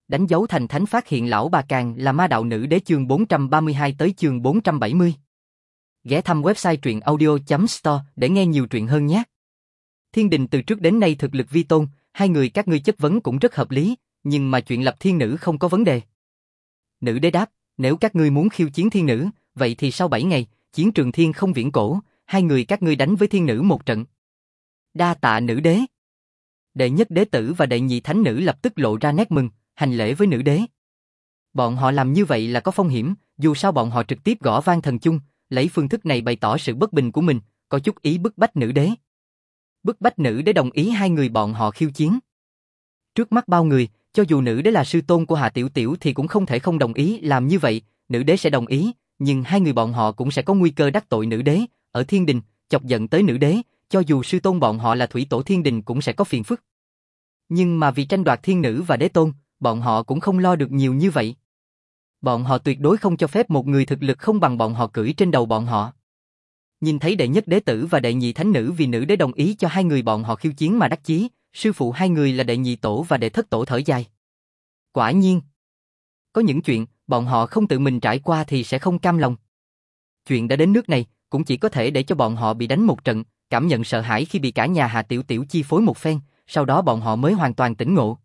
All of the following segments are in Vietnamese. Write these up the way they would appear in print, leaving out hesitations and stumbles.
Đánh dấu thành thánh phát hiện lão bà càng là ma đạo nữ đế chương 432 tới chương 470. Ghé thăm website truyệnaudio.store để nghe nhiều truyện hơn nhé. Thiên Đình từ trước đến nay thực lực vi tôn, hai người các ngươi chất vấn cũng rất hợp lý, nhưng mà chuyện lập thiên nữ không có vấn đề. Nữ đế đáp, nếu các ngươi muốn khiêu chiến thiên nữ, vậy thì sau 7 ngày, chiến trường thiên không viễn cổ, hai người các ngươi đánh với thiên nữ một trận. Đa tạ nữ đế. Đệ nhất đế tử và đệ nhị thánh nữ lập tức lộ ra nét mừng, hành lễ với nữ đế. Bọn họ làm như vậy là có phong hiểm, dù sao bọn họ trực tiếp gõ vang thần chung, lấy phương thức này bày tỏ sự bất bình của mình, có chút ý bức bách nữ đế. Bức bách nữ đế đồng ý hai người bọn họ khiêu chiến. Trước mắt bao người, cho dù nữ đế là sư tôn của Hạ Tiểu Tiểu thì cũng không thể không đồng ý làm như vậy, nữ đế sẽ đồng ý, nhưng hai người bọn họ cũng sẽ có nguy cơ đắc tội nữ đế, ở thiên đình, chọc giận tới nữ đế, cho dù sư tôn bọn họ là thủy tổ thiên đình cũng sẽ có phiền phức. Nhưng mà vì tranh đoạt thiên nữ và đế tôn, bọn họ cũng không lo được nhiều như vậy. Bọn họ tuyệt đối không cho phép một người thực lực không bằng bọn họ cưỡi trên đầu bọn họ. Nhìn thấy đệ nhất đế tử và đệ nhị thánh nữ vì nữ đế đồng ý cho hai người bọn họ khiêu chiến mà đắc chí, sư phụ hai người là đệ nhị tổ và đệ thất tổ thở dài. Quả nhiên, có những chuyện bọn họ không tự mình trải qua thì sẽ không cam lòng. Chuyện đã đến nước này, cũng chỉ có thể để cho bọn họ bị đánh một trận, cảm nhận sợ hãi khi bị cả nhà Hạ Tiểu Tiểu chi phối một phen, sau đó bọn họ mới hoàn toàn tỉnh ngộ.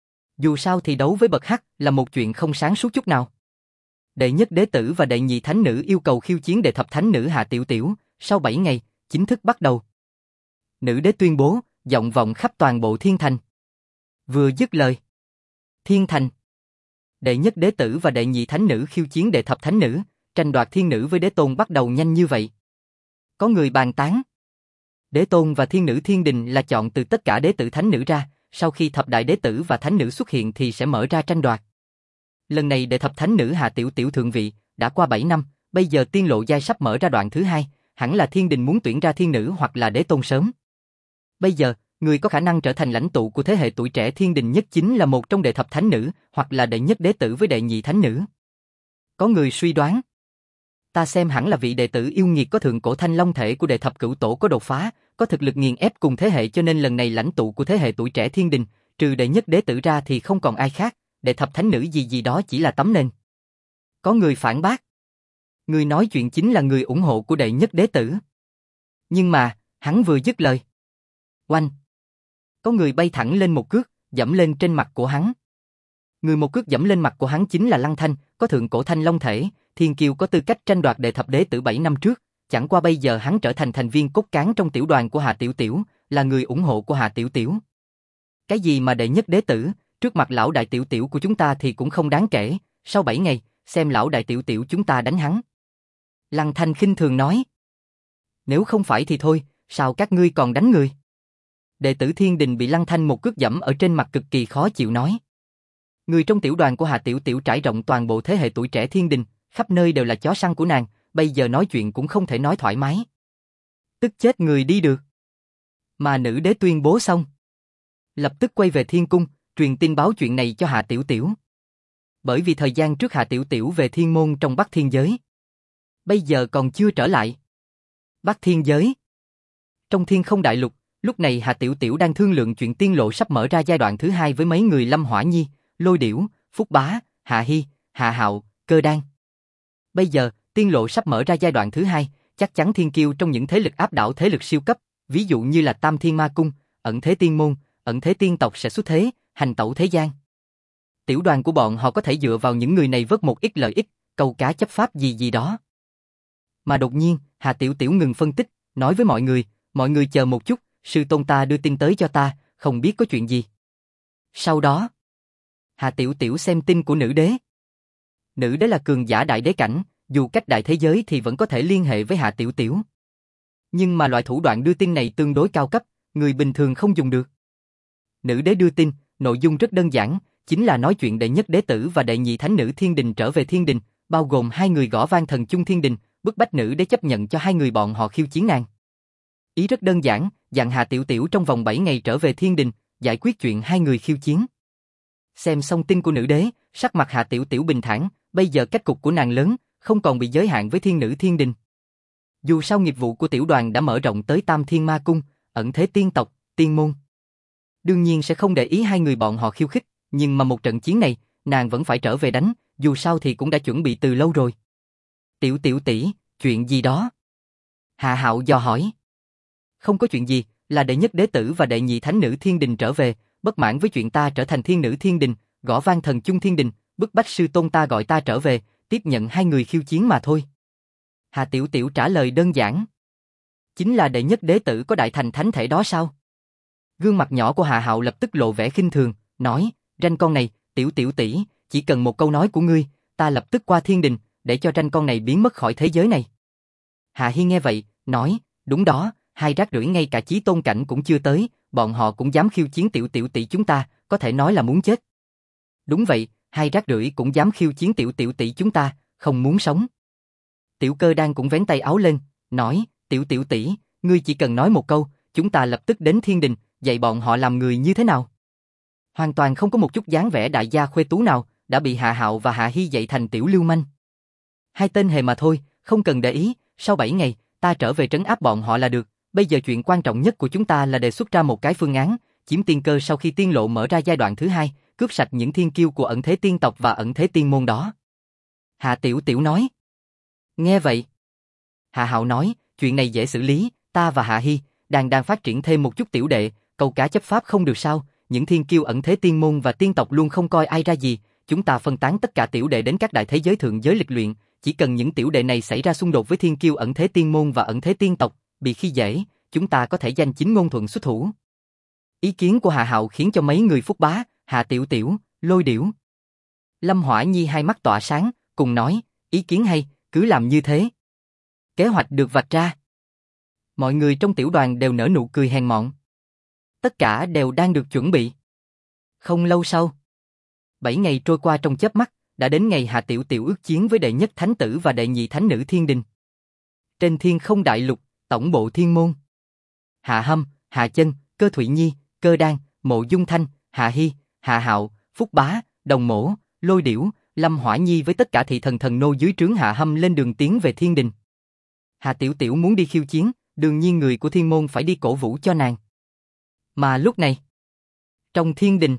Dù sao thì đấu với bậc hắc là một chuyện không sáng suốt chút nào. Đệ nhất đế tử và đệ nhị thánh nữ yêu cầu khiêu chiến đệ thập thánh nữ Hạ Tiểu Tiểu, sau 7 ngày, chính thức bắt đầu. Nữ đế tuyên bố, vọng vọng khắp toàn bộ thiên thành. Vừa dứt lời, thiên thành. Đệ nhất đế tử và đệ nhị thánh nữ khiêu chiến đệ thập thánh nữ, tranh đoạt thiên nữ với đế tôn bắt đầu nhanh như vậy. Có người bàn tán. Đế tôn và thiên nữ thiên đình là chọn từ tất cả đế tử thánh nữ ra, sau khi thập đại đế tử và thánh nữ xuất hiện thì sẽ mở ra tranh đoạt. Lần này đệ thập thánh nữ Hạ Tiểu Tiểu thượng vị, đã qua 7 năm, bây giờ tiên lộ giai sắp mở ra đoạn thứ 2, hẳn là thiên đình muốn tuyển ra thiên nữ hoặc là đế tôn sớm. Bây giờ, người có khả năng trở thành lãnh tụ của thế hệ tuổi trẻ thiên đình nhất chính là một trong đệ thập thánh nữ, hoặc là đệ nhất đế tử với đệ nhị thánh nữ. Có người suy đoán, ta xem hẳn là vị đệ tử yêu nghiệt có thượng cổ thanh long thể của đệ thập cửu tổ có đột phá, có thực lực nghiền ép cùng thế hệ cho nên lần này lãnh tụ của thế hệ tuổi trẻ thiên đình, trừ đệ nhất đế tử ra thì không còn ai khác, đệ thập thánh nữ gì gì đó chỉ là tấm nền. Có người phản bác. Người nói chuyện chính là người ủng hộ của đệ nhất đế tử. Nhưng mà, hắn vừa dứt lời. Oanh! Có người bay thẳng lên một cước, dẫm lên trên mặt của hắn. Người một cước dẫm lên mặt của hắn chính là Lăng Thanh, có thượng cổ thanh long thể, thiên kiêu có tư cách tranh đoạt đệ thập đế tử 7 năm trước, chẳng qua bây giờ hắn trở thành thành viên cốt cán trong tiểu đoàn của Hạ Tiểu Tiểu, là người ủng hộ của Hạ Tiểu Tiểu. Cái gì mà đệ nhất đế tử, trước mặt lão đại Tiểu Tiểu của chúng ta thì cũng không đáng kể, sau 7 ngày, xem lão đại Tiểu Tiểu chúng ta đánh hắn. Lăng Thanh khinh thường nói. Nếu không phải thì thôi, sao các ngươi còn đánh người? Đệ tử thiên đình bị Lăng Thanh một cước dẫm ở trên mặt cực kỳ khó chịu nói. Người trong tiểu đoàn của Hạ Tiểu Tiểu trải rộng toàn bộ thế hệ tuổi trẻ thiên đình, khắp nơi đều là chó săn của nàng, bây giờ nói chuyện cũng không thể nói thoải mái. Tức chết người đi được. Mà nữ đế tuyên bố xong, lập tức quay về thiên cung, truyền tin báo chuyện này cho Hạ Tiểu Tiểu. Bởi vì thời gian trước Hạ Tiểu Tiểu về thiên môn trong Bắc Thiên Giới, bây giờ còn chưa trở lại. Bắc Thiên Giới. Trong thiên không đại lục, lúc này Hạ Tiểu Tiểu đang thương lượng chuyện tiên lộ sắp mở ra giai đoạn thứ 2 với mấy người Lâm Hỏa Nhi, Lôi Điểu, Phúc Bá, Hạ Hy, Hạ Hạo, Cơ Đan. Bây giờ, tiên lộ sắp mở ra giai đoạn thứ 2, chắc chắn thiên kiêu trong những thế lực áp đảo thế lực siêu cấp, ví dụ như là Tam Thiên Ma Cung, ẩn thế tiên môn, ẩn thế tiên tộc sẽ xuất thế, hành tẩu thế gian. Tiểu đoàn của bọn họ có thể dựa vào những người này vớt một ít lợi ích, câu cá chấp pháp gì gì đó. Mà đột nhiên, Hạ Tiểu Tiểu ngừng phân tích, nói với mọi người chờ một chút, sư tôn ta đưa tin tới cho ta, không biết có chuyện gì. Sau đó, Hạ Tiểu Tiểu xem tin của nữ đế. Nữ đế là cường giả đại đế cảnh, dù cách đại thế giới thì vẫn có thể liên hệ với Hạ Tiểu Tiểu. Nhưng mà loại thủ đoạn đưa tin này tương đối cao cấp, người bình thường không dùng được. Nữ đế đưa tin, nội dung rất đơn giản, chính là nói chuyện đệ nhất đế tử và đệ nhị thánh nữ thiên đình trở về thiên đình, bao gồm hai người gõ vang thần chung thiên đình, bức bách nữ đế chấp nhận cho hai người bọn họ khiêu chiến nàng. Ý rất đơn giản, dặn Hạ Tiểu Tiểu trong vòng 7 ngày trở về thiên đình, giải quyết chuyện hai người khiêu chiến. Xem xong tin của nữ đế, sắc mặt Hạ Tiểu Tiểu bình thản, bây giờ cách cục của nàng lớn, không còn bị giới hạn với thiên nữ thiên đình. Dù sao nghiệp vụ của tiểu đoàn đã mở rộng tới Tam Thiên Ma Cung, ẩn thế tiên tộc, tiên môn. Đương nhiên sẽ không để ý hai người bọn họ khiêu khích, nhưng mà một trận chiến này, nàng vẫn phải trở về đánh, dù sao thì cũng đã chuẩn bị từ lâu rồi. Tiểu tiểu tỷ, chuyện gì đó? Hạ Hạo dò hỏi. Không có chuyện gì, là đệ nhất đế tử và đệ nhị thánh nữ thiên đình trở về, bất mãn với chuyện ta trở thành thiên nữ thiên đình, gõ vang thần chung thiên đình, bức bách sư tôn ta gọi ta trở về, tiếp nhận hai người khiêu chiến mà thôi. Hạ Tiểu Tiểu trả lời đơn giản. Chính là đệ nhất đế tử có đại thành thánh thể đó sao? Gương mặt nhỏ của Hạ Hạo lập tức lộ vẻ khinh thường, nói, ranh con này, Tiểu Tiểu tỷ, chỉ cần một câu nói của ngươi, ta lập tức qua thiên đình, để cho ranh con này biến mất khỏi thế giới này. Hạ Hi nghe vậy, nói, đúng đó, hai rác rưởi ngay cả chí tôn cảnh cũng chưa tới, bọn họ cũng dám khiêu chiến Tiểu Tiểu tỷ chúng ta, có thể nói là muốn chết. Đúng vậy, hai rác rưởi cũng dám khiêu chiến Tiểu Tiểu tỷ chúng ta, không muốn sống. Tiểu Cơ Đan cũng vén tay áo lên, nói, Tiểu Tiểu tỷ, ngươi chỉ cần nói một câu, chúng ta lập tức đến thiên đình, dạy bọn họ làm người như thế nào. Hoàn toàn không có một chút dáng vẻ đại gia khuê tú nào, đã bị Hạ Hạo và Hạ Hi dạy thành tiểu lưu manh. Hai tên hề mà thôi, không cần để ý, sau 7 ngày, ta trở về trấn áp bọn họ là được, bây giờ chuyện quan trọng nhất của chúng ta là đề xuất ra một cái phương án, chiếm tiên cơ sau khi tiên lộ mở ra giai đoạn thứ 2, cướp sạch những thiên kiêu của ẩn thế tiên tộc và ẩn thế tiên môn đó. Hạ Tiểu Tiểu nói. Nghe vậy. Hạ Hạo nói, chuyện này dễ xử lý, ta và Hạ Hi, đang phát triển thêm một chút tiểu đệ, câu cá chấp pháp không được sao, những thiên kiêu ẩn thế tiên môn và tiên tộc luôn không coi ai ra gì, chúng ta phân tán tất cả tiểu đệ đến các đại thế giới thượng giới lịch luyện, chỉ cần những tiểu đệ này xảy ra xung đột với thiên kiêu ẩn thế tiên môn và ẩn thế tiên tộc, bị khi dễ, chúng ta có thể danh chính ngôn thuận xuất thủ. Ý kiến của Hạ Hạo khiến cho mấy người Phúc Bá, Hạ Tiểu Tiểu, Lôi Điểu, Lâm Hỏa Nhi hai mắt tỏa sáng, cùng nói, ý kiến hay, cứ làm như thế. Kế hoạch được vạch ra. Mọi người trong tiểu đoàn đều nở nụ cười hèn mọn. Tất cả đều đang được chuẩn bị. Không lâu sau, 7 ngày trôi qua trong chớp mắt, đã đến ngày Hạ Tiểu Tiểu ước chiến với đệ nhất thánh tử và đệ nhị thánh nữ thiên đình. Trên thiên không đại lục, tổng bộ thiên môn. Hạ Hâm, Hạ Chân, Cơ Thụy Nhi, Cơ Đan, Mộ Dung Thanh, Hạ Hi, Hạ Hạo, Phúc Bá, Đồng Mổ, Lôi Điểu, Lâm Hỏa Nhi với tất cả thị thần thần nô dưới trướng Hạ Hâm lên đường tiến về thiên đình. Hạ Tiểu Tiểu muốn đi khiêu chiến, đương nhiên người của thiên môn phải đi cổ vũ cho nàng. Mà lúc này, trong thiên đình,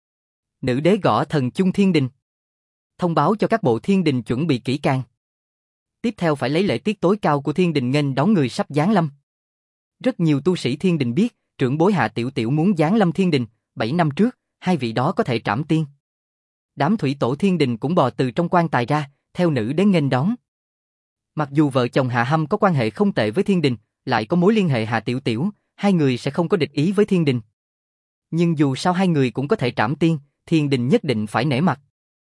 nữ đế gõ thần chung thiên đình, thông báo cho các bộ thiên đình chuẩn bị kỹ càng. Tiếp theo phải lấy lễ tiết tối cao của thiên đình nghênh đón người sắp giáng lâm. Rất nhiều tu sĩ thiên đình biết, trưởng bối Hạ Tiểu Tiểu muốn giáng lâm thiên đình, 7 năm trước, hai vị đó có thể trảm tiên. Đám thủy tổ thiên đình cũng bò từ trong quan tài ra, theo nữ đế nghênh đón. Mặc dù vợ chồng Hạ Hâm có quan hệ không tệ với thiên đình, lại có mối liên hệ Hạ Tiểu Tiểu, hai người sẽ không có địch ý với thiên đình. Nhưng dù sao hai người cũng có thể trảm tiên, thiên đình nhất định phải nể mặt.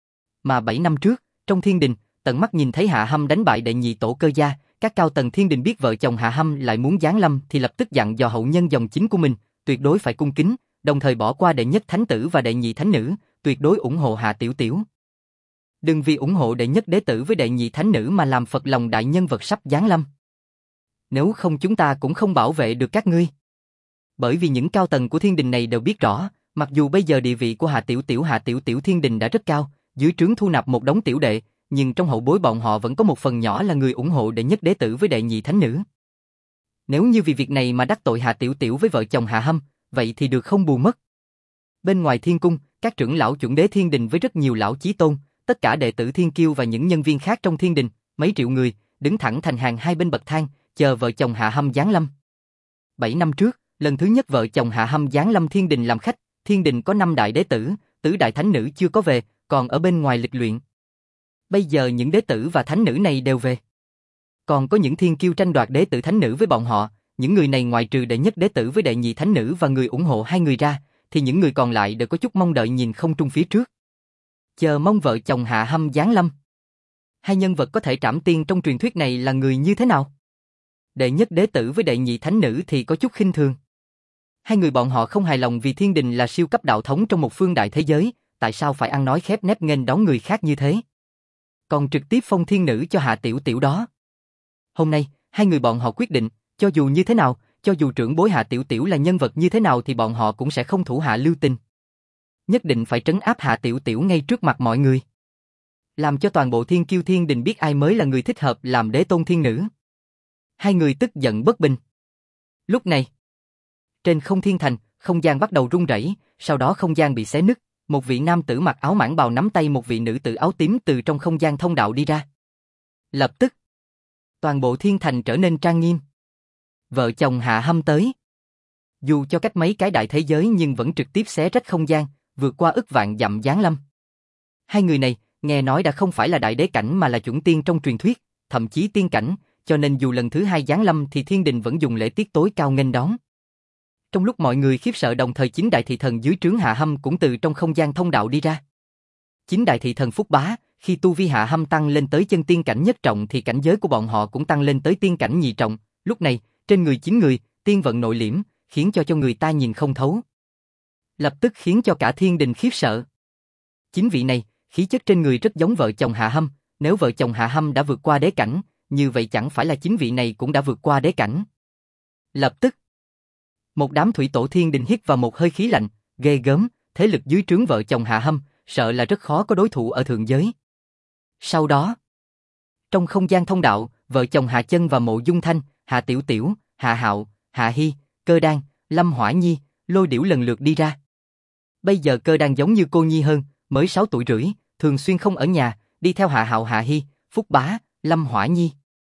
Mà 7 năm trước, trong thiên đình, tận mắt nhìn thấy Hạ Hâm đánh bại đệ nhị tổ Cơ gia, các cao tầng thiên đình biết vợ chồng Hạ Hâm lại muốn giáng lâm thì lập tức dặn dò hậu nhân dòng chính của mình, tuyệt đối phải cung kính, đồng thời bỏ qua đệ nhất thánh tử và đệ nhị thánh nữ, tuyệt đối ủng hộ Hạ Tiểu Tiểu. Đừng vì ủng hộ đệ nhất đế tử với đệ nhị thánh nữ mà làm phật lòng đại nhân vật sắp giáng lâm. Nếu không chúng ta cũng không bảo vệ được các ngươi. Bởi vì những cao tầng của thiên đình này đều biết rõ, mặc dù bây giờ địa vị của Hạ Tiểu Tiểu thiên đình đã rất cao, dưới trướng thu nạp một đống tiểu đệ, nhưng trong hậu bối bọn họ vẫn có một phần nhỏ là người ủng hộ đệ nhất đế tử với đệ nhị thánh nữ. Nếu như vì việc này mà đắc tội Hạ Tiểu Tiểu với vợ chồng Hạ Hâm, vậy thì được không bù mất. Bên ngoài thiên cung, các trưởng lão chuẩn đế thiên đình với rất nhiều lão chí tôn, tất cả đệ tử thiên kiêu và những nhân viên khác trong thiên đình, mấy triệu người, đứng thẳng thành hàng hai bên bậc thang, chờ vợ chồng Hạ Hâm giáng lâm. 7 năm trước, lần thứ nhất vợ chồng Hạ Hâm giáng lâm thiên đình làm khách, thiên đình có 5 đại đế tử, tứ đại thánh nữ chưa có về, còn ở bên ngoài lịch luyện. Bây giờ những đế tử và thánh nữ này đều về. Còn có những thiên kiêu tranh đoạt đế tử thánh nữ với bọn họ, những người này ngoại trừ đệ nhất đế tử với đệ nhị thánh nữ và người ủng hộ hai người ra, thì những người còn lại đều có chút mong đợi nhìn không trung phía trước. Chờ mong vợ chồng Hạ Hâm giáng lâm. Hai nhân vật có thể trảm tiên trong truyền thuyết này là người như thế nào? Đệ nhất đế tử với đệ nhị thánh nữ thì có chút khinh thường. Hai người bọn họ không hài lòng vì thiên đình là siêu cấp đạo thống trong một phương đại thế giới, tại sao phải ăn nói khép nép nghênh đón người khác như thế? Còn trực tiếp phong thiên nữ cho Hạ Tiểu Tiểu đó. Hôm nay, hai người bọn họ quyết định, cho dù như thế nào, cho dù trưởng bối Hạ Tiểu Tiểu là nhân vật như thế nào thì bọn họ cũng sẽ không thủ hạ lưu tình. Nhất định phải trấn áp Hạ Tiểu Tiểu ngay trước mặt mọi người. Làm cho toàn bộ thiên kiêu thiên đình biết ai mới là người thích hợp làm đế tôn thiên nữ. Hai người tức giận bất bình. Lúc này, trên không thiên thành, không gian bắt đầu rung rẩy, sau đó không gian bị xé nứt, Một vị nam tử mặc áo mãng bào nắm tay một vị nữ tử áo tím từ trong không gian thông đạo đi ra. Lập tức, toàn bộ thiên thành trở nên trang nghiêm. Vợ chồng Hạ Hâm tới. Dù cho cách mấy cái đại thế giới nhưng vẫn trực tiếp xé rách không gian, vượt qua ức vạn dặm giáng lâm. Hai người này, nghe nói đã không phải là đại đế cảnh mà là chuẩn tiên trong truyền thuyết, thậm chí tiên cảnh, cho nên dù lần thứ hai giáng lâm thì thiên đình vẫn dùng lễ tiết tối cao nghênh đón. Trong lúc mọi người khiếp sợ đồng thời chính đại thị thần dưới trướng Hạ Hâm cũng từ trong không gian thông đạo đi ra. Chính đại thị thần Phúc Bá, khi tu vi Hạ Hâm tăng lên tới chân tiên cảnh nhất trọng thì cảnh giới của bọn họ cũng tăng lên tới tiên cảnh nhị trọng, lúc này, trên người 9 người, tiên vận nội liễm, khiến cho người ta nhìn không thấu. Lập tức khiến cho cả thiên đình khiếp sợ. Chính vị này, khí chất trên người rất giống vợ chồng Hạ Hâm, nếu vợ chồng Hạ Hâm đã vượt qua đế cảnh, như vậy chẳng phải là chính vị này cũng đã vượt qua đế cảnh. Lập tức, một đám thủy tổ thiên đình hít vào một hơi khí lạnh, ghê gớm, thế lực dưới trướng vợ chồng Hạ Hâm, sợ là rất khó có đối thủ ở thượng giới. Sau đó, trong không gian thông đạo, vợ chồng Hạ Chân và Mộ Dung Thanh, Hạ Tiểu Tiểu, Hạ Hạo, Hạ Hy, Cơ Đan, Lâm Hỏa Nhi, Lôi Điểu lần lượt đi ra. Bây giờ Cơ Đan giống như cô nhi hơn, mới 6 tuổi rưỡi, thường xuyên không ở nhà, đi theo Hạ Hạo, Hạ Hy, Phúc Bá, Lâm Hỏa Nhi.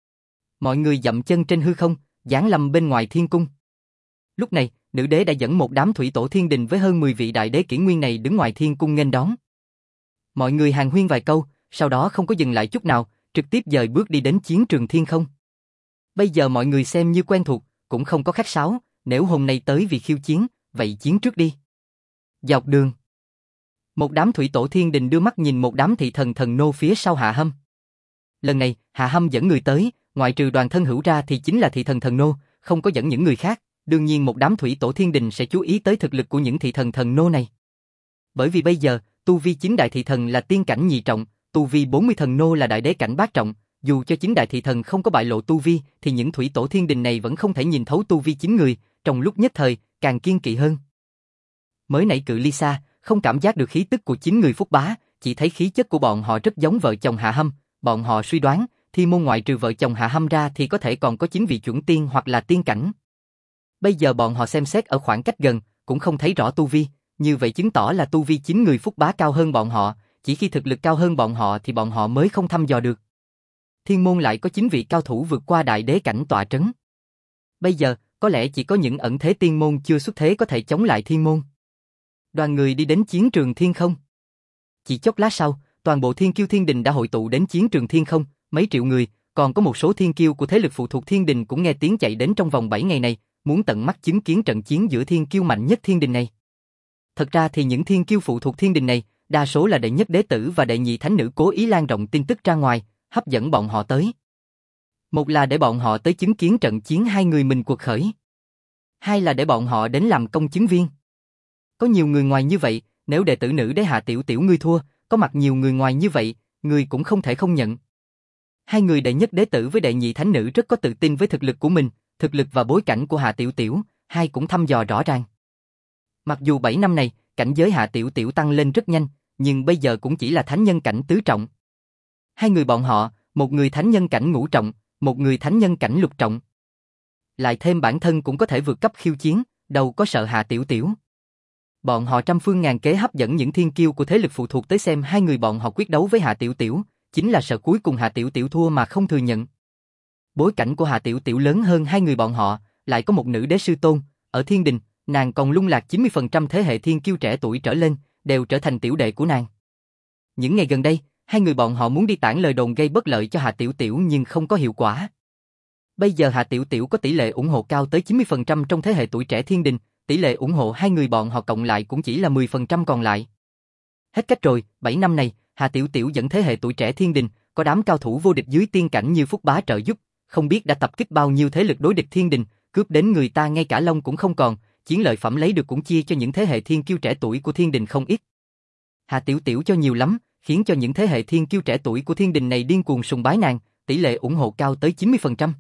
Mọi người dậm chân trên hư không, giáng lâm bên ngoài thiên cung. Lúc này, nữ đế đã dẫn một đám thủy tổ thiên đình với hơn 10 vị đại đế kỷ nguyên này đứng ngoài thiên cung nghênh đón. Mọi người hàn huyên vài câu, sau đó không có dừng lại chút nào, trực tiếp dời bước đi đến chiến trường thiên không. Bây giờ mọi người xem như quen thuộc, cũng không có khách sáo, nếu hôm nay tới vì khiêu chiến, vậy chiến trước đi. Dọc đường, một đám thủy tổ thiên đình đưa mắt nhìn một đám thị thần thần nô phía sau Hạ Hâm. Lần này, Hạ Hâm dẫn người tới, ngoại trừ Đoàn Thân Hữu ra thì chính là thị thần thần nô, không có dẫn những người khác. Đương nhiên một đám thủy tổ thiên đình sẽ chú ý tới thực lực của những thị thần thần nô này. Bởi vì bây giờ, tu vi chính đại thị thần là tiên cảnh nhị trọng, tu vi 40 thần nô là đại đế cảnh bát trọng, dù cho chính đại thị thần không có bại lộ tu vi thì những thủy tổ thiên đình này vẫn không thể nhìn thấu tu vi chính người, trong lúc nhất thời, càng kiên kỵ hơn. Mới nãy cự ly xa, không cảm giác được khí tức của chính người Phúc Bá, chỉ thấy khí chất của bọn họ rất giống vợ chồng Hạ Hâm, bọn họ suy đoán, Thiên môn ngoại trừ vợ chồng Hạ Hâm ra thì có thể còn có 9 vị chuẩn tiên hoặc là tiên cảnh. Bây giờ bọn họ xem xét ở khoảng cách gần, cũng không thấy rõ tu vi, như vậy chứng tỏ là tu vi chính người Phúc Bá cao hơn bọn họ, chỉ khi thực lực cao hơn bọn họ thì bọn họ mới không thăm dò được. Thiên môn lại có 9 vị cao thủ vượt qua đại đế cảnh tọa trấn. Bây giờ, có lẽ chỉ có những ẩn thế tiên môn chưa xuất thế có thể chống lại thiên môn. Đoàn người đi đến chiến trường thiên không. Chỉ chốc lát sau, toàn bộ thiên kiêu thiên đình đã hội tụ đến chiến trường thiên không, mấy triệu người, còn có một số thiên kiêu của thế lực phụ thuộc thiên đình cũng nghe tiếng chạy đến trong vòng 7 ngày này, muốn tận mắt chứng kiến trận chiến giữa thiên kiêu mạnh nhất thiên đình này. Thật ra thì những thiên kiêu phụ thuộc thiên đình này, đa số là đệ nhất đế tử và đệ nhị thánh nữ cố ý lan rộng tin tức ra ngoài, hấp dẫn bọn họ tới. Một là để bọn họ tới chứng kiến trận chiến hai người mình cuộc khởi. Hai là để bọn họ đến làm công chứng viên. Có nhiều người ngoài như vậy, nếu đệ tử nữ đế Hạ Tiểu Tiểu ngươi thua, có mặt nhiều người ngoài như vậy, người cũng không thể không nhận. Hai người đệ nhất đế tử với đệ nhị thánh nữ rất có tự tin với thực lực của mình, thực lực và bối cảnh của Hạ Tiểu Tiểu, hai cũng thăm dò rõ ràng. Mặc dù 7 năm này, cảnh giới Hạ Tiểu Tiểu tăng lên rất nhanh, nhưng bây giờ cũng chỉ là thánh nhân cảnh tứ trọng. Hai người bọn họ, một người thánh nhân cảnh ngũ trọng, một người thánh nhân cảnh lục trọng. Lại thêm bản thân cũng có thể vượt cấp khiêu chiến, đâu có sợ Hạ Tiểu Tiểu. Bọn họ trăm phương ngàn kế hấp dẫn những thiên kiêu của thế lực phụ thuộc tới xem hai người bọn họ quyết đấu với Hạ Tiểu Tiểu, chính là sợ cuối cùng Hạ Tiểu Tiểu thua mà không thừa nhận. Bối cảnh của Hạ Tiểu Tiểu lớn hơn hai người bọn họ, lại có một nữ đế sư tôn, ở thiên đình, nàng còn lung lạc 90% thế hệ thiên kiêu trẻ tuổi trở lên, đều trở thành tiểu đệ của nàng. Những ngày gần đây, hai người bọn họ muốn đi tản lời đồn gây bất lợi cho Hạ Tiểu Tiểu nhưng không có hiệu quả. Bây giờ Hạ Tiểu Tiểu có tỷ lệ ủng hộ cao tới 90% trong thế hệ tuổi trẻ thiên đình, tỷ lệ ủng hộ hai người bọn họ cộng lại cũng chỉ là 10% còn lại. Hết cách rồi, 7 năm này, Hạ Tiểu Tiểu dẫn thế hệ tuổi trẻ thiên đình, có đám cao thủ vô địch dưới tiên cảnh như Phúc Bá trợ giúp, không biết đã tập kích bao nhiêu thế lực đối địch thiên đình, cướp đến người ta ngay cả lông cũng không còn, chiến lợi phẩm lấy được cũng chia cho những thế hệ thiên kiêu trẻ tuổi của thiên đình không ít. Hạ Tiểu Tiểu cho nhiều lắm, khiến cho những thế hệ thiên kiêu trẻ tuổi của thiên đình này điên cuồng sùng bái nàng, tỷ lệ ủng hộ cao tới 90%.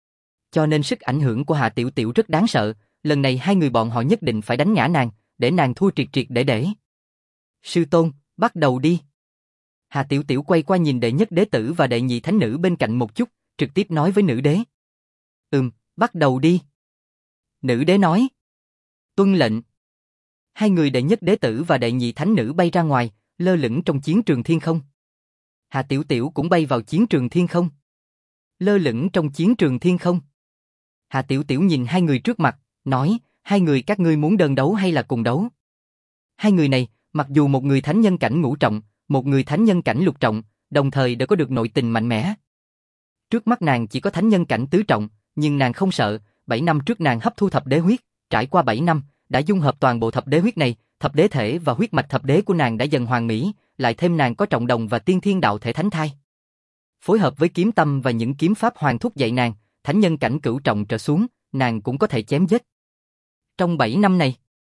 Cho nên sức ảnh hưởng của Hạ Tiểu Tiểu rất đáng sợ, lần này hai người bọn họ nhất định phải đánh ngã nàng, để nàng thua triệt triệt để. Sư tôn, bắt đầu đi. Hạ Tiểu Tiểu quay qua nhìn đệ nhất đế tử và đệ nhị thánh nữ bên cạnh một chút, trực tiếp nói với nữ đế. Bắt đầu đi. Nữ đế nói. Tuân lệnh. Hai người đệ nhất đế tử và đệ nhị thánh nữ bay ra ngoài, lơ lửng trong chiến trường thiên không. Hạ Tiểu Tiểu cũng bay vào chiến trường thiên không. Lơ lửng trong chiến trường thiên không. Hạ Tiểu Tiểu nhìn hai người trước mặt, nói, hai người các ngươi muốn đơn đấu hay là cùng đấu? Hai người này, mặc dù một người thánh nhân cảnh ngũ trọng, một người thánh nhân cảnh lục trọng, đồng thời đều có được nội tình mạnh mẽ. Trước mắt nàng chỉ có thánh nhân cảnh tứ trọng, nhưng nàng không sợ, 7 năm trước nàng hấp thu thập đế huyết, trải qua 7 năm, đã dung hợp toàn bộ thập đế huyết này, thập đế thể và huyết mạch thập đế của nàng đã dần hoàn mỹ, lại thêm nàng có trọng đồng và tiên thiên đạo thể thánh thai. Phối hợp với kiếm tâm và những kiếm pháp hoàng thúc dạy nàng, thánh nhân cảnh cửu trọng trở xuống, nàng cũng có thể chém giết. Trong 7 năm này,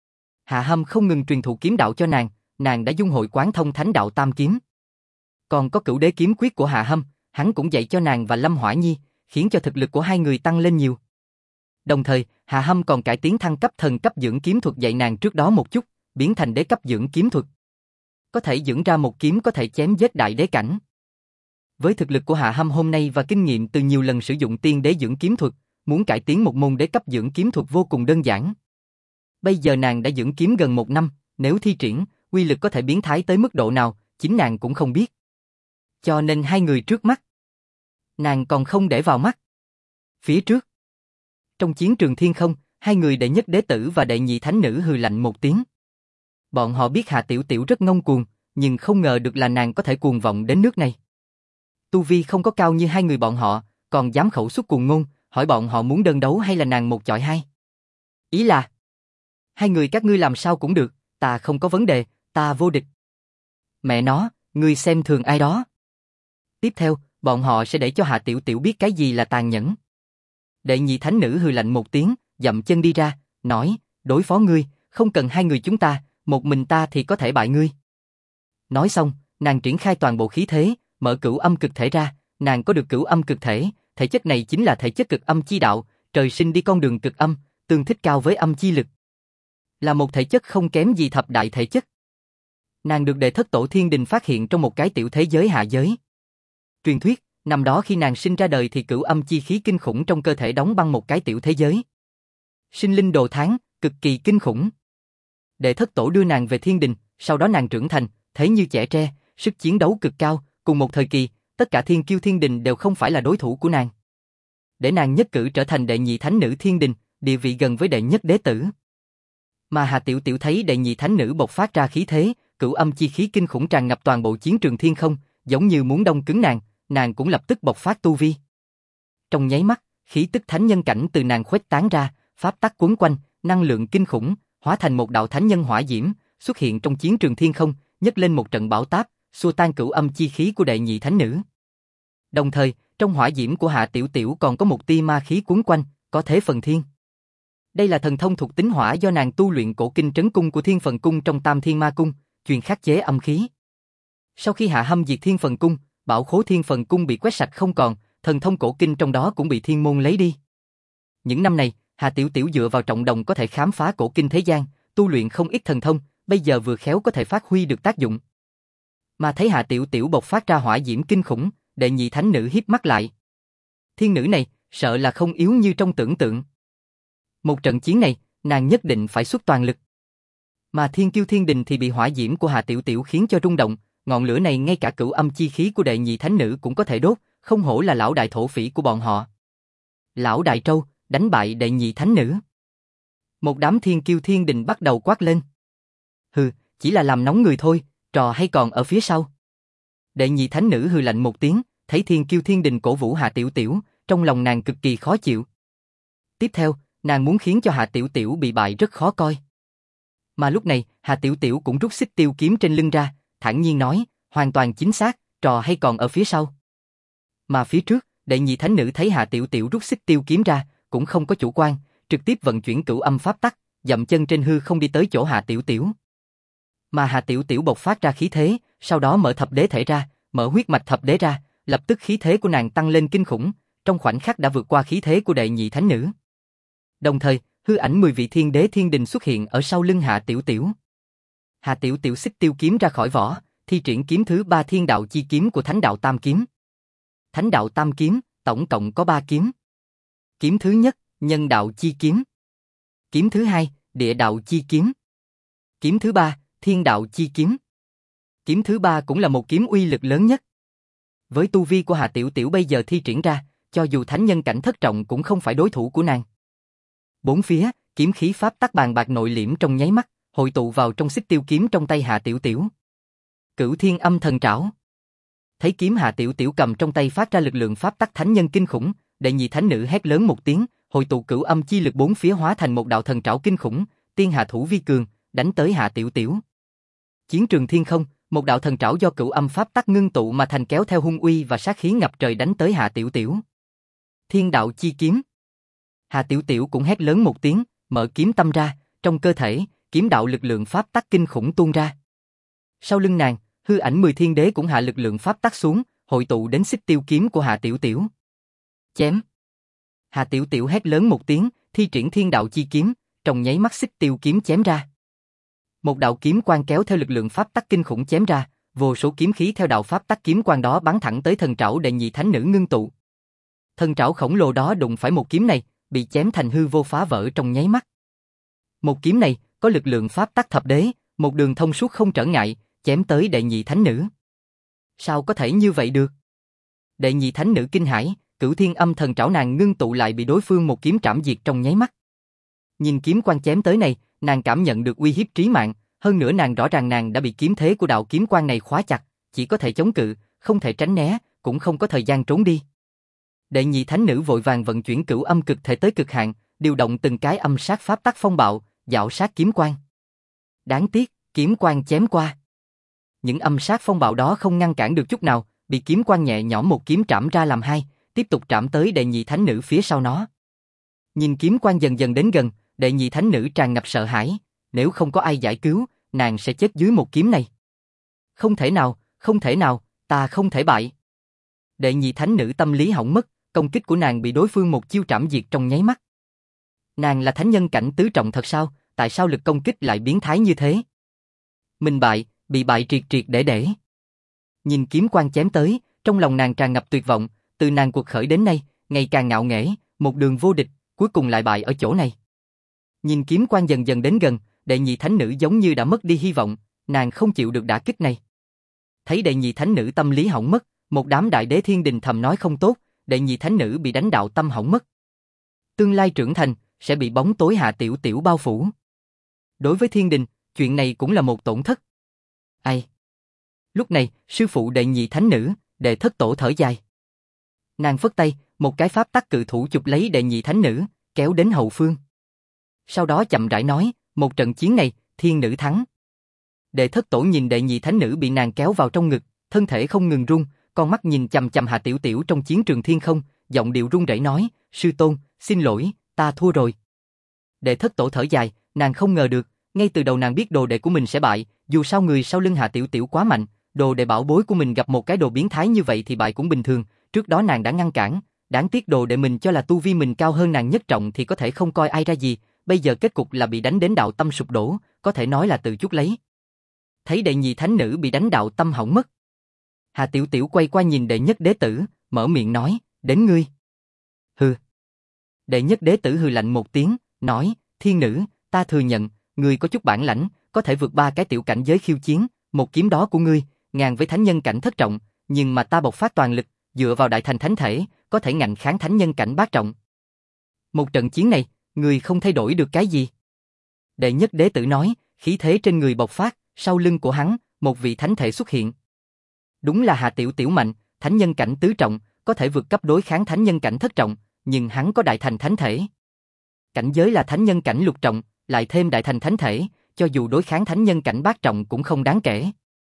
Hạ Hâm không ngừng truyền thụ kiếm đạo cho nàng đã dung hội quán thông thánh đạo tam kiếm. Còn có cửu đế kiếm quyết của Hạ Hâm, hắn cũng dạy cho nàng và Lâm Hỏa Nhi, khiến cho thực lực của hai người tăng lên nhiều. Đồng thời, Hạ Hâm còn cải tiến thăng cấp thần cấp dưỡng kiếm thuật dạy nàng trước đó một chút, biến thành đế cấp dưỡng kiếm thuật. Có thể dưỡng ra một kiếm có thể chém giết đại đế cảnh. Với thực lực của Hạ Hâm hôm nay và kinh nghiệm từ nhiều lần sử dụng tiên đế dưỡng kiếm thuật, muốn cải tiến một môn đế cấp dưỡng kiếm thuật vô cùng đơn giản. Bây giờ nàng đã dưỡng kiếm gần 1 năm, nếu thi triển, uy lực có thể biến thái tới mức độ nào, chính nàng cũng không biết. Cho nên hai người trước mắt, nàng còn không để vào mắt. Phía trước, trong chiến trường thiên không, hai người đệ nhất đế tử và đệ nhị thánh nữ hừ lạnh một tiếng. Bọn họ biết Hạ Tiểu Tiểu rất ngông cuồng, nhưng không ngờ được là nàng có thể cuồng vọng đến nước này. Tu vi không có cao như hai người bọn họ, còn dám khẩu xuất cuồng ngôn, hỏi bọn họ muốn đơn đấu hay là nàng một chọi hai. Ý là, hai người các ngươi làm sao cũng được, ta không có vấn đề, ta vô địch. Mẹ nó, ngươi xem thường ai đó. Tiếp theo, bọn họ sẽ để cho Hạ Tiểu Tiểu biết cái gì là tàn nhẫn. Đệ nhị thánh nữ hừ lạnh một tiếng, dậm chân đi ra, nói, đối phó ngươi, không cần hai người chúng ta, một mình ta thì có thể bại ngươi. Nói xong, nàng triển khai toàn bộ khí thế, mở cửu âm cực thể ra, nàng có được cửu âm cực thể, thể chất này chính là thể chất cực âm chi đạo, trời sinh đi con đường cực âm, tương thích cao với âm chi lực. Là một thể chất không kém gì thập đại thể chất. Nàng được Đệ Thất Tổ Thiên Đình phát hiện trong một cái tiểu thế giới hạ giới. Truyền thuyết, năm đó khi nàng sinh ra đời thì cửu âm chi khí kinh khủng trong cơ thể đóng băng một cái tiểu thế giới. Sinh linh đồ tháng, cực kỳ kinh khủng. Đệ Thất Tổ đưa nàng về Thiên Đình, sau đó nàng trưởng thành, thế như trẻ tre, sức chiến đấu cực cao, cùng một thời kỳ, tất cả thiên kiêu Thiên Đình đều không phải là đối thủ của nàng. Để nàng nhất cử trở thành đệ nhị thánh nữ Thiên Đình, địa vị gần với đệ nhất đế tử. Mà Hạ Tiểu Tiểu thấy đệ nhị thánh nữ bộc phát ra khí thế, cửu âm chi khí kinh khủng tràn ngập toàn bộ chiến trường thiên không, giống như muốn đông cứng nàng cũng lập tức bộc phát tu vi. Trong nháy mắt, khí tức thánh nhân cảnh từ nàng khuếch tán ra, pháp tắc quấn quanh, năng lượng kinh khủng, hóa thành một đạo thánh nhân hỏa diễm, xuất hiện trong chiến trường thiên không, nhấc lên một trận bão táp, xua tan cửu âm chi khí của đệ nhị thánh nữ. Đồng thời, trong hỏa diễm của Hạ Tiểu Tiểu còn có một tia ma khí quấn quanh, có thế phần thiên. Đây là thần thông thuộc tính hỏa do nàng tu luyện cổ kinh trấn cung của Thiên Phần Cung trong Tam Thiên Ma Cung, chuyên khắc chế âm khí. Sau khi Hạ Hâm diệt Thiên Phần Cung, bảo khố Thiên Phần Cung bị quét sạch không còn, thần thông cổ kinh trong đó cũng bị thiên môn lấy đi. Những năm này, Hạ Tiểu Tiểu dựa vào trọng đồng có thể khám phá cổ kinh thế gian, tu luyện không ít thần thông, bây giờ vừa khéo có thể phát huy được tác dụng. Mà thấy Hạ Tiểu Tiểu bộc phát ra hỏa diễm kinh khủng, đệ nhị thánh nữ híp mắt lại. Thiên nữ này, sợ là không yếu như trong tưởng tượng. Một trận chiến này, nàng nhất định phải xuất toàn lực. Mà Thiên Kiêu Thiên Đình thì bị hỏa diễm của Hạ Tiểu Tiểu khiến cho rung động, ngọn lửa này ngay cả cửu âm chi khí của đệ nhị thánh nữ cũng có thể đốt, không hổ là lão đại thổ phỉ của bọn họ. Lão đại trâu, đánh bại đệ nhị thánh nữ. Một đám Thiên Kiêu Thiên Đình bắt đầu quát lên. Hừ, chỉ là làm nóng người thôi, trò hay còn ở phía sau. Đệ nhị thánh nữ hừ lạnh một tiếng, thấy Thiên Kiêu Thiên Đình cổ vũ Hạ Tiểu Tiểu, trong lòng nàng cực kỳ khó chịu. Tiếp theo, nàng muốn khiến cho Hạ Tiểu Tiểu bị bại rất khó coi. Mà lúc này, Hạ Tiểu Tiểu cũng rút xích tiêu kiếm trên lưng ra, thản nhiên nói, hoàn toàn chính xác, trò hay còn ở phía sau. Mà phía trước, đệ nhị thánh nữ thấy Hạ Tiểu Tiểu rút xích tiêu kiếm ra, cũng không có chủ quan, trực tiếp vận chuyển cửu âm pháp tắc, dậm chân trên hư không đi tới chỗ Hạ Tiểu Tiểu. Mà Hạ Tiểu Tiểu bộc phát ra khí thế, sau đó mở thập đế thể ra, mở huyết mạch thập đế ra, lập tức khí thế của nàng tăng lên kinh khủng, trong khoảnh khắc đã vượt qua khí thế của đệ nhị thánh nữ. Đồng thời, hư ảnh 10 vị thiên đế thiên đình xuất hiện ở sau lưng Hạ Tiểu Tiểu. Hạ Tiểu Tiểu xích tiêu kiếm ra khỏi vỏ, thi triển kiếm thứ 3 thiên đạo chi kiếm của Thánh đạo Tam kiếm. Thánh đạo Tam kiếm, tổng cộng có 3 kiếm. Kiếm thứ nhất, nhân đạo chi kiếm. Kiếm thứ hai, địa đạo chi kiếm. Kiếm thứ ba, Thiên Đạo Chi Kiếm. Kiếm thứ ba cũng là một kiếm uy lực lớn nhất. Với tu vi của Hà Tiểu Tiểu bây giờ thi triển ra, cho dù thánh nhân cảnh thất trọng cũng không phải đối thủ của nàng. Bốn phía, kiếm khí pháp tắc bàn bạc nội liễm trong nháy mắt, hội tụ vào trong xích tiêu kiếm trong tay Hà Tiểu Tiểu. Cửu Thiên Âm Thần Trảo. Thấy kiếm Hà Tiểu Tiểu cầm trong tay phát ra lực lượng pháp tắc thánh nhân kinh khủng, đệ nhị thánh nữ hét lớn một tiếng, hội tụ cửu âm chi lực bốn phía hóa thành một đạo thần trảo kinh khủng, tiên hạ thủ vi cường, đánh tới Hà Tiểu Tiểu. Chiến trường thiên không, một đạo thần trảo do cửu âm pháp tắc ngưng tụ mà thành kéo theo hung uy và sát khí ngập trời đánh tới Hà Tiểu Tiểu. Thiên Đạo Chi Kiếm. Hà Tiểu Tiểu cũng hét lớn một tiếng, mở kiếm tâm ra, trong cơ thể, kiếm đạo lực lượng pháp tắc kinh khủng tuôn ra. Sau lưng nàng, hư ảnh 10 thiên đế cũng hạ lực lượng pháp tắc xuống, hội tụ đến xích tiêu kiếm của Hà Tiểu Tiểu. Chém. Hà Tiểu Tiểu hét lớn một tiếng, thi triển Thiên Đạo Chi Kiếm, trong nháy mắt xích tiêu kiếm chém ra. Một đạo kiếm quang kéo theo lực lượng pháp tắc kinh khủng chém ra, vô số kiếm khí theo đạo pháp tắc kiếm quang đó bắn thẳng tới thần trảo đệ nhị thánh nữ ngưng tụ. Thần trảo khổng lồ đó đụng phải một kiếm này, bị chém thành hư vô phá vỡ trong nháy mắt. Một kiếm này có lực lượng pháp tắc thập đế, một đường thông suốt không trở ngại, chém tới đệ nhị thánh nữ. Sao có thể như vậy được? Đệ nhị thánh nữ kinh hãi, Cửu Thiên Âm Thần Trảo nàng ngưng tụ lại bị đối phương một kiếm trảm diệt trong nháy mắt. Nhìn kiếm quang chém tới này, nàng cảm nhận được uy hiếp trí mạng, hơn nữa nàng rõ ràng nàng đã bị kiếm thế của đạo kiếm quang này khóa chặt, chỉ có thể chống cự, không thể tránh né, cũng không có thời gian trốn đi. Đệ nhị thánh nữ vội vàng vận chuyển cửu âm cực thể tới cực hạn, điều động từng cái âm sát pháp tắc phong bạo, dạo sát kiếm quang. Đáng tiếc, kiếm quang chém qua. Những âm sát phong bạo đó không ngăn cản được chút nào, bị kiếm quang nhẹ nhõm một kiếm trảm ra làm hai, tiếp tục trảm tới đệ nhị thánh nữ phía sau nó. Nhìn kiếm quang dần dần đến gần, đệ nhị thánh nữ tràn ngập sợ hãi, nếu không có ai giải cứu, nàng sẽ chết dưới một kiếm này. Không thể nào, ta không thể bại. Đệ nhị thánh nữ tâm lý hỏng mất, công kích của nàng bị đối phương một chiêu trảm diệt trong nháy mắt. Nàng là thánh nhân cảnh tứ trọng thật sao, tại sao lực công kích lại biến thái như thế? Mình bại, bị bại triệt triệt để. Nhìn kiếm quang chém tới, trong lòng nàng tràn ngập tuyệt vọng, từ nàng cuộc khởi đến nay, ngày càng ngạo nghễ, một đường vô địch, cuối cùng lại bại ở chỗ này. Nhìn kiếm quang dần dần đến gần, đệ nhị thánh nữ giống như đã mất đi hy vọng, nàng không chịu được đả kích này. Thấy đệ nhị thánh nữ tâm lý hỏng mất, một đám đại đế thiên đình thầm nói không tốt, đệ nhị thánh nữ bị đánh đạo tâm hỏng mất. Tương lai trưởng thành, sẽ bị bóng tối Hạ Tiểu Tiểu bao phủ. Đối với thiên đình, chuyện này cũng là một tổn thất. Ai? Lúc này, sư phụ đệ nhị thánh nữ, đệ thất tổ thở dài. Nàng phất tay, một cái pháp tắc cự thủ chụp lấy đệ nhị thánh nữ, kéo đến hậu phương. Sau đó chậm rãi nói, một trận chiến này, thiên nữ thắng. Đệ thất tổ nhìn đệ nhị thánh nữ bị nàng kéo vào trong ngực, thân thể không ngừng run, con mắt nhìn chằm chằm Hà Tiểu Tiểu trong chiến trường thiên không, giọng điệu run rẩy nói, sư tôn, xin lỗi, ta thua rồi. Đệ thất tổ thở dài, nàng không ngờ được, ngay từ đầu nàng biết đồ đệ của mình sẽ bại, dù sao người sau lưng Hà Tiểu Tiểu quá mạnh, đồ đệ bảo bối của mình gặp một cái đồ biến thái như vậy thì bại cũng bình thường, trước đó nàng đã ngăn cản, đáng tiếc đồ đệ mình cho là tu vi mình cao hơn nàng nhất trọng thì có thể không coi ai ra gì, bây giờ kết cục là bị đánh đến đạo tâm sụp đổ, có thể nói là tự chuốc lấy. Thấy đệ nhị thánh nữ bị đánh đạo tâm hỏng mất, Hà Tiểu Tiểu quay qua nhìn đệ nhất đế tử, mở miệng nói, đến ngươi. Hừ. Đệ nhất đế tử hừ lạnh một tiếng, nói, thiên nữ, ta thừa nhận, ngươi có chút bản lãnh, có thể vượt ba cái tiểu cảnh giới khiêu chiến, một kiếm đó của ngươi, ngang với thánh nhân cảnh thất trọng, nhưng mà ta bộc phát toàn lực, dựa vào đại thành thánh thể, có thể ngạnh kháng thánh nhân cảnh bát trọng. Một trận chiến này, ngươi không thay đổi được cái gì. Đệ nhất đế tử nói, khí thế trên người bộc phát, sau lưng của hắn, một vị thánh thể xuất hiện. Đúng là Hà Tiểu Tiểu mạnh, thánh nhân cảnh tứ trọng, có thể vượt cấp đối kháng thánh nhân cảnh thất trọng, nhưng hắn có đại thành thánh thể. Cảnh giới là thánh nhân cảnh lục trọng, lại thêm đại thành thánh thể, cho dù đối kháng thánh nhân cảnh bát trọng cũng không đáng kể.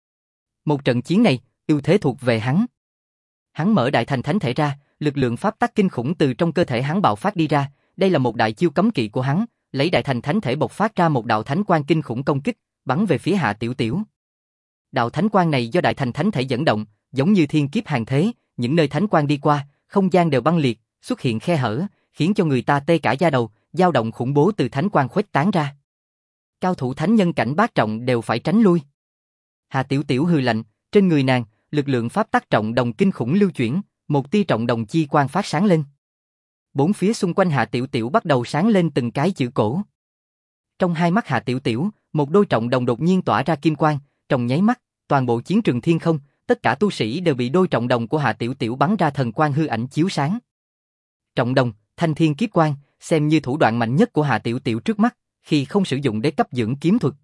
Một trận chiến này, ưu thế thuộc về hắn. Hắn mở đại thành thánh thể ra, lực lượng pháp tắc kinh khủng từ trong cơ thể hắn bạo phát đi ra, đây là một đại chiêu cấm kỵ của hắn, lấy đại thành thánh thể bộc phát ra một đạo thánh quang kinh khủng công kích, bắn về phía Hạ Tiểu Tiểu. Đạo thánh quang này do đại thành thánh thể dẫn động, giống như thiên kiếp hàng thế, những nơi thánh quang đi qua, không gian đều băng liệt, xuất hiện khe hở, khiến cho người ta tê cả da đầu, dao động khủng bố từ thánh quang khuếch tán ra. Cao thủ thánh nhân cảnh bát trọng đều phải tránh lui. Hà Tiểu Tiểu hừ lạnh, trên người nàng, lực lượng pháp tắc trọng đồng kinh khủng lưu chuyển, một tia trọng đồng chi quang phát sáng lên. Bốn phía xung quanh Hà Tiểu Tiểu bắt đầu sáng lên từng cái chữ cổ. Trong hai mắt Hạ Tiểu Tiểu, một đôi trọng đồng đột nhiên tỏa ra kim quang, trong nháy mắt, toàn bộ chiến trường thiên không, tất cả tu sĩ đều bị đôi trọng đồng của Hạ Tiểu Tiểu bắn ra thần quang hư ảnh chiếu sáng. Trọng đồng, thanh thiên kiếp quang, xem như thủ đoạn mạnh nhất của Hạ Tiểu Tiểu trước mắt, khi không sử dụng đế cấp dưỡng kiếm thuật.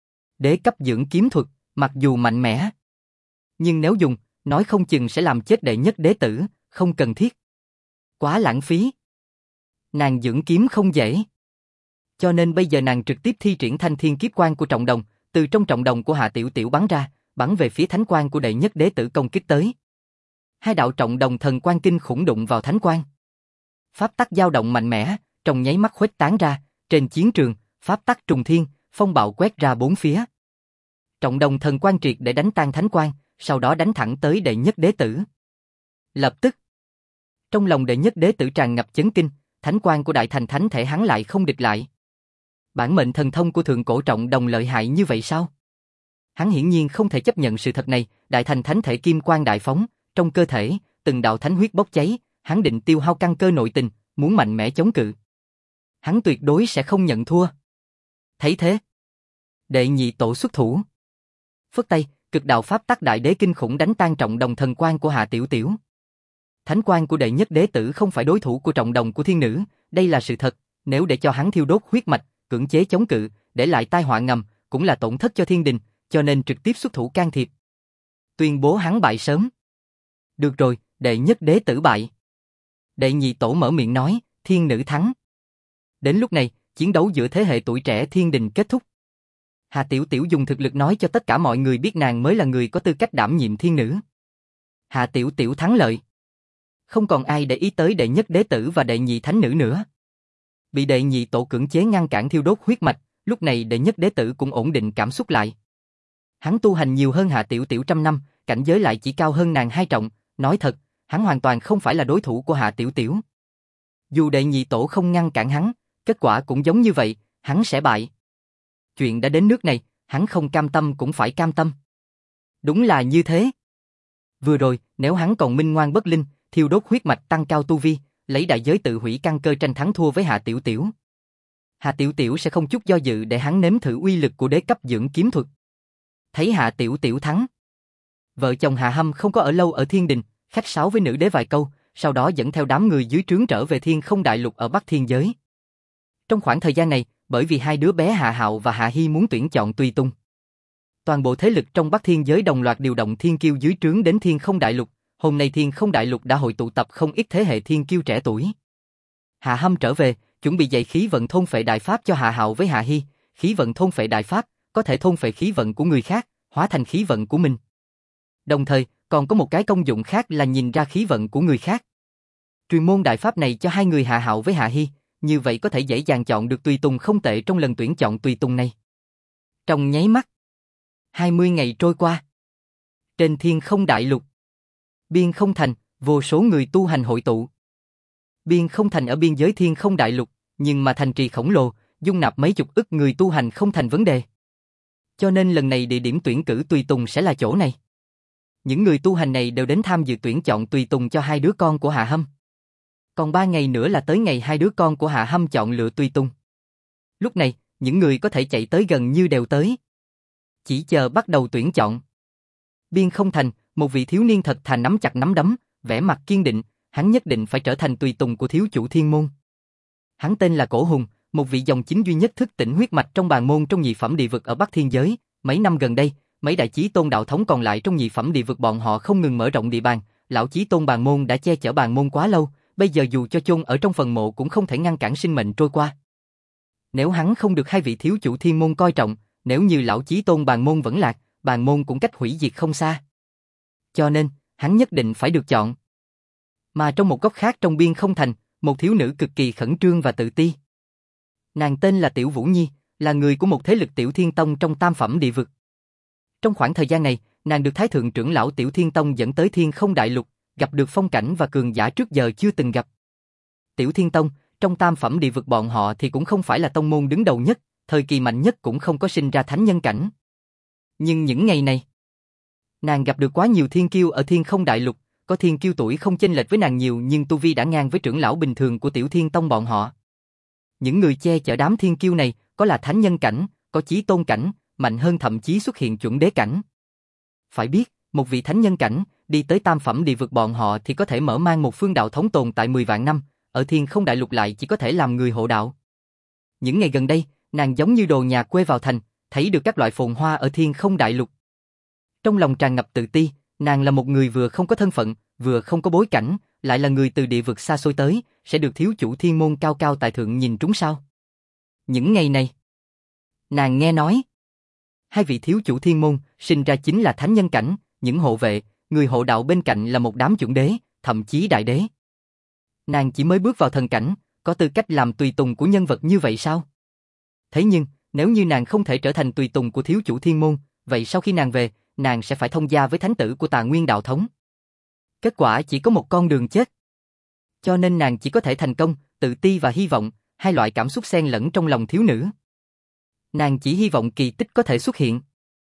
Đế cấp dưỡng kiếm thuật, mặc dù mạnh mẽ, nhưng nếu dùng, nói không chừng sẽ làm chết đệ nhất đế tử, không cần thiết. Quá lãng phí. Nàng dưỡng kiếm không dễ. Cho nên bây giờ nàng trực tiếp thi triển thanh thiên kiếp quang của trọng đồng, từ trong trọng đồng của Hạ Tiểu Tiểu bắn ra, bắn về phía thánh quang của đệ nhất đế tử công kích tới. Hai đạo trọng đồng thần quang kinh khủng đụng vào thánh quang. Pháp tắc dao động mạnh mẽ, trong nháy mắt khuếch tán ra, trên chiến trường, pháp tắc trùng thiên, phong bạo quét ra bốn phía. Trọng đồng thần quang triệt để đánh tan thánh quang, sau đó đánh thẳng tới đệ nhất đế tử. Lập tức, trong lòng đệ nhất đế tử tràn ngập chấn kinh, thánh quang của đại thành thánh thể hắn lại không địch lại. Bản mệnh thần thông của thượng cổ trọng đồng lợi hại như vậy sao? Hắn hiển nhiên không thể chấp nhận sự thật này, đại thành thánh thể kim quang đại phóng, trong cơ thể, từng đạo thánh huyết bốc cháy, hắn định tiêu hao căn cơ nội tình, muốn mạnh mẽ chống cự. Hắn tuyệt đối sẽ không nhận thua. Thấy thế, đệ nhị tổ xuất thủ. Phất tay, cực đạo pháp tắc đại đế kinh khủng đánh tan trọng đồng thần quang của Hạ Tiểu Tiểu. Thánh quang của đệ nhất đế tử không phải đối thủ của trọng đồng của thiên nữ, đây là sự thật, nếu để cho hắn thiêu đốt huyết mạch, cưỡng chế chống cự, để lại tai họa ngầm, cũng là tổn thất cho thiên đình, cho nên trực tiếp xuất thủ can thiệp. Tuyên bố hắn bại sớm. Được rồi, đệ nhất đế tử bại. Đệ nhị tổ mở miệng nói, thiên nữ thắng. Đến lúc này, chiến đấu giữa thế hệ tuổi trẻ thiên đình kết thúc. Hạ Tiểu Tiểu dùng thực lực nói cho tất cả mọi người biết nàng mới là người có tư cách đảm nhiệm thiên nữ. Hạ Tiểu Tiểu thắng lợi. Không còn ai để ý tới đệ nhất đế tử và đệ nhị thánh nữ nữa. Bị đệ nhị tổ cưỡng chế ngăn cản thiêu đốt huyết mạch, lúc này đệ nhất đế tử cũng ổn định cảm xúc lại. Hắn tu hành nhiều hơn Hạ Tiểu Tiểu trăm năm, cảnh giới lại chỉ cao hơn nàng hai trọng, nói thật, hắn hoàn toàn không phải là đối thủ của Hạ Tiểu Tiểu. Dù đệ nhị tổ không ngăn cản hắn, kết quả cũng giống như vậy, hắn sẽ bại. Chuyện đã đến nước này, hắn không cam tâm cũng phải cam tâm. Đúng là như thế. Vừa rồi, nếu hắn còn minh ngoan bất linh, thiêu đốt huyết mạch tăng cao tu vi, lấy đại giới tự hủy căn cơ tranh thắng thua với Hạ Tiểu Tiểu. Hạ Tiểu Tiểu sẽ không chút do dự để hắn nếm thử uy lực của đế cấp dưỡng kiếm thuật. Thấy Hạ Tiểu Tiểu thắng, vợ chồng Hạ Hâm không có ở lâu ở thiên đình, khách sáo với nữ đế vài câu, sau đó dẫn theo đám người dưới trướng trở về Thiên Không Đại Lục ở Bắc Thiên Giới. Trong khoảng thời gian này, bởi vì hai đứa bé Hạ Hạo và Hạ Hi muốn tuyển chọn tùy tung, toàn bộ thế lực trong Bắc Thiên Giới đồng loạt điều động thiên kiêu dưới trướng đến Thiên Không Đại Lục. Hôm nay Thiên Không Đại Lục đã hội tụ tập không ít thế hệ thiên kiêu trẻ tuổi. Hạ Hâm trở về, chuẩn bị dạy khí vận thôn phệ đại pháp cho Hạ Hạo với Hạ Hi. Khí vận thôn phệ đại pháp có thể thôn phệ khí vận của người khác, hóa thành khí vận của mình. Đồng thời, còn có một cái công dụng khác là nhìn ra khí vận của người khác. Truyền môn đại pháp này cho hai người Hạ Hạo với Hạ Hi, như vậy có thể dễ dàng chọn được tùy tùng không tệ trong lần tuyển chọn tùy tùng này. Trong nháy mắt, 20 ngày trôi qua. Trên Thiên Không Đại Lục, Biên Không Thành, vô số người tu hành hội tụ. Biên Không Thành ở biên giới Thiên Không Đại Lục, nhưng mà thành trì khổng lồ, dung nạp mấy chục ức người tu hành không thành vấn đề. Cho nên lần này địa điểm tuyển cử tùy tùng sẽ là chỗ này. Những người tu hành này đều đến tham dự tuyển chọn tùy tùng cho hai đứa con của Hạ Hâm. Còn 3 ngày nữa là tới ngày hai đứa con của Hạ Hâm chọn lựa tùy tùng. Lúc này, những người có thể chạy tới gần như đều tới. Chỉ chờ bắt đầu tuyển chọn. Biên Không Thành, một vị thiếu niên thật thà nắm chặt nắm đấm, vẻ mặt kiên định, hắn nhất định phải trở thành tùy tùng của thiếu chủ thiên môn. Hắn tên là Cổ Hùng, một vị dòng chính duy nhất thức tỉnh huyết mạch trong bàn môn trong nhị phẩm địa vực ở Bắc Thiên Giới. Mấy năm gần đây, mấy đại chí tôn đạo thống còn lại trong nhị phẩm địa vực bọn họ không ngừng mở rộng địa bàn, lão chí tôn bàn môn đã che chở bàn môn quá lâu, bây giờ dù cho chôn ở trong phần mộ cũng không thể ngăn cản sinh mệnh trôi qua. Nếu hắn không được hai vị thiếu chủ thiên môn coi trọng, nếu như lão chí tôn bàn môn vẫn lạc, bàn môn cũng cách hủy diệt không xa. Cho nên, hắn nhất định phải được chọn. Mà trong một góc khác trong Biên Không Thành, một thiếu nữ cực kỳ khẩn trương và tự ti. Nàng tên là Tiểu Vũ Nhi, là người của một thế lực Tiểu Thiên Tông trong tam phẩm địa vực. Trong khoảng thời gian này, nàng được Thái Thượng trưởng lão Tiểu Thiên Tông dẫn tới Thiên Không Đại Lục, gặp được phong cảnh và cường giả trước giờ chưa từng gặp. Tiểu Thiên Tông, trong tam phẩm địa vực bọn họ thì cũng không phải là tông môn đứng đầu nhất, thời kỳ mạnh nhất cũng không có sinh ra thánh nhân cảnh. Nhưng những ngày này, nàng gặp được quá nhiều thiên kiêu ở Thiên Không Đại Lục, có thiên kiêu tuổi không chênh lệch với nàng nhiều nhưng tu vi đã ngang với trưởng lão bình thường của Tiểu Thiên Tông bọn họ. Những người che chở đám thiên kiêu này, có là thánh nhân cảnh, có chí tôn cảnh, mạnh hơn thậm chí xuất hiện chuẩn đế cảnh. Phải biết, một vị thánh nhân cảnh, đi tới tam phẩm địa vực bọn họ thì có thể mở mang một phương đạo thống tồn tại 10 vạn năm, ở Thiên Không Đại Lục lại chỉ có thể làm người hộ đạo. Những ngày gần đây, nàng giống như đồ nhà quê vào thành, thấy được các loại phồn hoa ở Thiên Không Đại Lục. Trong lòng tràn ngập tự ti, nàng là một người vừa không có thân phận, vừa không có bối cảnh, lại là người từ địa vực xa xôi tới, sẽ được thiếu chủ thiên môn cao cao tại thượng nhìn trúng sao? Những ngày này, nàng nghe nói, hai vị thiếu chủ thiên môn sinh ra chính là thánh nhân cảnh, những hộ vệ, người hộ đạo bên cạnh là một đám chuẩn đế, thậm chí đại đế. Nàng chỉ mới bước vào thần cảnh, có tư cách làm tùy tùng của nhân vật như vậy sao? Thế nhưng, nếu như nàng không thể trở thành tùy tùng của thiếu chủ thiên môn, vậy sau khi nàng về, nàng sẽ phải thông gia với thánh tử của Tà Nguyên đạo thống. Kết quả chỉ có một con đường chết. Cho nên nàng chỉ có thể thành công, tự ti và hy vọng, hai loại cảm xúc xen lẫn trong lòng thiếu nữ. Nàng chỉ hy vọng kỳ tích có thể xuất hiện.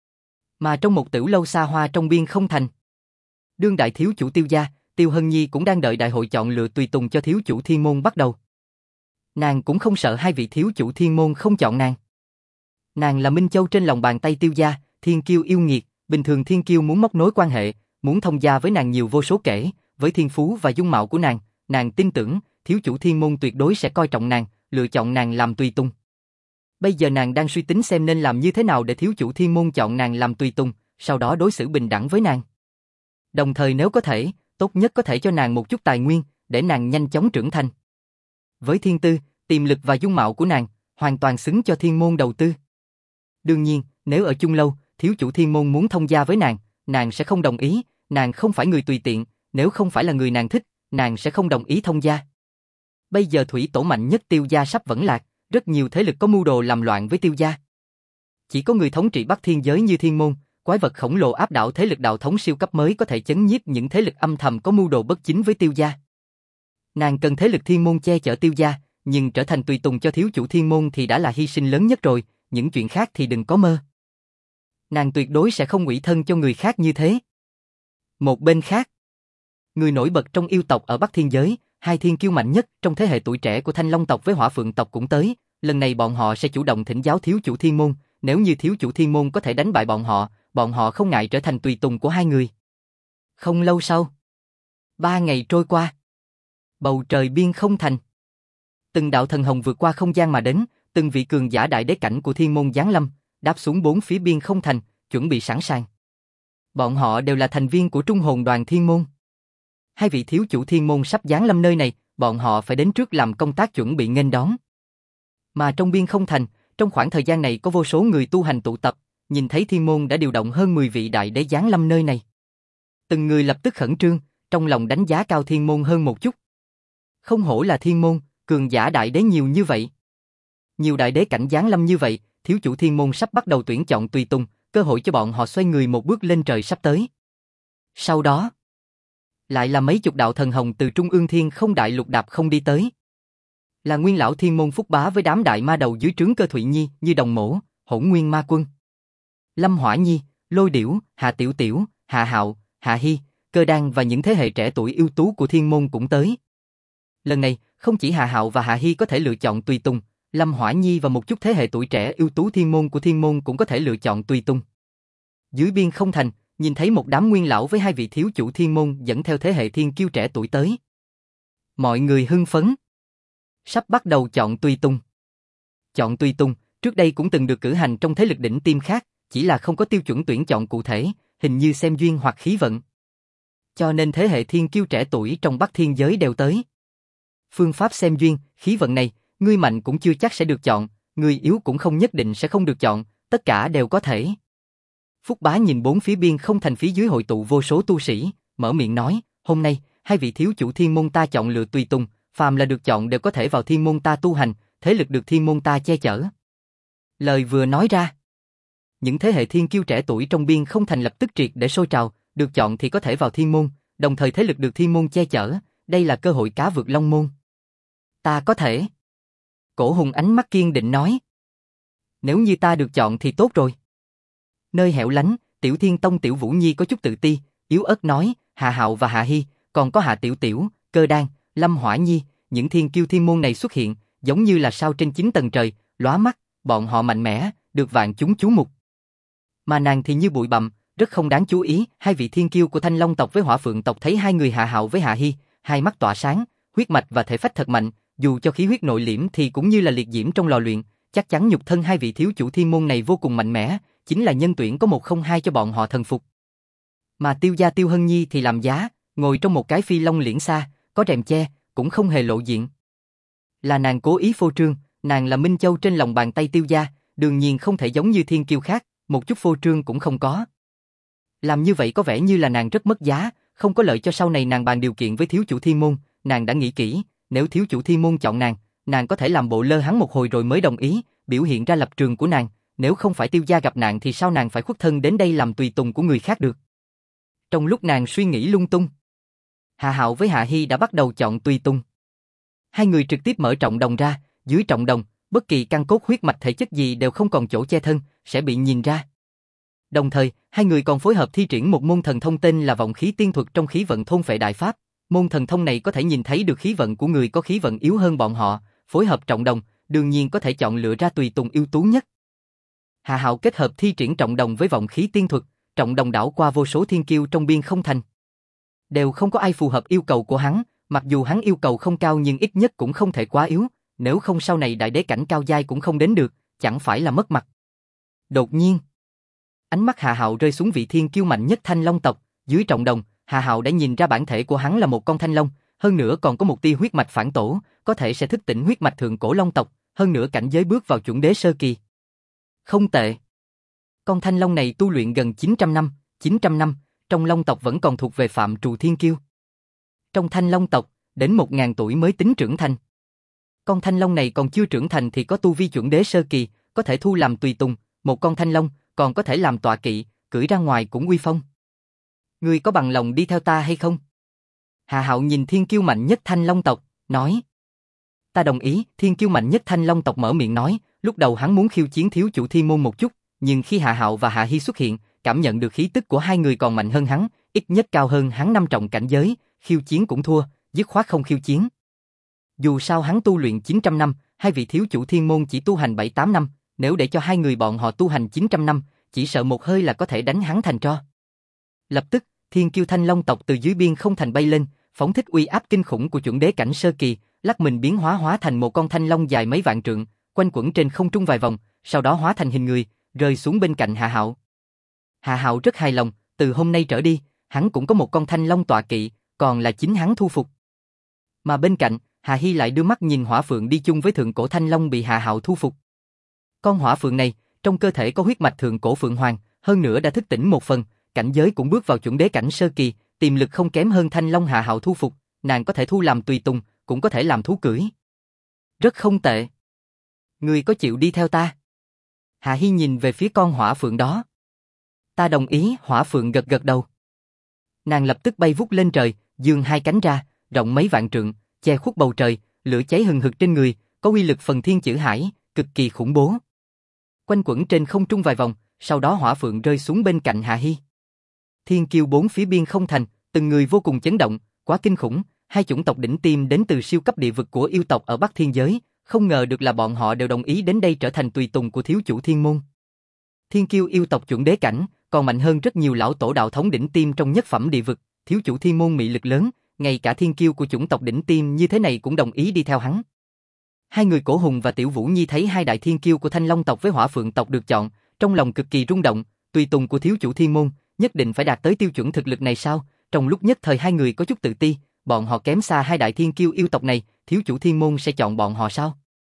Mà trong một tiểu lâu xa hoa trong biên không thành, đương đại thiếu chủ Tiêu gia, Tiêu Hân Nhi cũng đang đợi đại hội chọn lựa tùy tùng cho thiếu chủ thiên môn bắt đầu. Nàng cũng không sợ hai vị thiếu chủ thiên môn không chọn nàng. Nàng là Minh Châu trên lòng bàn tay Tiêu gia, thiên kiêu yêu nghiệt, bình thường thiên kiêu muốn móc nối quan hệ, muốn thông gia với nàng nhiều vô số kể, với thiên phú và dung mạo của nàng tin tưởng, thiếu chủ thiên môn tuyệt đối sẽ coi trọng nàng, lựa chọn nàng làm tùy tùng. Bây giờ nàng đang suy tính xem nên làm như thế nào để thiếu chủ thiên môn chọn nàng làm tùy tùng, sau đó đối xử bình đẳng với nàng. Đồng thời nếu có thể, tốt nhất có thể cho nàng một chút tài nguyên, để nàng nhanh chóng trưởng thành. Với thiên tư, tiềm lực và dung mạo của nàng, hoàn toàn xứng cho thiên môn đầu tư. Đương nhiên, nếu ở chung lâu, thiếu chủ thiên môn muốn thông gia với nàng sẽ không đồng ý, nàng không phải người tùy tiện, nếu không phải là người nàng thích, nàng sẽ không đồng ý thông gia. Bây giờ thủy tổ mạnh nhất Tiêu gia sắp vẫn lạc, rất nhiều thế lực có mưu đồ làm loạn với Tiêu gia. Chỉ có người thống trị Bắc Thiên giới như Thiên Môn, quái vật khổng lồ áp đảo thế lực đạo thống siêu cấp mới có thể chấn nhiếp những thế lực âm thầm có mưu đồ bất chính với Tiêu gia. Nàng cần thế lực Thiên Môn che chở Tiêu gia, nhưng trở thành tùy tùng cho thiếu chủ Thiên Môn thì đã là hy sinh lớn nhất rồi, những chuyện khác thì đừng có mơ. Nàng tuyệt đối sẽ không ủy thân cho người khác như thế. Một bên khác, người nổi bật trong yêu tộc ở Bắc Thiên giới, hai thiên kiêu mạnh nhất trong thế hệ tuổi trẻ của Thanh Long tộc với Hỏa Phượng tộc cũng tới, lần này bọn họ sẽ chủ động thỉnh giáo thiếu chủ Thiên Môn, nếu như thiếu chủ Thiên Môn có thể đánh bại bọn họ không ngại trở thành tùy tùng của hai người. Không lâu sau, 3 ngày trôi qua, bầu trời biên không thành, từng đạo thần hồng vượt qua không gian mà đến, từng vị cường giả đại đế cảnh của Thiên Môn giáng lâm, đáp xuống bốn phía biên không thành, chuẩn bị sẵn sàng. Bọn họ đều là thành viên của Trung Hồn Đoàn Thiên Môn. Hai vị thiếu chủ Thiên Môn sắp giáng lâm nơi này, bọn họ phải đến trước làm công tác chuẩn bị nghênh đón. Mà trong biên không thành, trong khoảng thời gian này có vô số người tu hành tụ tập, nhìn thấy Thiên Môn đã điều động hơn 10 vị đại đế giáng lâm nơi này. Từng người lập tức khẩn trương, trong lòng đánh giá cao Thiên Môn hơn một chút. Không hổ là Thiên Môn, cường giả đại đế nhiều như vậy. Nhiều đại đế cảnh giáng lâm như vậy, thiếu chủ Thiên Môn sắp bắt đầu tuyển chọn tùy tùng, cơ hội cho bọn họ xoay người một bước lên trời sắp tới. Sau đó, lại là mấy chục đạo thần hồng từ Trung ương Thiên Không Đại Lục đạp không đi tới. Là nguyên lão Thiên Môn Phúc Bá với đám đại ma đầu dưới trướng Cơ Thụy Nhi như Đồng Mổ, Hỗn Nguyên Ma Quân, Lâm Hỏa Nhi, Lôi Điểu, Hạ Tiểu Tiểu, Hạ Hạo, Hạ Hy, Cơ Đan và những thế hệ trẻ tuổi ưu tú của Thiên Môn cũng tới. Lần này, không chỉ Hạ Hạo và Hạ Hy có thể lựa chọn tùy tùng, Lâm Hỏa Nhi và một chút thế hệ tuổi trẻ ưu tú Thiên Môn của Thiên Môn cũng có thể lựa chọn tùy tùng. Dưới biên không thành, nhìn thấy một đám nguyên lão với hai vị thiếu chủ Thiên Môn dẫn theo thế hệ thiên kiêu trẻ tuổi tới. Mọi người hưng phấn. Sắp bắt đầu chọn tùy tùng. Chọn tùy tùng, trước đây cũng từng được cử hành trong thế lực đỉnh tiêm khác, chỉ là không có tiêu chuẩn tuyển chọn cụ thể, hình như xem duyên hoặc khí vận. Cho nên thế hệ thiên kiêu trẻ tuổi trong Bắc Thiên giới đều tới. Phương pháp xem duyên, khí vận này, người mạnh cũng chưa chắc sẽ được chọn, người yếu cũng không nhất định sẽ không được chọn, tất cả đều có thể. Phúc Bá nhìn bốn phía biên không thành phía dưới hội tụ vô số tu sĩ, mở miệng nói, hôm nay, hai vị thiếu chủ Thiên Môn ta chọn lựa tùy tùng, phàm là được chọn đều có thể vào Thiên Môn ta tu hành, thế lực được Thiên Môn ta che chở. Lời vừa nói ra, những thế hệ thiên kiêu trẻ tuổi trong biên không thành lập tức triệt để sôi trào, được chọn thì có thể vào Thiên Môn, đồng thời thế lực được Thiên Môn che chở, đây là cơ hội cá vượt long môn. Ta có thể. Cổ Hùng ánh mắt kiên định nói. Nếu như ta được chọn thì tốt rồi. Nơi hẻo lánh, Tiểu Thiên Tông Tiểu Vũ Nhi có chút tự ti, yếu ớt nói, Hạ Hạo và Hạ Hy, còn có Hạ Tiểu Tiểu, Cơ Đan, Lâm Hỏa Nhi, những thiên kiêu Thiên Môn này xuất hiện, giống như là sao trên 9 tầng trời, lóa mắt, bọn họ mạnh mẽ, được vạn chúng chú mục. Mà nàng thì như bụi bặm, rất không đáng chú ý. Hai vị thiên kiêu của Thanh Long tộc với Hỏa Phượng tộc thấy hai người Hạ Hạo với Hạ Hi, hai mắt tỏa sáng, huyết mạch và thể phách thật mạnh, dù cho khí huyết nội liễm thì cũng như là liệt diễm trong lò luyện, chắc chắn nhục thân hai vị thiếu chủ thiên môn này vô cùng mạnh mẽ, chính là nhân tuyển có 102 cho bọn họ thần phục. Mà Tiêu gia Tiêu Hân Nhi thì làm giá, ngồi trong một cái phi long liễn xa, có rèm che, cũng không hề lộ diện. Là nàng cố ý phô trương, nàng là Minh Châu trên lòng bàn tay Tiêu gia, đương nhiên không thể giống như thiên kiêu khác, một chút phô trương cũng không có. Làm như vậy có vẻ như là nàng rất mất giá, không có lợi cho sau này nàng bàn điều kiện với thiếu chủ thiên môn, nàng đã nghĩ kỹ, nếu thiếu chủ thiên môn chọn nàng có thể làm bộ lơ hắn một hồi rồi mới đồng ý, biểu hiện ra lập trường của nàng, nếu không phải Tiêu gia gặp nạn thì sao nàng phải khuất thân đến đây làm tùy tùng của người khác được. Trong lúc nàng suy nghĩ lung tung, Hạ Hạo với Hạ Hi đã bắt đầu chọn tùy tùng. Hai người trực tiếp mở trọng đồng ra, dưới trọng đồng, bất kỳ căn cốt huyết mạch thể chất gì đều không còn chỗ che thân, sẽ bị nhìn ra. Đồng thời, hai người còn phối hợp thi triển một môn thần thông tên là vọng khí tiên thuật trong khí vận thôn phệ đại pháp. Môn thần thông này có thể nhìn thấy được khí vận của người có khí vận yếu hơn bọn họ, phối hợp trọng đồng, đương nhiên có thể chọn lựa ra tùy tùng ưu tú nhất. Hạ Hạo kết hợp thi triển trọng đồng với vọng khí tiên thuật, trọng đồng đảo qua vô số thiên kiêu trong biên không thành. Đều không có ai phù hợp yêu cầu của hắn, mặc dù hắn yêu cầu không cao nhưng ít nhất cũng không thể quá yếu, nếu không sau này đại đế cảnh cao giai cũng không đến được, chẳng phải là mất mặt. Đột nhiên, ánh mắt Hạ Hạo rơi xuống vị thiên kiêu mạnh nhất Thanh Long tộc, dưới trọng đồng, Hạ Hạo đã nhìn ra bản thể của hắn là một con thanh long, hơn nữa còn có một tia huyết mạch phản tổ, có thể sẽ thức tỉnh huyết mạch thượng cổ long tộc, hơn nữa cảnh giới bước vào chuẩn đế sơ kỳ. Không tệ. Con thanh long này tu luyện gần 900 năm, trong long tộc vẫn còn thuộc về phạm trù thiên kiêu. Trong thanh long tộc, đến 1000 tuổi mới tính trưởng thành. Con thanh long này còn chưa trưởng thành thì có tu vi chuẩn đế sơ kỳ, có thể thu làm tùy tùng, một con thanh long còn có thể làm tọa kỵ, cưỡi ra ngoài cũng uy phong. Ngươi có bằng lòng đi theo ta hay không? Hạ Hạo nhìn thiên kiêu mạnh nhất Thanh Long tộc, nói. Ta đồng ý. Thiên kiêu mạnh nhất Thanh Long tộc mở miệng nói, lúc đầu hắn muốn khiêu chiến thiếu chủ thiên môn một chút, nhưng khi Hạ Hạo và Hạ Hi xuất hiện, cảm nhận được khí tức của hai người còn mạnh hơn hắn, ít nhất cao hơn hắn 5 trọng cảnh giới, khiêu chiến cũng thua, dứt khoát không khiêu chiến. Dù sao hắn tu luyện 900 năm, hai vị thiếu chủ thiên môn chỉ tu hành 7-8 năm, nếu để cho hai người bọn họ tu hành 900 năm, chỉ sợ một hơi là có thể đánh hắn thành tro. Lập tức, thiên kiêu Thanh Long tộc từ dưới biên không thành bay lên, phóng thích uy áp kinh khủng của chuẩn đế cảnh sơ kỳ, lắc mình biến hóa thành một con thanh long dài mấy vạn trượng, quanh quẩn trên không trung vài vòng, sau đó hóa thành hình người, rơi xuống bên cạnh Hạ Hạo. Hạ Hạo rất hài lòng, từ hôm nay trở đi, hắn cũng có một con thanh long tọa kỵ, còn là chính hắn thu phục. Mà bên cạnh, Hạ Hi lại đưa mắt nhìn Hỏa Phượng đi chung với thượng cổ thanh long bị Hạ Hạo thu phục. Con Hỏa Phượng này, trong cơ thể có huyết mạch thượng cổ Phượng Hoàng, hơn nữa đã thức tỉnh một phần, cảnh giới cũng bước vào chuẩn đế cảnh sơ kỳ, tiềm lực không kém hơn thanh long Hạ Hạo thu phục, nàng có thể thu làm tùy tùng, cũng có thể làm thú cưỡi. Rất không tệ. Ngươi có chịu đi theo ta? Hạ Hi nhìn về phía con Hỏa Phượng đó. Ta đồng ý. Hỏa Phượng gật gật đầu. Nàng lập tức bay vút lên trời, giương hai cánh ra, rộng mấy vạn trượng, che khuất bầu trời, lửa cháy hừng hực trên người, có uy lực phần thiên chữ hải, cực kỳ khủng bố. Quanh quẩn trên không trung vài vòng, sau đó Hỏa Phượng rơi xuống bên cạnh Hạ Hi. Thiên kiêu bốn phía biên không thành, từng người vô cùng chấn động, quá kinh khủng, hai chủng tộc đỉnh tiêm đến từ siêu cấp địa vực của yêu tộc ở Bắc Thiên giới, không ngờ được là bọn họ đều đồng ý đến đây trở thành tùy tùng của thiếu chủ thiên môn. Thiên kiêu yêu tộc chuẩn đế cảnh, còn mạnh hơn rất nhiều lão tổ đạo thống đỉnh tiêm trong nhất phẩm địa vực, thiếu chủ thiên môn mị lực lớn, ngay cả thiên kiêu của chủng tộc đỉnh tiêm như thế này cũng đồng ý đi theo hắn. Hai người Cổ Hùng và Tiểu Vũ Nhi thấy hai đại thiên kiêu của Thanh Long tộc với Hỏa Phượng tộc được chọn, trong lòng cực kỳ rung động, tùy tùng của thiếu chủ thiên môn, nhất định phải đạt tới tiêu chuẩn thực lực này sao? Trong lúc nhất thời hai người có chút tự ti, bọn họ kém xa hai đại thiên kiêu yêu tộc này, thiếu chủ thiên môn sẽ chọn bọn họ sao?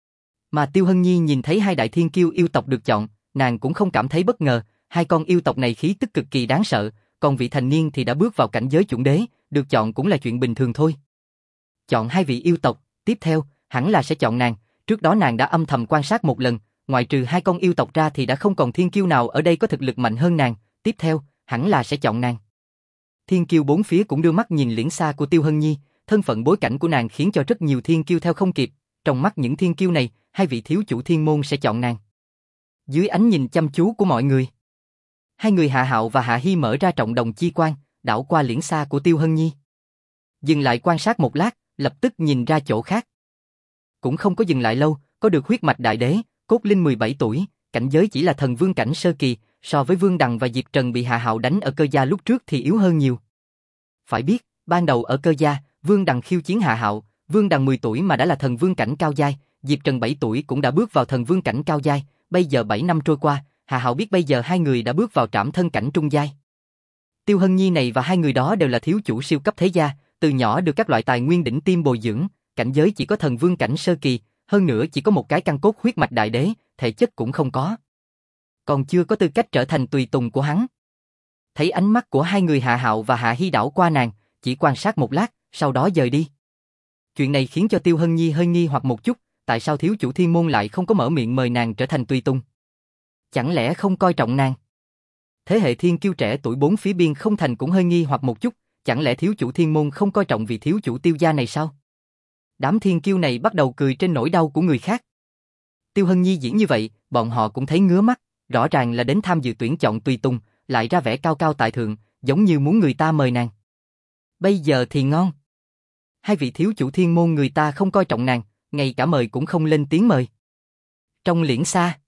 Mà Tiêu Hân Nhi nhìn thấy hai đại thiên kiêu yêu tộc được chọn, nàng cũng không cảm thấy bất ngờ, hai con yêu tộc này khí tức cực kỳ đáng sợ, còn vị thành niên thì đã bước vào cảnh giới chuẩn đế, được chọn cũng là chuyện bình thường thôi. Chọn hai vị yêu tộc, tiếp theo, hẳn là sẽ chọn nàng, trước đó nàng đã âm thầm quan sát một lần, ngoại trừ hai con yêu tộc ra thì đã không còn thiên kiêu nào ở đây có thực lực mạnh hơn nàng, tiếp theo, hẳn là sẽ chọn nàng. Thiên kiêu bốn phía cũng đưa mắt nhìn liễn xa của Tiêu Hân Nhi, thân phận bối cảnh của nàng khiến cho rất nhiều thiên kiêu theo không kịp, trong mắt những thiên kiêu này, hai vị thiếu chủ thiên môn sẽ chọn nàng. Dưới ánh nhìn chăm chú của mọi người, hai người Hạ Hạo và Hạ Hi mở ra trọng đồng chi quan, đảo qua liễn xa của Tiêu Hân Nhi. Dừng lại quan sát một lát, lập tức nhìn ra chỗ khác. Cũng không có dừng lại lâu, có được huyết mạch đại đế, Cốt Linh 17 tuổi, cảnh giới chỉ là thần vương cảnh sơ kỳ, so với Vương Đằng và Diệp Trần bị Hạ Hạo đánh ở Cơ Gia lúc trước thì yếu hơn nhiều. Phải biết, ban đầu ở Cơ Gia, Vương Đằng khiêu chiến Hạ Hạo, Vương Đằng 10 tuổi mà đã là thần vương cảnh cao giai, Diệp Trần 7 tuổi cũng đã bước vào thần vương cảnh cao giai, bây giờ 7 năm trôi qua, Hạ Hạo biết bây giờ hai người đã bước vào trảm thân cảnh trung giai. Tiêu Hân Nhi này và hai người đó đều là thiếu chủ siêu cấp thế gia, từ nhỏ được các loại tài nguyên đỉnh tiêm bồi dưỡng, cảnh giới chỉ có thần vương cảnh sơ kỳ, hơn nữa chỉ có một cái căn cốt huyết mạch đại đế, thể chất cũng không có. Còn chưa có tư cách trở thành tùy tùng của hắn. Thấy ánh mắt của hai người Hạ Hạo và Hạ Hi đảo qua nàng, chỉ quan sát một lát, sau đó dời đi. Chuyện này khiến cho Tiêu Hân Nhi hơi nghi hoặc một chút, tại sao thiếu chủ thiên môn lại không có mở miệng mời nàng trở thành tùy tùng? Chẳng lẽ không coi trọng nàng? Thế hệ thiên kiêu trẻ tuổi bốn phía biên không thành cũng hơi nghi hoặc một chút, chẳng lẽ thiếu chủ thiên môn không coi trọng vị thiếu chủ Tiêu gia này sao? Đám thiên kiêu này bắt đầu cười trên nỗi đau của người khác. Tiêu Hân Nhi diễn như vậy, bọn họ cũng thấy ngứa mắt, rõ ràng là đến tham dự tuyển chọn tùy tùng, lại ra vẻ cao cao tại thượng, giống như muốn người ta mời nàng. Bây giờ thì ngon. Hai vị thiếu chủ thiên môn người ta không coi trọng nàng, ngay cả mời cũng không lên tiếng mời. Trong liễn xa,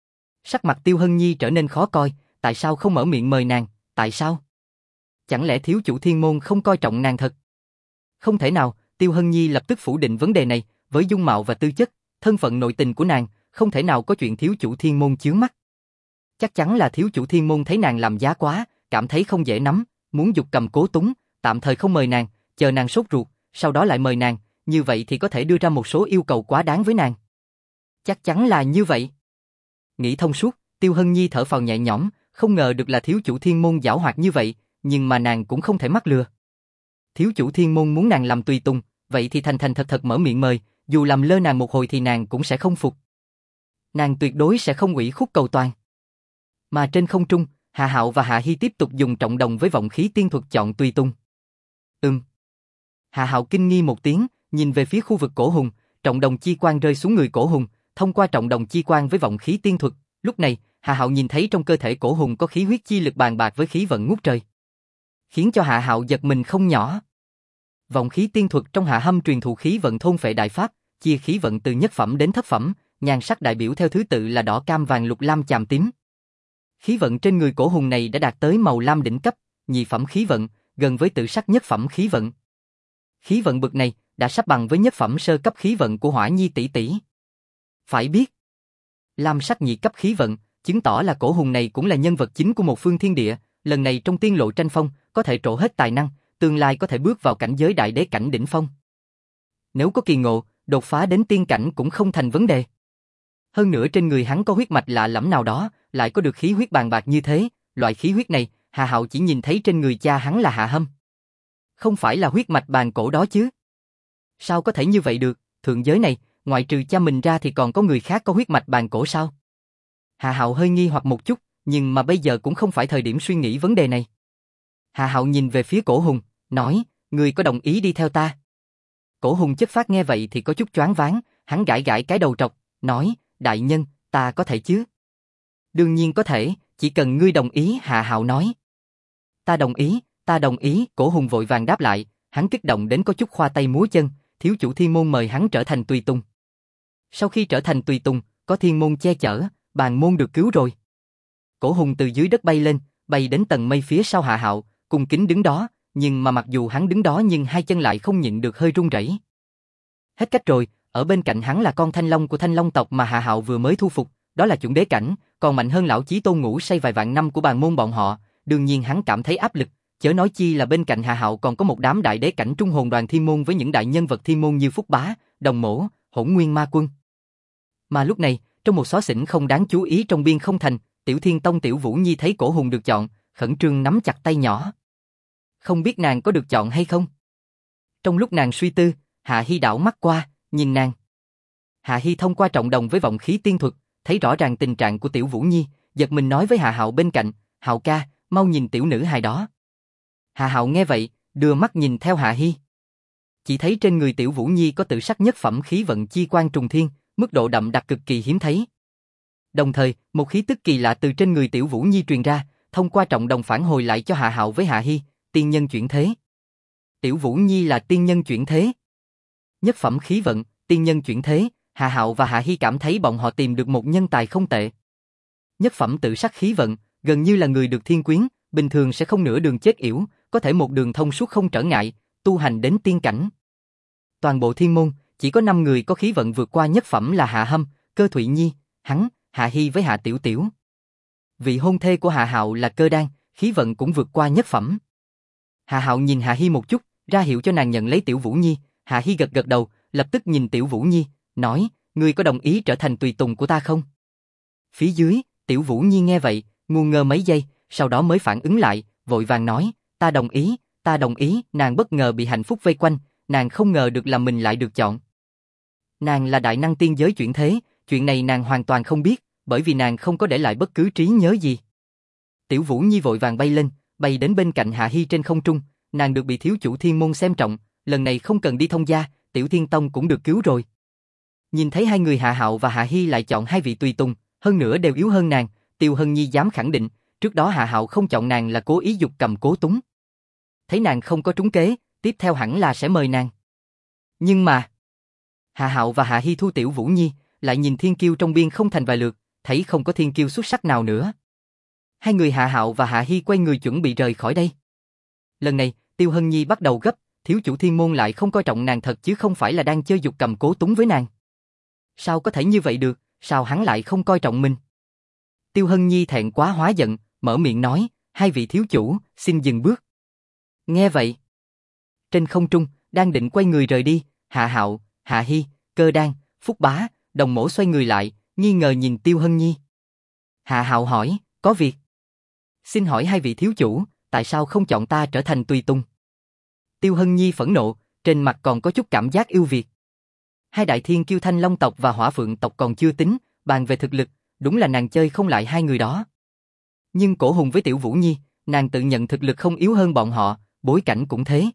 sắc mặt Tiêu Hân Nhi trở nên khó coi, tại sao không mở miệng mời nàng, tại sao? Chẳng lẽ thiếu chủ thiên môn không coi trọng nàng thật? Không thể nào, Tiêu Hân Nhi lập tức phủ định vấn đề này, với dung mạo và tư chất, thân phận nội tình của nàng, không thể nào có chuyện thiếu chủ thiên môn chướng mắt. Chắc chắn là thiếu chủ thiên môn thấy nàng làm giá quá, cảm thấy không dễ nắm, muốn giục cầm cố túng, tạm thời không mời nàng, chờ nàng sốt ruột, sau đó lại mời nàng, như vậy thì có thể đưa ra một số yêu cầu quá đáng với nàng. Chắc chắn là như vậy. Nghĩ thông suốt, Tiêu Hân Nhi thở phào nhẹ nhõm, không ngờ được là thiếu chủ thiên môn giảo hoạt như vậy, nhưng mà nàng cũng không thể mắc lừa. Thiếu chủ thiên môn muốn nàng làm tùy tùng, vậy thì thành thành thật thật mở miệng mời, dù làm lơ nàng một hồi thì nàng cũng sẽ không phục. Nàng tuyệt đối sẽ không ủy khuất cầu toàn. Mà trên không trung, Hạ Hạo và Hạ Hi tiếp tục dùng trọng đồng với vọng khí tiên thuật chọn tùy tùng. Hạ Hạo kinh nghi một tiếng, nhìn về phía khu vực cổ hùng, trọng đồng chi quang rơi xuống người cổ hùng, thông qua trọng đồng chi quang với vọng khí tiên thuật, lúc này, Hạ Hạo nhìn thấy trong cơ thể cổ hùng có khí huyết chi lực bàn bạc với khí vận ngút trời, khiến cho Hạ Hạo giật mình không nhỏ. Vọng khí tiên thuật trong Hạ Hâm truyền thụ khí vận thôn phệ đại pháp, chia khí vận từ nhất phẩm đến thất phẩm, nhan sắc đại biểu theo thứ tự là đỏ cam vàng lục lam chàm tím. Khí vận trên người cổ hùng này đã đạt tới màu lam đỉnh cấp, nhị phẩm khí vận, gần với tự sắc nhất phẩm khí vận. Khí vận bậc này đã sắp bằng với nhất phẩm sơ cấp khí vận của Hỏa Nhi tỷ tỷ. Phải biết, lam sắc nhị cấp khí vận, chứng tỏ là cổ hùng này cũng là nhân vật chính của một phương thiên địa, lần này trong tiên lộ tranh phong, có thể trổ hết tài năng, tương lai có thể bước vào cảnh giới đại đế cảnh đỉnh phong. Nếu có kỳ ngộ, đột phá đến tiên cảnh cũng không thành vấn đề. Hơn nữa trên người hắn có huyết mạch lạ lẫm nào đó, lại có được khí huyết bàn bạc như thế, loại khí huyết này, Hạ Hạo chỉ nhìn thấy trên người cha hắn là Hạ Hâm. Không phải là huyết mạch bàn cổ đó chứ? Sao có thể như vậy được, thượng giới này, ngoại trừ cha mình ra thì còn có người khác có huyết mạch bàn cổ sao? Hạ Hạo hơi nghi hoặc một chút, nhưng mà bây giờ cũng không phải thời điểm suy nghĩ vấn đề này. Hạ Hạo nhìn về phía cổ hùng, nói, người có đồng ý đi theo ta? Cổ hùng chất phác nghe vậy thì có chút choáng váng, hắn gãi gãi cái đầu trọc, nói, đại nhân, ta có thể chứ? Đương nhiên có thể, chỉ cần ngươi đồng ý, Hạ Hạo nói. Ta đồng ý, cổ hùng vội vàng đáp lại, hắn kích động đến có chút khoa tay múa chân, thiếu chủ thiên môn mời hắn trở thành tùy tùng. Sau khi trở thành tùy tùng, có thiên môn che chở, bàn môn được cứu rồi. Cổ hùng từ dưới đất bay lên, bay đến tầng mây phía sau Hạ Hạo, cung kính đứng đó, nhưng mà mặc dù hắn đứng đó nhưng hai chân lại không nhịn được hơi run rẩy. Hết cách rồi, ở bên cạnh hắn là con thanh long của thanh long tộc mà Hạ Hạo vừa mới thu phục, đó là chuẩn đế cảnh, còn mạnh hơn lão chí tôn ngủ say vài vạn năm của bàn môn bọn họ, đương nhiên hắn cảm thấy áp lực, chớ nói chi là bên cạnh Hạ Hạo còn có một đám đại đế cảnh trung hồn đoàn thiên môn với những đại nhân vật thiên môn như Phúc Bá, Đồng Mổ, Hỗn Nguyên Ma Quân. Mà lúc này, trong một xó xỉnh không đáng chú ý trong biên không thành, Tiểu Thiên Tông Tiểu Vũ Nhi thấy cổ hùng được chọn, khẩn trương nắm chặt tay nhỏ. Không biết nàng có được chọn hay không? Trong lúc nàng suy tư, Hạ Hi đảo mắt qua, nhìn nàng. Hạ Hi thông qua trọng đồng với vọng khí tiên thuật, thấy rõ ràng tình trạng của Tiểu Vũ Nhi, giật mình nói với Hạ Hạo bên cạnh, Hạo ca, mau nhìn tiểu nữ hài đó. Hạ Hạo nghe vậy, đưa mắt nhìn theo Hạ Hi. Chỉ thấy trên người Tiểu Vũ Nhi có tự sắc nhất phẩm khí vận chi quang trùng thiên, mức độ đậm đặc cực kỳ hiếm thấy. Đồng thời, một khí tức kỳ lạ từ trên người Tiểu Vũ Nhi truyền ra, thông qua trọng đồng phản hồi lại cho Hạ Hạo với Hạ Hi, tiên nhân chuyển thế. Tiểu Vũ Nhi là tiên nhân chuyển thế. Nhất phẩm khí vận, tiên nhân chuyển thế, Hạ Hạo và Hạ Hi cảm thấy bọn họ tìm được một nhân tài không tệ. Nhất phẩm tự sắc khí vận, gần như là người được thiên quyến, bình thường sẽ không nửa đường chết yểu, có thể một đường thông suốt không trở ngại, tu hành đến tiên cảnh. Toàn bộ thiên môn, chỉ có 5 người có khí vận vượt qua nhất phẩm là Hạ Hâm, Cơ Thụy Nhi, hắn, Hạ Hi với Hạ Tiểu Tiểu. Vị hôn thê của Hạ Hạo là Cơ Đan, khí vận cũng vượt qua nhất phẩm. Hạ Hạo nhìn Hạ Hi một chút, ra hiệu cho nàng nhận lấy Tiểu Vũ Nhi, Hạ Hi gật gật đầu, lập tức nhìn Tiểu Vũ Nhi, nói, ngươi có đồng ý trở thành tùy tùng của ta không? Phía dưới, Tiểu Vũ Nhi nghe vậy, ngu ngơ mấy giây, sau đó mới phản ứng lại, vội vàng nói, ta đồng ý, nàng bất ngờ bị hạnh phúc vây quanh, nàng không ngờ được là mình lại được chọn. Nàng là đại năng tiên giới chuyển thế, chuyện này nàng hoàn toàn không biết, bởi vì nàng không có để lại bất cứ trí nhớ gì. Tiểu Vũ Nhi vội vàng bay lên, bay đến bên cạnh Hạ Hi trên không trung, nàng được bị thiếu chủ thiên môn xem trọng, lần này không cần đi thông gia, Tiểu Thiên Tông cũng được cứu rồi. Nhìn thấy hai người Hạ Hạo và Hạ Hi lại chọn hai vị tùy tùng, hơn nữa đều yếu hơn nàng, Tiêu Hân Nhi dám khẳng định, trước đó Hạ Hạo không chọn nàng là cố ý giục cầm cố túng. Thấy nàng không có trúng kế, tiếp theo hẳn là sẽ mời nàng. Nhưng mà, Hạ Hạo và Hạ Hi thu Tiểu Vũ Nhi, lại nhìn thiên kiêu trong biên không thành vài lượt, thấy không có thiên kiêu xuất sắc nào nữa. Hai người Hạ Hạo và Hạ Hi quay người chuẩn bị rời khỏi đây. Lần này, Tiêu Hân Nhi bắt đầu gấp, thiếu chủ thiên môn lại không coi trọng nàng thật chứ không phải là đang chơi giục cầm cố túng với nàng. Sao có thể như vậy được, sao hắn lại không coi trọng mình? Tiêu Hân Nhi thẹn quá hóa giận, mở miệng nói, hai vị thiếu chủ, xin dừng bước. Nghe vậy, trên không trung, đang định quay người rời đi, Hạ Hạo, Hạ Hi, Cơ Đan, Phúc Bá, Đồng Mỗ xoay người lại, nghi ngờ nhìn Tiêu Hân Nhi. Hạ Hạo hỏi, có việc. Xin hỏi hai vị thiếu chủ, tại sao không chọn ta trở thành tùy tùng? Tiêu Hân Nhi phẫn nộ, trên mặt còn có chút cảm giác yêu Việt. Hai đại thiên kiêu Thanh Long tộc và Hỏa Phượng tộc còn chưa tính, bàn về thực lực, đúng là nàng chơi không lại hai người đó. Nhưng Cổ Hùng với Tiểu Vũ Nhi, nàng tự nhận thực lực không yếu hơn bọn họ, bối cảnh cũng thế.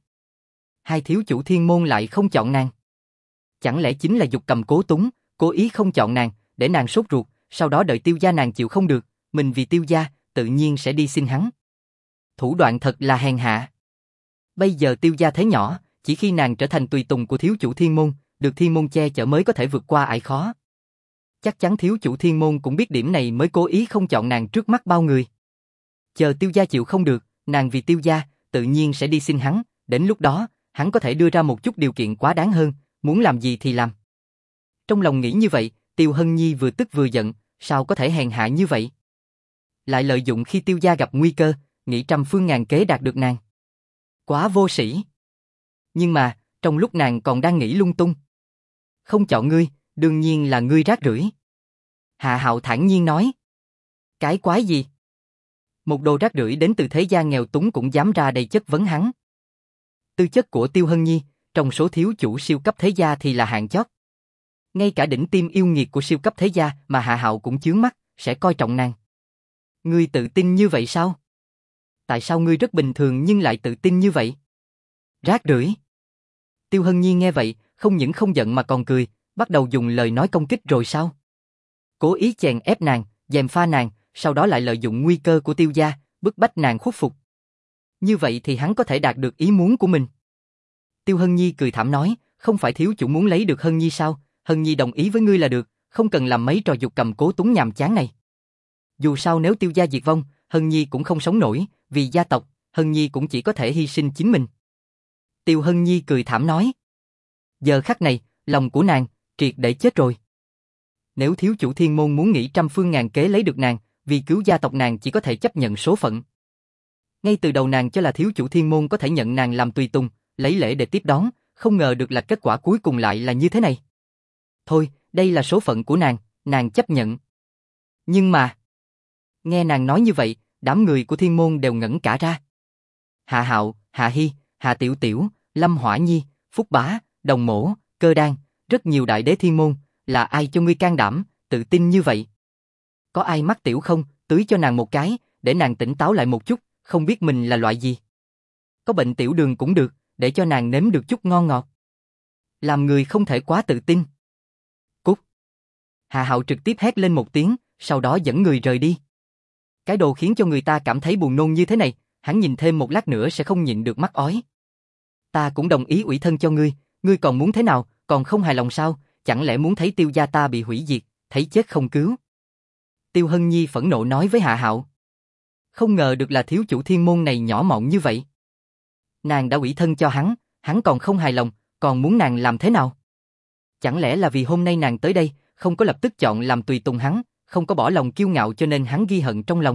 Hai thiếu chủ thiên môn lại không chọn nàng. Chẳng lẽ chính là giục cầm cố túng, cố ý không chọn nàng, để nàng sốt ruột, sau đó đợi Tiêu gia nàng chịu không được, mình vì Tiêu gia, tự nhiên sẽ đi xin hắn. Thủ đoạn thật là hèn hạ. Bây giờ Tiêu gia thế nhỏ, chỉ khi nàng trở thành tùy tùng của thiếu chủ thiên môn, được thiên môn che chở mới có thể vượt qua ải khó. Chắc chắn thiếu chủ thiên môn cũng biết điểm này mới cố ý không chọn nàng trước mắt bao người. Chờ Tiêu gia chịu không được, nàng vì Tiêu gia, tự nhiên sẽ đi xin hắn, đến lúc đó, hắn có thể đưa ra một chút điều kiện quá đáng hơn, muốn làm gì thì làm. Trong lòng nghĩ như vậy, Tiêu Hân Nhi vừa tức vừa giận, sao có thể hèn hạ như vậy? Lại lợi dụng khi Tiêu gia gặp nguy cơ, nghĩ trăm phương ngàn kế đạt được nàng. Quá vô sĩ. Nhưng mà, trong lúc nàng còn đang nghĩ lung tung. Không chọn ngươi, đương nhiên là ngươi rác rưởi. Hạ Hạo thản nhiên nói. Cái quái gì? Một đồ rác rưởi đến từ thế gia nghèo túng cũng dám ra đây chất vấn hắn. Tư chất của Tiêu Hân Nhi, trong số thiếu chủ siêu cấp thế gia thì là hạng chót. Ngay cả đỉnh tim yêu nghiệt của siêu cấp thế gia mà Hạ Hạo cũng chướng mắt, sẽ coi trọng nàng. Ngươi tự tin như vậy sao? Tại sao ngươi rất bình thường nhưng lại tự tin như vậy? Rác rưởi. Tiêu Hân Nhi nghe vậy, không những không giận mà còn cười, bắt đầu dùng lời nói công kích rồi sao? Cố ý chèn ép nàng, gièm pha nàng, sau đó lại lợi dụng nguy cơ của Tiêu gia, bức bách nàng khuất phục. Như vậy thì hắn có thể đạt được ý muốn của mình. Tiêu Hân Nhi cười thảm nói, không phải thiếu chủ muốn lấy được Hân Nhi sao? Hân Nhi đồng ý với ngươi là được, không cần làm mấy trò giục cầm cố túng nhàm chán này. Dù sao nếu Tiêu gia diệt vong, Hân Nhi cũng không sống nổi, vì gia tộc, Hân Nhi cũng chỉ có thể hy sinh chính mình. Tiêu Hân Nhi cười thảm nói. Giờ khắc này, lòng của nàng, triệt để chết rồi. Nếu thiếu chủ thiên môn muốn nghĩ trăm phương ngàn kế lấy được nàng, vì cứu gia tộc nàng chỉ có thể chấp nhận số phận. Ngay từ đầu nàng cho là thiếu chủ thiên môn có thể nhận nàng làm tùy tùng, lấy lễ để tiếp đón, không ngờ được là kết quả cuối cùng lại là như thế này. Thôi, đây là số phận của nàng chấp nhận. Nhưng mà, nghe nàng nói như vậy, đám người của thiên môn đều ngẩn cả ra. Hạ Hạo, Hạ Hi, Hạ Tiểu Tiểu, Lâm Hỏa Nhi, Phúc Bá, Đồng Mỗ, Cơ Đan, rất nhiều đại đế thiên môn, là ai cho ngươi can đảm, tự tin như vậy? Có ai mắc tiểu không, tưới cho nàng một cái, để nàng tỉnh táo lại một chút, không biết mình là loại gì. Có bệnh tiểu đường cũng được, để cho nàng nếm được chút ngon ngọt. Làm người không thể quá tự tin. Cút. Hạ Hạo trực tiếp hét lên một tiếng, sau đó dẫn người rời đi. Cái đồ khiến cho người ta cảm thấy buồn nôn như thế này, hắn nhìn thêm một lát nữa sẽ không nhịn được mắc ói. Ta cũng đồng ý ủy thân cho ngươi, ngươi còn muốn thế nào, còn không hài lòng sao? chẳng lẽ muốn thấy Tiêu gia ta bị hủy diệt, thấy chết không cứu? Tiêu Hân Nhi phẫn nộ nói với Hạ Hạo. Không ngờ được là thiếu chủ thiên môn này nhỏ mọn như vậy. Nàng đã ủy thân cho hắn còn không hài lòng, còn muốn nàng làm thế nào? Chẳng lẽ là vì hôm nay nàng tới đây, không có lập tức chọn làm tùy tùng hắn, không có bỏ lòng kiêu ngạo cho nên hắn ghi hận trong lòng.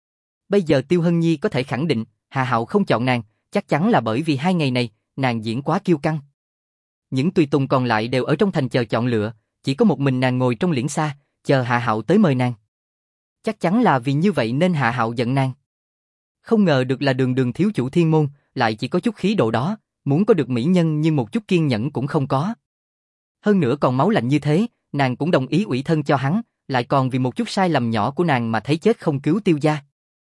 Bây giờ Tiêu Hân Nhi có thể khẳng định, Hạ Hạo không chọn nàng, chắc chắn là bởi vì 2 ngày này, nàng diễn quá kiêu căng. Những tùy tùng còn lại đều ở trong thành chờ chọn lựa, chỉ có một mình nàng ngồi trong liễn xa, chờ Hạ Hạo tới mời nàng. Chắc chắn là vì như vậy nên Hạ Hạo giận nàng. Không ngờ được là Đường Đường thiếu chủ thiên môn, lại chỉ có chút khí độ đó, muốn có được mỹ nhân nhưng một chút kiên nhẫn cũng không có. Hơn nữa còn máu lạnh như thế, nàng cũng đồng ý ủy thân cho hắn, lại còn vì một chút sai lầm nhỏ của nàng mà thấy chết không cứu Tiêu gia.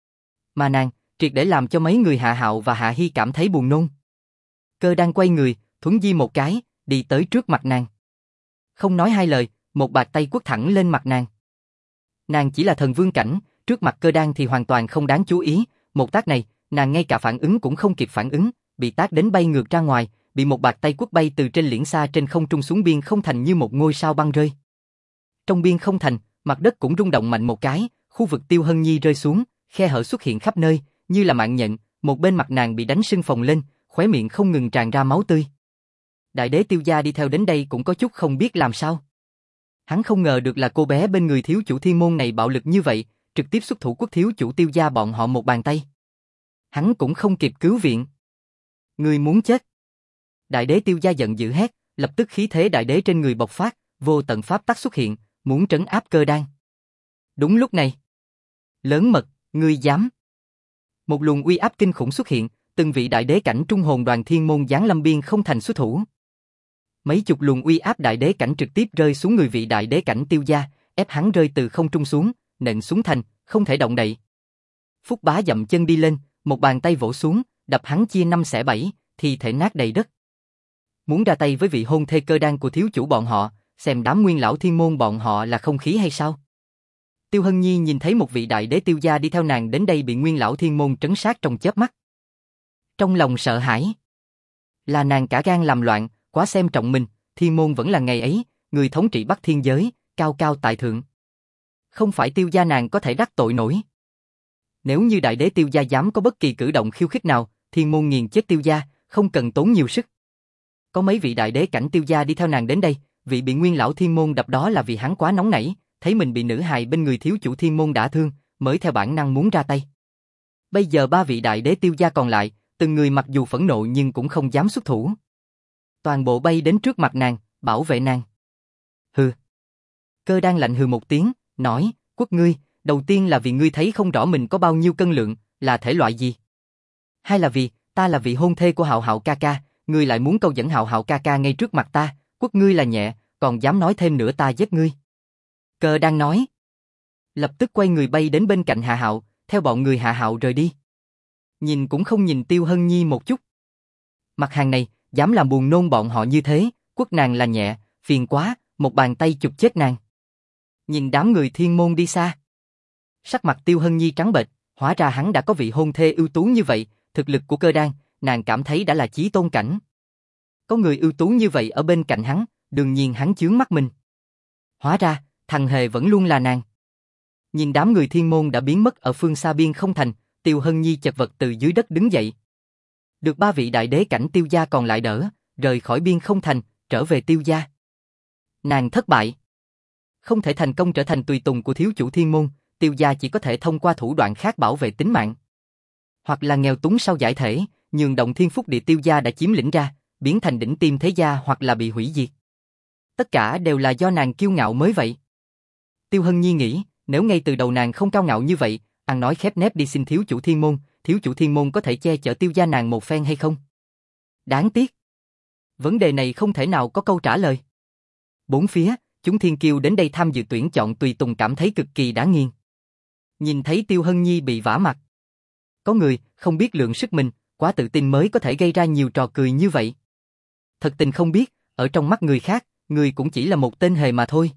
Mà nàng, triệt để làm cho mấy người Hạ Hạo và Hạ Hi cảm thấy buồn nôn. Cơ đang quay người, thuấn di một cái, đi tới trước mặt nàng. Không nói hai lời, một bạt tay quất thẳng lên mặt nàng. Nàng chỉ là thần vương cảnh, trước mặt Cơ Đan thì hoàn toàn không đáng chú ý, một tát này, nàng ngay cả phản ứng cũng không kịp phản ứng, bị tát đến bay ngược ra ngoài, bị một bạt tay quất bay từ trên liễn xa trên không trung xuống biên không thành như một ngôi sao băng rơi. Trong biên không thành, mặt đất cũng rung động mạnh một cái, khu vực Tiêu Hân Nhi rơi xuống, khe hở xuất hiện khắp nơi, như là mạng nhện, một bên mặt nàng bị đánh sưng phồng lên, khóe miệng không ngừng tràn ra máu tươi. Đại đế Tiêu gia đi theo đến đây cũng có chút không biết làm sao. Hắn không ngờ được là cô bé bên người thiếu chủ thiên môn này bạo lực như vậy, trực tiếp xuất thủ quất thiếu chủ Tiêu gia bọn họ một bàn tay. Hắn cũng không kịp cứu viện. Người muốn chết. Đại đế Tiêu gia giận dữ hét, lập tức khí thế đại đế trên người bộc phát, vô tận pháp tắc xuất hiện, muốn trấn áp Cơ Đan. Đúng lúc này, lớn mật, ngươi dám? Một luồng uy áp kinh khủng xuất hiện, từng vị đại đế cảnh trung hồn đoàn thiên môn giáng lâm biên không thành xuất thủ. Mấy chục luồng uy áp đại đế cảnh trực tiếp rơi xuống người vị đại đế cảnh Tiêu gia, ép hắn rơi từ không trung xuống, nện xuống thành, không thể động đậy. Phúc Bá dậm chân đi lên, một bàn tay vỗ xuống, đập hắn chia 5 xẻ 7, thi thể nát đầy đất. Muốn ra tay với vị hôn thê Cơ Đan của thiếu chủ bọn họ, xem đám nguyên lão thiên môn bọn họ là không khí hay sao? Tiêu Hân Nhi nhìn thấy một vị đại đế Tiêu gia đi theo nàng đến đây bị nguyên lão thiên môn trấn sát trong chớp mắt. Trong lòng sợ hãi. Là nàng cả gan làm loạn, quá xem trọng mình, thiên môn vẫn là ngày ấy, người thống trị Bắc Thiên giới, cao cao tại thượng. Không phải Tiêu gia nàng có thể đắc tội nổi. Nếu như đại đế Tiêu gia dám có bất kỳ cử động khiêu khích nào, thiên môn nghiền chết Tiêu gia, không cần tốn nhiều sức. Có mấy vị đại đế cảnh Tiêu gia đi theo nàng đến đây, vị bị nguyên lão thiên môn đập đó là vì hắn quá nóng nảy, thấy mình bị nữ hài bên người thiếu chủ thiên môn đả thương, mới theo bản năng muốn ra tay. Bây giờ 3 vị đại đế Tiêu gia còn lại, từng người mặc dù phẫn nộ nhưng cũng không dám xuất thủ. Toàn bộ bay đến trước mặt nàng, bảo vệ nàng. Hừ. Cơ Đan lạnh hừ một tiếng, nói, quất ngươi, đầu tiên là vì ngươi thấy không rõ mình có bao nhiêu cân lượng, là thể loại gì. Hay là vì, ta là vị hôn thê của Hạo Hạo ca ca, ngươi lại muốn câu dẫn Hạo Hạo ca ca ngay trước mặt ta, quất ngươi là nhẹ, còn dám nói thêm nữa ta giết ngươi. Cơ Đan nói. Lập tức quay người bay đến bên cạnh Hạ Hạo, theo bọn người Hạ Hạo rời đi. Nhìn cũng không nhìn Tiêu Hân Nhi một chút. Mặt hàng này, dám làm buồn nôn bọn họ như thế, quất nàng là nhẹ, phiền quá, một bàn tay chụp chết nàng. Nhìn đám người thiên môn đi xa. Sắc mặt Tiêu Hân Nhi trắng bệch, hóa ra hắn đã có vị hôn thê ưu tú như vậy, thực lực của Cơ Đan, nàng cảm thấy đã là chí tôn cảnh. Có người ưu tú như vậy ở bên cạnh hắn, đương nhiên hắn chướng mắt mình. Hóa ra, thằng hề vẫn luôn là nàng. Nhìn đám người thiên môn đã biến mất ở phương xa biên không thành, Tiêu Hân Nhi chật vật từ dưới đất đứng dậy. Được 3 vị đại đế cảnh Tiêu gia còn lại đỡ, rời khỏi biên không thành, trở về Tiêu gia. Nàng thất bại. Không thể thành công trở thành tùy tùng của thiếu chủ thiên môn, Tiêu gia chỉ có thể thông qua thủ đoạn khác bảo vệ tính mạng. Hoặc là nghèo túng sau giải thể, nhường động thiên phúc địa Tiêu gia đã chiếm lĩnh ra, biến thành đỉnh tiêm thế gia hoặc là bị hủy diệt. Tất cả đều là do nàng kiêu ngạo mới vậy. Tiêu Hân Nhi nghĩ, nếu ngay từ đầu nàng không cao ngạo như vậy, ăn nói khép nép đi xin thiếu chủ thiên môn có thể che chở Tiêu gia nàng một phen hay không? Đáng tiếc. Vấn đề này không thể nào có câu trả lời. Bốn phía, chúng thiên kiêu đến đây tham dự tuyển chọn tùy tùng cảm thấy cực kỳ đã nghiền. Nhìn thấy Tiêu Hân Nhi bị vả mặt. Có người không biết lượng sức mình, quá tự tin mới có thể gây ra nhiều trò cười như vậy. Thật tình không biết, ở trong mắt người khác, người cũng chỉ là một tên hề mà thôi.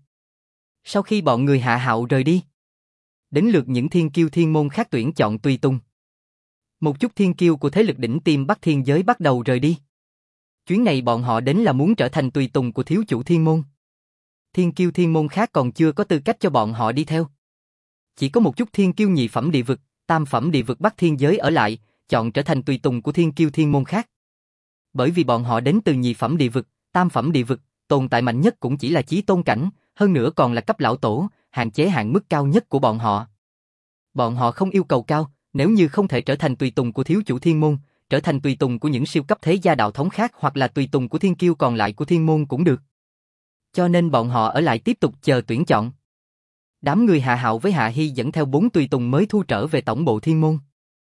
Sau khi bọn người Hạ Hạo rời đi, đến lượt những thiên kiêu thiên môn khác tuyển chọn tùy tùng. Một chút thiên kiêu của thế lực đỉnh tiêm Bắc Thiên giới bắt đầu rời đi. Chuyến này bọn họ đến là muốn trở thành tùy tùng của thiếu chủ thiên môn. Thiên kiêu thiên môn khác còn chưa có tư cách cho bọn họ đi theo. Chỉ có một chút thiên kiêu nhị phẩm địa vực, tam phẩm địa vực Bắc Thiên giới ở lại, chọn trở thành tùy tùng của thiên kiêu thiên môn khác. Bởi vì bọn họ đến từ nhị phẩm địa vực, tam phẩm địa vực, tồn tại mạnh nhất cũng chỉ là chí tôn cảnh, hơn nữa còn là cấp lão tổ, hạn chế hạn mức cao nhất của bọn họ. Bọn họ không yêu cầu cao, nếu như không thể trở thành tùy tùng của thiếu chủ thiên môn, trở thành tùy tùng của những siêu cấp thế gia đạo thống khác hoặc là tùy tùng của thiên kiêu còn lại của thiên môn cũng được. Cho nên bọn họ ở lại tiếp tục chờ tuyển chọn. Đám người Hạ Hạo với Hạ Hi dẫn theo 4 tùy tùng mới thu trở về tổng bộ thiên môn.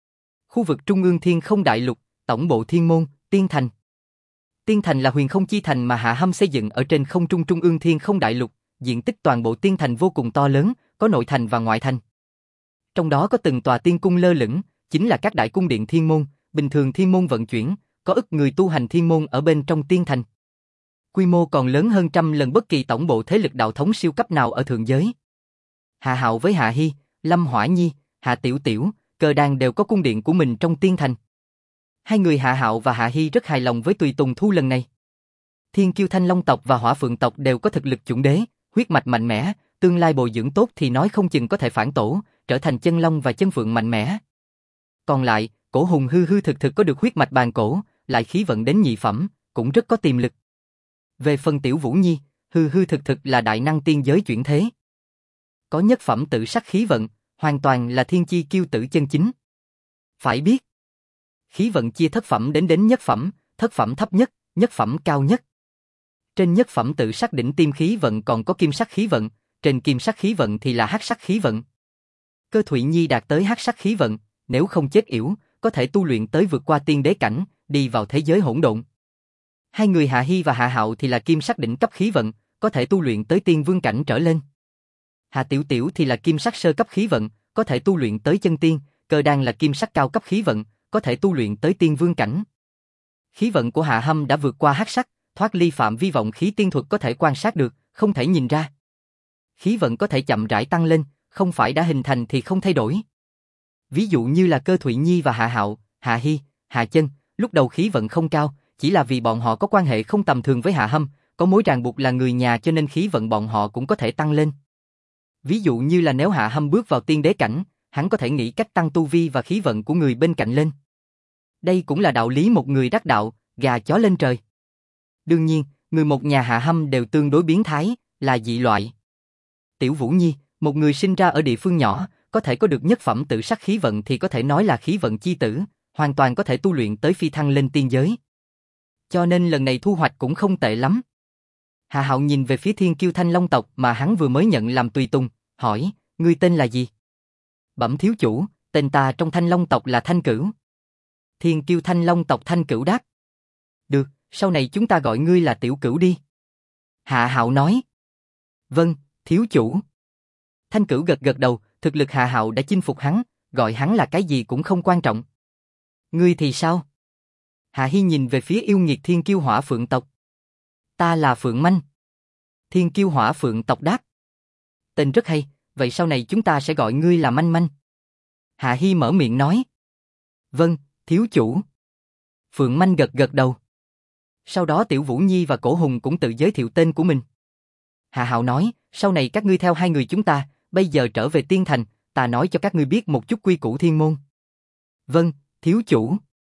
Khu vực Trung ương Thiên Không Đại Lục, tổng bộ thiên môn, Tiên Thành. Tiên Thành là huyền không chi thành mà Hạ Hâm xây dựng ở trên không trung Trung ương Thiên Không Đại Lục, diện tích toàn bộ Tiên Thành vô cùng to lớn, có nội thành và ngoại thành. Trong đó có từng tòa tiên cung lơ lửng, chính là các đại cung điện thiên môn, bình thường thiên môn vận chuyển, có ức người tu hành thiên môn ở bên trong Tiên Thành. Quy mô còn lớn hơn trăm lần bất kỳ tổng bộ thế lực đạo thống siêu cấp nào ở thượng giới. Hạ Hạo với Hạ Hi, Lâm Hỏa Nhi, Hạ Tiểu Tiểu, Cơ Đan đều có cung điện của mình trong Tiên Thành. Hai người Hạ Hạo và Hạ Hi rất hài lòng với tùy tùng thu lần này. Thiên kiêu Thanh Long tộc và Hỏa Phượng tộc đều có thực lực chuẩn đế, huyết mạch mạnh mẽ, tương lai bồi dưỡng tốt thì nói không chừng có thể phản tổ, trở thành chân long và chân phượng mạnh mẽ. Còn lại, Cổ Hùng hư hư thực thực có được huyết mạch bàn cổ, lại khí vận đến nhị phẩm, cũng rất có tiềm lực. Về phần Tiểu Vũ Nhi, hư hư thực thực là đại năng tiên giới chuyển thế. Có nhất phẩm tự sắc khí vận, hoàn toàn là thiên chi kiêu tử chân chính. Phải biết, khí vận chia thất phẩm đến nhất phẩm, thất phẩm thấp nhất, nhất phẩm cao nhất. Trên nhất phẩm tự sắc đỉnh tiêm khí vận còn có kim sắc khí vận, trên kim sắc khí vận thì là hắc sắc khí vận. Cơ Thụy Nhi đạt tới hắc sắc khí vận, nếu không chết yểu, có thể tu luyện tới vượt qua tiên đế cảnh, đi vào thế giới hỗn độn. Hai người Hạ Hi và Hạ Hạo thì là kim sắc đỉnh cấp khí vận, có thể tu luyện tới tiên vương cảnh trở lên. Hạ Tiểu Tiểu thì là kim sắc sơ cấp khí vận, có thể tu luyện tới chân tiên, Cơ Đan là kim sắc cao cấp khí vận, có thể tu luyện tới tiên vương cảnh. Khí vận của Hạ Hâm đã vượt qua hắc sắc, thoát ly phạm vi vọng khí tiên thuật có thể quan sát được, không thể nhìn ra. Khí vận có thể chậm rãi tăng lên, không phải đã hình thành thì không thay đổi. Ví dụ như là Cơ Thụy Nhi và Hạ Hạo, Hạ Hi, Hạ Chân, lúc đầu khí vận không cao, chỉ là vì bọn họ có quan hệ không tầm thường với Hạ Hâm, có mối ràng buộc là người nhà cho nên khí vận bọn họ cũng có thể tăng lên. Ví dụ như là nếu Hạ Hâm bước vào tiên đế cảnh, hắn có thể nghĩ cách tăng tu vi và khí vận của người bên cạnh lên. Đây cũng là đạo lý một người đắc đạo, gà chó lên trời. Đương nhiên, người một nhà Hạ Hâm đều tương đối biến thái, là dị loại. Tiểu Vũ Nhi, một người sinh ra ở địa phương nhỏ, có thể có được nhất phẩm tự sắc khí vận thì có thể nói là khí vận chi tử, hoàn toàn có thể tu luyện tới phi thăng lên tiên giới. Cho nên lần này thu hoạch cũng không tệ lắm. Hạ Hạo nhìn về phía thiên kiêu Thanh Long tộc mà hắn vừa mới nhận làm tùy tùng, hỏi, ngươi tên là gì? Bẩm thiếu chủ, tên ta trong Thanh Long tộc là Thanh Cửu. Thiên kiêu Thanh Long tộc Thanh Cửu đáp. Được, sau này chúng ta gọi ngươi là Tiểu Cửu đi. Hạ Hạo nói. Vâng, thiếu chủ. Thanh Cửu gật gật đầu, thực lực Hạ Hạo đã chinh phục hắn, gọi hắn là cái gì cũng không quan trọng. Ngươi thì sao? Hạ Hi nhìn về phía yêu nghiệt thiên kiêu Hỏa Phượng tộc. Ta là Phượng Manh. Thiên kiêu Hỏa Phượng tộc đáp. Tên rất hay, vậy sau này chúng ta sẽ gọi ngươi là Manh Manh. Hạ Hi mở miệng nói. Vâng, thiếu chủ. Phượng Manh gật gật đầu. Sau đó Tiểu Vũ Nhi và Cổ Hùng cũng tự giới thiệu tên của mình. Hạ Hạo nói, sau này các ngươi theo hai người chúng ta, bây giờ trở về Tiên Thành, ta nói cho các ngươi biết một chút quy củ thiên môn. Vâng, thiếu chủ.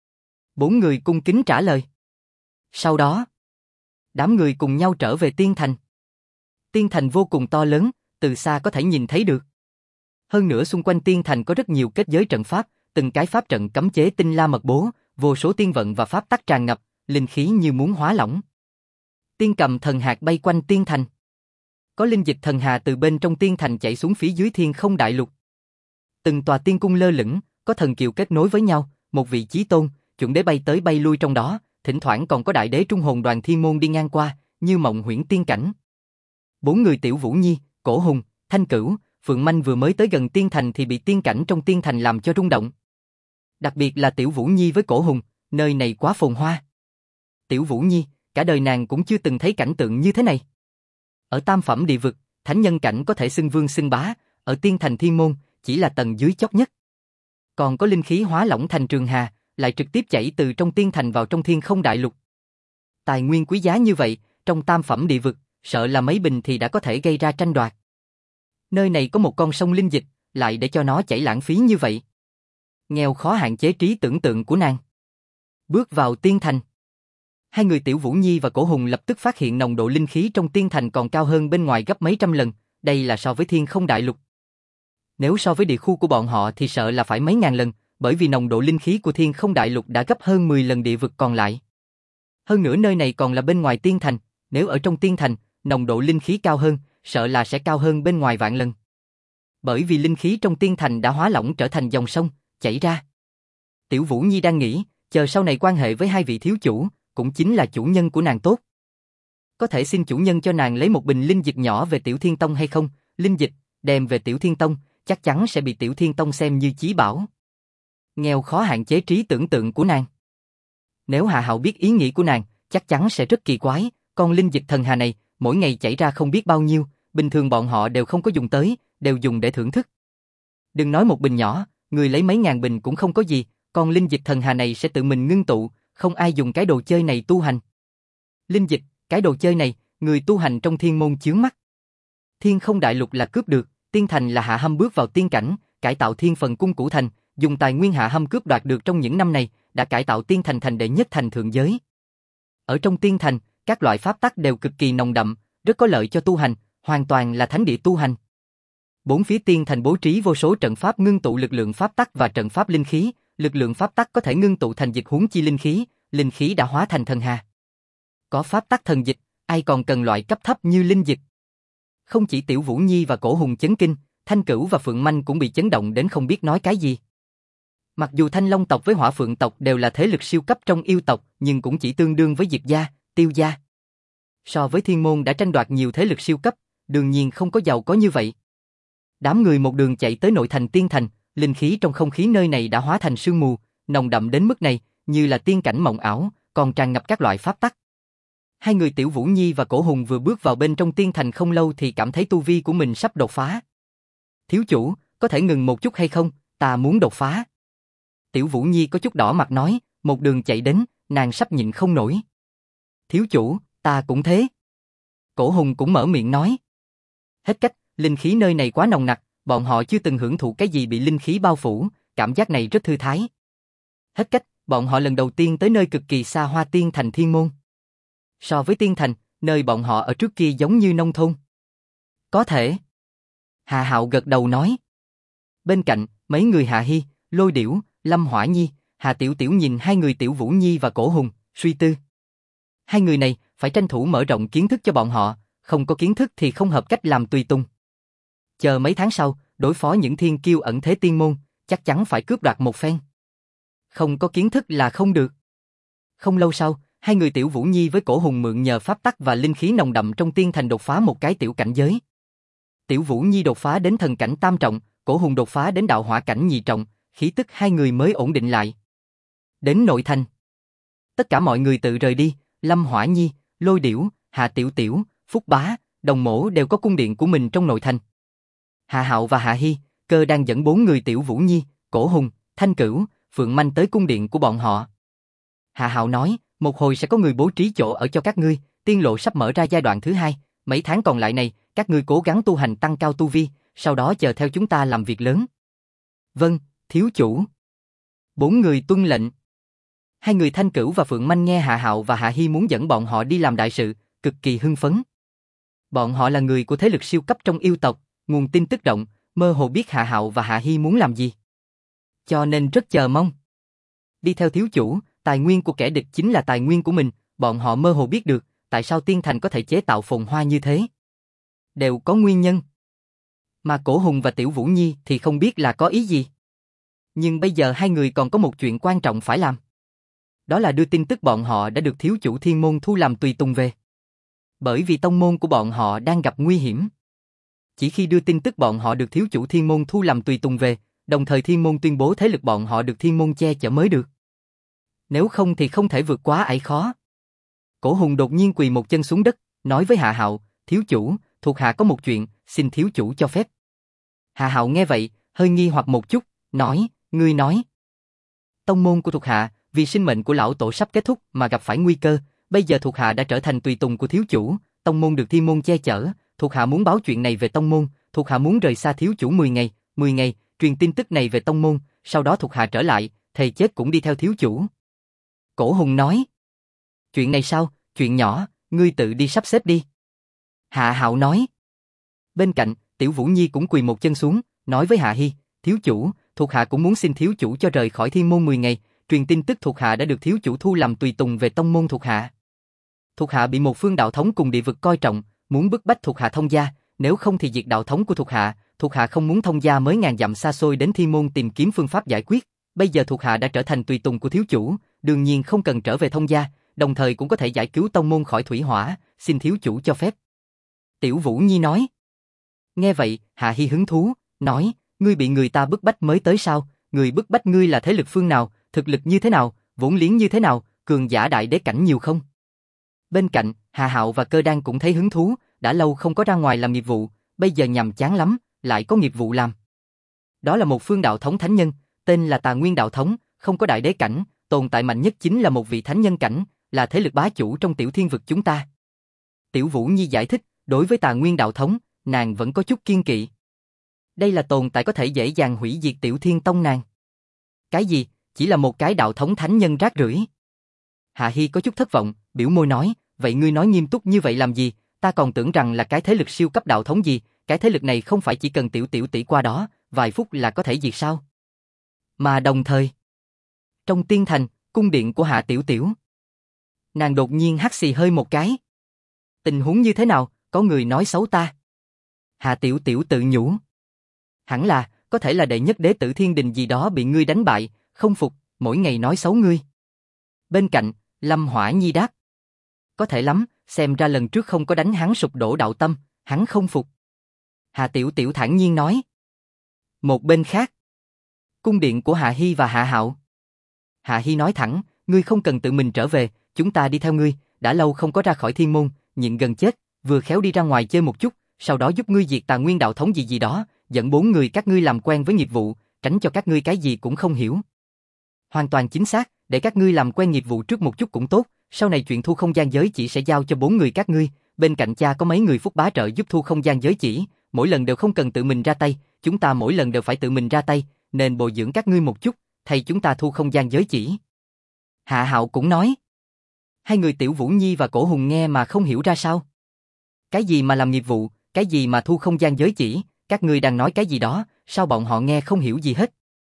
4 người cung kính trả lời. Sau đó, đám người cùng nhau trở về Tiên Thành. Tiên Thành vô cùng to lớn, từ xa có thể nhìn thấy được. Hơn nữa xung quanh Tiên Thành có rất nhiều kết giới trận pháp, từng cái pháp trận cấm chế tinh la mật bố, vô số tiên vận và pháp tắc tràn ngập, linh khí như muốn hóa lỏng. Tiên cầm thần hạt bay quanh Tiên Thành. Có linh dịch thần hà từ bên trong Tiên Thành chảy xuống phía dưới Thiên Không Đại Lục. Từng tòa tiên cung lơ lửng, có thần kiều kết nối với nhau, một vị chí tôn, chuẩn đế bay tới bay lui trong đó, thỉnh thoảng còn có đại đế trung hồn đoàn thiên môn đi ngang qua, như mộng huyễn tiên cảnh. 4 người Tiểu Vũ Nhi, Cổ Hùng, Thanh Cửu, Phượng Manh vừa mới tới gần Tiên Thành thì bị tiên cảnh trong Tiên Thành làm cho rung động. Đặc biệt là Tiểu Vũ Nhi với Cổ Hùng, nơi này quá phồn hoa. Tiểu Vũ Nhi, cả đời nàng cũng chưa từng thấy cảnh tượng như thế này. Ở tam phẩm địa vực, thánh nhân cảnh có thể xưng vương xưng bá, ở Tiên Thành Thiên Môn, chỉ là tầng dưới chót nhất. Còn có linh khí hóa lỏng thành trường hà, lại trực tiếp chảy từ trong Tiên Thành vào trong Thiên Không Đại Lục. Tài nguyên quý giá như vậy, trong tam phẩm địa vực, sợ là mấy bình thì đã có thể gây ra tranh đoạt. Nơi này có một con sông linh dịch, lại để cho nó chảy lãng phí như vậy. Nghèo khó hạn chế trí tưởng tượng của nàng. Bước vào tiên thành. Hai người Tiểu Vũ Nhi và Cổ Hùng lập tức phát hiện nồng độ linh khí trong tiên thành còn cao hơn bên ngoài gấp mấy trăm lần, đây là so với Thiên Không Đại Lục. Nếu so với địa khu của bọn họ thì sợ là phải mấy ngàn lần, bởi vì nồng độ linh khí của Thiên Không Đại Lục đã gấp hơn 10 lần địa vực còn lại. Hơn nữa nơi này còn là bên ngoài tiên thành, nếu ở trong tiên thành, nồng độ linh khí cao hơn, sợ là sẽ cao hơn bên ngoài vạn lần. Bởi vì linh khí trong tiên thành đã hóa lỏng trở thành dòng sông, chảy ra. Tiểu Vũ Nhi đang nghĩ, chờ sau này quan hệ với hai vị thiếu chủ, cũng chính là chủ nhân của nàng tốt. Có thể xin chủ nhân cho nàng lấy một bình linh dịch nhỏ về Tiểu Thiên Tông hay không? Linh dịch, đem về Tiểu Thiên Tông, chắc chắn sẽ bị Tiểu Thiên Tông xem như chí bảo. Nghèo khó hạn chế trí tưởng tượng của nàng. Nếu Hạ Hạo biết ý nghĩ của nàng, chắc chắn sẽ rất kỳ quái, con linh dịch thần hà này, mỗi ngày chảy ra không biết bao nhiêu, bình thường bọn họ đều không có dùng tới, đều dùng để thưởng thức. Đừng nói một bình nhỏ, người lấy mấy ngàn bình cũng không có gì, con linh dịch thần hà này sẽ tự mình ngưng tụ, không ai dùng cái đồ chơi này tu hành. Linh dịch, cái đồ chơi này, người tu hành trong thiên môn chướng mắt. Thiên Không Đại Lục là cướp được, tiên thành là Hạ Hâm bước vào tiên cảnh, cải tạo thiên phần cung cửu thành, dùng tài nguyên Hạ Hâm cướp đoạt được trong những năm này, đã cải tạo tiên thành thành đệ nhất thành thượng giới. Ở trong tiên thành, các loại pháp tắc đều cực kỳ nồng đậm, rất có lợi cho tu hành, hoàn toàn là thánh địa tu hành. Bốn phía tiên thành bố trí vô số trận pháp ngưng tụ lực lượng pháp tắc và trận pháp linh khí, lực lượng pháp tắc có thể ngưng tụ thành dịch huống chi linh khí đã hóa thành thần hà. Có pháp tắc thần dịch, ai còn cần loại cấp thấp như linh dịch. Không chỉ Tiểu Vũ Nhi và Cổ Hùng chấn kinh, Thanh Cửu và Phượng Manh cũng bị chấn động đến không biết nói cái gì. Mặc dù Thanh Long tộc với Hỏa Phượng tộc đều là thế lực siêu cấp trong yêu tộc, nhưng cũng chỉ tương đương với Diệt gia, Tiêu gia. So với Thiên Môn đã tranh đoạt nhiều thế lực siêu cấp, đương nhiên không có giàu có như vậy. Đám người một đường chạy tới nội thành tiên thành, linh khí trong không khí nơi này đã hóa thành sương mù, nồng đậm đến mức này, như là tiên cảnh mộng ảo, còn tràn ngập các loại pháp tắc. Hai người Tiểu Vũ Nhi và Cổ Hùng vừa bước vào bên trong tiên thành không lâu thì cảm thấy tu vi của mình sắp đột phá. Thiếu chủ, có thể ngừng một chút hay không, ta muốn đột phá. Tiểu Vũ Nhi có chút đỏ mặt nói, một đường chạy đến, nàng sắp nhịn không nổi. Thiếu chủ, ta cũng thế. Cổ Hùng cũng mở miệng nói. Hết cách, linh khí nơi này quá nồng nặc, bọn họ chưa từng hưởng thụ cái gì bị linh khí bao phủ, cảm giác này rất thư thái. Hết cách, bọn họ lần đầu tiên tới nơi cực kỳ xa hoa tiên thành Thiên Môn. So với tiên thành, nơi bọn họ ở trước kia giống như nông thôn. Có thể. Hạ Hạo gật đầu nói. Bên cạnh, mấy người Hạ Hi, Lôi Điểu, Lâm Hỏa Nhi, Hạ Tiểu Tiểu nhìn hai người Tiểu Vũ Nhi và Cổ Hùng, suy tư. Hai người này, phải tranh thủ mở rộng kiến thức cho bọn họ, không có kiến thức thì không hợp cách làm tùy tùng. Chờ mấy tháng sau, đối phó những thiên kiêu ẩn thế tiên môn, chắc chắn phải cướp đoạt một phen. Không có kiến thức là không được. Không lâu sau, hai người Tiểu Vũ Nhi với Cổ Hùng mượn nhờ pháp tắc và linh khí nồng đậm trong tiên thành đột phá một cái tiểu cảnh giới. Tiểu Vũ Nhi đột phá đến thần cảnh tam trọng, Cổ Hùng đột phá đến đạo hỏa cảnh nhị trọng, khí tức hai người mới ổn định lại. Đến nội thành, tất cả mọi người tự rời đi, Lâm Hỏa Nhi, Lôi Điểu, Hạ Tiểu Tiểu, Phúc Bá, Đồng Mổ đều có cung điện của mình trong nội thành. Hạ Hạo và Hạ Hi, Cơ đang dẫn bốn người Tiểu Vũ Nhi, Cổ Hùng, Thanh Cửu, Phượng Manh tới cung điện của bọn họ. Hạ Hạo nói, một hồi sẽ có người bố trí chỗ ở cho các ngươi, tiên lộ sắp mở ra giai đoạn thứ hai, mấy tháng còn lại này, các ngươi cố gắng tu hành tăng cao tu vi, sau đó chờ theo chúng ta làm việc lớn. Vâng, thiếu chủ. Bốn người tuân lệnh. Hai người Thanh Cửu và Phượng Manh nghe Hạ Hạo và Hạ Hi muốn dẫn bọn họ đi làm đại sự, cực kỳ hưng phấn. Bọn họ là người của thế lực siêu cấp trong yêu tộc, nguồn tin tức rộng, mơ hồ biết Hạ Hạo và Hạ Hi muốn làm gì. Cho nên rất chờ mong. Đi theo thiếu chủ, tài nguyên của kẻ địch chính là tài nguyên của mình, bọn họ mơ hồ biết được, tại sao tiên thành có thể chế tạo phồn hoa như thế. Đều có nguyên nhân. Mà Cổ Hùng và Tiểu Vũ Nhi thì không biết là có ý gì. Nhưng bây giờ hai người còn có một chuyện quan trọng phải làm. Đó là đưa tin tức bọn họ đã được thiếu chủ Thiên Môn thu làm tùy tùng về. Bởi vì tông môn của bọn họ đang gặp nguy hiểm. Chỉ khi đưa tin tức bọn họ được thiếu chủ Thiên Môn thu làm tùy tùng về, đồng thời Thiên Môn tuyên bố thế lực bọn họ được Thiên Môn che chở mới được. Nếu không thì không thể vượt quá ải khó. Cổ Hùng đột nhiên quỳ một chân xuống đất, nói với Hạ Hạo, thiếu chủ, thuộc hạ có một chuyện, xin thiếu chủ cho phép. Hạ Hạo nghe vậy, hơi nghi hoặc một chút, nói, ngươi nói. Tông môn của thuộc hạ, vì sinh mệnh của lão tổ sắp kết thúc mà gặp phải nguy cơ, bây giờ thuộc hạ đã trở thành tùy tùng của thiếu chủ, tông môn được thiên môn che chở, thuộc hạ muốn báo chuyện này về tông môn, thuộc hạ muốn rời xa thiếu chủ 10 ngày, truyền tin tức này về tông môn, sau đó thuộc hạ trở lại, thầy chết cũng đi theo thiếu chủ. Cổ Hùng nói. Chuyện này sao, chuyện nhỏ, ngươi tự đi sắp xếp đi. Hạ Hạo nói. Bên cạnh, Tiểu Vũ Nhi cũng quỳ một chân xuống, nói với Hạ Hi, thiếu chủ, thuộc hạ cũng muốn xin thiếu chủ cho rời khỏi thiên môn 10 ngày, truyền tin tức thuộc hạ đã được thiếu chủ thu làm tùy tùng về tông môn thuộc hạ. Thuộc hạ bị một phương đạo thống cùng địa vực coi trọng, muốn bức bách thuộc hạ thông gia, nếu không thì diệt đạo thống của thuộc hạ không muốn thông gia mới ngàn dặm xa xôi đến thiên môn tìm kiếm phương pháp giải quyết, bây giờ thuộc hạ đã trở thành tùy tùng của thiếu chủ, đương nhiên không cần trở về thông gia, đồng thời cũng có thể giải cứu tông môn khỏi thủy hỏa, xin thiếu chủ cho phép. Tiểu Vũ Nhi nói. Nghe vậy, Hạ Hi hứng thú, nói, ngươi bị người ta bức bách mới tới sao, người bức bách ngươi là thế lực phương nào, thực lực như thế nào, vốn liếng như thế nào, cường giả đại đế cảnh nhiều không? Bên cạnh, Hà Hạo và Cơ Đan cũng thấy hứng thú, đã lâu không có ra ngoài làm nghiệp vụ, bây giờ nhàm chán lắm, lại có nghiệp vụ làm. Đó là một phương đạo thống thánh nhân, tên là Tà Nguyên đạo thống, không có đại đế cảnh, tồn tại mạnh nhất chính là một vị thánh nhân cảnh, là thế lực bá chủ trong tiểu thiên vực chúng ta. Tiểu Vũ Nhi giải thích, đối với Tà Nguyên đạo thống, nàng vẫn có chút kiên kỵ. Đây là tồn tại có thể dễ dàng hủy diệt Tiểu Thiên Tông nàng. Cái gì, chỉ là một cái đạo thống thánh nhân rác rưởi. Hạ Hi có chút thất vọng, biểu môi nói, vậy ngươi nói nghiêm túc như vậy làm gì, ta còn tưởng rằng là cái thế lực siêu cấp đạo thống gì, cái thế lực này không phải chỉ cần tiểu tỷ qua đó, vài phút là có thể diệt sao. Mà đồng thời, trong tiên thành, cung điện của Hạ Tiểu Tiểu, nàng đột nhiên hắt xì hơi một cái. Tình huống như thế nào, có người nói xấu ta. Hạ Tiểu Tiểu tự nhủ. Hẳn là, có thể là đệ nhất đế tử thiên đình gì đó bị ngươi đánh bại, không phục, mỗi ngày nói xấu ngươi. Bên cạnh, Lâm Hỏa Nhi đáp. Có thể lắm, xem ra lần trước không có đánh hắn sụp đổ đạo tâm, hắn không phục. Hạ Tiểu Tiểu thản nhiên nói. Một bên khác, cung điện của Hạ Hi và Hạ Hạo. Hạ Hi nói thẳng, ngươi không cần tự mình trở về, chúng ta đi theo ngươi, đã lâu không có ra khỏi thiên môn, nhịn gần chết, vừa khéo đi ra ngoài chơi một chút, sau đó giúp ngươi diệt Tà Nguyên đạo thống gì đó, dẫn 4 người các ngươi làm quen với nghiệp vụ, tránh cho các ngươi cái gì cũng không hiểu. Hoàn toàn chính xác, để các ngươi làm quen nghiệp vụ trước một chút cũng tốt, sau này chuyện thu không gian giới chỉ sẽ giao cho 4 người các ngươi, bên cạnh cha có mấy người phúc bá trợ giúp thu không gian giới chỉ, mỗi lần đều không cần tự mình ra tay, chúng ta mỗi lần đều phải tự mình ra tay, nên bồi dưỡng các ngươi một chút, thay chúng ta thu không gian giới chỉ. Hạ Hạo cũng nói. Hai người Tiểu Vũ Nhi và Cổ Hùng nghe mà không hiểu ra sao. Cái gì mà làm nghiệp vụ, cái gì mà thu không gian giới chỉ, các ngươi đang nói cái gì đó, sao bọn họ nghe không hiểu gì hết.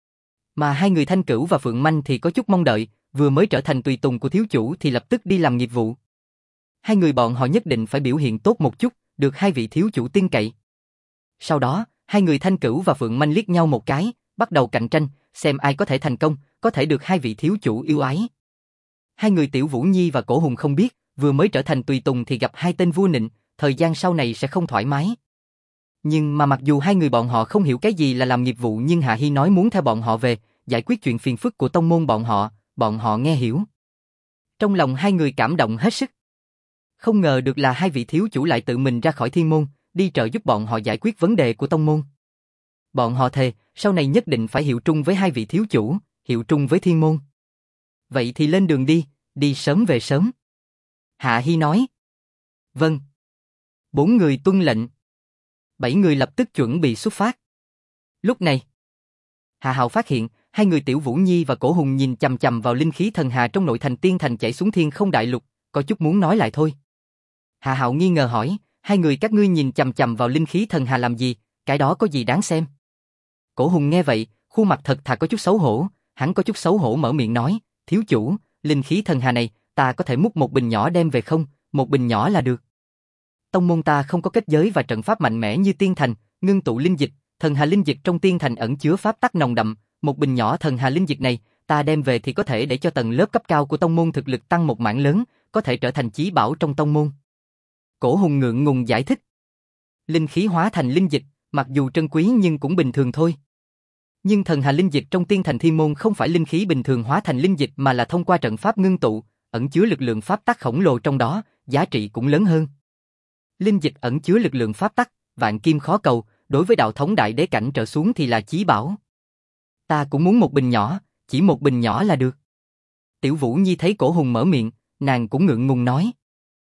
Mà hai người Thanh Cửu và Phượng Manh thì có chút mong đợi, vừa mới trở thành tùy tùng của thiếu chủ thì lập tức đi làm nghiệp vụ. Hai người bọn họ nhất định phải biểu hiện tốt một chút, được hai vị thiếu chủ tin cậy. Sau đó, hai người Thanh Cửu và Phượng Manh liếc nhau một cái, bắt đầu cạnh tranh, xem ai có thể thành công, có thể được hai vị thiếu chủ yêu ái. Hai người Tiểu Vũ Nhi và Cổ Hùng không biết, vừa mới trở thành tùy tùng thì gặp hai tên vua nịnh, thời gian sau này sẽ không thoải mái. Nhưng mà mặc dù hai người bọn họ không hiểu cái gì là làm nghiệp vụ nhưng Hạ Hi nói muốn theo bọn họ về, giải quyết chuyện phiền phức của tông môn bọn họ nghe hiểu. Trong lòng hai người cảm động hết sức. Không ngờ được là hai vị thiếu chủ lại tự mình ra khỏi thiên môn, đi trợ giúp bọn họ giải quyết vấn đề của tông môn. Bọn họ thề, sau này nhất định phải hiệu trung với hai vị thiếu chủ, hiệu trung với thiên môn. Vậy thì lên đường đi, đi sớm về sớm. Hạ Hi nói. Vâng. 4 người tuân lệnh. 7 người lập tức chuẩn bị xuất phát. Lúc này, Hạ Hạo phát hiện, hai người Tiểu Vũ Nhi và Cổ Hùng nhìn chằm chằm vào linh khí thần hà trong nội thành tiên thành chảy xuống thiên không đại lục, có chút muốn nói lại thôi. Hạ Hạo nghi ngờ hỏi, hai người các ngươi nhìn chằm chằm vào linh khí thần hà làm gì, cái đó có gì đáng xem? Cổ Hùng nghe vậy, khuôn mặt thật thà có chút xấu hổ, hắn có chút xấu hổ mở miệng nói, thiếu chủ, linh khí thần hà này, ta có thể múc một bình nhỏ đem về không, một bình nhỏ là được. Tông môn ta không có kết giới và trận pháp mạnh mẽ như tiên thành, ngưng tụ linh dịch, thần hà linh dịch trong tiên thành ẩn chứa pháp tắc nồng đậm, một bình nhỏ thần hà linh dịch này, ta đem về thì có thể để cho tầng lớp cấp cao của tông môn thực lực tăng một mảng lớn, có thể trở thành chí bảo trong tông môn. Cổ Hùng ngượng ngùng giải thích. Linh khí hóa thành linh dịch, mặc dù trân quý nhưng cũng bình thường thôi. Nhưng thần hà linh dịch trong tiên thành thiên môn không phải linh khí bình thường hóa thành linh dịch mà là thông qua trận pháp ngưng tụ, ẩn chứa lực lượng pháp tắc khổng lồ trong đó, giá trị cũng lớn hơn. Linh dịch ẩn chứa lực lượng pháp tắc, vạn kim khó cầu, đối với đạo thống đại đế cảnh trở xuống thì là chí bảo. Ta cũng muốn một bình nhỏ, chỉ một bình nhỏ là được. Tiểu Vũ Nhi thấy Cổ Hùng mở miệng, nàng cũng ngượng ngùng nói.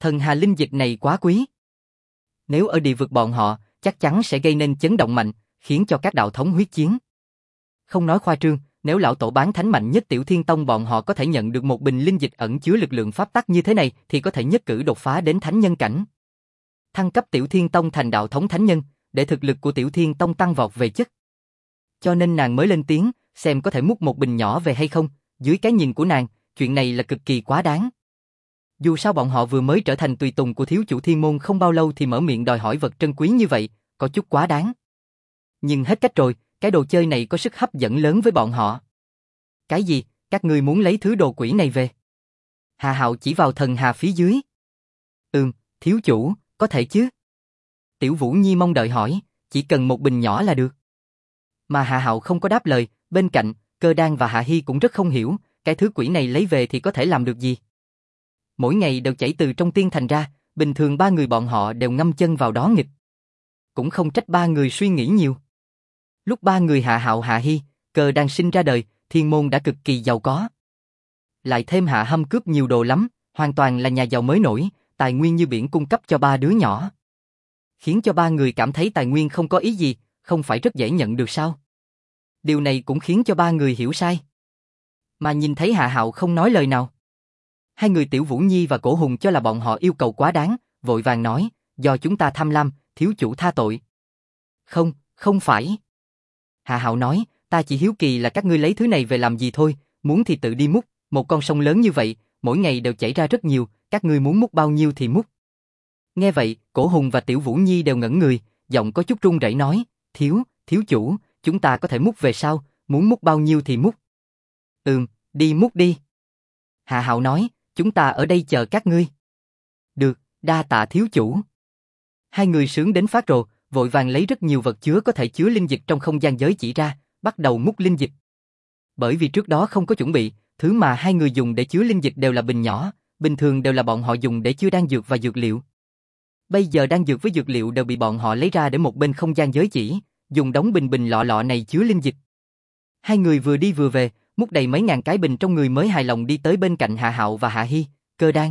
Thần hà linh dịch này quá quý. Nếu ở địa vực bọn họ, chắc chắn sẽ gây nên chấn động mạnh, khiến cho các đạo thống huyết chiến. Không nói khoa trương, nếu lão tổ bán thánh mạnh nhất Tiểu Thiên Tông bọn họ có thể nhận được một bình linh dịch ẩn chứa lực lượng pháp tắc như thế này thì có thể nhất cử đột phá đến thánh nhân cảnh. Thăng cấp Tiểu Thiên Tông thành đạo thống thánh nhân, để thực lực của Tiểu Thiên Tông tăng vọt về chất. Cho nên nàng mới lên tiếng, xem có thể múc một bình nhỏ về hay không, dưới cái nhìn của nàng, chuyện này là cực kỳ quá đáng. Dù sao bọn họ vừa mới trở thành tùy tùng của thiếu chủ thiên môn không bao lâu thì mở miệng đòi hỏi vật trân quý như vậy, có chút quá đáng. Nhưng hết cách rồi, cái đồ chơi này có sức hấp dẫn lớn với bọn họ. Cái gì, các ngươi muốn lấy thứ đồ quỷ này về? Hà Hạo chỉ vào thần hà phía dưới. Thiếu chủ, có thể chứ? Tiểu Vũ Nhi mong đợi hỏi, chỉ cần một bình nhỏ là được. Mà Hà Hạo không có đáp lời, bên cạnh, Cơ Đan và Hạ Hi cũng rất không hiểu, cái thứ quỷ này lấy về thì có thể làm được gì? Mỗi ngày đều chảy từ trong tiên thành ra, bình thường ba người bọn họ đều ngâm chân vào đó nghịch. Cũng không trách ba người suy nghĩ nhiều. Lúc ba người Hạ Hạo Hạ Hi, Cơ Đan sinh ra đời, thiên môn đã cực kỳ giàu có. Lại thêm Hạ Hâm cướp nhiều đồ lắm, hoàn toàn là nhà giàu mới nổi, tài nguyên như biển cung cấp cho ba đứa nhỏ. Khiến cho ba người cảm thấy tài nguyên không có ý gì, không phải rất dễ nhận được sao? Điều này cũng khiến cho ba người hiểu sai. Mà nhìn thấy Hạ Hạo không nói lời nào. Hai người Tiểu Vũ Nhi và Cổ Hùng cho là bọn họ yêu cầu quá đáng, vội vàng nói, do chúng ta tham lam, thiếu chủ tha tội. Không, không phải. Hạ Hạo nói, ta chỉ hiếu kỳ là các ngươi lấy thứ này về làm gì thôi, muốn thì tự đi múc, một con sông lớn như vậy, mỗi ngày đều chảy ra rất nhiều, các ngươi muốn múc bao nhiêu thì múc. Nghe vậy, Cổ Hùng và Tiểu Vũ Nhi đều ngẩn người, giọng có chút run rẩy nói, thiếu chủ, chúng ta có thể múc về sao, muốn múc bao nhiêu thì múc. Đi múc đi. Hạ Hạo nói, chúng ta ở đây chờ các ngươi. Được, đa tạ thiếu chủ. Hai người sướng đến phát rồ, vội vàng lấy rất nhiều vật chứa có thể chứa linh dịch trong không gian giới chỉ ra, bắt đầu múc linh dịch. Bởi vì trước đó không có chuẩn bị, thứ mà hai người dùng để chứa linh dịch đều là bình nhỏ, bình thường đều là bọn họ dùng để chứa đan dược và dược liệu. Bây giờ đan dược với dược liệu đều bị bọn họ lấy ra để một bên không gian giới chỉ, dùng đống bình lọ lọ này chứa linh dịch. Hai người vừa đi vừa về, múc đầy mấy ngàn cái bình trong người mới hài lòng đi tới bên cạnh Hạ Hạo và Hạ Hi, Cơ Đan.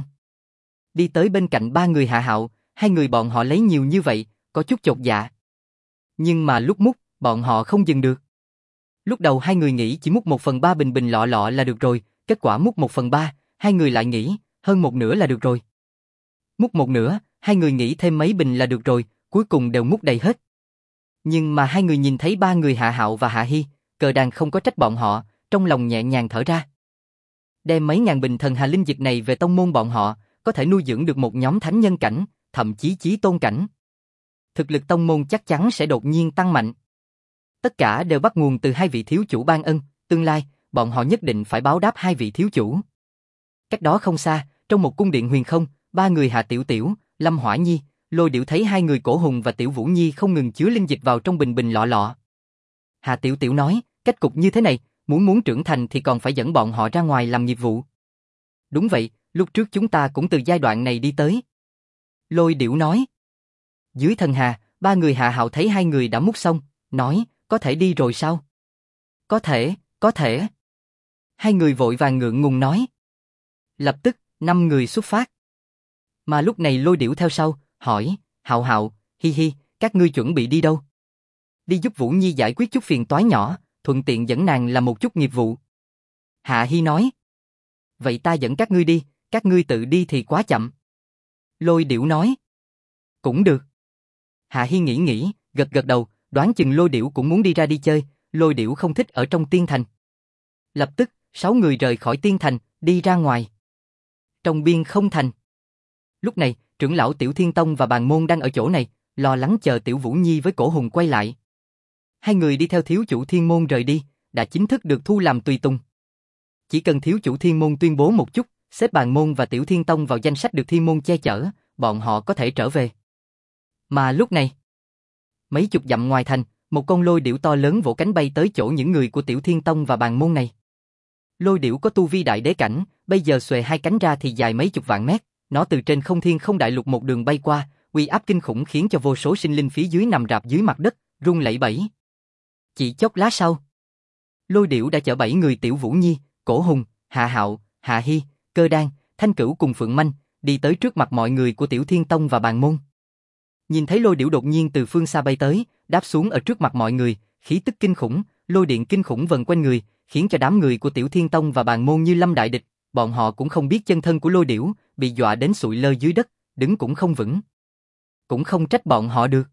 Đi tới bên cạnh ba người Hạ Hạo, hai người bọn họ lấy nhiều như vậy, có chút chột dạ. Nhưng mà lúc múc, bọn họ không dừng được. Lúc đầu hai người nghĩ chỉ múc 1/3 bình lọ lọ là được rồi, kết quả múc 1/3, hai người lại nghĩ, hơn một nửa là được rồi. Múc một nửa, hai người nghĩ thêm mấy bình là được rồi, cuối cùng đều múc đầy hết. Nhưng mà hai người nhìn thấy ba người Hạ Hạo và Hạ Hi, Cơ Đan không có trách bọn họ, trong lòng nhẹ nhàng thở ra. Đem mấy ngàn bình thần hà linh dịch này về tông môn bọn họ, có thể nuôi dưỡng được một nhóm thánh nhân cảnh, thậm chí chí tôn cảnh. Thực lực tông môn chắc chắn sẽ đột nhiên tăng mạnh. Tất cả đều bắt nguồn từ hai vị thiếu chủ ban ân, tương lai, bọn họ nhất định phải báo đáp hai vị thiếu chủ. Cách đó không xa, trong một cung điện huyền không, ba người Hạ Tiểu Tiểu, Lâm Hỏa Nhi, Lôi Điểu thấy hai người Cổ Hùng và Tiểu Vũ Nhi không ngừng chứa linh dịch vào trong bình lọ lọ. Hạ Tiểu Tiểu nói, cách cục như thế này, muốn trưởng thành thì còn phải dẫn bọn họ ra ngoài làm nghiệp vụ. Đúng vậy, lúc trước chúng ta cũng từ giai đoạn này đi tới. Lôi Điểu nói. Dưới thần hà, ba người Hạ Hạo thấy hai người đã múc xong, nói, có thể đi rồi sao? Có thể. Hai người vội vàng ngượng ngùng nói. Lập tức, 5 người xuất phát. Mà lúc này Lôi Điểu theo sau, hỏi, Hạo Hạo, Hi Hi, các ngươi chuẩn bị đi đâu? Đi giúp Vũ Nhi giải quyết chút phiền toái nhỏ, thuận tiện dẫn nàng làm một chút nghiệp vụ. Hạ Hi nói. Vậy ta dẫn các ngươi đi, các ngươi tự đi thì quá chậm. Lôi Điểu nói. Cũng được. Hạ Hi nghĩ, gật đầu, đoán chừng Lôi Điểu cũng muốn đi ra đi chơi, Lôi Điểu không thích ở trong tiên thành. Lập tức, 6 người rời khỏi tiên thành, đi ra ngoài. Trong biên không thành. Lúc này, trưởng lão Tiểu Thiên Tông và Bàn Môn đang ở chỗ này, lo lắng chờ Tiểu Vũ Nhi với Cổ Hùng quay lại. Hai người đi theo thiếu chủ Thiên Môn rời đi, đã chính thức được thu làm tùy tùng. Chỉ cần thiếu chủ Thiên Môn tuyên bố một chút, xếp Bàn Môn và Tiểu Thiên Tông vào danh sách được Thiên Môn che chở, bọn họ có thể trở về. Mà lúc này, mấy chục dặm ngoài thành, một con lôi điểu to lớn vỗ cánh bay tới chỗ những người của Tiểu Thiên Tông và Bàn Môn này. Lôi điểu có tu vi đại đế cảnh, bây giờ xuề hai cánh ra thì dài mấy chục vạn mét, nó từ trên không thiên không đại lục một đường bay qua, uy áp kinh khủng khiến cho vô số sinh linh phía dưới nằm rạp dưới mặt đất, rung lẩy bẩy. Chỉ chốc lát sau, Lôi điểu đã chở 7 người Tiểu Vũ Nhi, Cổ Hùng, Hạ Hạo, Hạ Hi, Cơ Đan, Thanh Cửu cùng Phượng Manh, đi tới trước mặt mọi người của Tiểu Thiên Tông và bàn môn. Nhìn thấy lôi điểu đột nhiên từ phương xa bay tới, đáp xuống ở trước mặt mọi người, khí tức kinh khủng, lôi điện kinh khủng vần quanh người, khiến cho đám người của Tiểu Thiên Tông và bàn môn như lâm đại địch, bọn họ cũng không biết chân thân của lôi điểu, bị dọa đến sụi lơ dưới đất, đứng cũng không vững. Cũng không trách bọn họ được.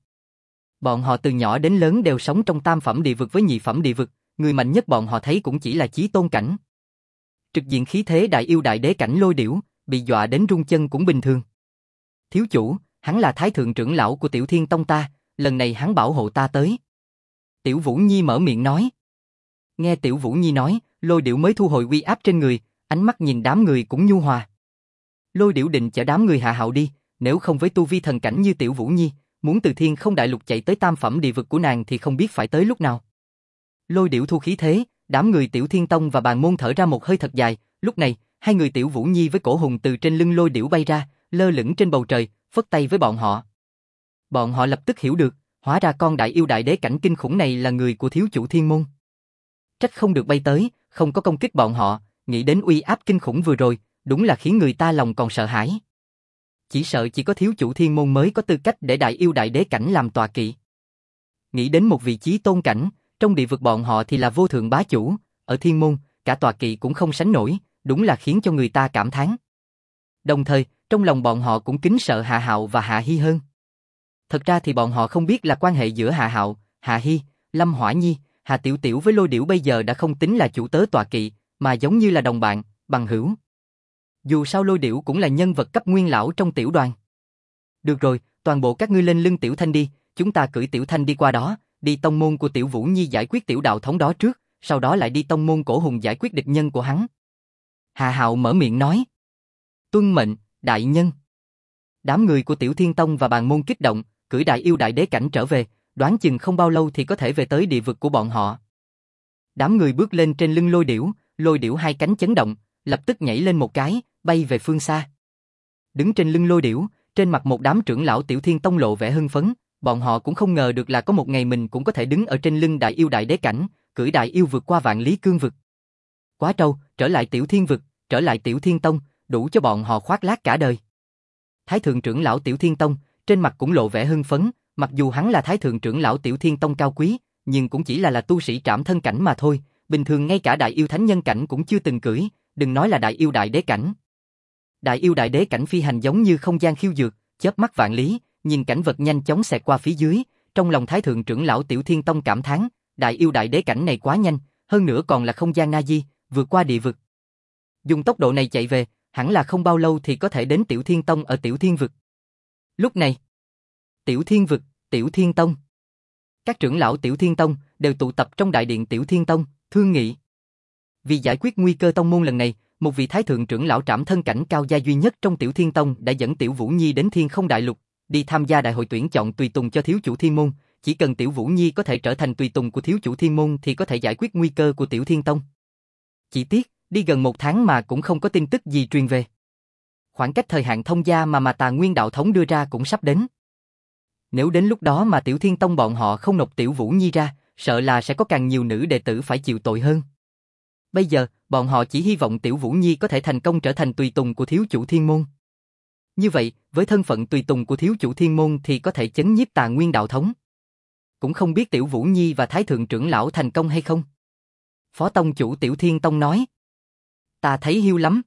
Bọn họ từ nhỏ đến lớn đều sống trong tam phẩm địa vực với nhị phẩm địa vực, người mạnh nhất bọn họ thấy cũng chỉ là chí tôn cảnh. Trực diện khí thế đại yêu đại đế cảnh lôi điểu, bị dọa đến run chân cũng bình thường. Thiếu chủ, hắn là thái thượng trưởng lão của Tiểu Thiên Tông ta, lần này hắn bảo hộ ta tới. Tiểu Vũ Nhi mở miệng nói. Nghe Tiểu Vũ Nhi nói, lôi điểu mới thu hồi uy áp trên người, ánh mắt nhìn đám người cũng nhu hòa. Lôi điểu định chở đám người hạ hạo đi, nếu không với tu vi thần cảnh như Tiểu Vũ Nhi, muốn từ Thiên Không Đại Lục chạy tới tam phẩm địa vực của nàng thì không biết phải tới lúc nào. Lôi điểu thu khí thế, đám người Tiểu Thiên Tông và bàn môn thở ra một hơi thật dài, lúc này, hai người Tiểu Vũ Nhi với Cổ Hùng từ trên lưng lôi điểu bay ra, lơ lửng trên bầu trời, phất tay với bọn họ. Bọn họ lập tức hiểu được, hóa ra con đại yêu đại đế cảnh kinh khủng này là người của thiếu chủ Thiên Môn. Trách không được bay tới, không có công kích bọn họ, nghĩ đến uy áp kinh khủng vừa rồi, đúng là khiến người ta lòng còn sợ hãi. Chỉ sợ chỉ có thiếu chủ Thiên Môn mới có tư cách để đại yêu đại đế cảnh làm tọa kỵ. Nghĩ đến một vị trí tôn cảnh, trong địa vực bọn họ thì là vô thượng bá chủ, ở Thiên Môn, cả tọa kỵ cũng không sánh nổi, đúng là khiến cho người ta cảm thán. Đồng thời, trong lòng bọn họ cũng kính sợ Hạ Hạo và Hạ Hi hơn. Thật ra thì bọn họ không biết là quan hệ giữa Hạ Hạo, Hạ Hi, Lâm Hỏa Nhi, Hà Tiểu Tiểu với lôi điểu bây giờ đã không tính là chủ tớ tọa kỵ, mà giống như là đồng bạn, bằng hữu. Dù sao lôi điểu cũng là nhân vật cấp nguyên lão trong tiểu đoàn. Được rồi, toàn bộ các ngươi lên lưng Tiểu Thanh đi, chúng ta cưỡi Tiểu Thanh đi qua đó, đi tông môn của Tiểu Vũ Nhi giải quyết tiểu đạo thống đó trước, sau đó lại đi tông môn Cổ Hùng giải quyết địch nhân của hắn. Hạ Hạo mở miệng nói. Tuân mệnh, đại nhân. Đám người của Tiểu Thiên Tông và bàn môn kích động, cưỡi đại yêu đại đế cảnh trở về, đoán chừng không bao lâu thì có thể về tới địa vực của bọn họ. Đám người bước lên trên lưng lôi điểu hai cánh chấn động, lập tức nhảy lên một cái, bay về phương xa. Đứng trên lưng lôi điểu, trên mặt một đám trưởng lão Tiểu Thiên Tông lộ vẻ hưng phấn, bọn họ cũng không ngờ được là có một ngày mình cũng có thể đứng ở trên lưng đại yêu đại đế cảnh, cưỡi đại yêu vượt qua vạn lý cương vực. Quá trâu, trở lại Tiểu Thiên vực, trở lại Tiểu Thiên Tông, đủ cho bọn họ khoác lác cả đời. Thái thượng trưởng lão Tiểu Thiên Tông, trên mặt cũng lộ vẻ hưng phấn, mặc dù hắn là thái thượng trưởng lão Tiểu Thiên Tông cao quý, nhưng cũng chỉ là tu sĩ trảm thân cảnh mà thôi, bình thường ngay cả đại yêu thánh nhân cảnh cũng chưa từng cưỡi, đừng nói là đại yêu đại đế cảnh. Đại yêu đại đế cảnh phi hành giống như không gian khiêu dược, chớp mắt vạn lý, nhìn cảnh vật nhanh chóng xẹt qua phía dưới, trong lòng thái thượng trưởng lão Tiểu Thiên Tông cảm thán, đại yêu đại đế cảnh này quá nhanh, hơn nữa còn là không gian na di, vượt qua địa vực. Dùng tốc độ này chạy về, hẳn là không bao lâu thì có thể đến Tiểu Thiên Tông ở Tiểu Thiên vực. Lúc này, Tiểu Thiên vực, Tiểu Thiên Tông. Các trưởng lão Tiểu Thiên Tông đều tụ tập trong đại điện Tiểu Thiên Tông, thương nghị. Vì giải quyết nguy cơ tông môn lần này, một vị thái thượng trưởng lão trảm thân cảnh cao gia duy nhất trong Tiểu Thiên Tông đã dẫn Tiểu Vũ Nhi đến Thiên Không Đại Lục, đi tham gia đại hội tuyển chọn tùy tùng cho thiếu chủ Thiên Môn, chỉ cần Tiểu Vũ Nhi có thể trở thành tùy tùng của thiếu chủ Thiên Môn thì có thể giải quyết nguy cơ của Tiểu Thiên Tông. Chỉ tiếc, đi gần một tháng mà cũng không có tin tức gì truyền về. Khoảng cách thời hạn thông gia mà Tà Nguyên đạo thống đưa ra cũng sắp đến. Nếu đến lúc đó mà Tiểu Thiên Tông bọn họ không nộp Tiểu Vũ Nhi ra, sợ là sẽ có càng nhiều nữ đệ tử phải chịu tội hơn. Bây giờ, bọn họ chỉ hy vọng Tiểu Vũ Nhi có thể thành công trở thành tùy tùng của thiếu chủ Thiên Môn. Như vậy, với thân phận tùy tùng của thiếu chủ Thiên Môn thì có thể chấn nhiếp Tà Nguyên đạo thống. Cũng không biết Tiểu Vũ Nhi và Thái thượng trưởng lão thành công hay không. Phó tông chủ Tiểu Thiên Tông nói. Ta thấy hiu lắm.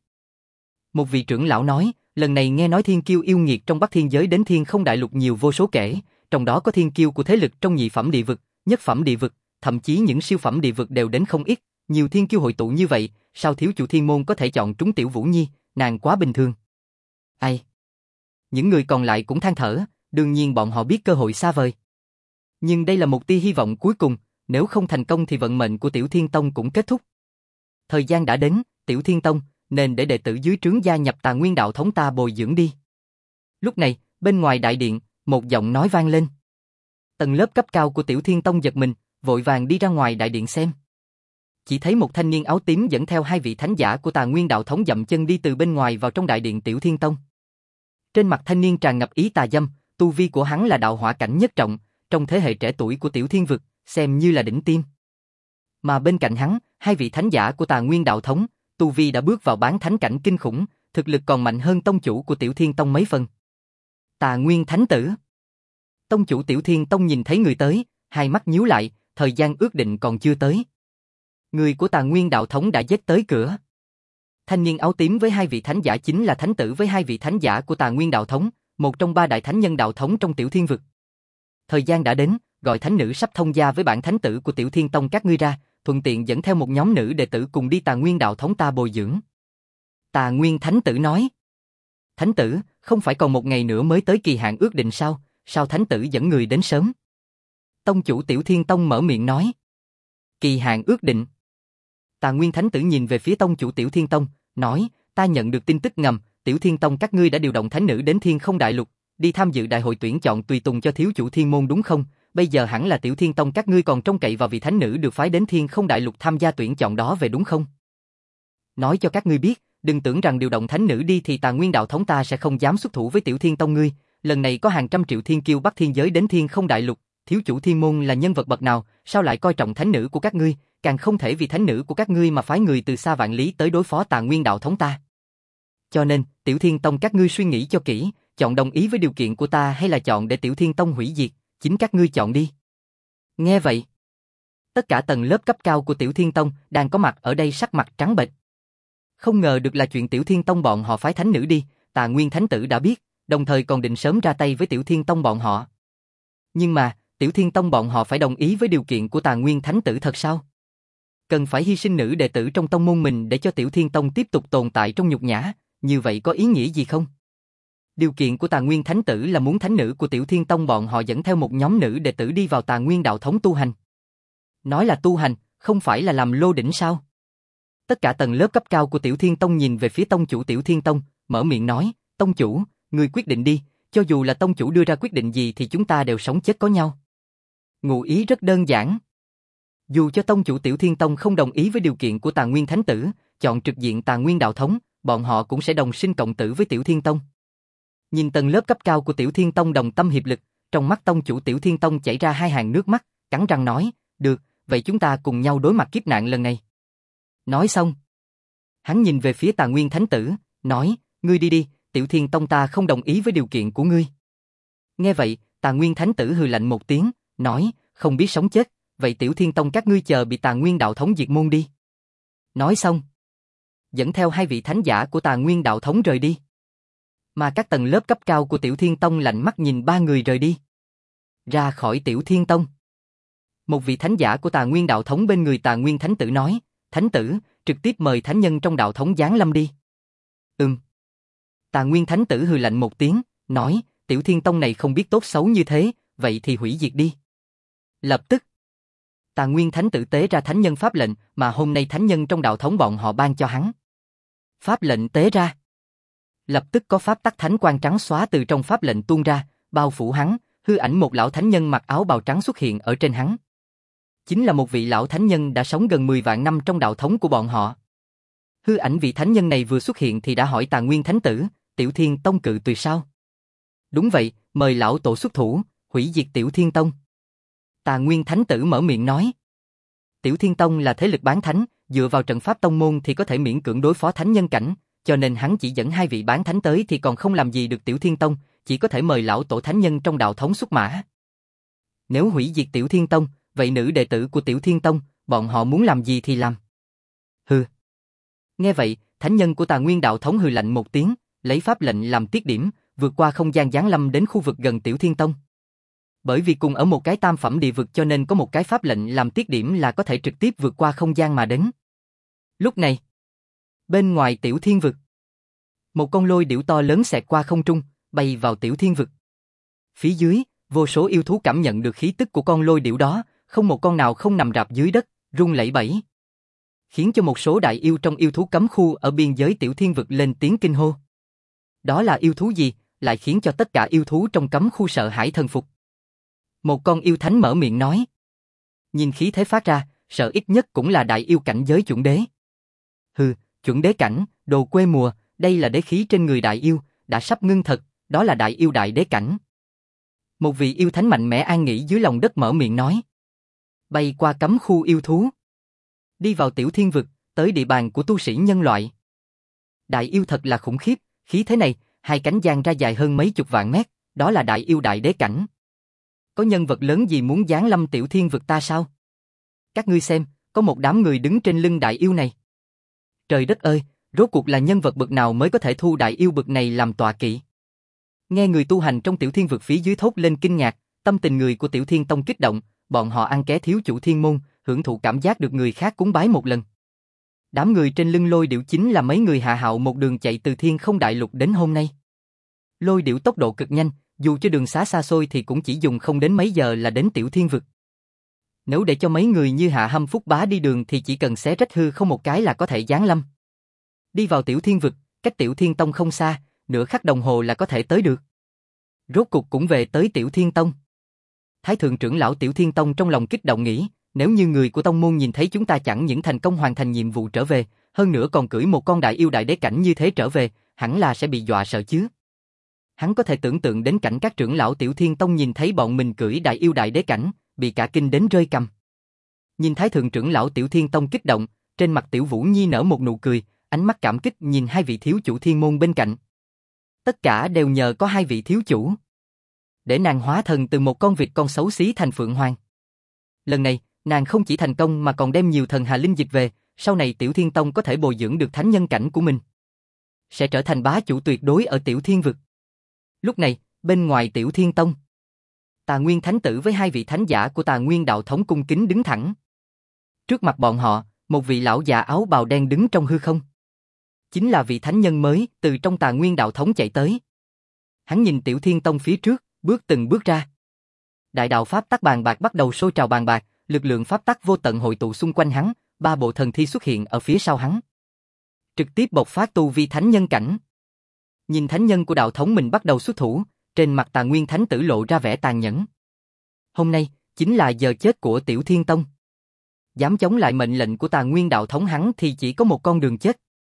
Một vị trưởng lão nói, lần này nghe nói thiên kiêu yêu nghiệt trong Bắc Thiên giới đến Thiên Không Đại Lục nhiều vô số kể, trong đó có thiên kiêu của thế lực trong nhị phẩm địa vực, nhất phẩm địa vực, thậm chí những siêu phẩm địa vực đều đến không ít, nhiều thiên kiêu hội tụ như vậy, sao thiếu chủ Thiên Môn có thể chọn trúng Tiểu Vũ Nhi, nàng quá bình thường. Ai? Những người còn lại cũng than thở, đương nhiên bọn họ biết cơ hội xa vời. Nhưng đây là một tia hy vọng cuối cùng, nếu không thành công thì vận mệnh của Tiểu Thiên Tông cũng kết thúc. Thời gian đã đến, Tiểu Thiên Tông, nên để đệ tử dưới trướng gia nhập Tà Nguyên đạo thống ta bồi dưỡng đi. Lúc này, bên ngoài đại điện, một giọng nói vang lên. Tầng lớp cấp cao của Tiểu Thiên Tông giật mình, vội vàng đi ra ngoài đại điện xem. Chỉ thấy một thanh niên áo tím dẫn theo hai vị thánh giả của Tà Nguyên đạo thống dậm chân đi từ bên ngoài vào trong đại điện Tiểu Thiên Tông. Trên mặt thanh niên tràn ngập ý tà dâm, tu vi của hắn là đạo hỏa cảnh nhất trọng, trong thế hệ trẻ tuổi của Tiểu Thiên vực, xem như là đỉnh tiêm. Mà bên cạnh hắn, hai vị thánh giả của Tà Nguyên đạo thống, tu vi đã bước vào bán thánh cảnh kinh khủng, thực lực còn mạnh hơn tông chủ của Tiểu Thiên Tông mấy phần. Tà Nguyên Thánh Tử. Tông chủ Tiểu Thiên Tông nhìn thấy người tới, hai mắt nhíu lại, thời gian ước định còn chưa tới. Người của Tà Nguyên đạo thống đã giết tới cửa. Thanh niên áo tím với hai vị thánh giả chính là thánh tử với hai vị thánh giả của Tà Nguyên đạo thống, một trong ba đại thánh nhân đạo thống trong Tiểu Thiên vực. Thời gian đã đến, gọi thánh nữ sắp thông gia với bản thánh tử của Tiểu Thiên Tông các ngươi ra, thuận tiện dẫn theo một nhóm nữ đệ tử cùng đi Tà Nguyên đạo thống ta bồi dưỡng. Tà Nguyên thánh tử nói. Thánh tử, không phải còn một ngày nữa mới tới kỳ hạn ước định sao, sao thánh tử dẫn người đến sớm? Tông chủ Tiểu Thiên Tông mở miệng nói. Kỳ hạn ước định. Tà Nguyên thánh tử nhìn về phía tông chủ Tiểu Thiên Tông, nói, ta nhận được tin tức ngầm, Tiểu Thiên Tông các ngươi đã điều động thánh nữ đến Thiên Không Đại Lục, đi tham dự đại hội tuyển chọn tùy tùng cho thiếu chủ Thiên Môn đúng không? Bây giờ hẳn là Tiểu Thiên Tông các ngươi còn trông cậy vào vị thánh nữ được phái đến Thiên Không Đại Lục tham gia tuyển chọn đó về đúng không? Nói cho các ngươi biết, đừng tưởng rằng điều động thánh nữ đi thì Tà Nguyên đạo thống ta sẽ không dám xuất thủ với Tiểu Thiên Tông ngươi, lần này có hàng trăm triệu thiên kiêu Bắc Thiên giới đến Thiên Không Đại Lục, thiếu chủ Thiên Môn là nhân vật bậc nào, sao lại coi trọng thánh nữ của các ngươi, càng không thể vì thánh nữ của các ngươi mà phái người từ xa vạn lý tới đối phó Tà Nguyên đạo thống ta. Cho nên, Tiểu Thiên Tông các ngươi suy nghĩ cho kỹ, chọn đồng ý với điều kiện của ta hay là chọn để Tiểu Thiên Tông hủy diệt, chính các ngươi chọn đi. Nghe vậy, tất cả tầng lớp cấp cao của Tiểu Thiên Tông đang có mặt ở đây sắc mặt trắng bệch. Không ngờ được là chuyện Tiểu Thiên Tông bọn họ phái thánh nữ đi, Tà Nguyên thánh tử đã biết, đồng thời còn định sớm ra tay với Tiểu Thiên Tông bọn họ. Nhưng mà, Tiểu Thiên Tông bọn họ phải đồng ý với điều kiện của Tà Nguyên thánh tử thật sao? Cần phải hy sinh nữ đệ tử trong tông môn mình để cho Tiểu Thiên Tông tiếp tục tồn tại trong nhục nhã, như vậy có ý nghĩa gì không? Điều kiện của Tà Nguyên thánh tử là muốn thánh nữ của Tiểu Thiên Tông bọn họ dẫn theo một nhóm nữ đệ tử đi vào Tà Nguyên đạo thống tu hành. Nói là tu hành, không phải là làm lô đỉnh sao? Tất cả tầng lớp cấp cao của Tiểu Thiên Tông nhìn về phía tông chủ Tiểu Thiên Tông, mở miệng nói, tông chủ, ngươi quyết định đi, cho dù là tông chủ đưa ra quyết định gì thì chúng ta đều sống chết có nhau. Ngụ ý rất đơn giản. Dù cho tông chủ Tiểu Thiên Tông không đồng ý với điều kiện của Tà Nguyên thánh tử, chọn trực diện Tà Nguyên đạo thống, bọn họ cũng sẽ đồng sinh cộng tử với Tiểu Thiên Tông. Nhìn tầng lớp cấp cao của Tiểu Thiên Tông đồng tâm hiệp lực, trong mắt tông chủ Tiểu Thiên Tông chảy ra hai hàng nước mắt, cắn răng nói, được, vậy chúng ta cùng nhau đối mặt kiếp nạn lần này. Nói xong, hắn nhìn về phía Tà Nguyên thánh tử, nói, ngươi đi đi, Tiểu Thiên Tông ta không đồng ý với điều kiện của ngươi. Nghe vậy, Tà Nguyên thánh tử hừ lạnh một tiếng, nói, không biết sống chết, vậy Tiểu Thiên Tông các ngươi chờ bị Tà Nguyên đạo thống diệt môn đi. Nói xong, dẫn theo hai vị thánh giả của Tà Nguyên đạo thống rời đi. Mà các tầng lớp cấp cao của Tiểu Thiên Tông lạnh mắt nhìn ba người rời đi. Ra khỏi Tiểu Thiên Tông. Một vị thánh giả của Tà Nguyên đạo thống bên người Tà Nguyên thánh tử nói, thánh tử, trực tiếp mời thánh nhân trong đạo thống giáng lâm đi. Tà Nguyên thánh tử hừ lạnh một tiếng, nói, Tiểu Thiên Tông này không biết tốt xấu như thế, vậy thì hủy diệt đi. Lập tức, Tà Nguyên thánh tử tế ra thánh nhân pháp lệnh mà hôm nay thánh nhân trong đạo thống bọn họ ban cho hắn. Pháp lệnh tế ra. Lập tức có pháp tắc thánh quang trắng xóa từ trong pháp lệnh tuôn ra, bao phủ hắn, hư ảnh một lão thánh nhân mặc áo bào trắng xuất hiện ở trên hắn. Chính là một vị lão thánh nhân đã sống gần 10 vạn năm trong đạo thống của bọn họ. Hư ảnh vị thánh nhân này vừa xuất hiện thì đã hỏi Tà Nguyên thánh tử, Tiểu Thiên Tông cự tuyệt sao? Đúng vậy, mời lão tổ xuất thủ, hủy diệt Tiểu Thiên Tông. Tà Nguyên thánh tử mở miệng nói. Tiểu Thiên Tông là thế lực bán thánh, dựa vào trận pháp tông môn thì có thể miễn cưỡng đối phó thánh nhân cảnh, cho nên hắn chỉ dẫn hai vị bán thánh tới thì còn không làm gì được Tiểu Thiên Tông, chỉ có thể mời lão tổ thánh nhân trong đạo thống xuất mã. Nếu hủy diệt Tiểu Thiên Tông, vậy nữ đệ tử của Tiểu Thiên Tông, bọn họ muốn làm gì thì làm. Hừ. Nghe vậy, thánh nhân của Tà Nguyên đạo thống hừ lạnh một tiếng, lấy pháp lệnh làm tiết điểm, vượt qua không gian giáng lâm đến khu vực gần Tiểu Thiên Tông. Bởi vì cùng ở một cái tam phẩm địa vực cho nên có một cái pháp lệnh làm tiết điểm là có thể trực tiếp vượt qua không gian mà đến. Lúc này, bên ngoài Tiểu Thiên vực, một con lôi điểu to lớn xẹt qua không trung, bay vào Tiểu Thiên vực. Phía dưới, vô số yêu thú cảm nhận được khí tức của con lôi điểu đó, không một con nào không nằm rạp dưới đất, run lẩy bẩy. Khiến cho một số đại yêu trong yêu thú cấm khu ở biên giới Tiểu Thiên vực lên tiếng kinh hô. Đó là yêu thú gì, lại khiến cho tất cả yêu thú trong cấm khu sợ hãi thần phục. Một con yêu thánh mở miệng nói. Nhìn khí thế phát ra, sợ ít nhất cũng là đại yêu cảnh giới chuẩn đế. Hừ, chuẩn đế cảnh, đồ quê mùa, đây là đế khí trên người đại yêu, đã sắp ngưng thật, đó là đại yêu đại đế cảnh. Một vị yêu thánh mạnh mẽ an nghỉ dưới lòng đất mở miệng nói. Bay qua cấm khu yêu thú. Đi vào Tiểu Thiên vực, tới địa bàn của tu sĩ nhân loại. Đại yêu thật là khủng khiếp, khí thế này, hai cánh giang ra dài hơn mấy chục vạn mét, đó là đại yêu đại đế cảnh. Có nhân vật lớn gì muốn giáng lâm Tiểu Thiên vực ta sao? Các ngươi xem, có một đám người đứng trên lưng đại yêu này. Trời đất ơi, rốt cuộc là nhân vật bậc nào mới có thể thu đại yêu bậc này làm tọa kỵ? Nghe người tu hành trong Tiểu Thiên vực phía dưới thốt lên kinh ngạc, tâm tình người của Tiểu Thiên Tông kích động, bọn họ ăn ké thiếu chủ thiên môn, hưởng thụ cảm giác được người khác cúng bái một lần. Đám người trên lưng Lôi Điểu chính là mấy người Hạ Hạo một đường chạy từ Thiên Không Đại Lục đến hôm nay. Lôi Điểu tốc độ cực nhanh, dù cho đường xá xa xôi thì cũng chỉ dùng không đến mấy giờ là đến Tiểu Thiên vực. Nếu để cho mấy người như Hạ Hâm Phúc Bá đi đường thì chỉ cần xé rách hư không một cái là có thể giáng lâm. Đi vào Tiểu Thiên vực, cách Tiểu Thiên Tông không xa, nửa khắc đồng hồ là có thể tới được. Rốt cuộc cũng về tới Tiểu Thiên Tông. Thái thượng trưởng lão Tiểu Thiên Tông trong lòng kích động nghĩ, nếu như người của tông môn nhìn thấy chúng ta chẳng những thành công hoàn thành nhiệm vụ trở về, hơn nữa còn cưỡi một con đại yêu đại đế cảnh như thế trở về, hẳn là sẽ bị dọa sợ chứ. Hắn có thể tưởng tượng đến cảnh các trưởng lão Tiểu Thiên Tông nhìn thấy bọn mình cưỡi đại yêu đại đế cảnh, bị cả kinh đến rơi cằm. Nhìn Thái thượng trưởng lão Tiểu Thiên Tông kích động, trên mặt Tiểu Vũ Nhi nở một nụ cười, ánh mắt cảm kích nhìn hai vị thiếu chủ thiên môn bên cạnh. Tất cả đều nhờ có hai vị thiếu chủ. Để nàng hóa thần từ một con vịt con xấu xí thành Phượng Hoàng. Lần này, nàng không chỉ thành công mà còn đem nhiều thần hà linh dịch về, sau này Tiểu Thiên Tông có thể bồi dưỡng được thánh nhân cảnh của mình. Sẽ trở thành bá chủ tuyệt đối ở Tiểu Thiên vực. Lúc này, bên ngoài Tiểu Thiên Tông, Tà Nguyên Thánh Tử với hai vị thánh giả của Tà Nguyên Đạo Thống cung kính đứng thẳng. Trước mặt bọn họ, một vị lão già áo bào đen đứng trong hư không. Chính là vị thánh nhân mới từ trong Tà Nguyên Đạo Thống chạy tới. Hắn nhìn Tiểu Thiên Tông phía trước, bước từng bước ra. Đại đạo pháp tắc bàn bạc bắt đầu sôi trào bàn bạc, lực lượng pháp tắc vô tận hội tụ xung quanh hắn, ba bộ thần thi xuất hiện ở phía sau hắn. Trực tiếp bộc phát tu vi thánh nhân cảnh. Nhìn thánh nhân của đạo thống mình bắt đầu xuất thủ, trên mặt Tà Nguyên Thánh Tử lộ ra vẻ tàn nhẫn. Hôm nay, chính là giờ chết của Tiểu Thiên Tông. Dám chống lại mệnh lệnh của Tà Nguyên đạo thống hắn thì chỉ có một con đường chết.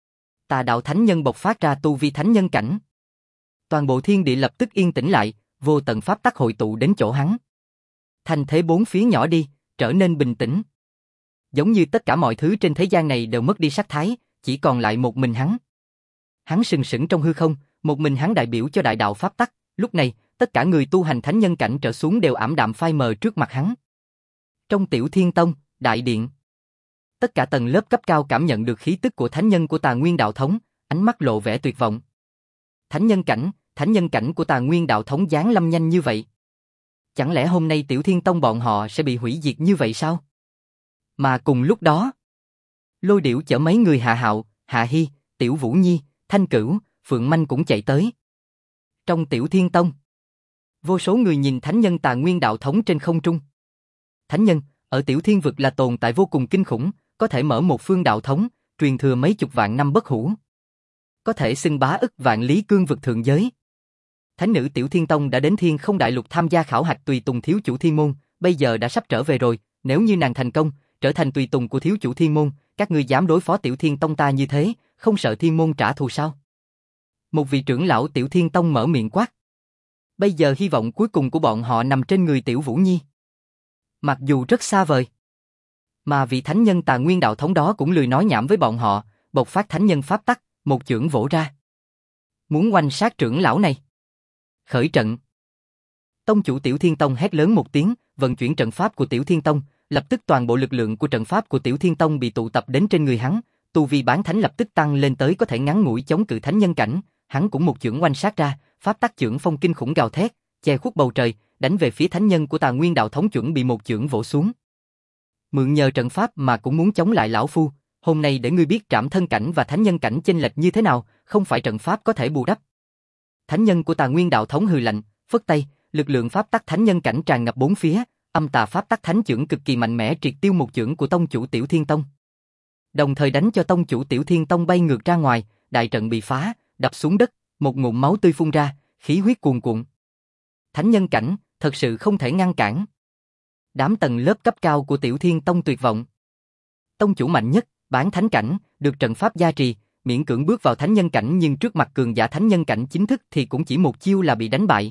Tà đạo thánh nhân bộc phát ra tu vi thánh nhân cảnh. Toàn bộ thiên địa lập tức yên tĩnh lại, vô tận pháp tắc hội tụ đến chỗ hắn. Thành thế bốn phía nhỏ đi, trở nên bình tĩnh. Giống như tất cả mọi thứ trên thế gian này đều mất đi sắc thái, chỉ còn lại một mình hắn. Hắn sừng sững trong hư không, một mình hắn đại biểu cho đại đạo pháp tắc, lúc này, tất cả người tu hành thánh nhân cảnh trở xuống đều ảm đạm phai mờ trước mặt hắn. Trong Tiểu Thiên Tông, đại điện, tất cả tầng lớp cấp cao cảm nhận được khí tức của thánh nhân của Tà Nguyên đạo thống, ánh mắt lộ vẻ tuyệt vọng. Thánh nhân cảnh của Tà Nguyên đạo thống giáng lâm nhanh như vậy. Chẳng lẽ hôm nay Tiểu Thiên Tông bọn họ sẽ bị hủy diệt như vậy sao? Mà cùng lúc đó, Lôi Điểu chở mấy người Hạ Hạo, Hạ Hi, Tiểu Vũ Nhi, Thanh Cửu, Phượng Manh cũng chạy tới. Trong Tiểu Thiên Tông, vô số người nhìn thánh nhân Tà Nguyên đạo thống trên không trung. Thánh nhân, ở Tiểu Thiên vực là tồn tại vô cùng kinh khủng, có thể mở một phương đạo thống, truyền thừa mấy chục vạn năm bất hủ. Có thể xưng bá ức vạn lý cương vực thượng giới. Thánh nữ Tiểu Thiên Tông đã đến Thiên Không Đại Lục tham gia khảo hạch tùy tùng thiếu chủ thiên môn, bây giờ đã sắp trở về rồi, nếu như nàng thành công, trở thành tùy tùng của thiếu chủ thiên môn, các ngươi dám đối phó Tiểu Thiên Tông ta như thế, không sợ thiên môn trả thù sao? Một vị trưởng lão Tiểu Thiên Tông mở miệng quát. Bây giờ hy vọng cuối cùng của bọn họ nằm trên người Tiểu Vũ Nhi. Mặc dù rất xa vời, mà vị thánh nhân Tà Nguyên đạo thống đó cũng lười nói nhảm với bọn họ, bộc phát thánh nhân pháp tắc, một chưởng vỗ ra. Muốn oanh sát trưởng lão này. Khởi trận. Tông chủ Tiểu Thiên Tông hét lớn một tiếng, vận chuyển trận pháp của Tiểu Thiên Tông, lập tức toàn bộ lực lượng của trận pháp của Tiểu Thiên Tông bị tụ tập đến trên người hắn, tu vi bán thánh lập tức tăng lên tới có thể ngắn ngủi chống cự thánh nhân cảnh, hắn cũng một chưởng oanh sát ra, pháp tắc chưởng phong kinh khủng gào thét, che khuất bầu trời, đánh về phía thánh nhân của Tà Nguyên đạo thống chuẩn bị một chưởng vỗ xuống. Mượn nhờ trận pháp mà cũng muốn chống lại lão phu, hôm nay để ngươi biết trảm thân cảnh và thánh nhân cảnh chênh lệch như thế nào, không phải trận pháp có thể bù đắp. Thánh nhân của Tà Nguyên đạo thống hừ lạnh, phất tay, lực lượng pháp tắc thánh nhân cảnh tràn ngập bốn phía, âm tà pháp tắc thánh chưởng cực kỳ mạnh mẽ triệt tiêu một chưởng của tông chủ Tiểu Thiên Tông. Đồng thời đánh cho tông chủ Tiểu Thiên Tông bay ngược ra ngoài, đại trận bị phá, đập xuống đất, một ngụm máu tươi phun ra, khí huyết cuồn cuộn. Thánh nhân cảnh, thật sự không thể ngăn cản. Đám tầng lớp cấp cao của Tiểu Thiên Tông tuyệt vọng. Tông chủ mạnh nhất, bán thánh cảnh, được trận pháp gia trì, miễn cưỡng bước vào thánh nhân cảnh nhưng trước mặt cường giả thánh nhân cảnh chính thức thì cũng chỉ một chiêu là bị đánh bại.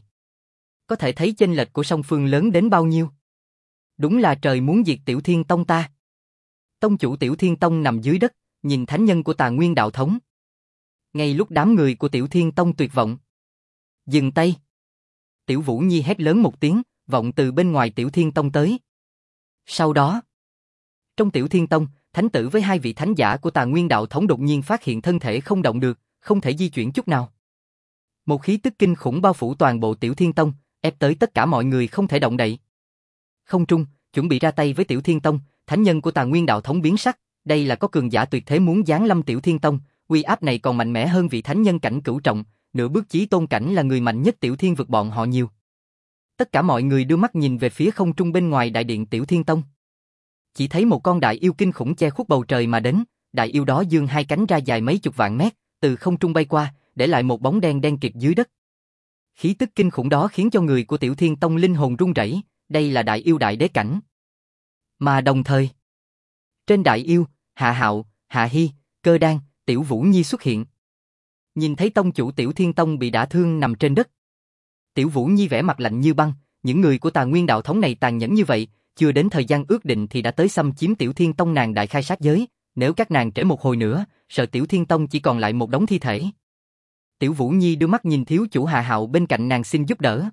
Có thể thấy chênh lệch của song phương lớn đến bao nhiêu. Đúng là trời muốn diệt Tiểu Thiên Tông ta. Tông chủ Tiểu Thiên Tông nằm dưới đất, nhìn thánh nhân của Tà Nguyên đạo thống. ngay lúc đám người của Tiểu Thiên Tông tuyệt vọng. Dừng tay! Tiểu Vũ Nhi hét lớn một tiếng, vọng từ bên ngoài Tiểu Thiên Tông tới. Sau đó, trong Tiểu Thiên Tông, thánh tử với hai vị thánh giả của Tà Nguyên Đạo Thống đột nhiên phát hiện thân thể không động được, không thể di chuyển chút nào. Một khí tức kinh khủng bao phủ toàn bộ Tiểu Thiên Tông, ép tới tất cả mọi người không thể động đậy. Không trung, chuẩn bị ra tay với Tiểu Thiên Tông, thánh nhân của Tà Nguyên Đạo Thống biến sắc, đây là có cường giả tuyệt thế muốn giáng lâm Tiểu Thiên Tông, uy áp này còn mạnh mẽ hơn vị thánh nhân cảnh cửu trọng, nửa bước chí tôn cảnh là người mạnh nhất Tiểu Thiên vực bọn họ nhiều. Tất cả mọi người đưa mắt nhìn về phía không trung bên ngoài đại điện Tiểu Thiên Tông. Chỉ thấy một con đại yêu kinh khủng che khuất bầu trời mà đến, đại yêu đó giương hai cánh ra dài mấy chục vạn mét, từ không trung bay qua, để lại một bóng đen đen kịt dưới đất. Khí tức kinh khủng đó khiến cho người của Tiểu Thiên Tông linh hồn run rẩy, đây là đại yêu đại đế cảnh. Mà đồng thời, trên đại yêu, Hạ Hạo, Hạ Hi, Cơ Đan, Tiểu Vũ Nhi xuất hiện. Nhìn thấy tông chủ Tiểu Thiên Tông bị đả thương nằm trên đất, Tiểu Vũ Nhi vẻ mặt lạnh như băng, những người của Tà Nguyên Đạo Thống này tàn nhẫn như vậy, chưa đến thời gian ước định thì đã tới xâm chiếm Tiểu Thiên Tông nàng đại khai sát giới, nếu các nàng trễ một hồi nữa, sợ Tiểu Thiên Tông chỉ còn lại một đống thi thể. Tiểu Vũ Nhi đưa mắt nhìn thiếu chủ Hạ Hạo bên cạnh nàng xin giúp đỡ.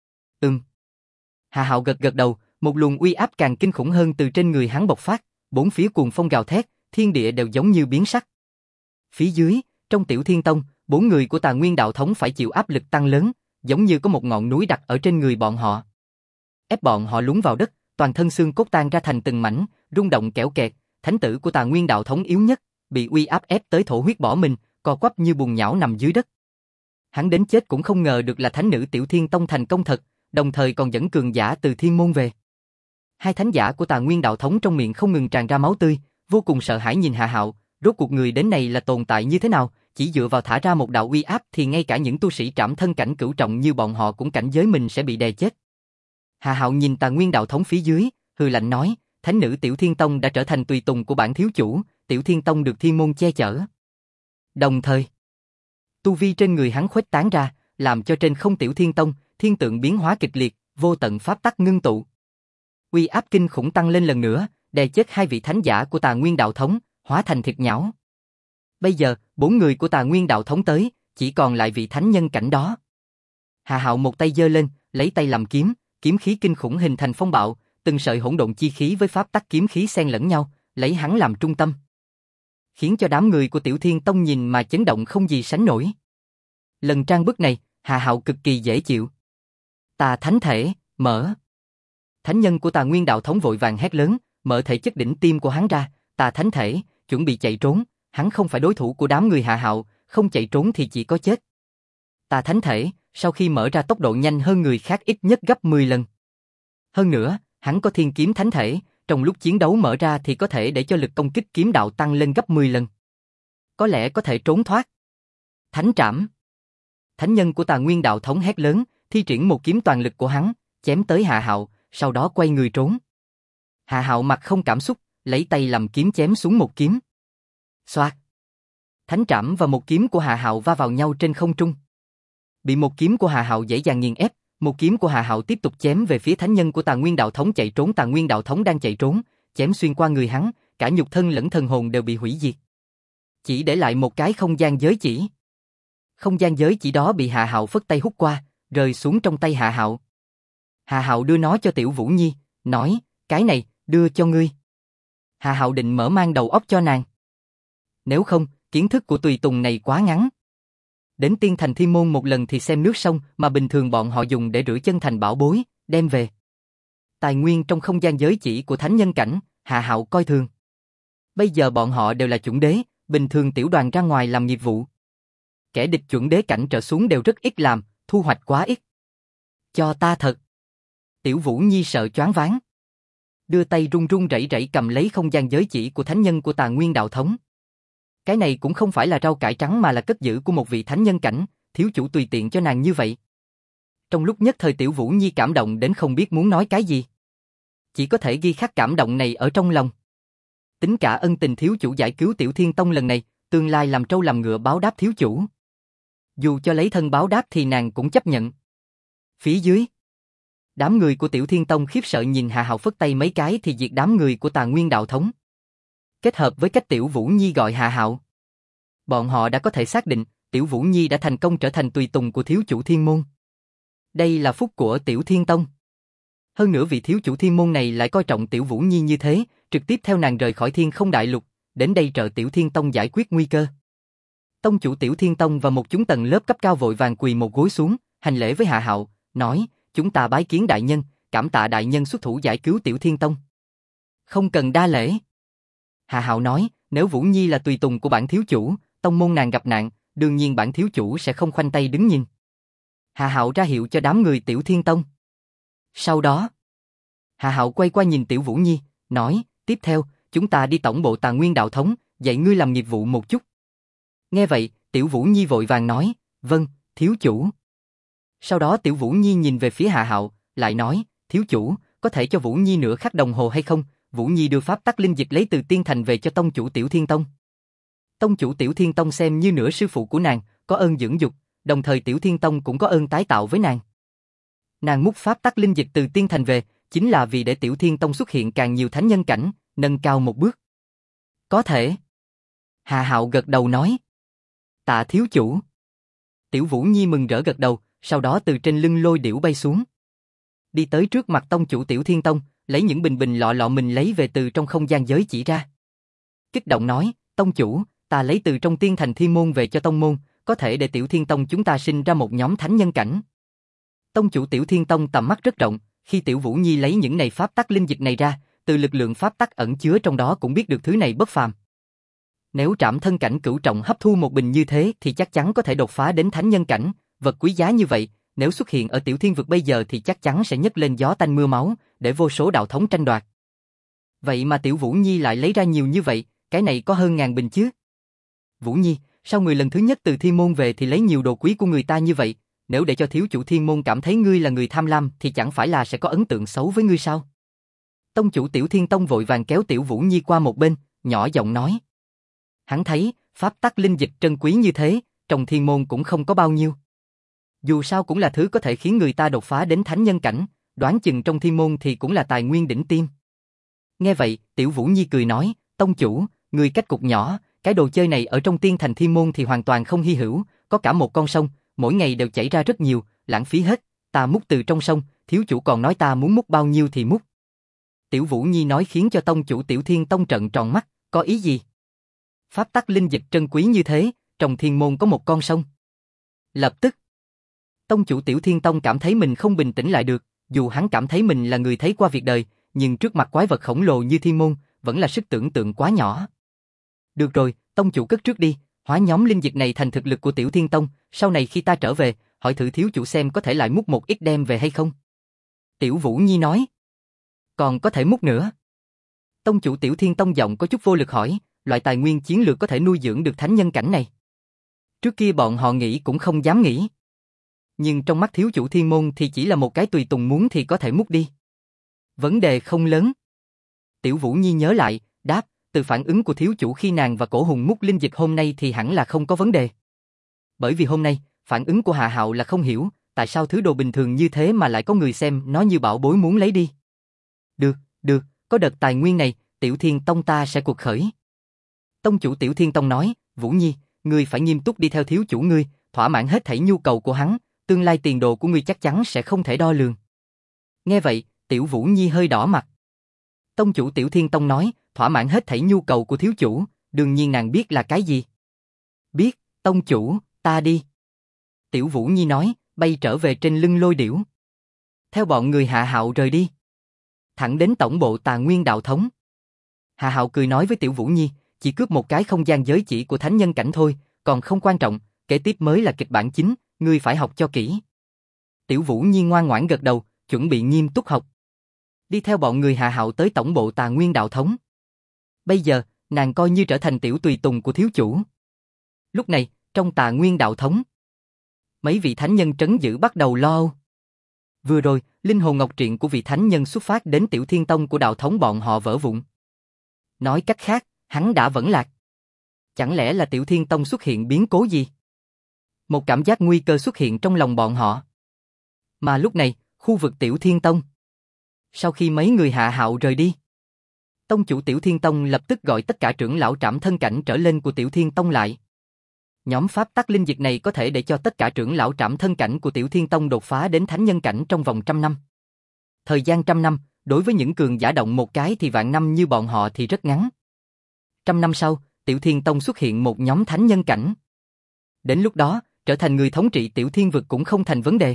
Hạ Hạo gật gật đầu, một luồng uy áp càng kinh khủng hơn từ trên người hắn bộc phát, bốn phía cuồng phong gào thét, thiên địa đều giống như biến sắc. Phía dưới, trong Tiểu Thiên Tông, bốn người của Tà Nguyên Đạo Thống phải chịu áp lực tăng lớn, giống như có một ngọn núi đặt ở trên người bọn họ. Ép bọn họ lún vào đất, toàn thân xương cốt tan ra thành từng mảnh, rung động kẽo kẹt, thánh tử của Tà Nguyên Đạo Thống yếu nhất, bị uy áp ép tới thổ huyết bỏ mình, co quắp như bùn nhão nằm dưới đất. Hắn đến chết cũng không ngờ được là thánh nữ Tiểu Thiên Tông thành công thật, đồng thời còn dẫn cường giả từ thiên môn về. Hai thánh giả của Tà Nguyên Đạo Thống trong miệng không ngừng tràn ra máu tươi, vô cùng sợ hãi nhìn Hạ Hạo, rốt cuộc người đến này là tồn tại như thế nào, chỉ dựa vào thả ra một đạo uy áp thì ngay cả những tu sĩ trảm thân cảnh cửu trọng như bọn họ cũng cảnh giới mình sẽ bị đè chết. Hạ Hạo nhìn Tà Nguyên Đạo Thống phía dưới, hừ lạnh nói, thánh nữ Tiểu Thiên Tông đã trở thành tùy tùng của bản thiếu chủ, Tiểu Thiên Tông được thiên môn che chở. Đồng thời, tu vi trên người hắn khuếch tán ra, làm cho trên không Tiểu Thiên Tông, thiên tượng biến hóa kịch liệt, vô tận pháp tắc ngưng tụ. Uy áp kinh khủng tăng lên lần nữa, đè chết hai vị thánh giả của Tà Nguyên Đạo Thống, hóa thành thịt nhão. Bây giờ, bốn người của Tà Nguyên Đạo Thống tới, chỉ còn lại vị thánh nhân cảnh đó. Hạ Hạo một tay giơ lên, lấy tay làm kiếm, kiếm khí kinh khủng hình thành phong bạo, từng sợi hỗn độn chi khí với pháp tắc kiếm khí xen lẫn nhau, lấy hắn làm trung tâm, khiến cho đám người của Tiểu Thiên Tông nhìn mà chấn động không gì sánh nổi. Lần trang bức này, Hạ Hạo cực kỳ dễ chịu. Tà thánh thể, mở. Thánh nhân của Tà Nguyên Đạo Thống vội vàng hét lớn, mở thể chất đỉnh tim của hắn ra, Tà thánh thể, chuẩn bị chạy trốn, hắn không phải đối thủ của đám người Hạ Hạo, không chạy trốn thì chỉ có chết. Tà thánh thể, sau khi mở ra tốc độ nhanh hơn người khác ít nhất gấp 10 lần. Hơn nữa, hắn có thiên kiếm thánh thể, trong lúc chiến đấu mở ra thì có thể để cho lực công kích kiếm đạo tăng lên gấp 10 lần. Có lẽ có thể trốn thoát. Thánh trảm. Thánh nhân của Tà Nguyên Đạo Thống hét lớn, thi triển một kiếm toàn lực của hắn, chém tới Hạ Hạo, sau đó quay người trốn. Hạ Hạo mặt không cảm xúc, lấy tay làm kiếm chém xuống một kiếm. Xoạt. Thánh trảm và một kiếm của Hạ Hạo va vào nhau trên không trung. Bị một kiếm của Hạ Hạo dễ dàng nghiền ép, một kiếm của Hạ Hạo tiếp tục chém về phía thánh nhân của Tà Nguyên Đạo Thống chạy trốn. Tà Nguyên Đạo Thống đang chạy trốn, chém xuyên qua người hắn, cả nhục thân lẫn thần hồn đều bị hủy diệt. Chỉ để lại một cái không gian giới chỉ. Không gian giới chỉ đó bị Hạ Hạo phất tay hút qua, rơi xuống trong tay Hạ Hạo. Hạ Hạo đưa nó cho Tiểu Vũ Nhi, nói, cái này, đưa cho ngươi. Hạ Hạo định mở mang đầu óc cho nàng. Nếu không, kiến thức của tùy tùng này quá ngắn. Đến Tiên Thành Thiên Môn một lần thì xem nước sông mà bình thường bọn họ dùng để rửa chân thành bảo bối, đem về. Tài nguyên trong không gian giới chỉ của thánh nhân cảnh, Hạ Hạo coi thường. Bây giờ bọn họ đều là chuẩn đế, bình thường tiểu đoàn ra ngoài làm nghiệp vụ. Kẻ địch chuẩn đế cảnh trở xuống đều rất ít làm, thu hoạch quá ít. Cho ta thật. Tiểu Vũ Nhi sợ choáng váng. Đưa tay run run rẩy rẩy cầm lấy không gian giới chỉ của thánh nhân của Tà Nguyên Đạo Thống. Cái này cũng không phải là rau cải trắng mà là cất giữ của một vị thánh nhân cảnh, thiếu chủ tùy tiện cho nàng như vậy. Trong lúc nhất thời Tiểu Vũ Nhi cảm động đến không biết muốn nói cái gì. Chỉ có thể ghi khắc cảm động này ở trong lòng. Tính cả ân tình thiếu chủ giải cứu Tiểu Thiên Tông lần này, tương lai làm trâu làm ngựa báo đáp thiếu chủ. Dù cho lấy thân báo đáp thì nàng cũng chấp nhận. Phía dưới, đám người của Tiểu Thiên Tông khiếp sợ nhìn Hạ Hạo phất tay mấy cái thì diệt đám người của Tà Nguyên Đạo Thống. Kết hợp với cách Tiểu Vũ Nhi gọi Hạ Hạo. Bọn họ đã có thể xác định, Tiểu Vũ Nhi đã thành công trở thành tùy tùng của thiếu chủ thiên môn. Đây là phúc của Tiểu Thiên Tông. Hơn nữa vị thiếu chủ thiên môn này lại coi trọng Tiểu Vũ Nhi như thế, trực tiếp theo nàng rời khỏi Thiên Không Đại Lục, đến đây trợ Tiểu Thiên Tông giải quyết nguy cơ. Tông chủ Tiểu Thiên Tông và một chúng tầng lớp cấp cao vội vàng quỳ một gối xuống, hành lễ với Hạ Hạo, nói, chúng ta bái kiến đại nhân, cảm tạ đại nhân xuất thủ giải cứu Tiểu Thiên Tông. Không cần đa lễ. Hạ Hạo nói, nếu Vũ Nhi là tùy tùng của bản thiếu chủ, tông môn nàng gặp nạn, đương nhiên bản thiếu chủ sẽ không khoanh tay đứng nhìn. Hạ Hạo ra hiệu cho đám người Tiểu Thiên Tông. Sau đó, Hạ Hạo quay qua nhìn Tiểu Vũ Nhi, nói, tiếp theo, chúng ta đi tổng bộ Tà Nguyên Đạo Thống, dạy ngươi làm nghiệp vụ một chút. Nghe vậy, Tiểu Vũ Nhi vội vàng nói, vâng, thiếu chủ. Sau đó Tiểu Vũ Nhi nhìn về phía Hạ Hạo, lại nói, thiếu chủ, có thể cho Vũ Nhi nửa khắc đồng hồ hay không? Vũ Nhi đưa pháp tắc linh dịch lấy từ Tiên Thành về cho tông chủ Tiểu Thiên Tông. Tông chủ Tiểu Thiên Tông xem như nửa sư phụ của nàng, có ơn dưỡng dục, đồng thời Tiểu Thiên Tông cũng có ơn tái tạo với nàng. Nàng múc pháp tắc linh dịch từ Tiên Thành về, chính là vì để Tiểu Thiên Tông xuất hiện càng nhiều thánh nhân cảnh, nâng cao một bước. Có thể. Hạ Hạo gật đầu nói. Tạ thiếu chủ. Tiểu Vũ Nhi mừng rỡ gật đầu, sau đó từ trên lưng lôi điểu bay xuống. Đi tới trước mặt tông chủ Tiểu Thiên Tông, lấy những bình lọ lọ mình lấy về từ trong không gian giới chỉ ra. Kích động nói, tông chủ, ta lấy từ trong Tiên Thành Thiên Môn về cho tông môn, có thể để Tiểu Thiên Tông chúng ta sinh ra một nhóm thánh nhân cảnh. Tông chủ Tiểu Thiên Tông tầm mắt rất rộng, khi Tiểu Vũ Nhi lấy những này pháp tắc linh dịch này ra, từ lực lượng pháp tắc ẩn chứa trong đó cũng biết được thứ này bất phàm. Nếu Trảm Thân cảnh cửu trọng hấp thu một bình như thế thì chắc chắn có thể đột phá đến thánh nhân cảnh, vật quý giá như vậy, nếu xuất hiện ở Tiểu Thiên vực bây giờ thì chắc chắn sẽ nhấc lên gió tanh mưa máu, để vô số đạo thống tranh đoạt. Vậy mà Tiểu Vũ Nhi lại lấy ra nhiều như vậy, cái này có hơn 1000 bình chứ. Vũ Nhi, sao người lần thứ nhất từ Thiên Môn về thì lấy nhiều đồ quý của người ta như vậy, nếu để cho thiếu chủ Thiên Môn cảm thấy ngươi là người tham lam thì chẳng phải là sẽ có ấn tượng xấu với ngươi sao? Tông chủ Tiểu Thiên Tông vội vàng kéo Tiểu Vũ Nhi qua một bên, nhỏ giọng nói. Hắn thấy, pháp tắc linh dịch trân quý như thế, trong Thiên Môn cũng không có bao nhiêu. Dù sao cũng là thứ có thể khiến người ta đột phá đến thánh nhân cảnh, đoán chừng trong Thiên Môn thì cũng là tài nguyên đỉnh tiêm. Nghe vậy, Tiểu Vũ Nhi cười nói, tông chủ, người cách cục nhỏ, cái đồ chơi này ở trong Tiên Thành Thiên Môn thì hoàn toàn không hy hữu, có cả một con sông, mỗi ngày đều chảy ra rất nhiều, lãng phí hết, ta múc từ trong sông, thiếu chủ còn nói ta muốn múc bao nhiêu thì múc. Tiểu Vũ Nhi nói khiến cho tông chủ Tiểu Thiên Tông trợn tròn mắt, có ý gì? Pháp tắc linh dịch trân quý như thế, trong Thiên Môn có một con sông. Lập tức, tông chủ Tiểu Thiên Tông cảm thấy mình không bình tĩnh lại được, dù hắn cảm thấy mình là người thấy qua việc đời, nhưng trước mặt quái vật khổng lồ như Thiên Môn, vẫn là sức tưởng tượng quá nhỏ. Được rồi, tông chủ cất trước đi, hóa nhóm linh dịch này thành thực lực của Tiểu Thiên Tông, sau này khi ta trở về, hỏi thử thiếu chủ xem có thể lại múc một ít đem về hay không. Tiểu Vũ Nhi nói. Còn có thể múc nữa. Tông chủ Tiểu Thiên Tông giọng có chút vô lực hỏi, loại tài nguyên chiến lược có thể nuôi dưỡng được thánh nhân cảnh này. Trước kia bọn họ nghĩ cũng không dám nghĩ. Nhưng trong mắt thiếu chủ Thiên Môn thì chỉ là một cái tùy tùng muốn thì có thể múc đi. Vấn đề không lớn. Tiểu Vũ Nhi nhớ lại, đáp, từ phản ứng của thiếu chủ khi nàng và Cổ Hùng múc linh dịch hôm nay thì hẳn là không có vấn đề. Bởi vì hôm nay, phản ứng của Hạ Hạo là không hiểu, tại sao thứ đồ bình thường như thế mà lại có người xem nó như bảo bối muốn lấy đi. Được, có đợt tài nguyên này, Tiểu Thiên Tông ta sẽ cuộc khởi. Tông chủ Tiểu Thiên Tông nói, Vũ Nhi, ngươi phải nghiêm túc đi theo thiếu chủ ngươi, thỏa mãn hết thảy nhu cầu của hắn, tương lai tiền đồ của ngươi chắc chắn sẽ không thể đo lường. Nghe vậy, Tiểu Vũ Nhi hơi đỏ mặt. Tông chủ Tiểu Thiên Tông nói, thỏa mãn hết thảy nhu cầu của thiếu chủ, đương nhiên nàng biết là cái gì. Biết, tông chủ, ta đi. Tiểu Vũ Nhi nói, bay trở về trên lưng lôi điểu. Theo bọn người Hạ Hạo rời đi. Thẳng đến tổng bộ Tà Nguyên Đạo Thống. Hạ Hạo cười nói với Tiểu Vũ Nhi, chỉ cướp một cái không gian giới chỉ của thánh nhân cảnh thôi, còn không quan trọng, kế tiếp mới là kịch bản chính, ngươi phải học cho kỹ. Tiểu Vũ Nhi ngoan ngoãn gật đầu, chuẩn bị nghiêm túc học. Đi theo bọn người Hạ Hạo tới tổng bộ Tà Nguyên Đạo Thống. Bây giờ, nàng coi như trở thành tiểu tùy tùng của thiếu chủ. Lúc này, trong Tà Nguyên Đạo Thống, mấy vị thánh nhân trấn giữ bắt đầu lo âu. Vừa rồi, linh hồn ngọc triện của vị thánh nhân xuất phát đến Tiểu Thiên Tông của đạo thống bọn họ vỡ vụn. Nói cách khác, hắn đã vẫn lạc. Chẳng lẽ là Tiểu Thiên Tông xuất hiện biến cố gì? Một cảm giác nguy cơ xuất hiện trong lòng bọn họ. Mà lúc này, khu vực Tiểu Thiên Tông. Sau khi mấy người Hạ Hạo rời đi, tông chủ Tiểu Thiên Tông lập tức gọi tất cả trưởng lão Trảm Thân cảnh trở lên của Tiểu Thiên Tông lại. Nhóm pháp tắc linh dịch này có thể để cho tất cả trưởng lão trảm thân cảnh của Tiểu Thiên Tông đột phá đến thánh nhân cảnh trong vòng 100 năm. Thời gian 100 năm, đối với những cường giả động một cái thì vạn năm như bọn họ thì rất ngắn. 100 năm sau, Tiểu Thiên Tông xuất hiện một nhóm thánh nhân cảnh. Đến lúc đó, trở thành người thống trị Tiểu Thiên vực cũng không thành vấn đề.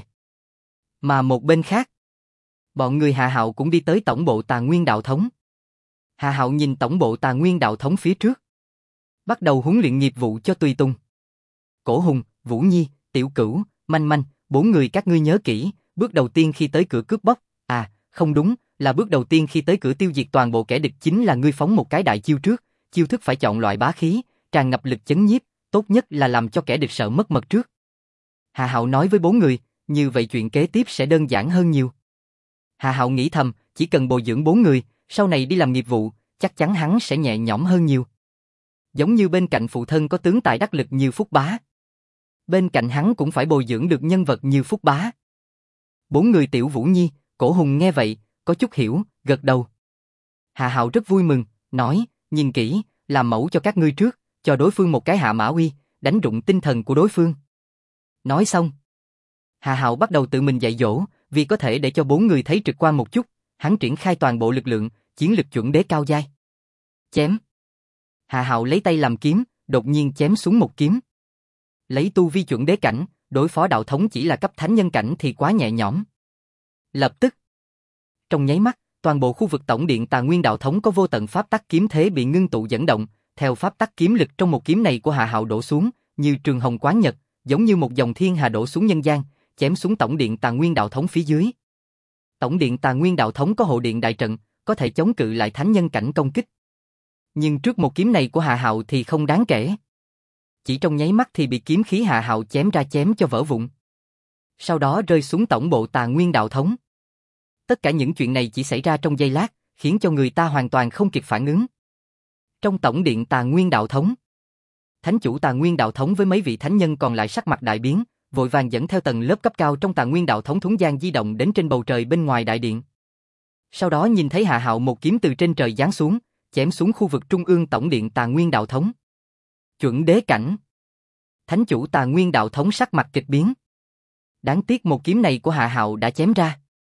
Mà một bên khác, bọn người Hà Hạo cũng đi tới tổng bộ Tà Nguyên Đạo Thống. Hà Hạo nhìn tổng bộ Tà Nguyên Đạo Thống phía trước. Bắt đầu huấn luyện nghiệp vụ cho tùy tùng. Cổ Hùng, Vũ Nhi, Tiểu Cửu, Manh Manh, 4 người các ngươi nhớ kỹ, bước đầu tiên khi tới cửa cướp bóc, không đúng, là bước đầu tiên khi tới cửa tiêu diệt toàn bộ kẻ địch chính là ngươi phóng một cái đại chiêu trước, chiêu thức phải chọn loại bá khí, tràn ngập lực chấn nhiếp, tốt nhất là làm cho kẻ địch sợ mất mật trước. Hà Hạo nói với 4 người, như vậy chuyện kế tiếp sẽ đơn giản hơn nhiều. Hà Hạo nghĩ thầm, chỉ cần bồi dưỡng 4 người, sau này đi làm nghiệp vụ, chắc chắn hắn sẽ nhẹ nhõm hơn nhiều. Giống như bên cạnh phụ thân có tướng tài đắc lực như Phúc Bá. Bên cạnh hắn cũng phải bồi dưỡng được nhân vật như Phúc Bá. 4 người Tiểu Vũ Nhi, Cổ Hùng nghe vậy, có chút hiểu, gật đầu. Hà Hạo rất vui mừng, nói, nhìn kỹ, làm mẫu cho các ngươi trước, cho đối phương một cái hạ mã uy, đánh rụng tinh thần của đối phương. Nói xong, Hà Hạo bắt đầu tự mình dạy dỗ, vì có thể để cho 4 người thấy trực quan một chút, hắn triển khai toàn bộ lực lượng, chiến lực chuẩn đế cao giai. Chém. Hà Hạo lấy tay làm kiếm, đột nhiên chém xuống một kiếm. Lấy tu vi chuẩn đế cảnh, đối phó đạo thống chỉ là cấp thánh nhân cảnh thì quá nhẹ nhõm. Lập tức, trong nháy mắt, toàn bộ khu vực tổng điện Tà Nguyên Đạo Thống có vô tận pháp tắc kiếm thế bị ngưng tụ dẫn động, theo pháp tắc kiếm lực trong một kiếm này của Hà Hạo đổ xuống, như trường hồng quán nhật, giống như một dòng thiên hà đổ xuống nhân gian, chém xuống tổng điện Tà Nguyên Đạo Thống phía dưới. Tổng điện Tà Nguyên Đạo Thống có hộ điện đại trận, có thể chống cự lại thánh nhân cảnh công kích. Nhưng trước một kiếm này của Hà Hạo thì không đáng kể. Chỉ trong nháy mắt thì bị kiếm khí Hà Hạo chém ra chém cho vỡ vụn. Sau đó rơi xuống tổng bộ Tà Nguyên Đạo Thống. Tất cả những chuyện này chỉ xảy ra trong giây lát, khiến cho người ta hoàn toàn không kịp phản ứng. Trong tổng điện Tà Nguyên Đạo Thống, Thánh chủ Tà Nguyên Đạo Thống với mấy vị thánh nhân còn lại sắc mặt đại biến, vội vàng dẫn theo tầng lớp cấp cao trong Tà Nguyên Đạo Thống thuấn gian di động đến trên bầu trời bên ngoài đại điện. Sau đó nhìn thấy Hà Hạo một kiếm từ trên trời giáng xuống, chém xuống khu vực trung ương tổng điện Tà Nguyên Đạo Thống. Chuẩn đế cảnh. Thánh chủ Tà Nguyên Đạo Thống sắc mặt kịch biến. Đáng tiếc một kiếm này của Hà Hạo đã chém ra.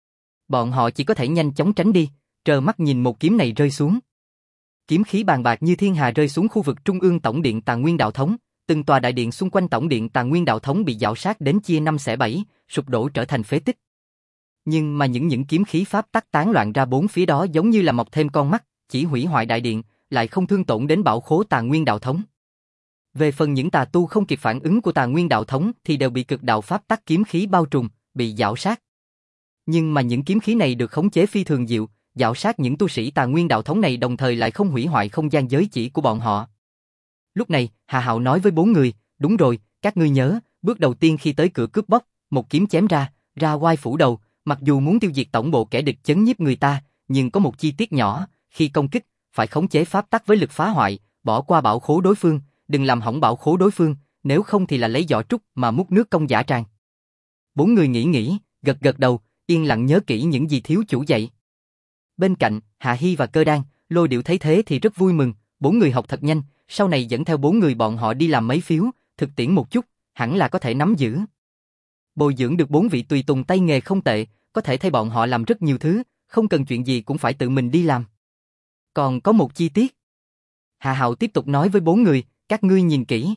Bọn họ chỉ có thể nhanh chóng tránh đi, trơ mắt nhìn một kiếm này rơi xuống. Kiếm khí bàn bạc như thiên hà rơi xuống khu vực trung ương tổng điện Tà Nguyên Đạo Thống, từng tòa đại điện xung quanh tổng điện Tà Nguyên Đạo Thống bị giảo sát đến chia 5 xẻ 7, sụp đổ trở thành phế tích. Nhưng mà những kiếm khí pháp tắc tán loạn ra bốn phía đó giống như là mọc thêm con mắt, chỉ hủy hoại đại điện, lại không thương tổn đến bảo khố Tà Nguyên Đạo Thống. Về phần những tà tu không kịp phản ứng của Tà Nguyên Đạo Thống thì đều bị cực đạo pháp tắc kiếm khí bao trùm, bị giảo sát. Nhưng mà những kiếm khí này được khống chế phi thường diệu, giảo sát những tu sĩ Tà Nguyên Đạo Thống này đồng thời lại không hủy hoại không gian giới chỉ của bọn họ. Lúc này, Hà Hạo nói với 4 người, đúng rồi, các ngươi nhớ, bước đầu tiên khi tới cửa cướp bóc, một kiếm chém ra oai phủ đầu, mặc dù muốn tiêu diệt tổng bộ kẻ địch chấn nhiếp người ta, nhưng có một chi tiết nhỏ, khi công kích, phải khống chế pháp tắc với lực phá hoại, bỏ qua bảo khố đối phương, đừng làm hỏng bảo khố đối phương, nếu không thì là lấy giỏ trúc mà múc nước công dã tràng. 4 người nghĩ, gật đầu, yên lặng nhớ kỹ những gì thiếu chủ dạy. Bên cạnh, Hạ Hi và Cơ Đan, Lôi Điệu thấy thế thì rất vui mừng, 4 người học thật nhanh, sau này dẫn theo 4 người bọn họ đi làm mấy phiếu, thực tiễn một chút, hẳn là có thể nắm giữ. Bồi dưỡng được 4 vị tùy tùng tay nghề không tệ, có thể thay bọn họ làm rất nhiều thứ, không cần chuyện gì cũng phải tự mình đi làm. Còn có một chi tiết. Hà Hạo tiếp tục nói với 4 người, các ngươi nhìn kỹ.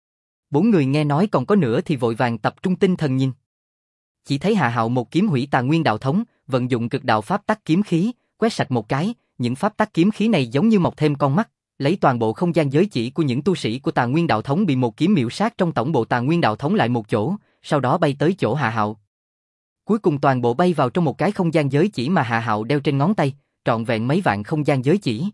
4 người nghe nói còn có nữa thì vội vàng tập trung tinh thần nhìn. Chỉ thấy Hà Hạo một kiếm hủy Tà Nguyên Đạo Thống, vận dụng cực đạo pháp tắc kiếm khí, quét sạch một cái, những pháp tắc kiếm khí này giống như mọc thêm con mắt, lấy toàn bộ không gian giới chỉ của những tu sĩ của Tà Nguyên Đạo Thống bị một kiếm miểu sát trong tổng bộ Tà Nguyên Đạo Thống lại một chỗ, sau đó bay tới chỗ Hà Hạo. Cuối cùng toàn bộ bay vào trong một cái không gian giới chỉ mà Hà Hạo đeo trên ngón tay, trọn vẹn mấy vạn không gian giới chỉ.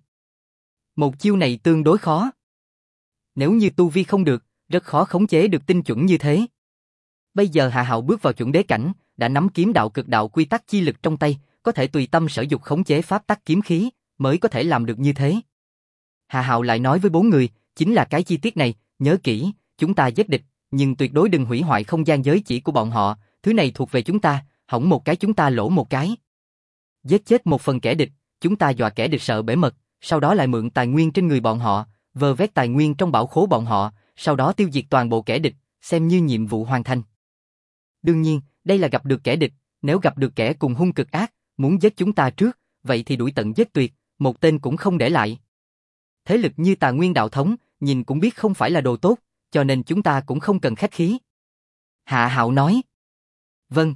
Một chiêu này tương đối khó. Nếu như tu vi không được, rất khó khống chế được tinh chuẩn như thế. Bây giờ Hà Hạo bước vào chuẩn đế cảnh, đã nắm kiếm đạo cực đạo quy tắc chi lực trong tay, có thể tùy tâm sở dục khống chế pháp tắc kiếm khí, mới có thể làm được như thế. Hà Hạo lại nói với 4 người, chính là cái chi tiết này, nhớ kỹ, chúng ta giết địch, nhưng tuyệt đối đừng hủy hoại không gian giới chỉ của bọn họ, thứ này thuộc về chúng ta, hỏng một cái chúng ta lỗ một cái. Giết chết một phần kẻ địch, chúng ta dọa kẻ địch sợ bể mật, sau đó lại mượn tài nguyên trên người bọn họ, vơ vét tài nguyên trong bảo khố bọn họ, sau đó tiêu diệt toàn bộ kẻ địch, xem như nhiệm vụ hoàn thành. Đương nhiên, đây là gặp được kẻ địch, nếu gặp được kẻ cùng hung cực ác, muốn giết chúng ta trước, vậy thì đuổi tận giết tuyệt, một tên cũng không để lại. Thế lực như Tà Nguyên đạo thống, nhìn cũng biết không phải là đồ tốt, cho nên chúng ta cũng không cần khách khí. Hạ Hạo nói. Vâng.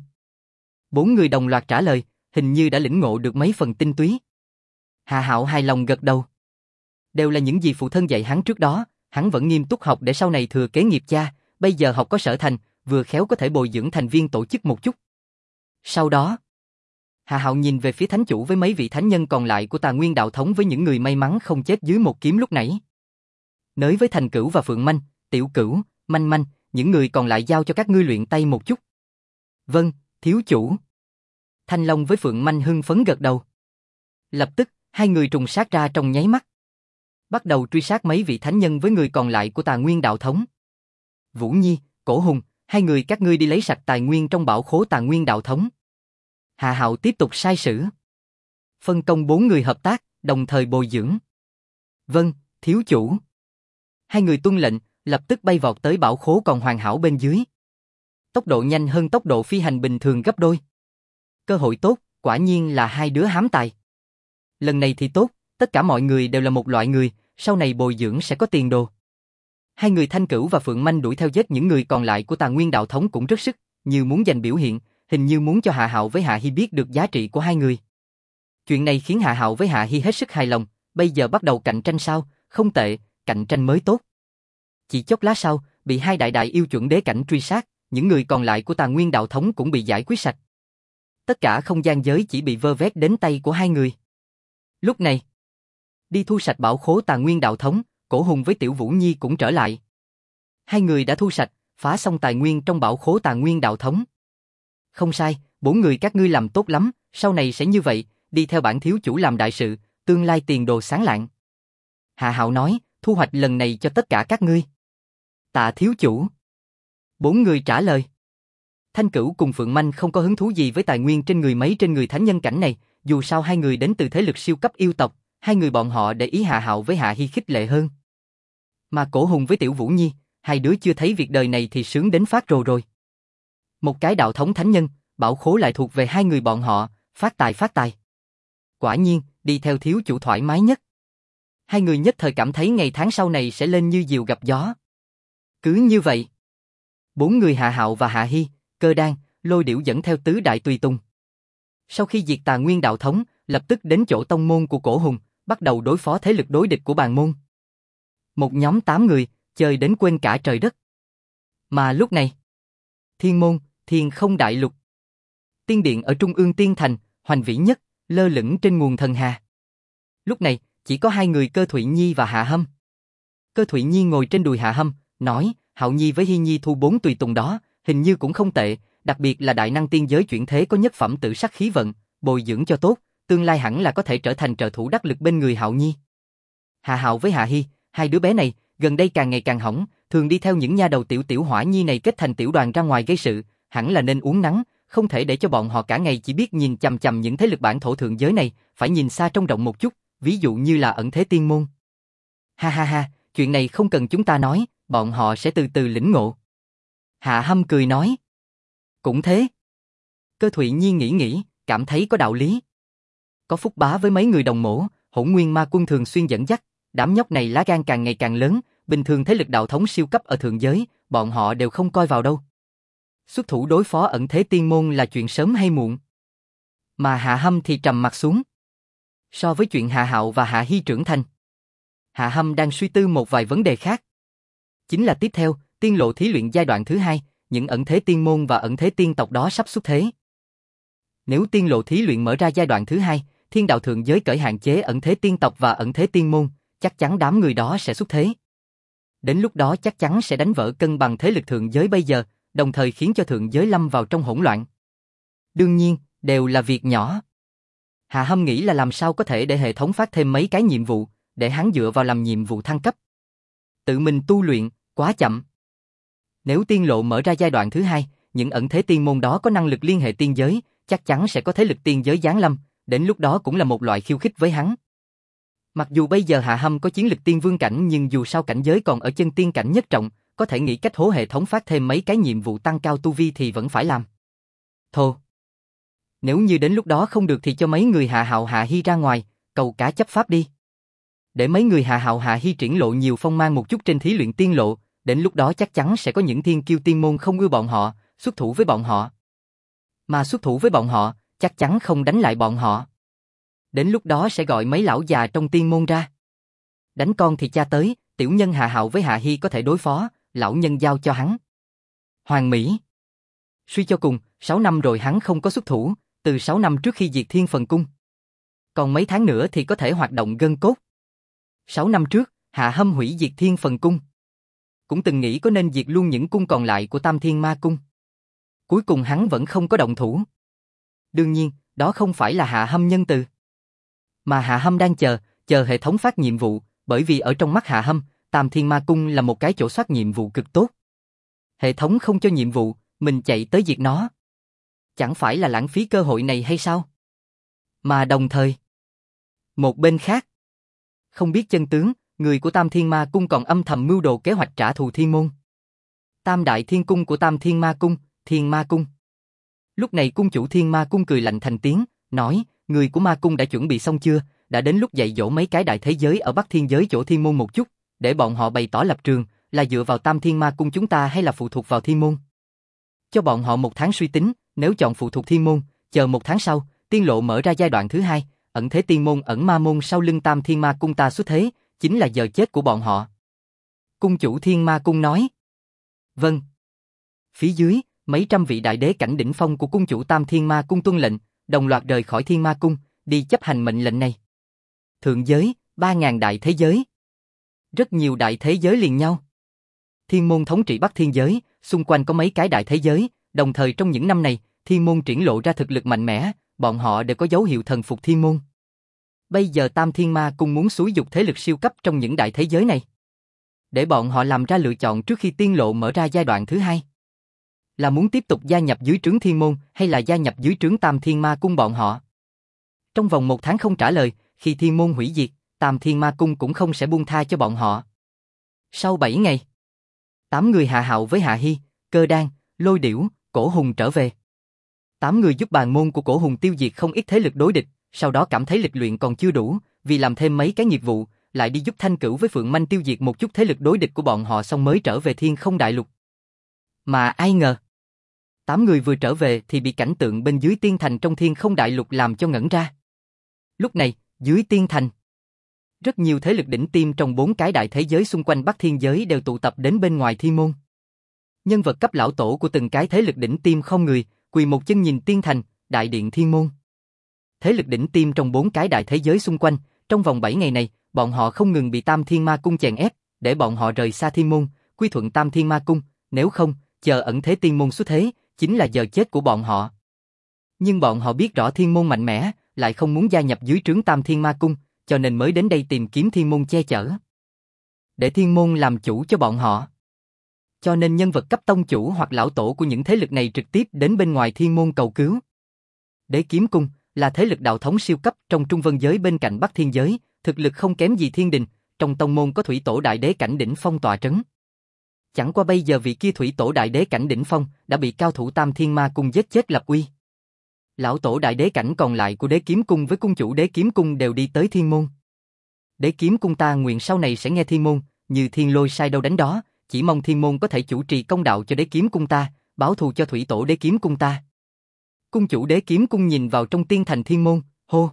4 người đồng loạt trả lời, hình như đã lĩnh ngộ được mấy phần tinh túy. Hạ Hạo hài lòng gật đầu. Đều là những gì phụ thân dạy hắn trước đó, hắn vẫn nghiêm túc học để sau này thừa kế nghiệp cha, bây giờ học có sở thành, vừa khéo có thể bồi dưỡng thành viên tổ chức một chút. Sau đó, Hạ Hạo nhìn về phía thánh chủ với mấy vị thánh nhân còn lại của Tà Nguyên đạo thống với những người may mắn không chết dưới một kiếm lúc nãy. Nới với Thành Cửu và Phượng Manh, Tiểu Cửu, Manh Manh, những người còn lại giao cho các ngươi luyện tay một chút. Vâng, thiếu chủ. Thanh Long với Phượng Manh hưng phấn gật đầu. Lập tức, hai người trùng sát ra trong nháy mắt. Bắt đầu truy sát mấy vị thánh nhân với người còn lại của Tà Nguyên đạo thống. Vũ Nhi, Cổ Hùng, hai người các ngươi đi lấy sạch tài nguyên trong bảo khố Tà Nguyên đạo thống. Hạ Hạo tiếp tục sai sử. Phân công 4 người hợp tác, đồng thời bồi dưỡng. Vâng, thiếu chủ. Hai người tuân lệnh, lập tức bay vọt tới bảo khố còn hoàn hảo bên dưới. Tốc độ nhanh hơn tốc độ phi hành bình thường gấp đôi. Cơ hội tốt, quả nhiên là hai đứa hám tài. Lần này thì tốt, tất cả mọi người đều là một loại người, sau này bồi dưỡng sẽ có tiền đồ. Hai người Thanh Cửu và Phượng Manh đuổi theo giết những người còn lại của Tà Nguyên đạo thống cũng rất sức, như muốn giành biểu hiện, hình như muốn cho Hạ Hạo với Hạ Hi biết được giá trị của hai người. Chuyện này khiến Hạ Hạo với Hạ Hi hết sức hài lòng, bây giờ bắt đầu cạnh tranh sao, không tệ, cạnh tranh mới tốt. Chỉ chốc lát sau, bị hai đại yêu chuẩn đế cảnh truy sát, những người còn lại của Tà Nguyên đạo thống cũng bị giải quyết sạch. Tất cả không gian giới chỉ bị vơ vét đến tay của hai người. Lúc này, đi thu sạch bảo khố Tà Nguyên đạo thống, Cổ Hùng với Tiểu Vũ Nhi cũng trở lại. Hai người đã thu sạch, phá xong tài nguyên trong bảo khố Tà Nguyên đạo thống. Không sai, 4 người các ngươi làm tốt lắm, sau này sẽ như vậy, đi theo bản thiếu chủ làm đại sự, tương lai tiền đồ sáng lạng. Hạ Hạo nói, thu hoạch lần này cho tất cả các ngươi. Tạ thiếu chủ. 4 người trả lời. Thanh Cửu cùng Phượng Manh không có hứng thú gì với tài nguyên trên người thánh nhân cảnh này, dù sao hai người đến từ thế lực siêu cấp yêu tộc, hai người bọn họ để ý Hạ Hạo với Hạ Hi khích lệ hơn. Mà Cổ Hùng với Tiểu Vũ Nhi, hai đứa chưa thấy việc đời này thì sướng đến phát rồ rồi. Một cái đạo thống thánh nhân, bảo khố lại thuộc về hai người bọn họ, phát tài. Quả nhiên, đi theo thiếu chủ thoải mái nhất. Hai người nhất thời cảm thấy ngày tháng sau này sẽ lên như diều gặp gió. Cứ như vậy, 4 người Hạ Hạo và Hạ Hi, Cơ Đan, Lôi Điểu dẫn theo tứ đại tùy tùng. Sau khi diệt Tà Nguyên đạo thống, lập tức đến chỗ tông môn của Cổ Hùng, bắt đầu đối phó thế lực đối địch của Bàn môn. Một nhóm 8 người, chơi đến quên cả trời đất. Mà lúc này, Thiên môn, Thiên Không đại lục. Tiên điện ở trung ương tiên thành, hoành vĩ nhất, lơ lửng trên nguồn thần hà. Lúc này, chỉ có hai người Cơ Thụy Nhi và Hạ Hâm. Cơ Thụy Nhi ngồi trên đùi Hạ Hâm, nói, Hạo Nhi với Hi Nhi thu 4 tùy tùng đó, hình như cũng không tệ, đặc biệt là đại năng tiên giới chuyển thế có nhất phẩm tự sắc khí vận, bồi dưỡng cho tốt, tương lai hẳn là có thể trở thành trợ thủ đắc lực bên người Hạo Nhi. Hạ Hạo với Hạ Hi, hai đứa bé này, gần đây càng ngày càng hỏng, thường đi theo những nha đầu tiểu hỏa nhi này kết thành tiểu đoàn ra ngoài gây sự, hẳn là nên uống nắng, không thể để cho bọn họ cả ngày chỉ biết nhìn chằm chằm những thế lực bản thổ thượng giới này, phải nhìn xa trông rộng một chút, ví dụ như là ẩn thế tiên môn. Ha ha ha, chuyện này không cần chúng ta nói, bọn họ sẽ từ từ lĩnh ngộ. Hạ Hâm cười nói. Cũng thế. Cơ Thụy Nhi nghĩ, cảm thấy có đạo lý. Có Phúc Bá với mấy người đồng mổ, Hỗn Nguyên Ma Quân thường xuyên dẫn dắt, đám nhóc này lá gan càng ngày càng lớn, bình thường thế lực đạo thống siêu cấp ở thượng giới, bọn họ đều không coi vào đâu. Xuất thủ đối phó ẩn thế tiên môn là chuyện sớm hay muộn. Mà Hạ Hâm thì trầm mặt xuống. So với chuyện Hạ Hạo và Hạ Hi trưởng thành, Hạ Hâm đang suy tư một vài vấn đề khác. Chính là tiếp theo, tiên lộ thí luyện giai đoạn thứ 2, những ẩn thế tiên môn và ẩn thế tiên tộc đó sắp xuất thế. Nếu tiên lộ thí luyện mở ra giai đoạn thứ 2, thiên đạo thượng giới cởi hạn chế ẩn thế tiên tộc và ẩn thế tiên môn, chắc chắn đám người đó sẽ xuất thế. Đến lúc đó chắc chắn sẽ đánh vỡ cân bằng thế lực thượng giới bây giờ, đồng thời khiến cho thượng giới lâm vào trong hỗn loạn. Đương nhiên, đều là việc nhỏ. Hạ Hâm nghĩ là làm sao có thể để hệ thống phát thêm mấy cái nhiệm vụ, để hắn dựa vào làm nhiệm vụ thăng cấp. Tự mình tu luyện, quá chậm. Nếu tiên lộ mở ra giai đoạn thứ 2, những ẩn thế tiên môn đó có năng lực liên hệ tiên giới, chắc chắn sẽ có thế lực tiên giới giáng lâm, đến lúc đó cũng là một loại khiêu khích với hắn. Mặc dù bây giờ Hạ Hâm có chiến lực tiên vương cảnh nhưng dù sao cảnh giới còn ở chân tiên cảnh nhất trọng, có thể nghĩ cách hố hệ thống phát thêm mấy cái nhiệm vụ tăng cao tu vi thì vẫn phải làm. Thô. Nếu như đến lúc đó không được thì cho mấy người Hạ Hạo Hạ Hi ra ngoài, cầu cá chấp pháp đi. Để mấy người Hạ Hạo Hạ Hi triển lộ nhiều phong mang một chút trên thí luyện tiên lộ, đến lúc đó chắc chắn sẽ có những thiên kiêu tiên môn không ưa bọn họ, xuất thủ với bọn họ. Mà xuất thủ với bọn họ, chắc chắn không đánh lại bọn họ. Đến lúc đó sẽ gọi mấy lão già trong tiên môn ra. Đánh con thì cha tới, tiểu nhân Hạ Hạo với Hạ Hi có thể đối phó, lão nhân giao cho hắn. Hoàng Mỹ. Suy cho cùng, 6 năm rồi hắn không có xuất thủ, từ 6 năm trước khi diệt Thiên Phần Cung. Còn mấy tháng nữa thì có thể hoạt động gân cốt. 6 năm trước, Hạ Hâm hủy diệt Thiên Phần Cung. Cũng từng nghĩ có nên diệt luôn những cung còn lại của Tam Thiên Ma Cung. Cuối cùng hắn vẫn không có động thủ. Đương nhiên, đó không phải là Hạ Hâm nhân từ. Mà Hạ Hâm đang chờ hệ thống phát nhiệm vụ, bởi vì ở trong mắt Hạ Hâm, Tam Thiên Ma Cung là một cái chỗ soát nhiệm vụ cực tốt. Hệ thống không cho nhiệm vụ, mình chạy tới diệt nó. Chẳng phải là lãng phí cơ hội này hay sao? Mà đồng thời, một bên khác, không biết chân tướng, người của Tam Thiên Ma Cung còn âm thầm mưu đồ kế hoạch trả thù Thiên Môn. Tam đại thiên cung của Tam Thiên Ma Cung, Thiên Ma Cung. Lúc này cung chủ Thiên Ma Cung cười lạnh thành tiếng, nói, người của Ma Cung đã chuẩn bị xong chưa, đã đến lúc dạy dỗ mấy cái đại thế giới ở Bắc Thiên giới chỗ Thiên Môn một chút, để bọn họ bày tỏ lập trường, là dựa vào Tam Thiên Ma Cung chúng ta hay là phụ thuộc vào Thiên Môn. Cho bọn họ 1 tháng suy tính, nếu chọn phụ thuộc Thiên Môn, chờ 1 tháng sau, tiên lộ mở ra giai đoạn thứ 2, ẩn thế tiên môn ẩn ma môn sau lưng Tam Thiên Ma Cung ta xuất thế, chính là giờ chết của bọn họ. Cung chủ Thiên Ma Cung nói. Vâng. Phía dưới, mấy trăm vị đại đế cảnh đỉnh phong của cung chủ Tam Thiên Ma Cung tuân lệnh, đồng loạt rời khỏi Thiên Ma Cung, đi chấp hành mệnh lệnh này. Thượng giới, 3.000 đại thế giới. Rất nhiều đại thế giới liền nhau. Thiên môn thống trị Bắc Thiên giới, xung quanh có mấy cái đại thế giới, đồng thời trong những năm này, Thiên môn triển lộ ra thực lực mạnh mẽ, bọn họ đều có dấu hiệu thần phục Thiên môn. Bây giờ Tam Thiên Ma Cung muốn xúi dục thế lực siêu cấp trong những đại thế giới này. Để bọn họ làm ra lựa chọn trước khi tiên lộ mở ra giai đoạn thứ 2. Là muốn tiếp tục gia nhập dưới trướng Thiên môn hay là gia nhập dưới trướng Tam Thiên Ma Cung bọn họ. Trong vòng 1 tháng không trả lời, khi Thiên môn hủy diệt, Tam Thiên Ma Cung cũng không sẽ buông tha cho bọn họ. Sau 7 ngày, 8 người Hạ Hạo với Hạ Hi, Cơ Đan, Lôi Điểu, Cổ Hùng trở về. 8 người giúp bàn môn của Cổ Hùng tiêu diệt không ít thế lực đối địch, sau đó cảm thấy lịch luyện còn chưa đủ, vì làm thêm mấy cái nghiệp vụ, lại đi giúp Thanh Cửu với Phượng Manh tiêu diệt một chút thế lực đối địch của bọn họ xong mới trở về Thiên Không Đại Lục. Mà ai ngờ, 8 người vừa trở về thì bị cảnh tượng bên dưới Tiên Thành trong Thiên Không Đại Lục làm cho ngẩn ra. Lúc này, dưới Tiên Thành, rất nhiều thế lực đỉnh tiêm trong 4 cái đại thế giới xung quanh Bắc Thiên giới đều tụ tập đến bên ngoài Thiên môn. Nhân vật cấp lão tổ của từng cái thế lực đỉnh tiêm không người, quỳ một chân nhìn Tiên Thành, đại điện Thiên môn. Thế lực đỉnh tiêm trong 4 cái đại thế giới xung quanh, trong vòng 7 ngày này, bọn họ không ngừng bị Tam Thiên Ma Cung chèn ép, để bọn họ rời xa Thiên môn, quy thuận Tam Thiên Ma Cung, nếu không, chờ ẩn thế tiên môn xuất thế, chính là giờ chết của bọn họ. Nhưng bọn họ biết rõ Thiên môn mạnh mẽ, lại không muốn gia nhập dưới trướng Tam Thiên Ma Cung, cho nên mới đến đây tìm kiếm Thiên môn che chở. Để Thiên môn làm chủ cho bọn họ. Cho nên nhân vật cấp tông chủ hoặc lão tổ của những thế lực này trực tiếp đến bên ngoài Thiên môn cầu cứu. Đế Kiếm Cung là thế lực đạo thống siêu cấp trong Trung Vân giới bên cạnh Bắc Thiên giới, thực lực không kém gì Thiên Đình, trong tông môn có thủy tổ đại đế cảnh đỉnh phong tọa trấn. Chẳng qua bây giờ vị kia thủy tổ đại đế cảnh đỉnh phong đã bị cao thủ Tam Thiên Ma Cung giết chết lập uy. Lão tổ đại đế cảnh còn lại của Đế Kiếm Cung với cung chủ Đế Kiếm Cung đều đi tới Thiên môn. Đế Kiếm Cung ta nguyện sau này sẽ nghe Thiên môn, như thiên lôi sai đâu đánh đó, chỉ mong Thiên môn có thể chủ trì công đạo cho Đế Kiếm Cung ta, báo thù cho thủy tổ Đế Kiếm Cung ta. Cung chủ Đế Kiếm Cung nhìn vào trong Tiên Thành Thiên môn, hô.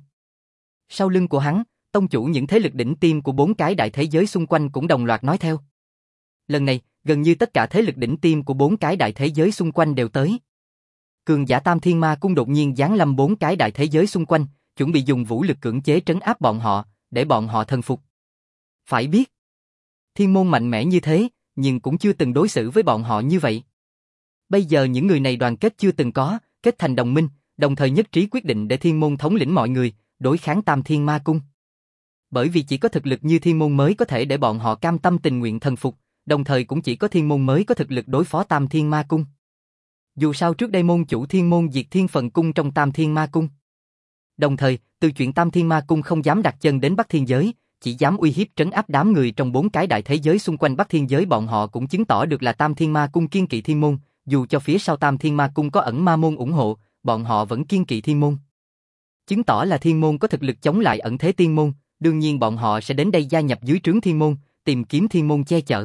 Sau lưng của hắn, tông chủ những thế lực đỉnh tiêm của 4 cái đại thế giới xung quanh cũng đồng loạt nói theo. Lần này, gần như tất cả thế lực đỉnh tiêm của 4 cái đại thế giới xung quanh đều tới. Cường giả Tam Thiên Ma Cung đột nhiên giáng lâm 4 cái đại thế giới xung quanh, chuẩn bị dùng vũ lực cưỡng chế trấn áp bọn họ, để bọn họ thần phục. Phải biết, Thiên môn mạnh mẽ như thế, nhưng cũng chưa từng đối xử với bọn họ như vậy. Bây giờ những người này đoàn kết chưa từng có, kết thành đồng minh, đồng thời nhất trí quyết định để Thiên môn thống lĩnh mọi người, đối kháng Tam Thiên Ma Cung. Bởi vì chỉ có thực lực như Thiên môn mới có thể để bọn họ cam tâm tình nguyện thần phục, đồng thời cũng chỉ có Thiên môn mới có thực lực đối phó Tam Thiên Ma Cung. Dù sao trước đây môn chủ Thiên môn diệt Thiên Phần Cung trong Tam Thiên Ma Cung. Đồng thời, từ chuyện Tam Thiên Ma Cung không dám đặt chân đến Bắc Thiên giới, chỉ dám uy hiếp trấn áp đám người trong 4 cái đại thế giới xung quanh Bắc Thiên giới, bọn họ cũng chứng tỏ được là Tam Thiên Ma Cung kiên kỵ Thiên Môn, dù cho phía sau Tam Thiên Ma Cung có ẩn ma môn ủng hộ, bọn họ vẫn kiên kỵ Thiên Môn. Chứng tỏ là Thiên Môn có thực lực chống lại ẩn thế Tiên Môn, đương nhiên bọn họ sẽ đến đây gia nhập dưới trướng Thiên Môn, tìm kiếm Thiên Môn che chở.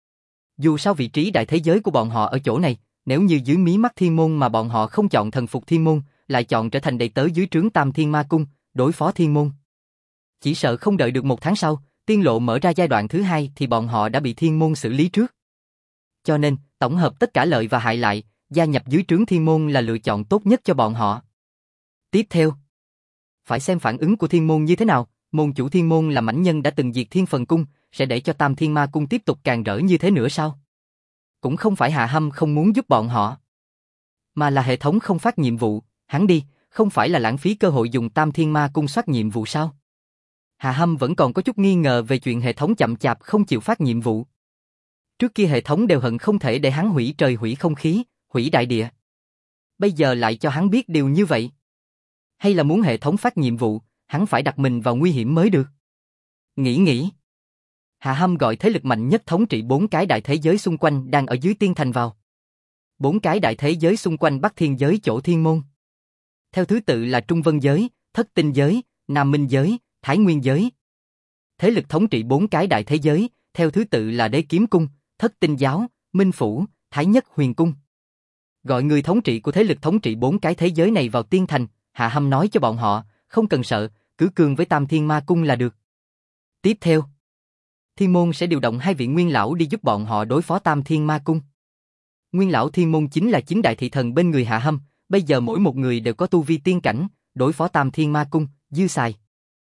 Dù sao vị trí đại thế giới của bọn họ ở chỗ này, nếu như dưới mí mắt Thiên Môn mà bọn họ không chọn thần phục Thiên Môn, lại chọn trở thành đệ tớ dưới trướng Tam Thiên Ma Cung, đối phó Thiên Môn. Chỉ sợ không đợi được 1 tháng sau, tiên lộ mở ra giai đoạn thứ 2 thì bọn họ đã bị Thiên Môn xử lý trước. Cho nên, tổng hợp tất cả lợi và hại lại, gia nhập dưới trướng Thiên Môn là lựa chọn tốt nhất cho bọn họ. Tiếp theo, phải xem phản ứng của Thiên Môn như thế nào. Môn chủ Thiên Môn là mãnh nhân đã từng diệt Thiên Phần Cung, sẽ để cho Tam Thiên Ma Cung tiếp tục càng rỡ như thế nữa sao? Cũng không phải Hạ Hâm không muốn giúp bọn họ, mà là hệ thống không phát nhiệm vụ, hắn đi, không phải là lãng phí cơ hội dùng Tam Thiên Ma Cung soát nhiệm vụ sao? Hạ Hâm vẫn còn có chút nghi ngờ về chuyện hệ thống chậm chạp không chịu phát nhiệm vụ. Trước kia hệ thống đều hận không thể để hắn hủy trời hủy không khí, hủy đại địa. Bây giờ lại cho hắn biết điều như vậy. Hay là muốn hệ thống phát nhiệm vụ, hắn phải đặt mình vào nguy hiểm mới được. Nghĩ. Hạ Hâm gọi thế lực mạnh nhất thống trị 4 cái đại thế giới xung quanh đang ở dưới tiên thành vào. 4 cái đại thế giới xung quanh Bắc Thiên giới chỗ Thiên Môn. Theo thứ tự là Trung Vân giới, Thất Tinh giới, Nam Minh giới, Thái Nguyên giới. Thế lực thống trị 4 cái đại thế giới, theo thứ tự là Đế Kiếm Cung, Thất Tinh giáo, Minh Phủ, Thái Nhất Huyền Cung. Gọi người thống trị của thế lực thống trị 4 cái thế giới này vào tiên thành, Hạ Hâm nói cho bọn họ, không cần sợ, cứ cương với Tam Thiên Ma Cung là được. Tiếp theo, Thiên Môn sẽ điều động 2 vị nguyên lão đi giúp bọn họ đối phó Tam Thiên Ma Cung. Nguyên lão Thiên Môn chính là 9 đại thị thần bên người Hạ Hâm, bây giờ mỗi một người đều có tu vi tiên cảnh, đối phó Tam Thiên Ma Cung, dư xài.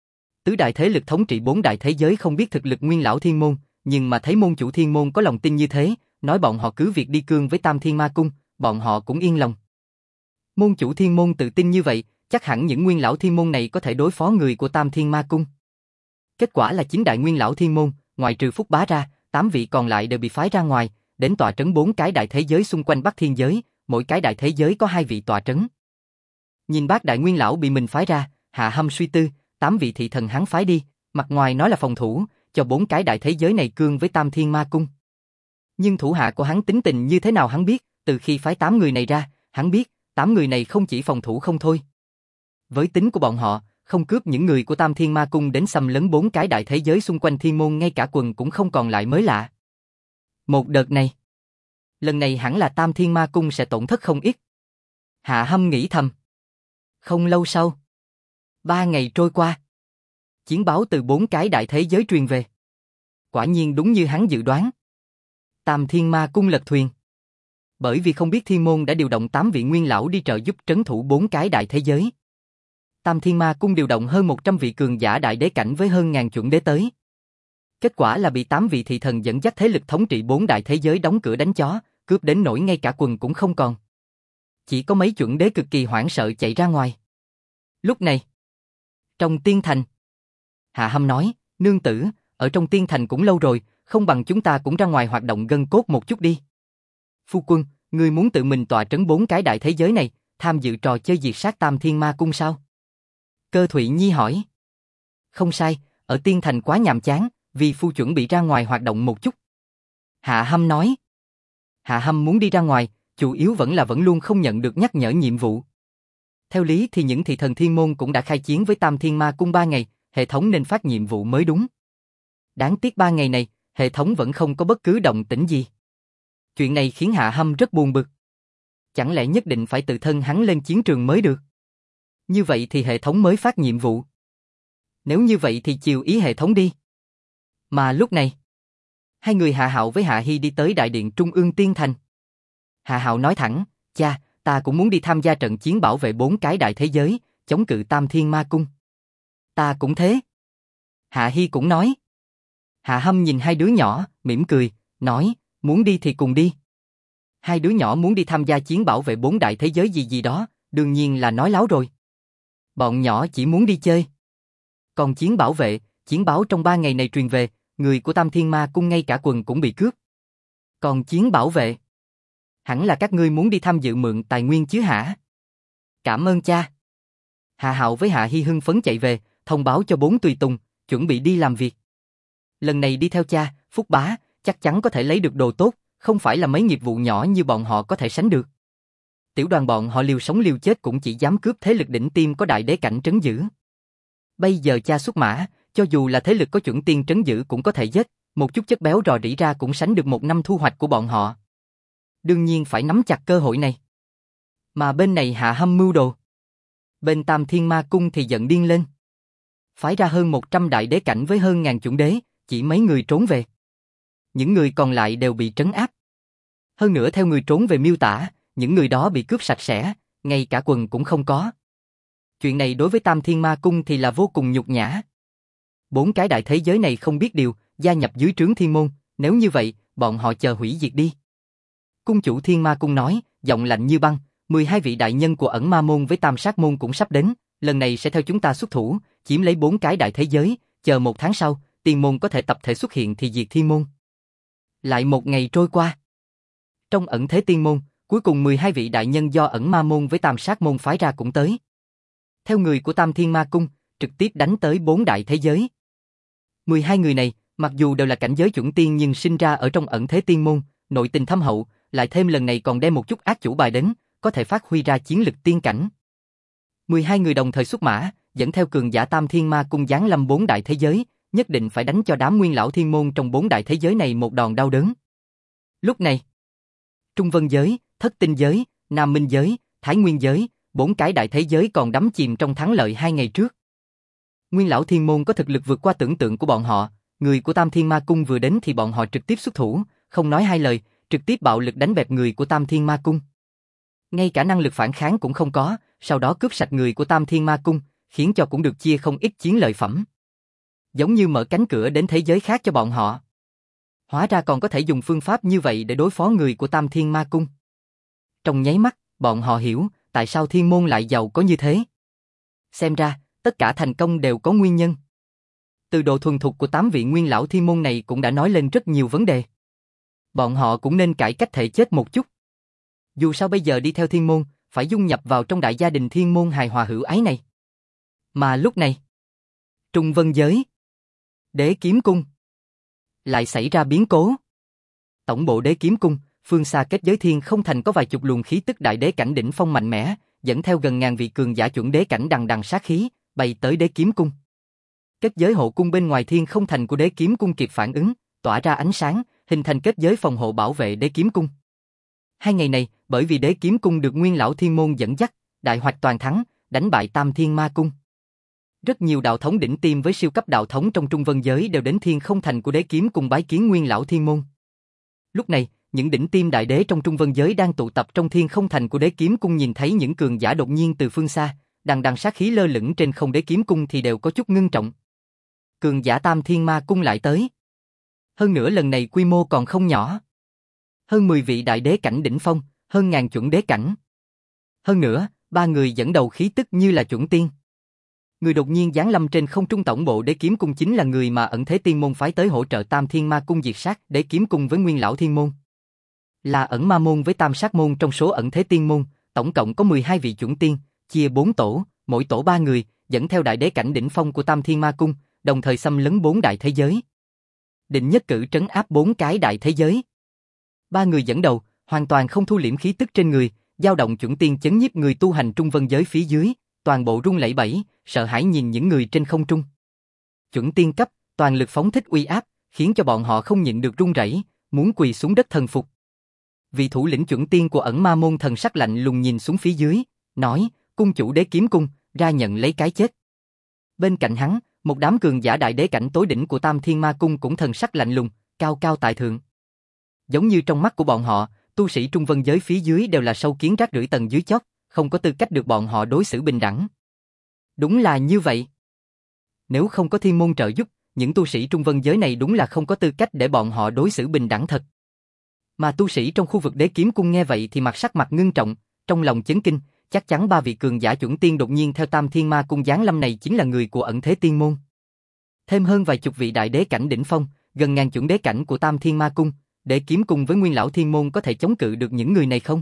Tứ đại thế lực thống trị 4 đại thế giới không biết thực lực nguyên lão Thiên Môn, nhưng mà thấy môn chủ Thiên Môn có lòng tin như thế, nói bọn họ cứ việc đi cương với Tam Thiên Ma Cung, bọn họ cũng yên lòng. Môn chủ Thiên Môn tự tin như vậy, chắc hẳn những nguyên lão Thiên Môn này có thể đối phó người của Tam Thiên Ma Cung. Kết quả là 9 đại nguyên lão Thiên Môn, ngoài trừ Phúc Bá ra, 8 vị còn lại đều bị phái ra ngoài, đến tọa trấn 4 cái đại thế giới xung quanh Bắc Thiên giới, mỗi cái đại thế giới có 2 vị tọa trấn. Nhìn bác đại nguyên lão bị mình phái ra, Hạ Hâm suy tư, 8 vị thị thần hắn phái đi, mặt ngoài nói là phòng thủ, cho 4 cái đại thế giới này cương với Tam Thiên Ma Cung. Nhưng thủ hạ của hắn tính tình như thế nào hắn biết, từ khi phái 8 người này ra, hắn biết, 8 người này không chỉ phòng thủ không thôi. Với tính của bọn họ, không cướp những người của Tam Thiên Ma Cung đến xâm lấn 4 cái đại thế giới xung quanh Thiên Môn ngay cả quần cũng không còn lại mới lạ. Một đợt này, lần này hẳn là Tam Thiên Ma Cung sẽ tổn thất không ít. Hạ Hâm nghĩ thầm. Không lâu sau, 3 ngày trôi qua, chiến báo từ 4 cái đại thế giới truyền về. Quả nhiên đúng như hắn dự đoán. Tam Thiên Ma Cung lật thuyền. Bởi vì không biết Thiên Môn đã điều động 8 vị nguyên lão đi trợ giúp trấn thủ 4 cái đại thế giới. Tam Thiên Ma Cung điều động hơn 100 vị cường giả đại đế cảnh với hơn ngàn chuẩn đế tới. Kết quả là bị 8 vị thị thần dẫn dắt thế lực thống trị 4 đại thế giới đóng cửa đánh chó, cướp đến nỗi ngay cả quần cũng không còn. Chỉ có mấy chuẩn đế cực kỳ hoảng sợ chạy ra ngoài. Lúc này, trong tiên thành, Hạ Hâm nói, nương tử, ở trong tiên thành cũng lâu rồi, không bằng chúng ta cũng ra ngoài hoạt động gân cốt một chút đi. Phu quân, ngươi muốn tự mình tọa trấn 4 cái đại thế giới này, tham dự trò chơi diệt sát Tam Thiên Ma Cung sao? Cơ Thụy Nhi hỏi. Không sai, ở tiên thành quá nhàm chán, vì phu chuẩn bị ra ngoài hoạt động một chút. Hạ Hâm nói. Hạ Hâm muốn đi ra ngoài, chủ yếu vẫn luôn không nhận được nhắc nhở nhiệm vụ. Theo lý thì những thị thần Thiên Môn cũng đã khai chiến với Tam Thiên Ma Cung 3 ngày, hệ thống nên phát nhiệm vụ mới đúng. Đáng tiếc 3 ngày này, hệ thống vẫn không có bất cứ động tĩnh gì. Chuyện này khiến Hạ Hâm rất buồn bực. Chẳng lẽ nhất định phải tự thân hắn lên chiến trường mới được? Như vậy thì hệ thống mới phát nhiệm vụ. Nếu như vậy thì chiều ý hệ thống đi. Mà lúc này, hai người Hạ Hạo với Hạ Hi đi tới đại điện Trung ương Tiên Thành. Hạ Hạo nói thẳng, cha, ta cũng muốn đi tham gia trận chiến bảo vệ 4 cái đại thế giới, chống cự Tam Thiên Ma Cung. Ta cũng thế. Hạ Hi cũng nói. Hạ Hâm nhìn hai đứa nhỏ, mỉm cười, nói, muốn đi thì cùng đi. Hai đứa nhỏ muốn đi tham gia chiến bảo vệ 4 đại thế giới gì đó, đương nhiên là nói láo rồi. Bọn nhỏ chỉ muốn đi chơi. Còn chiến bảo vệ, chiến báo trong 3 ngày này truyền về, người của Tam Thiên Ma Cung ngay cả quần cũng bị cướp. Còn chiến bảo vệ, hẳn là các ngươi muốn đi tham dự mượn tài nguyên chứ hả? Cảm ơn cha. Hạ Hạo với Hạ Hi hưng phấn chạy về, thông báo cho 4 tùy tùng, chuẩn bị đi làm việc. Lần này đi theo cha, Phúc Bá, chắc chắn có thể lấy được đồ tốt, không phải là mấy nghiệp vụ nhỏ như bọn họ có thể sánh được. Tiểu đoàn bọn họ liều sống liều chết cũng chỉ dám cướp thế lực đỉnh tiêm có đại đế cảnh trấn giữ. Bây giờ cha xuất mã, cho dù là thế lực có chuẩn tiên trấn giữ cũng có thể giết, một chút chất béo rò rỉ ra cũng sánh được một năm thu hoạch của bọn họ. Đương nhiên phải nắm chặt cơ hội này. Mà bên này hạ hâm mưu đồ. Bên Tam Thiên Ma Cung thì giận điên lên. Phái ra hơn 100 đại đế cảnh với hơn ngàn chuẩn đế, chỉ mấy người trốn về. Những người còn lại đều bị trấn áp. Hơn nữa theo người trốn về miêu tả, những người đó bị cướp sạch sẽ, ngay cả quần cũng không có. Chuyện này đối với Tam Thiên Ma Cung thì là vô cùng nhục nhã. 4 cái đại thế giới này không biết điều, gia nhập dưới trướng Thiên Môn, nếu như vậy, bọn họ chờ hủy diệt đi. Cung chủ Thiên Ma Cung nói, giọng lạnh như băng, 12 vị đại nhân của Ẩn Ma Môn với Tam Sát Môn cũng sắp đến, lần này sẽ theo chúng ta xuất thủ, chiếm lấy 4 cái đại thế giới, chờ 1 tháng sau, Tiên Môn có thể tập thể xuất hiện thì diệt Thiên Môn. Lại một ngày trôi qua. Trong ẩn thế Tiên Môn, cuối cùng 12 vị đại nhân do Ẩn Ma Môn với Tam Sát Môn phái ra cũng tới. Theo người của Tam Thiên Ma Cung, trực tiếp đánh tới 4 đại thế giới. 12 người này, mặc dù đều là cảnh giới chuẩn tiên nhưng sinh ra ở trong ẩn thế Tiên Môn, nội tình thâm hậu, lại thêm lần này còn đem một chút ác chủ bài đến, có thể phát huy ra chiến lực tiên cảnh. 12 người đồng thời xuất mã, dẫn theo cường giả Tam Thiên Ma Cung giáng lâm 4 đại thế giới, nhất định phải đánh cho đám nguyên lão thiên môn trong 4 đại thế giới này một đòn đau đớn. Lúc này, Trung Vân giới, Thất Tinh giới, Nam Minh giới, Thái Nguyên giới, 4 cái đại thế giới còn đắm chìm trong thắng lợi 2 ngày trước. Nguyên lão thiên môn có thực lực vượt qua tưởng tượng của bọn họ, người của Tam Thiên Ma Cung vừa đến thì bọn họ trực tiếp xuất thủ, không nói hai lời, trực tiếp bạo lực đánh bẹp người của Tam Thiên Ma Cung. Ngay cả năng lực phản kháng cũng không có, sau đó cướp sạch người của Tam Thiên Ma Cung, khiến cho cũng được chia không ít chiến lợi phẩm. Giống như mở cánh cửa đến thế giới khác cho bọn họ. Hóa ra còn có thể dùng phương pháp như vậy để đối phó người của Tam Thiên Ma Cung. Trong nháy mắt, bọn họ hiểu tại sao Thiên Môn lại giàu có như thế. Xem ra, tất cả thành công đều có nguyên nhân. Từ độ thuần thục của 8 vị nguyên lão Thiên Môn này cũng đã nói lên rất nhiều vấn đề. Bọn họ cũng nên cải cách thể chết một chút. Dù sao bây giờ đi theo Thiên Môn, phải dung nhập vào trong đại gia đình Thiên Môn hài hòa hữu ái này. Mà lúc này, Trung Vân giới, Đế Kiếm Cung lại xảy ra biến cố. Tổng bộ Đế Kiếm Cung, phương xa kết giới Thiên Không Thành có vài chục luồng khí tức đại đế cảnh đỉnh phong mạnh mẽ, dẫn theo gần ngàn vị cường giả chuẩn đế cảnh đằng đằng sát khí, bay tới Đế Kiếm Cung. Kết giới hộ cung bên ngoài Thiên Không Thành của Đế Kiếm Cung kịp phản ứng, tỏa ra ánh sáng, hình thành kết giới phòng hộ bảo vệ Đế Kiếm Cung. 2 ngày này, bởi vì Đế Kiếm Cung được nguyên lão Thiên Môn dẫn dắt, đại hoạch toàn thắng, đánh bại Tam Thiên Ma Cung. Rất nhiều đạo thống đỉnh tiêm với siêu cấp đạo thống trong Trung Vân giới đều đến Thiên Không Thành của Đế Kiếm Cung bái kiến nguyên lão Thiên Môn. Lúc này, những đỉnh tiêm đại đế trong Trung Vân giới đang tụ tập trong Thiên Không Thành của Đế Kiếm Cung nhìn thấy những cường giả đột nhiên từ phương xa, đằng đằng sát khí lơ lửng trên không Đế Kiếm Cung thì đều có chút ngưng trọng. Cường giả Tam Thiên Ma Cung lại tới. Hơn nữa lần này quy mô còn không nhỏ. Hơn 10 vị đại đế cảnh đỉnh phong, hơn ngàn chuẩn đế cảnh. Hơn nữa, 3 người dẫn đầu khí tức như là chuẩn tiên. Người đột nhiên giáng lâm trên không trung tổng bộ Đế Kiếm Cung chính là người mà ẩn thế Tiên Môn phái tới hỗ trợ Tam Thiên Ma Cung diệt sát Đế Kiếm Cung với nguyên lão Thiên Môn. Là Ẩn Ma Môn với Tam Sát Môn trong số ẩn thế Tiên Môn, tổng cộng có 12 vị chuẩn tiên, chia 4 tổ, mỗi tổ 3 người, dẫn theo đại đế cảnh đỉnh phong của Tam Thiên Ma Cung, đồng thời xâm lấn 4 đại thế giới. Định nhất cử trấn áp 4 cái đại thế giới. 3 người dẫn đầu, hoàn toàn không thu liễm khí tức trên người, dao động chuẩn tiên chấn nhiếp người tu hành Trung Vân giới phía dưới, toàn bộ run lẩy bẩy, sợ hãi nhìn những người trên không trung. Chuẩn tiên cấp, toàn lực phóng thích uy áp, khiến cho bọn họ không nhịn được run rẩy, muốn quỳ xuống đất thần phục. Vị thủ lĩnh chuẩn tiên của Ẩn Ma Môn thần sắc lạnh lùng nhìn xuống phía dưới, nói: "Cung chủ Đế Kiếm Cung, ra nhận lấy cái chết." Bên cạnh hắn, một đám cường giả đại đế cảnh tối đỉnh của Tam Thiên Ma Cung cũng thần sắc lạnh lùng, cao cao tại thượng. Giống như trong mắt của bọn họ, tu sĩ Trung Vân giới phía dưới đều là sâu kiến rác rưởi tầng dưới chót, không có tư cách được bọn họ đối xử bình đẳng. Đúng là như vậy. Nếu không có Thiên Môn trợ giúp, những tu sĩ Trung Vân giới này đúng là không có tư cách để bọn họ đối xử bình đẳng thật. Mà tu sĩ trong khu vực Đế Kiếm Cung nghe vậy thì sắc mặt ngưng trọng, trong lòng chấn kinh, chắc chắn 3 vị cường giả chuẩn tiên đột nhiên theo Tam Thiên Ma Cung giáng lâm này chính là người của ẩn thế Tiên Môn. Thêm hơn vài chục vị đại đế cảnh đỉnh phong, gần ngàn chuẩn đế cảnh của Tam Thiên Ma Cung, Đế Kiếm Cung với nguyên lão Thiên Môn có thể chống cự được những người này không?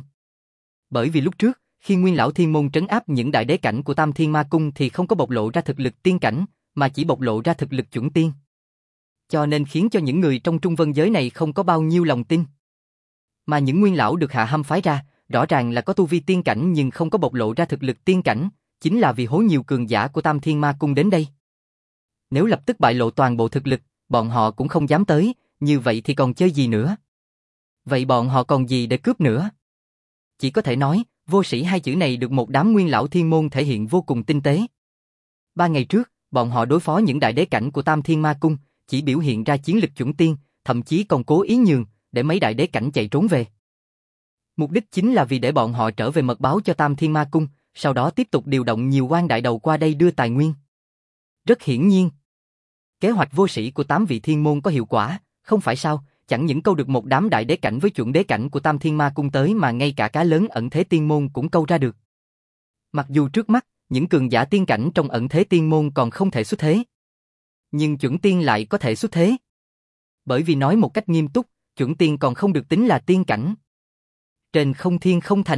Bởi vì lúc trước, khi nguyên lão Thiên Môn trấn áp những đại đế cảnh của Tam Thiên Ma Cung thì không có bộc lộ ra thực lực tiên cảnh, mà chỉ bộc lộ ra thực lực chuẩn tiên. Cho nên khiến cho những người trong trung vân giới này không có bao nhiêu lòng tin. Mà những nguyên lão được Hạ Hâm phái ra, rõ ràng là có tu vi tiên cảnh nhưng không có bộc lộ ra thực lực tiên cảnh, chính là vì hố nhiều cường giả của Tam Thiên Ma Cung đến đây. Nếu lập tức bại lộ toàn bộ thực lực, bọn họ cũng không dám tới, như vậy thì còn chơi gì nữa? Vậy bọn họ còn gì để cướp nữa? Chỉ có thể nói, vô sĩ hai chữ này được một đám nguyên lão thiên môn thể hiện vô cùng tinh tế. 3 ngày trước, bọn họ đối phó những đại đế cảnh của Tam Thiên Ma Cung, chỉ biểu hiện ra chiến lực chuẩn tiên, thậm chí còn cố ý nhường, để mấy đại đế cảnh chạy trốn về. Mục đích chính là vì để bọn họ trở về mật báo cho Tam Thiên Ma Cung, sau đó tiếp tục điều động nhiều quan đại đầu qua đây đưa tài nguyên. Rất hiển nhiên, kế hoạch vô sĩ của 8 vị thiên môn có hiệu quả, không phải sao, chẳng những câu được một đám đại đế cảnh với chuẩn đế cảnh của Tam Thiên Ma Cung tới mà ngay cả cá lớn ẩn thế tiên môn cũng câu ra được. Mặc dù trước mắt, những cường giả tiên cảnh trong ẩn thế tiên môn còn không thể xuất thế, nhưng chuẩn tiên lại có thể xuất thế. Bởi vì nói một cách nghiêm túc, chuẩn tiên còn không được tính là tiên cảnh. Trên không thiên không thành.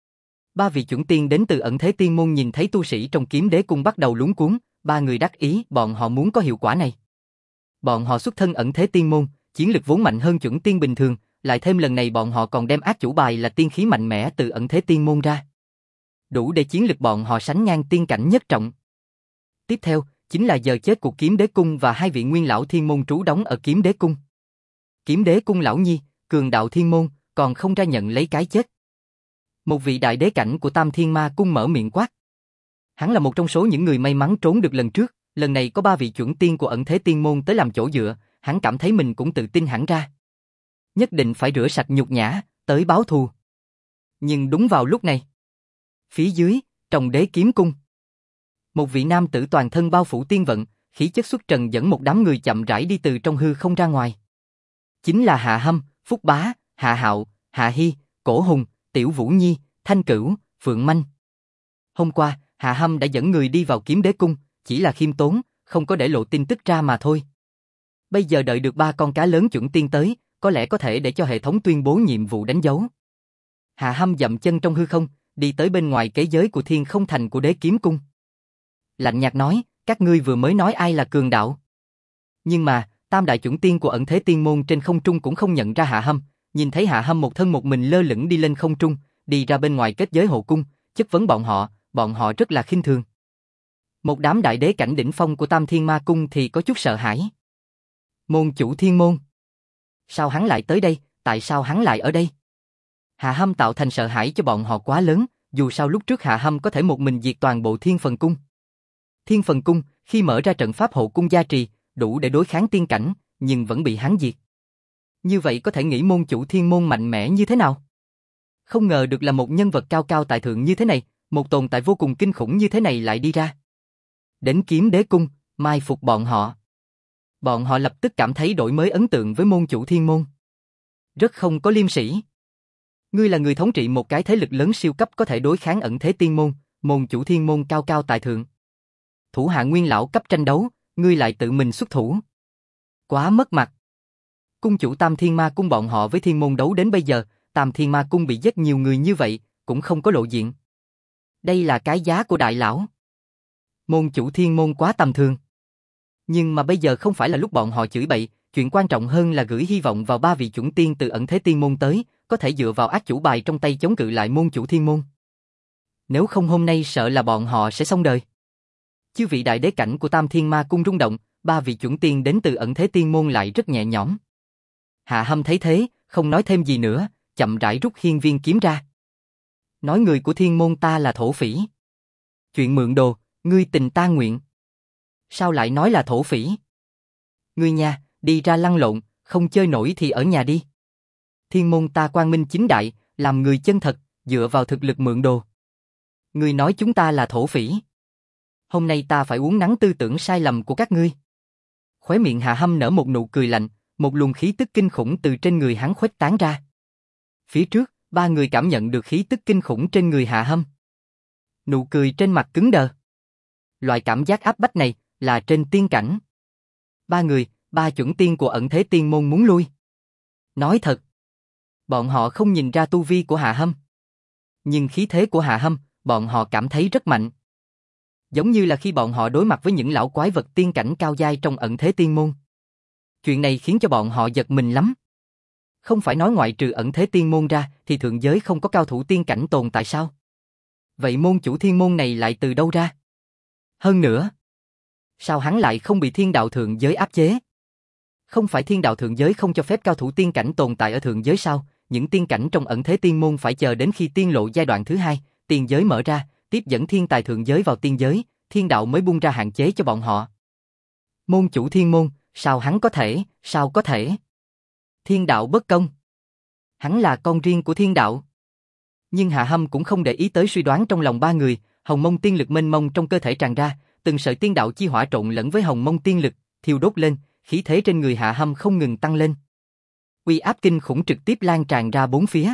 3 vị chuẩn tiên đến từ ẩn thế tiên môn nhìn thấy tu sĩ trong kiếm đế cung bắt đầu luống cuống, 3 người đắc ý bọn họ muốn có hiệu quả này. Bọn họ xuất thân ẩn thế tiên môn, chiến lực vốn mạnh hơn chuẩn tiên bình thường, lại thêm lần này bọn họ còn đem ác chủ bài là tiên khí mạnh mẽ từ ẩn thế tiên môn ra. Đủ để chiến lực bọn họ sánh ngang tiên cảnh nhất trọng. Tiếp theo, chính là giờ chết của kiếm đế cung và 2 vị nguyên lão thiên môn trú đóng ở kiếm đế cung. Kiếm đế cung lão nhi, cường đạo thiên môn, còn không ra nhận lấy cái chết. Một vị đại đế cảnh của Tam Thiên Ma Cung mở miệng quát. Hắn là một trong số những người may mắn trốn được lần trước, lần này có 3 vị chuẩn tiên của ẩn thế tiên môn tới làm chỗ dựa, hắn cảm thấy mình cũng tự tin hẳn ra. Nhất định phải rửa sạch nhục nhã, tới báo thù. Nhưng đúng vào lúc này, phía dưới, trong đế kiếm cung, một vị nam tử toàn thân bao phủ tiên vận, khí chất xuất trần dẫn một đám người chậm rãi đi từ trong hư không ra ngoài. Chính là Hạ Hâm, Phúc Bá, Hạ Hạo, Hạ Hy, Cổ Hùng, Tiểu Vũ Nhi, Thanh Cửu, Phượng Manh. Hôm qua, Hạ Hâm đã dẫn người đi vào kiếm đế cung, chỉ là khiêm tốn, không có để lộ tin tức ra mà thôi. Bây giờ đợi được 3 con cá lớn chuẩn tiên tới, có lẽ có thể để cho hệ thống tuyên bố nhiệm vụ đánh dấu. Hạ Hâm dậm chân trong hư không, đi tới bên ngoài kế giới của thiên không thành của đế kiếm cung. Lạnh nhạt nói, các ngươi vừa mới nói ai là cường đạo. Nhưng mà, tam đại chuẩn tiên của ẩn thế tiên môn trên không trung cũng không nhận ra Hạ Hâm, nhìn thấy Hạ Hâm một thân một mình lơ lửng đi lên không trung, đi ra bên ngoài kết giới hộ cung, chất vấn bọn họ rất là khinh thường. Một đám đại đế cảnh đỉnh phong của Tam Thiên Ma Cung thì có chút sợ hãi. Môn chủ thiên môn. Sao hắn lại tới đây, tại sao hắn lại ở đây? Hạ Hâm tạo thành sợ hãi cho bọn họ quá lớn, dù sao lúc trước Hạ Hâm có thể một mình diệt toàn bộ Thiên Phần Cung. Thiên Phần Cung, khi mở ra trận pháp hộ cung gia trì, đủ để đối kháng tiên cảnh, nhưng vẫn bị hắn diệt. Như vậy có thể nghĩ môn chủ thiên môn mạnh mẽ như thế nào? Không ngờ được là một nhân vật cao cao tại thượng như thế này, một tồn tại vô cùng kinh khủng như thế này lại đi ra. Đến kiếm đế cung, mai phục bọn họ. Bọn họ lập tức cảm thấy đổi mới ấn tượng với môn chủ thiên môn. Rất không có liêm sỉ. Ngươi là người thống trị một cái thế lực lớn siêu cấp có thể đối kháng ẩn thế tiên môn, môn chủ thiên môn cao cao tại thượng. Thủ hạ nguyên lão cấp tranh đấu, ngươi lại tự mình xuất thủ. Quá mất mặt. Cung chủ Tam Thiên Ma Cung bọn họ với thiên môn đấu đến bây giờ, Tam Thiên Ma Cung bị giết nhiều người như vậy, cũng không có lộ diện. Đây là cái giá của đại lão. Môn chủ thiên môn quá tầm thường. Nhưng mà bây giờ không phải là lúc bọn họ chửi bậy, chuyện quan trọng hơn là gửi hy vọng vào 3 vị chuẩn tiên từ ẩn thế tiên môn tới, có thể dựa vào ác chủ bài trong tay chống cự lại môn chủ thiên môn. Nếu không hôm nay sợ là bọn họ sẽ xong đời. Chư vị đại đế cảnh của Tam Thiên Ma Cung rung động, 3 vị chuẩn tiên đến từ ẩn thế tiên môn lại rất nhẹ nhõm. Hạ Hâm thấy thế, không nói thêm gì nữa, chậm rãi rút hiên viên kiếm ra. Nói người của thiên môn ta là thổ phỉ. Chuyện mượn đồ, ngươi tình ta nguyện. Sao lại nói là thổ phỉ? Ngươi nha, đi ra lăn lộn, không chơi nổi thì ở nhà đi. Thiên môn ta quang minh chính đại, làm người chân thật, dựa vào thực lực mượn đồ. Ngươi nói chúng ta là thổ phỉ. Hôm nay ta phải uốn nắn tư tưởng sai lầm của các ngươi. Khóe miệng Hạ Hâm nở một nụ cười lạnh, một luồng khí tức kinh khủng từ trên người hắn khuếch tán ra. Phía trước, 3 người cảm nhận được khí tức kinh khủng trên người Hạ Hâm. Nụ cười trên mặt cứng đờ. Loại cảm giác áp bách này là trên tiên cảnh. 3 người, 3 chuẩn tiên của ẩn thế tiên môn muốn lui. Nói thật, bọn họ không nhìn ra tu vi của Hạ Hâm. Nhưng khí thế của Hạ Hâm, bọn họ cảm thấy rất mạnh. giống như là khi bọn họ đối mặt với những lão quái vật tiên cảnh cao giai trong ẩn thế tiên môn. Chuyện này khiến cho bọn họ giật mình lắm. Không phải nói ngoại trừ ẩn thế tiên môn ra thì thượng giới không có cao thủ tiên cảnh tồn tại sao? Vậy môn chủ thiên môn này lại từ đâu ra? Hơn nữa, sao hắn lại không bị thiên đạo thượng giới áp chế? Không phải thiên đạo thượng giới không cho phép cao thủ tiên cảnh tồn tại ở thượng giới sao? Những tiên cảnh trong ẩn thế tiên môn phải chờ đến khi tiên lộ giai đoạn thứ 2, tiên giới mở ra, tiếp dẫn thiên tài thượng giới vào tiên giới, thiên đạo mới buông ra hạn chế cho bọn họ. Môn chủ thiên môn, sao có thể? Thiên đạo bất công. Hắn là con riêng của thiên đạo. Nhưng Hạ Hâm cũng không để ý tới suy đoán trong lòng ba người, hồng mông tiên lực mênh mông trong cơ thể tràn ra, từng sợi tiên đạo chi hỏa trộn lẫn với hồng mông tiên lực, thiêu đốt lên, khí thế trên người Hạ Hâm không ngừng tăng lên. Uy áp kinh khủng trực tiếp lan tràn ra bốn phía.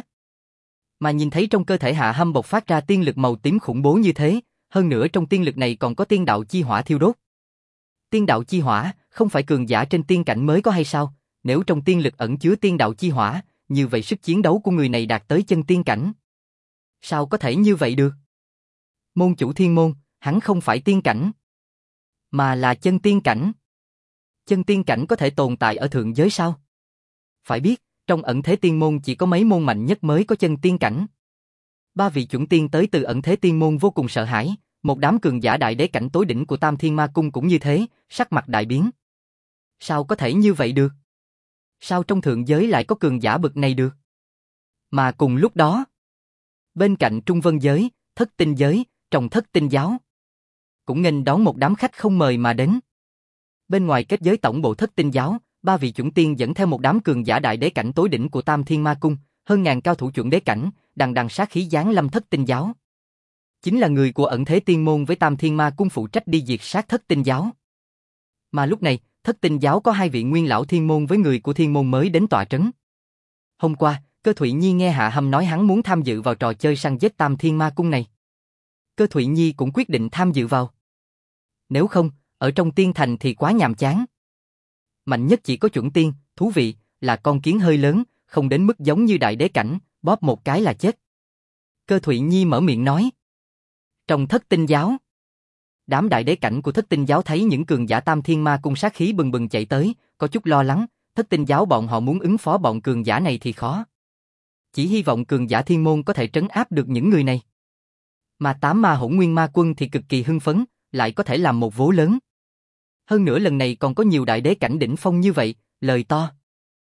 Mà nhìn thấy trong cơ thể Hạ Hâm bộc phát ra tiên lực màu tím khủng bố như thế, hơn nữa trong tiên lực này còn có tiên đạo chi hỏa thiêu đốt. Tiên đạo chi hỏa, không phải cường giả trên tiên cảnh mới có hay sao? Nếu trong tiên lực ẩn chứa tiên đạo chi hỏa, như vậy sức chiến đấu của người này đạt tới chân tiên cảnh. Sao có thể như vậy được? Môn chủ thiên môn, hắn không phải tiên cảnh, mà là chân tiên cảnh. Chân tiên cảnh có thể tồn tại ở thượng giới sao? Phải biết, trong ẩn thế tiên môn chỉ có mấy môn mạnh nhất mới có chân tiên cảnh. Ba vị chuẩn tiên tới từ ẩn thế tiên môn vô cùng sợ hãi, một đám cường giả đại đế cảnh tối đỉnh của Tam Thiên Ma Cung cũng như thế, sắc mặt đại biến. Sao có thể như vậy được? Sao trong thượng giới lại có cường giả bực này được? Mà cùng lúc đó, bên cạnh Trung Vân giới, Thất Tinh giới, trong Thất Tinh giáo, cũng nghênh đón một đám khách không mời mà đến. Bên ngoài kết giới tổng bộ Thất Tinh giáo, ba vị chuẩn tiên dẫn theo một đám cường giả đại đế cảnh tối đỉnh của Tam Thiên Ma Cung, hơn ngàn cao thủ chuẩn đế cảnh, đằng đằng sát khí giáng lâm Thất Tinh giáo. Chính là người của ẩn thế tiên môn với Tam Thiên Ma Cung phụ trách đi diệt sát Thất Tinh giáo. Mà lúc này, Thất Tinh giáo có hai vị nguyên lão thiên môn với người của thiên môn mới đến tọa trấn. Hôm qua, Cơ Thụy Nhi nghe Hạ Hâm nói hắn muốn tham dự vào trò chơi săn giết Tam Thiên Ma Cung này. Cơ Thụy Nhi cũng quyết định tham dự vào. Nếu không, ở trong tiên thành thì quá nhàm chán. Mạnh nhất chỉ có chuẩn tiên, thú vị, là con kiến hơi lớn, không đến mức giống như đại đế cảnh, bóp một cái là chết. Cơ Thụy Nhi mở miệng nói. Trong Thất Tinh giáo, đám đại đế cảnh của Thất Tinh giáo thấy những cường giả Tam Thiên Ma Cung sát khí bừng bừng chạy tới, có chút lo lắng, Thất Tinh giáo bọn họ muốn ứng phó bọn cường giả này thì khó. Chỉ hy vọng cường giả thiên môn có thể trấn áp được những người này. Mà Tám Ma Hỗn Nguyên Ma Quân thì cực kỳ hưng phấn, lại có thể làm một vố lớn. Hơn nữa lần này còn có nhiều đại đế cảnh đỉnh phong như vậy, lời to.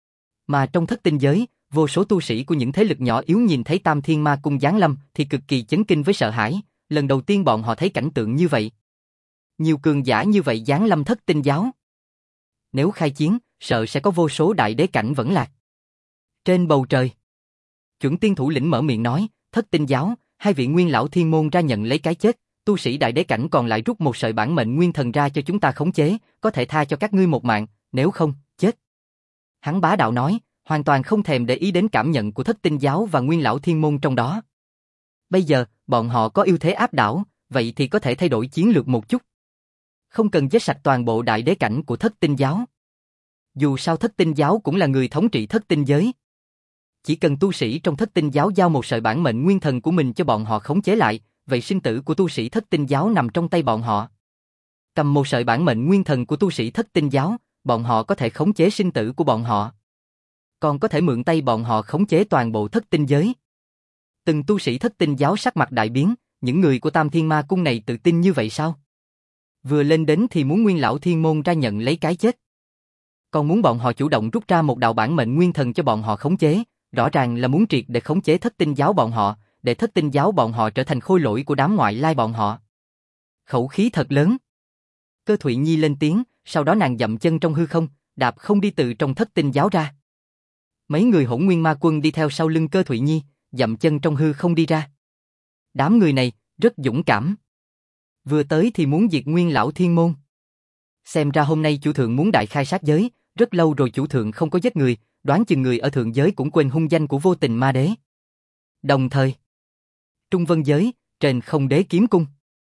Mà trong Thất Tinh giới, vô số tu sĩ của những thế lực nhỏ yếu nhìn thấy Tam Thiên Ma Cung giáng lâm thì cực kỳ chấn kinh với sợ hãi, lần đầu tiên bọn họ thấy cảnh tượng như vậy. Nhiều cường giả như vậy giáng lâm Thất Tinh giáo. Nếu khai chiến, sợ sẽ có vô số đại đế cảnh vẫn lạc. Trên bầu trời, chuẩn tiên thủ lĩnh mở miệng nói, Thất Tinh giáo, hai vị nguyên lão thiên môn ra nhận lấy cái chết, tu sĩ đại đế cảnh còn lại rút một sợi bản mệnh nguyên thần ra cho chúng ta khống chế, có thể tha cho các ngươi một mạng, nếu không, chết. Hắn bá đạo nói, hoàn toàn không thèm để ý đến cảm nhận của Thất Tinh giáo và nguyên lão thiên môn trong đó. Bây giờ, bọn họ có ưu thế áp đảo, vậy thì có thể thay đổi chiến lược một chút. Không cần giết sạch toàn bộ đại đế cảnh của Thất Tinh giáo. Dù sao Thất Tinh giáo cũng là người thống trị Thất Tinh giới. Chỉ cần tu sĩ trong Thất Tinh giáo giao một sợi bản mệnh nguyên thần của mình cho bọn họ khống chế lại, vậy sinh tử của tu sĩ Thất Tinh giáo nằm trong tay bọn họ. Cầm một sợi bản mệnh nguyên thần của tu sĩ Thất Tinh giáo, bọn họ có thể khống chế sinh tử của bọn họ. Còn có thể mượn tay bọn họ khống chế toàn bộ Thất Tinh giới. Từng tu sĩ Thất Tinh giáo sắc mặt đại biến, những người của Tam Thiên Ma Cung này tự tin như vậy sao? Vừa lên đến thì muốn nguyên lão thiên môn ra nhận lấy cái chết. Còn muốn bọn họ chủ động rút ra một đạo bản mệnh nguyên thần cho bọn họ khống chế, rõ ràng là muốn triệt để khống chế Thất Tinh giáo bọn họ, để Thất Tinh giáo bọn họ trở thành khôi lỗi của đám ngoại lai bọn họ. Khẩu khí thật lớn. Cơ Thụy Nhi lên tiếng, sau đó nàng dậm chân trong hư không, đạp không đi từ trong Thất Tinh giáo ra. Mấy người Hỗn Nguyên Ma Quân đi theo sau lưng Cơ Thụy Nhi, dậm chân trong hư không đi ra. Đám người này rất dũng cảm. Vừa tới thì muốn diệt nguyên lão thiên môn. Xem ra hôm nay chủ thượng muốn đại khai sát giới, rất lâu rồi chủ thượng không có giết người, đoán chừng người ở thượng giới cũng quên hung danh của vô tình ma đế. Đồng thời, Trung Vân giới, trên Không Đế kiếm cung,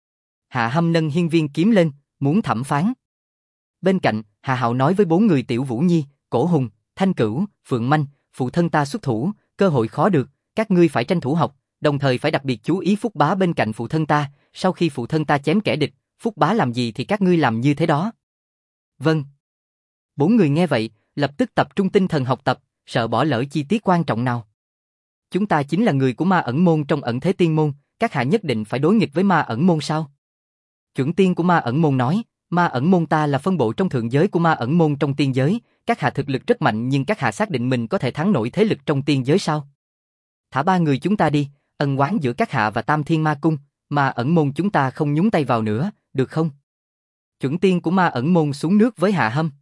Hạ Hâm nâng hiên viên kiếm lên, muốn thẩm phán. Bên cạnh, Hạ Hạo nói với bốn người Tiểu Vũ Nhi, Cổ Hùng, Thanh Cửu, Phượng Manh, phụ thân ta xuất thủ, cơ hội khó được, các ngươi phải tranh thủ học, đồng thời phải đặc biệt chú ý Phúc Bá bên cạnh phụ thân ta, sau khi phụ thân ta chém kẻ địch, Phúc Bá làm gì thì các ngươi làm như thế đó. Vâng. 4 người nghe vậy, lập tức tập trung tinh thần học tập, sợ bỏ lỡ chi tiết quan trọng nào. Chúng ta chính là người của ma ẩn môn trong ẩn thế tiên môn, các hạ nhất định phải đối nghịch với ma ẩn môn sao? Chuẩn tiên của ma ẩn môn nói, ma ẩn môn ta là phân bộ trong thượng giới của ma ẩn môn trong tiên giới, các hạ thực lực rất mạnh nhưng các hạ xác định mình có thể thắng nổi thế lực trong tiên giới sao? Thả 3 người chúng ta đi, ân oán giữa các hạ và Tam Thiên Ma Cung, ma ẩn môn chúng ta không nhúng tay vào nữa, được không? Chuẩn tiên của ma ẩn môn xuống nước với Hạ Hâm.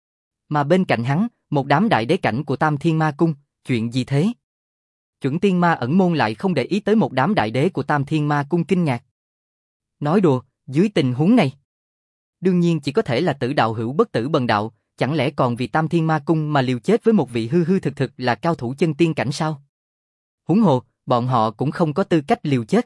Mà bên cạnh hắn, một đám đại đế cảnh của Tam Thiên Ma Cung, chuyện gì thế? Chuẩn tiên ma ẩn môn lại không để ý tới một đám đại đế của Tam Thiên Ma Cung kinh ngạc. Nói đùa, dưới tình huống này. Đương nhiên chỉ có thể là tử đạo hữu bất tử bần đạo, chẳng lẽ còn vì Tam Thiên Ma Cung mà liều chết với một vị hư hư thực thực là cao thủ chân tiên cảnh sao? Huống hồ, bọn họ cũng không có tư cách liều chết.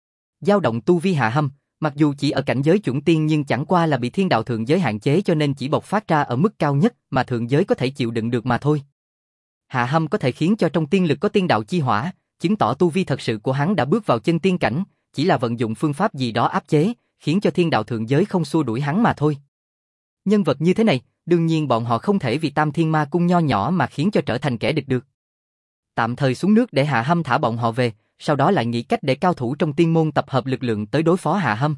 Dao động tu vi Hạ Hâm, mặc dù chỉ ở cảnh giới chuẩn tiên nhưng chẳng qua là bị thiên đạo thượng giới hạn chế cho nên chỉ bộc phát ra ở mức cao nhất mà thượng giới có thể chịu đựng được mà thôi. Hạ Hâm có thể khiến cho trong tiên lực có tiên đạo chi hỏa, chứng tỏ tu vi thật sự của hắn đã bước vào chân tiên cảnh, chỉ là vận dụng phương pháp gì đó áp chế, khiến cho thiên đạo thượng giới không xua đuổi hắn mà thôi. Nhân vật như thế này, đương nhiên bọn họ không thể vì Tam Thiên Ma Cung nho nhỏ mà khiến cho trở thành kẻ địch được. Tạm thời xuống nước để Hạ Hâm thả bọn họ về, sau đó lại nghĩ cách để cao thủ trong tiên môn tập hợp lực lượng tới đối phó Hạ Hâm.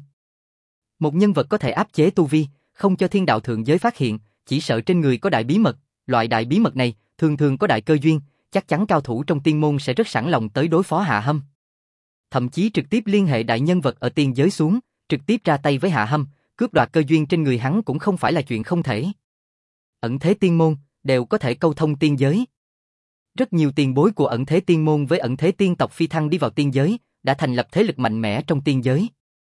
Một nhân vật có thể áp chế tu vi, không cho thiên đạo thượng giới phát hiện, chỉ sợ trên người có đại bí mật, loại đại bí mật này thường thường có đại cơ duyên, chắc chắn cao thủ trong tiên môn sẽ rất sẵn lòng tới đối phó Hạ Hâm. Thậm chí trực tiếp liên hệ đại nhân vật ở tiên giới xuống, trực tiếp ra tay với Hạ Hâm, cướp đoạt cơ duyên trên người hắn cũng không phải là chuyện không thể. Ẩn thế tiên môn đều có thể câu thông tiên giới. Rất nhiều tiền bối của ẩn thế tiên môn với ẩn thế tiên tộc phi thăng đi vào tiên giới, đã thành lập thế lực mạnh mẽ trong tiên giới.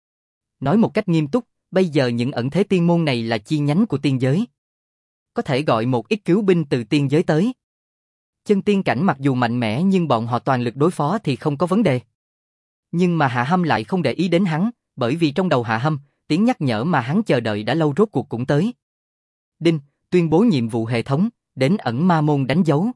Nói một cách nghiêm túc, bây giờ những ẩn thế tiên môn này là chi nhánh của tiên giới. Có thể gọi một ít cứu binh từ tiên giới tới. Chân tiên cảnh mặc dù mạnh mẽ nhưng bọn họ toàn lực đối phó thì không có vấn đề. Nhưng mà Hạ Hâm lại không để ý đến hắn, bởi vì trong đầu Hạ Hâm, tiếng nhắc nhở mà hắn chờ đợi đã lâu rốt cuộc cũng tới. Đinh, tuyên bố nhiệm vụ hệ thống, đến ẩn ma môn đánh dấu.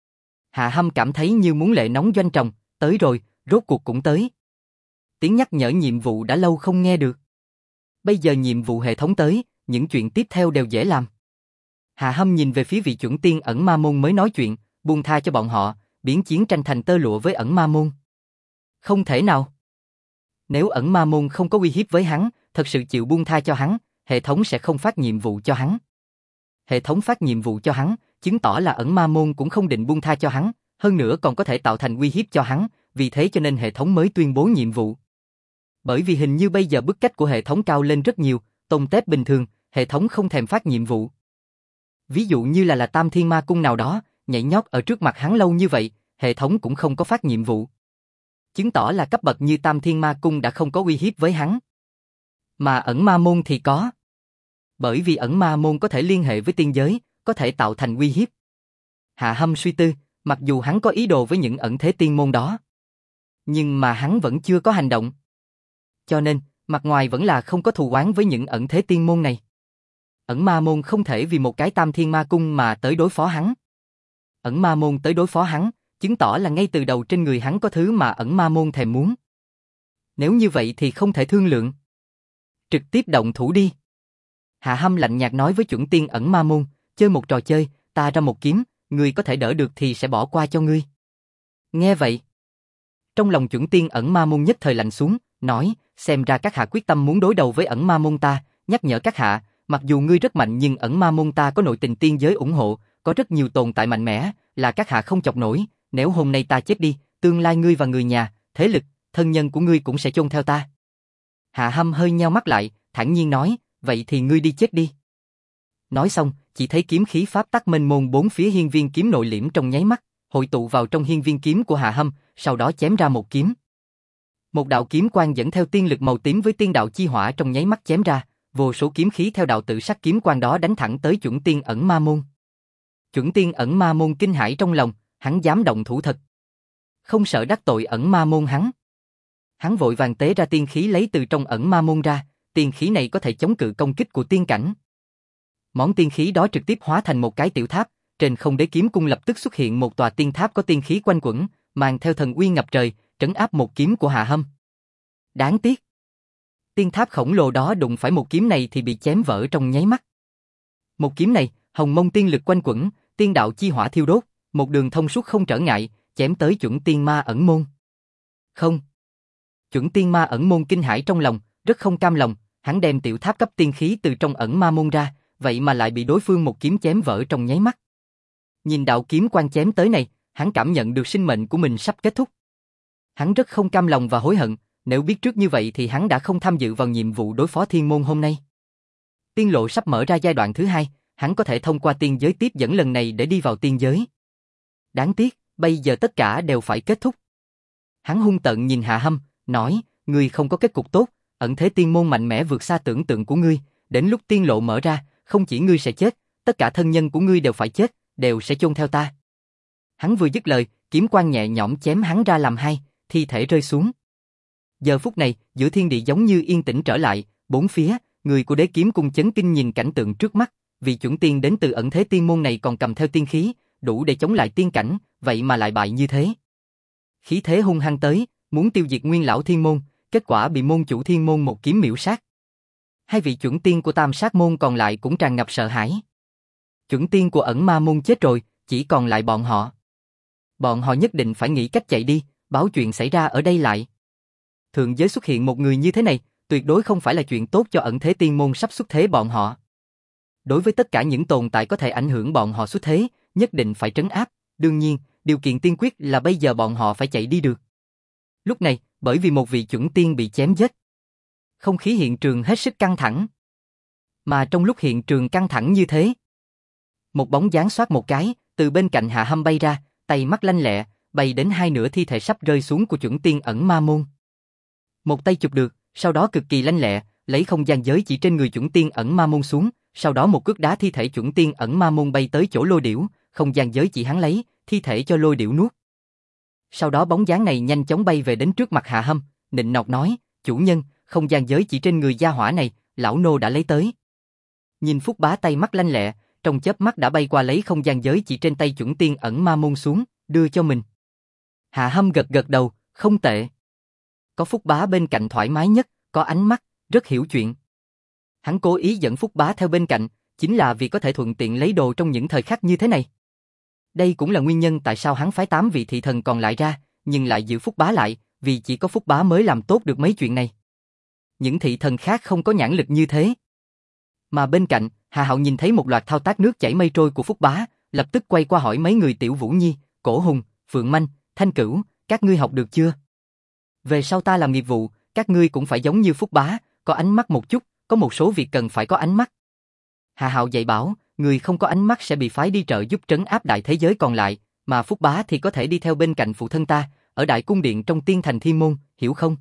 Hạ Hâm cảm thấy như muốn lệ nóng doanh tròng, tới rồi, rốt cuộc cũng tới. Tiếng nhắc nhở nhiệm vụ đã lâu không nghe được. Bây giờ nhiệm vụ hệ thống tới, những chuyện tiếp theo đều dễ làm. Hạ Hâm nhìn về phía vị chuẩn tiên ẩn ma môn mới nói chuyện, buông tha cho bọn họ, biến chiến tranh thành tơ lụa với ẩn ma môn. Không thể nào. Nếu ẩn ma môn không có uy hiếp với hắn, thật sự chịu buông tha cho hắn, hệ thống sẽ không phát nhiệm vụ cho hắn. Hệ thống phát nhiệm vụ cho hắn, chứng tỏ là ẩn ma môn cũng không định buông tha cho hắn, hơn nữa còn có thể tạo thành uy hiếp cho hắn, vì thế cho nên hệ thống mới tuyên bố nhiệm vụ. Bởi vì hình như bây giờ bức cách của hệ thống cao lên rất nhiều, tông tép bình thường, hệ thống không thèm phát nhiệm vụ. Ví dụ như là Tam Thiên Ma Cung nào đó, nhảy nhót ở trước mặt hắn lâu như vậy, hệ thống cũng không có phát nhiệm vụ. Chứng tỏ là cấp bậc như Tam Thiên Ma Cung đã không có uy hiếp với hắn. Mà ẩn ma môn thì có. Bởi vì ẩn ma môn có thể liên hệ với tiên giới, có thể tạo thành uy hiếp. Hạ Hâm suy tư, mặc dù hắn có ý đồ với những ẩn thế tiên môn đó. Nhưng mà hắn vẫn chưa có hành động. Cho nên, mặt ngoài vẫn là không có thù oán với những ẩn thế tiên môn này. Ẩn ma môn không thể vì một cái Tam Thiên Ma Cung mà tới đối phó hắn. Ẩn ma môn tới đối phó hắn, chứng tỏ là ngay từ đầu trên người hắn có thứ mà ẩn ma môn thèm muốn. Nếu như vậy thì không thể thương lượng. Trực tiếp động thủ đi. Hạ Hâm lạnh nhạt nói với chuẩn tiên ẩn ma môn, chơi một trò chơi, ta ra một kiếm, người có thể đỡ được thì sẽ bỏ qua cho ngươi. Nghe vậy, trong lòng chuẩn tiên ẩn ma môn nhất thời lạnh xuống, nói, xem ra các hạ quyết tâm muốn đối đầu với ẩn ma môn ta, nhắc nhở các hạ, mặc dù ngươi rất mạnh nhưng ẩn ma môn ta có nội tình tiên giới ủng hộ, có rất nhiều tồn tại mạnh mẽ, là các hạ không chọc nổi, nếu hôm nay ta chết đi, tương lai ngươi và người nhà, thế lực, thân nhân của ngươi cũng sẽ chôn theo ta. Hạ Hâm hơi nheo mắt lại, thản nhiên nói, vậy thì ngươi đi chết đi. Nói xong, chỉ thấy kiếm khí pháp tắc mênh mông bốn phía hiên viên kiếm nội liễm trong nháy mắt, hội tụ vào trong hiên viên kiếm của Hạ Hâm, sau đó chém ra một kiếm. Một đạo kiếm quang dẫn theo tiên lực màu tím với tiên đạo chi hỏa trong nháy mắt chém ra, vô số kiếm khí theo đạo tự sắc kiếm quang đó đánh thẳng tới chuẩn tiên ẩn ma môn. Chuẩn tiên ẩn ma môn kinh hãi trong lòng, hắn dám động thủ thật. Không sợ đắc tội ẩn ma môn hắn. Hắn vội vàng tế ra tiên khí lấy từ trong ẩn ma môn ra, tiên khí này có thể chống cự công kích của tiên cảnh. Món tiên khí đó trực tiếp hóa thành một cái tiểu tháp, trên không đế kiếm cung lập tức xuất hiện một tòa tiên tháp có tiên khí quanh quẩn, mang theo thần uy ngập trời, trấn áp một kiếm của Hạ Hâm. Đáng tiếc. Tiên tháp khổng lồ đó đụng phải một kiếm này thì bị chém vỡ trong nháy mắt. Một kiếm này, hồng mông tiên lực quanh quẩn, tiên đạo chi hỏa thiêu đốt, một đường thông suốt không trở ngại, chém tới chuẩn tiên ma ẩn môn. Không. Chuẩn tiên ma ẩn môn kinh hãi trong lòng, rất không cam lòng, hắn đem tiểu tháp cấp tiên khí từ trong ẩn ma môn ra, vậy mà lại bị đối phương một kiếm chém vỡ trong nháy mắt. Nhìn đạo kiếm quang chém tới này, hắn cảm nhận được sinh mệnh của mình sắp kết thúc. Hắn rất không cam lòng và hối hận, nếu biết trước như vậy thì hắn đã không tham dự vào nhiệm vụ đối phó thiên môn hôm nay. Tiên lộ sắp mở ra giai đoạn thứ 2, hắn có thể thông qua tiên giới tiếp dẫn lần này để đi vào tiên giới. Đáng tiếc, bây giờ tất cả đều phải kết thúc. Hắn hung tợn nhìn Hạ Hâm, nói, ngươi không có kết cục tốt, ẩn thế tiên môn mạnh mẽ vượt xa tưởng tượng của ngươi, đến lúc tiên lộ mở ra, không chỉ ngươi sẽ chết, tất cả thân nhân của ngươi đều phải chết, đều sẽ chôn theo ta. Hắn vừa dứt lời, kiếm quang nhẹ nhõm chém hắn ra làm hai, thi thể rơi xuống. Giờ phút này, giữa thiên địa giống như yên tĩnh trở lại, bốn phía, người của Đế Kiếm Cung chấn kinh nhìn cảnh tượng trước mắt, vì chuẩn tiên đến từ ẩn thế tiên môn này còn cầm theo tiên khí, đủ để chống lại tiên cảnh, vậy mà lại bại như thế. Khí thế hung hăng tới, muốn tiêu diệt nguyên lão thiên môn, kết quả bị môn chủ thiên môn một kiếm miểu sát. Hai vị chuẩn tiên của tam sát môn còn lại cũng tràn ngập sợ hãi. Chuẩn tiên của ẩn ma môn chết rồi, chỉ còn lại bọn họ. Bọn họ nhất định phải nghĩ cách chạy đi, báo chuyện xảy ra ở đây lại. Thượng giới xuất hiện một người như thế này, tuyệt đối không phải là chuyện tốt cho ẩn thế tiên môn sắp xuất thế bọn họ. Đối với tất cả những tồn tại có thể ảnh hưởng bọn họ xuất thế, nhất định phải trấn áp, đương nhiên, điều kiện tiên quyết là bây giờ bọn họ phải chạy đi được. Lúc này, bởi vì một vị chuẩn tiên bị chém giết, không khí hiện trường hết sức căng thẳng. Mà trong lúc hiện trường căng thẳng như thế, một bóng dáng xoát một cái, từ bên cạnh Hạ Hâm bay ra, tay mắt lanh lẹ, bay đến hai nửa thi thể sắp rơi xuống của chuẩn tiên ẩn ma môn. Một tay chụp được, sau đó cực kỳ lanh lẹ, lấy không gian giới chỉ trên người chuẩn tiên ẩn ma môn xuống, sau đó một cước đá thi thể chuẩn tiên ẩn ma môn bay tới chỗ lôi điểu, không gian giới chỉ hắn lấy, thi thể cho lôi điểu nuốt. Sau đó bóng dáng này nhanh chóng bay về đến trước mặt Hạ Hâm, nịnh nọt nói, chủ nhân, không gian giới chỉ trên người gia hỏa này, lão nô đã lấy tới. Nhìn Phúc Bá tay mắt lanh lẹ, trong chớp mắt đã bay qua lấy không gian giới chỉ trên tay chuẩn tiên ẩn ma môn xuống, đưa cho mình. Hạ Hâm gật gật đầu, không tệ. Có Phúc Bá bên cạnh thoải mái nhất, có ánh mắt, rất hiểu chuyện. Hắn cố ý dẫn Phúc Bá theo bên cạnh, chính là vì có thể thuận tiện lấy đồ trong những thời khắc như thế này. Đây cũng là nguyên nhân tại sao hắn phái 8 vị thị thần còn lại ra, nhưng lại giữ Phúc Bá lại, vì chỉ có Phúc Bá mới làm tốt được mấy chuyện này. Những thị thần khác không có nhãn lực như thế. Mà bên cạnh, Hà Hạo nhìn thấy một loạt thao tác nước chảy mây trôi của Phúc Bá, lập tức quay qua hỏi mấy người Tiểu Vũ Nhi, Cổ Hùng, Phượng Manh, Thanh Cửu, các ngươi học được chưa? Về sau ta làm nghiệp vụ, các ngươi cũng phải giống như Phúc Bá, có ánh mắt một chút, có một số việc cần phải có ánh mắt. Hà Hạo dạy bảo, người không có ánh mắt sẽ bị phái đi trợ giúp trấn áp đại thế giới còn lại, mà Phúc Bá thì có thể đi theo bên cạnh phụ thân ta, ở đại cung điện trong Tiên Thành Thiên Môn, hiểu không?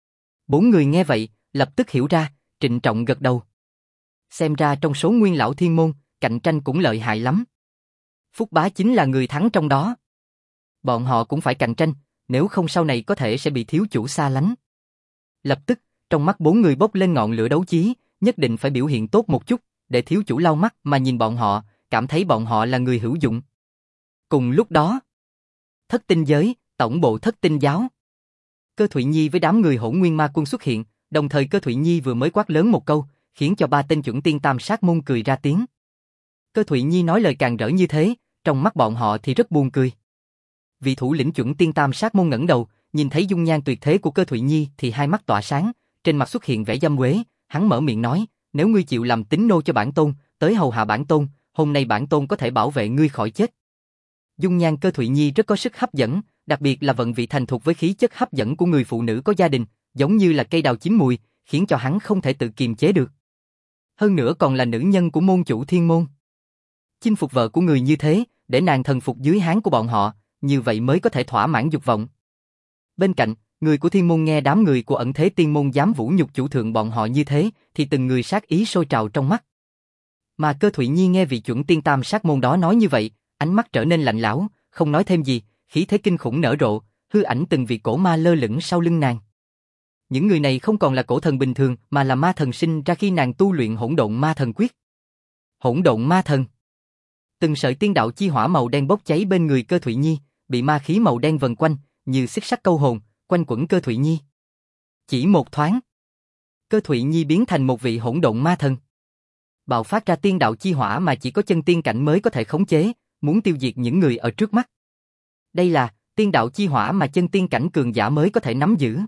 4 người nghe vậy, lập tức hiểu ra, trịnh trọng gật đầu. Xem ra trong số nguyên lão thiên môn, cạnh tranh cũng lợi hại lắm. Phúc Bá chính là người thắng trong đó. Bọn họ cũng phải cạnh tranh, nếu không sau này có thể sẽ bị thiếu chủ xa lánh. Lập tức, trong mắt 4 người bốc lên ngọn lửa đấu chí, nhất định phải biểu hiện tốt một chút, để thiếu chủ lau mắt mà nhìn bọn họ, cảm thấy bọn họ là người hữu dụng. Cùng lúc đó, Thất Tinh Giới, tổng bộ Thất Tinh Giáo. Cơ Thụy Nhi với đám người Hỗn Nguyên Ma Quân xuất hiện, đồng thời Cơ Thụy Nhi vừa mới quát lớn một câu, khiến cho 3 tên chuẩn tiên tam sát môn cười ra tiếng. Cơ Thụy Nhi nói lời càng rỡ như thế, trong mắt bọn họ thì rất buồn cười. Vị thủ lĩnh chuẩn tiên tam sát môn ngẩng đầu, nhìn thấy dung nhan tuyệt thế của Cơ Thụy Nhi thì hai mắt tỏa sáng, trên mặt xuất hiện vẻ dâm quế, hắn mở miệng nói, nếu ngươi chịu làm tín nô cho bản tôn, tới hầu hạ bản tôn, hôm nay bản tôn có thể bảo vệ ngươi khỏi chết. Dung nhan Cơ Thụy Nhi rất có sức hấp dẫn, đặc biệt là vận vị thành thục với khí chất hấp dẫn của người phụ nữ có gia đình, giống như là cây đào chín mùi, khiến cho hắn không thể tự kiềm chế được. Hơn nữa còn là nữ nhân của môn chủ thiên môn. Chinh phục vợ của người như thế, để nàng thần phục dưới háng của bọn họ, như vậy mới có thể thỏa mãn dục vọng. Bên cạnh, người của thiên môn nghe đám người của ẩn thế tiên môn dám vũ nhục chủ thượng bọn họ như thế, thì từng người sát ý sôi trào trong mắt. Mà Cơ Thụy Nhi nghe vị chuẩn tiên tam sát môn đó nói như vậy, ánh mắt trở nên lạnh lẽo, không nói thêm gì, khí thế kinh khủng nở rộ, hư ảnh từng vị cổ ma lơ lửng sau lưng nàng. Những người này không còn là cổ thần bình thường mà là ma thần sinh ra khi nàng tu luyện hỗn độn ma thần quyết. Hỗn độn ma thần. Từng sợi tiên đạo chi hỏa màu đen bốc cháy bên người Cơ Thụy Nhi, bị ma khí màu đen vần quanh, như xích sắt câu hồn, quanh quẩn Cơ Thụy Nhi. Chỉ một thoáng, Cơ Thụy Nhi biến thành một vị hỗn độn ma thần. Bạo phát ra tiên đạo chi hỏa mà chỉ có chân tiên cảnh mới có thể khống chế, muốn tiêu diệt những người ở trước mắt. Đây là tiên đạo chi hỏa mà chân tiên cảnh cường giả mới có thể nắm giữ.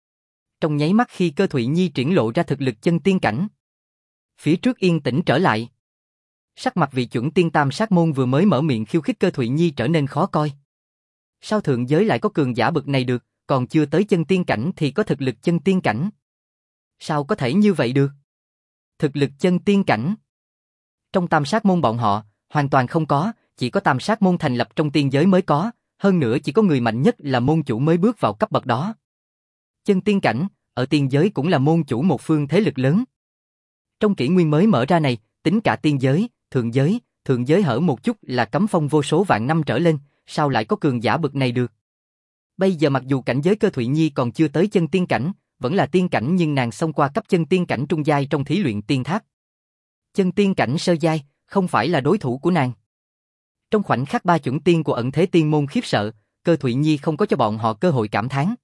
Trong nháy mắt khi Cơ Thụy Nhi triển lộ ra thực lực chân tiên cảnh, phía trước yên tĩnh trở lại. Sắc mặt vị chuẩn tiên tam sát môn vừa mới mở miệng khiêu khích Cơ Thụy Nhi trở nên khó coi. Sao thượng giới lại có cường giả bực này được, còn chưa tới chân tiên cảnh thì có thực lực chân tiên cảnh? Sao có thể như vậy được? Thực lực chân tiên cảnh. Trong tam sát môn bọn họ, hoàn toàn không có, chỉ có tam sát môn thành lập trong tiên giới mới có, hơn nữa chỉ có người mạnh nhất là môn chủ mới bước vào cấp bậc đó. Chân tiên cảnh, ở tiên giới cũng là môn chủ một phương thế lực lớn. Trong kỷ nguyên mới mở ra này, tính cả tiên giới, thượng giới hở một chút là cấm phong vô số vạn năm trở lên, sao lại có cường giả bực này được? Bây giờ mặc dù cảnh giới Cơ Thụy Nhi còn chưa tới chân tiên cảnh, vẫn là tiên cảnh nhưng nàng xông qua cấp chân tiên cảnh trung giai trong thí luyện tiên tháp. Chân tiên cảnh sơ giai, không phải là đối thủ của nàng. Trong khoảnh khắc ba chuẩn tiên của ẩn thế tiên môn khiếp sợ, Cơ Thụy Nhi không có cho bọn họ cơ hội cảm thán.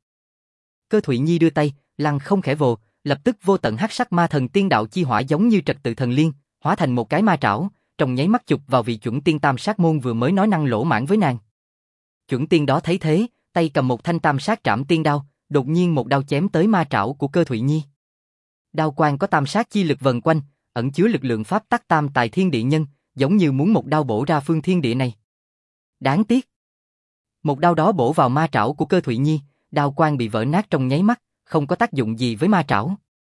Cơ Thụy Nhi đưa tay, lăng không khẽ vồ, lập tức vô tận hắc sắc ma thần tiên đạo chi hỏa giống như trật tự thần liên, hóa thành một cái ma trảo, trong nháy mắt chụp vào vị chuẩn tiên tam sát môn vừa mới nói năng lỗ mãng với nàng. Chuẩn tiên đó thấy thế, tay cầm một thanh tam sát trảm tiên đao, đột nhiên một đao chém tới ma trảo của Cơ Thụy Nhi. Đao quang có tam sát chi lực vần quanh, ẩn chứa lực lượng pháp tắc tam tài thiên địa nhân, giống như muốn một đao bổ ra phương thiên địa này. Đáng tiếc, một đao đó bổ vào ma trảo của Cơ Thụy Nhi, đao quang bị vỡ nát trong nháy mắt, không có tác dụng gì với ma trảo.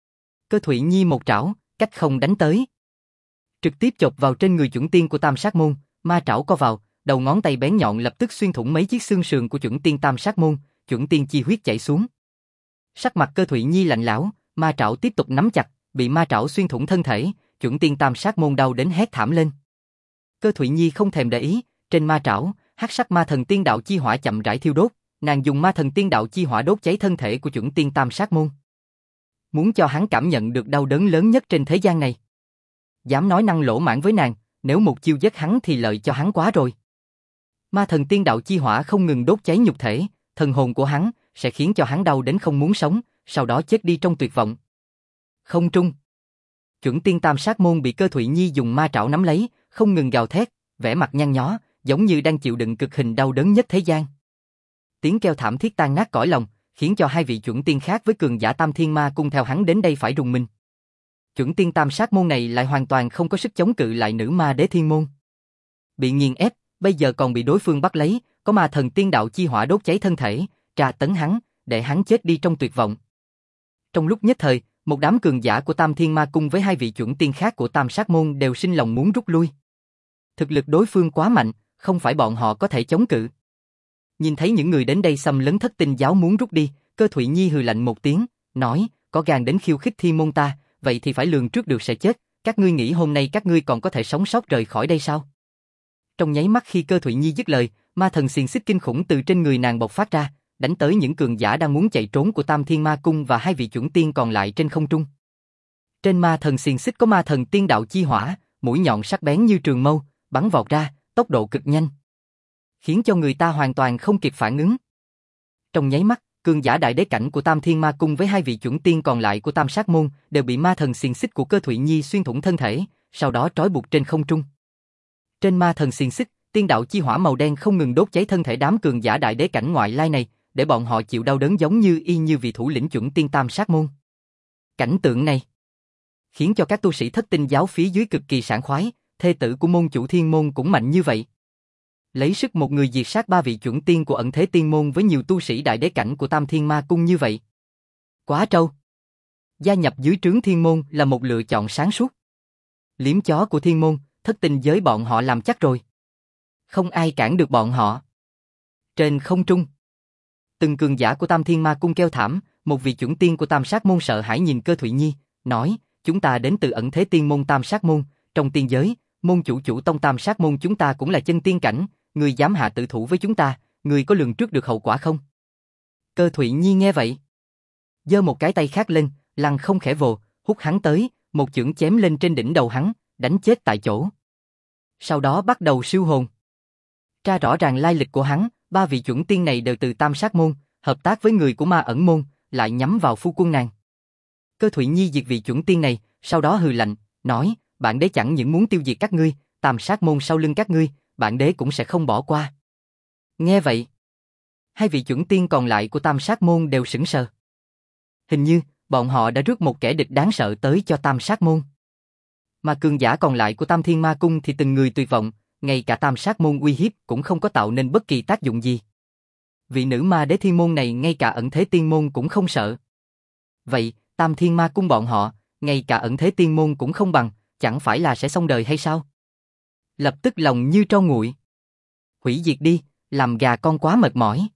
Cơ Thụy Nhi một trảo, cách không đánh tới, trực tiếp chộp vào trên người chuẩn tiên của tam sát môn, ma trảo co vào, đầu ngón tay bén nhọn lập tức xuyên thủng mấy chiếc xương sườn của chuẩn tiên tam sát môn, chuẩn tiên chi huyết chảy xuống. Sắc mặt Cơ Thụy Nhi lạnh lẽo, ma trảo tiếp tục nắm chặt, bị ma trảo xuyên thủng thân thể, chuẩn tiên tam sát môn đau đến hét thảm lên. Cơ Thụy Nhi không thèm để ý, trên ma trảo, hắc sắc ma thần tiên đạo chi hỏa chậm rãi thiêu đốt, nàng dùng ma thần tiên đạo chi hỏa đốt cháy thân thể của chuẩn tiên tam sát môn. Muốn cho hắn cảm nhận được đau đớn lớn nhất trên thế gian này. Dám nói năng lỗ mãng với nàng, nếu một chiêu giết hắn thì lợi cho hắn quá rồi. Ma thần tiên đạo chi hỏa không ngừng đốt cháy nhục thể, thần hồn của hắn sẽ khiến cho hắn đau đến không muốn sống, sau đó chết đi trong tuyệt vọng. Không trung, chuẩn tiên tam sát môn bị Cơ Thụy Nhi dùng ma trảo nắm lấy, không ngừng gào thét, vẻ mặt nhăn nhó, giống như đang chịu đựng cực hình đau đớn nhất thế gian. Tiếng kêu thảm thiết tan nát cõi lòng, khiến cho hai vị chuẩn tiên khác với cường giả Tam Thiên Ma Cung theo hắn đến đây phải rùng mình. Chuẩn tiên tam sát môn này lại hoàn toàn không có sức chống cự lại nữ ma đế thiên môn. Bị nghiền ép, bây giờ còn bị đối phương bắt lấy, có ma thần tiên đạo chi hỏa đốt cháy thân thể, tra tấn hắn, để hắn chết đi trong tuyệt vọng. Trong lúc nhất thời, một đám cường giả của Tam Thiên Ma Cung với hai vị chuẩn tiên khác của Tam Sát Môn đều sinh lòng muốn rút lui. Thực lực đối phương quá mạnh, không phải bọn họ có thể chống cự. Nhìn thấy những người đến đây xâm lấn Thất Tinh giáo muốn rút đi, Cơ Thụy Nhi hừ lạnh một tiếng, nói, có gan đến khiêu khích thiên môn ta, vậy thì phải lường trước được sẽ chết, các ngươi nghĩ hôm nay các ngươi còn có thể sống sót rời khỏi đây sao? Trong nháy mắt khi Cơ Thụy Nhi dứt lời, ma thần xiềng xích kinh khủng từ trên người nàng bộc phát ra, đánh tới những cường giả đang muốn chạy trốn của Tam Thiên Ma Cung và hai vị chuẩn tiên còn lại trên không trung. Trên ma thần xiềng xích có ma thần tiên đạo chi hỏa, mũi nhọn sắc bén như trường mâu, bắn vọt ra, tốc độ cực nhanh, khiến cho người ta hoàn toàn không kịp phản ứng. Trong nháy mắt, cường giả đại đế cảnh của Tam Thiên Ma Cung với hai vị chuẩn tiên còn lại của Tam Sát Môn đều bị ma thần xiềng xích của Cơ Thụy Nhi xuyên thủng thân thể, sau đó trói buộc trên không trung. Trên ma thần xiềng xích, tiên đạo chi hỏa màu đen không ngừng đốt cháy thân thể đám cường giả đại đế cảnh ngoại lai này, để bọn họ chịu đau đớn giống như y như vị thủ lĩnh chuẩn tiên Tam Sát Môn. Cảnh tượng này khiến cho các tu sĩ Thất Tinh giáo phía dưới cực kỳ sảng khoái, thê tử của môn chủ Thiên môn cũng mạnh như vậy. Lấy sức một người diệt sát ba vị chuẩn tiên của ẩn thế tiên môn với nhiều tu sĩ đại đế cảnh của Tam Thiên Ma Cung như vậy. Quá trâu. Gia nhập dưới trướng Thiên môn là một lựa chọn sáng suốt. Liếm chó của Thiên môn, Thất Tinh giới bọn họ làm chắc rồi. Không ai cản được bọn họ. Trên không trung, từng cường giả của Tam Thiên Ma Cung kêu thảm, một vị chuẩn tiên của Tam Sát Môn sợ hãi nhìn Cơ Thụy Nhi, nói, chúng ta đến từ ẩn thế tiên môn Tam Sát Môn, trong tiên giới, môn chủ tông Tam Sát Môn chúng ta cũng là chân tiên cảnh, người dám hạ tử thủ với chúng ta, người có lường trước được hậu quả không? Cơ Thụy Nhi nghe vậy, giơ một cái tay khác lên, lăng không khẽ vồ, hút hắn tới, một chưởng chém lên trên đỉnh đầu hắn, đánh chết tại chỗ. Sau đó bắt đầu siêu hồn. Tra rõ ràng lai lịch của hắn, ba vị chuẩn tiên này đều từ Tam Sát Môn, hợp tác với người của Ma Ẩn Môn, lại nhắm vào phu quân nàng. Cơ Thụy Nhi diệt vị chuẩn tiên này, sau đó hừ lạnh, nói, bản đế chẳng những muốn tiêu diệt các ngươi, Tam Sát môn sau lưng các ngươi, bản đế cũng sẽ không bỏ qua. Nghe vậy, hai vị chuẩn tiên còn lại của Tam Sát môn đều sững sờ. Hình như, bọn họ đã rước một kẻ địch đáng sợ tới cho Tam Sát môn. Mà cường giả còn lại của Tam Thiên Ma Cung thì từng người tuyệt vọng, ngay cả Tam Sát môn uy hiếp cũng không có tạo nên bất kỳ tác dụng gì. Vị nữ ma đế thiên môn này ngay cả ẩn thế tiên môn cũng không sợ. Vậy, Tam Thiên Ma Cung bọn họ, ngay cả ẩn thế tiên môn cũng không bằng, chẳng phải là sẽ xong đời hay sao? Lập tức lòng như tro nguội. Hủy diệt đi, làm gà con quá mệt mỏi.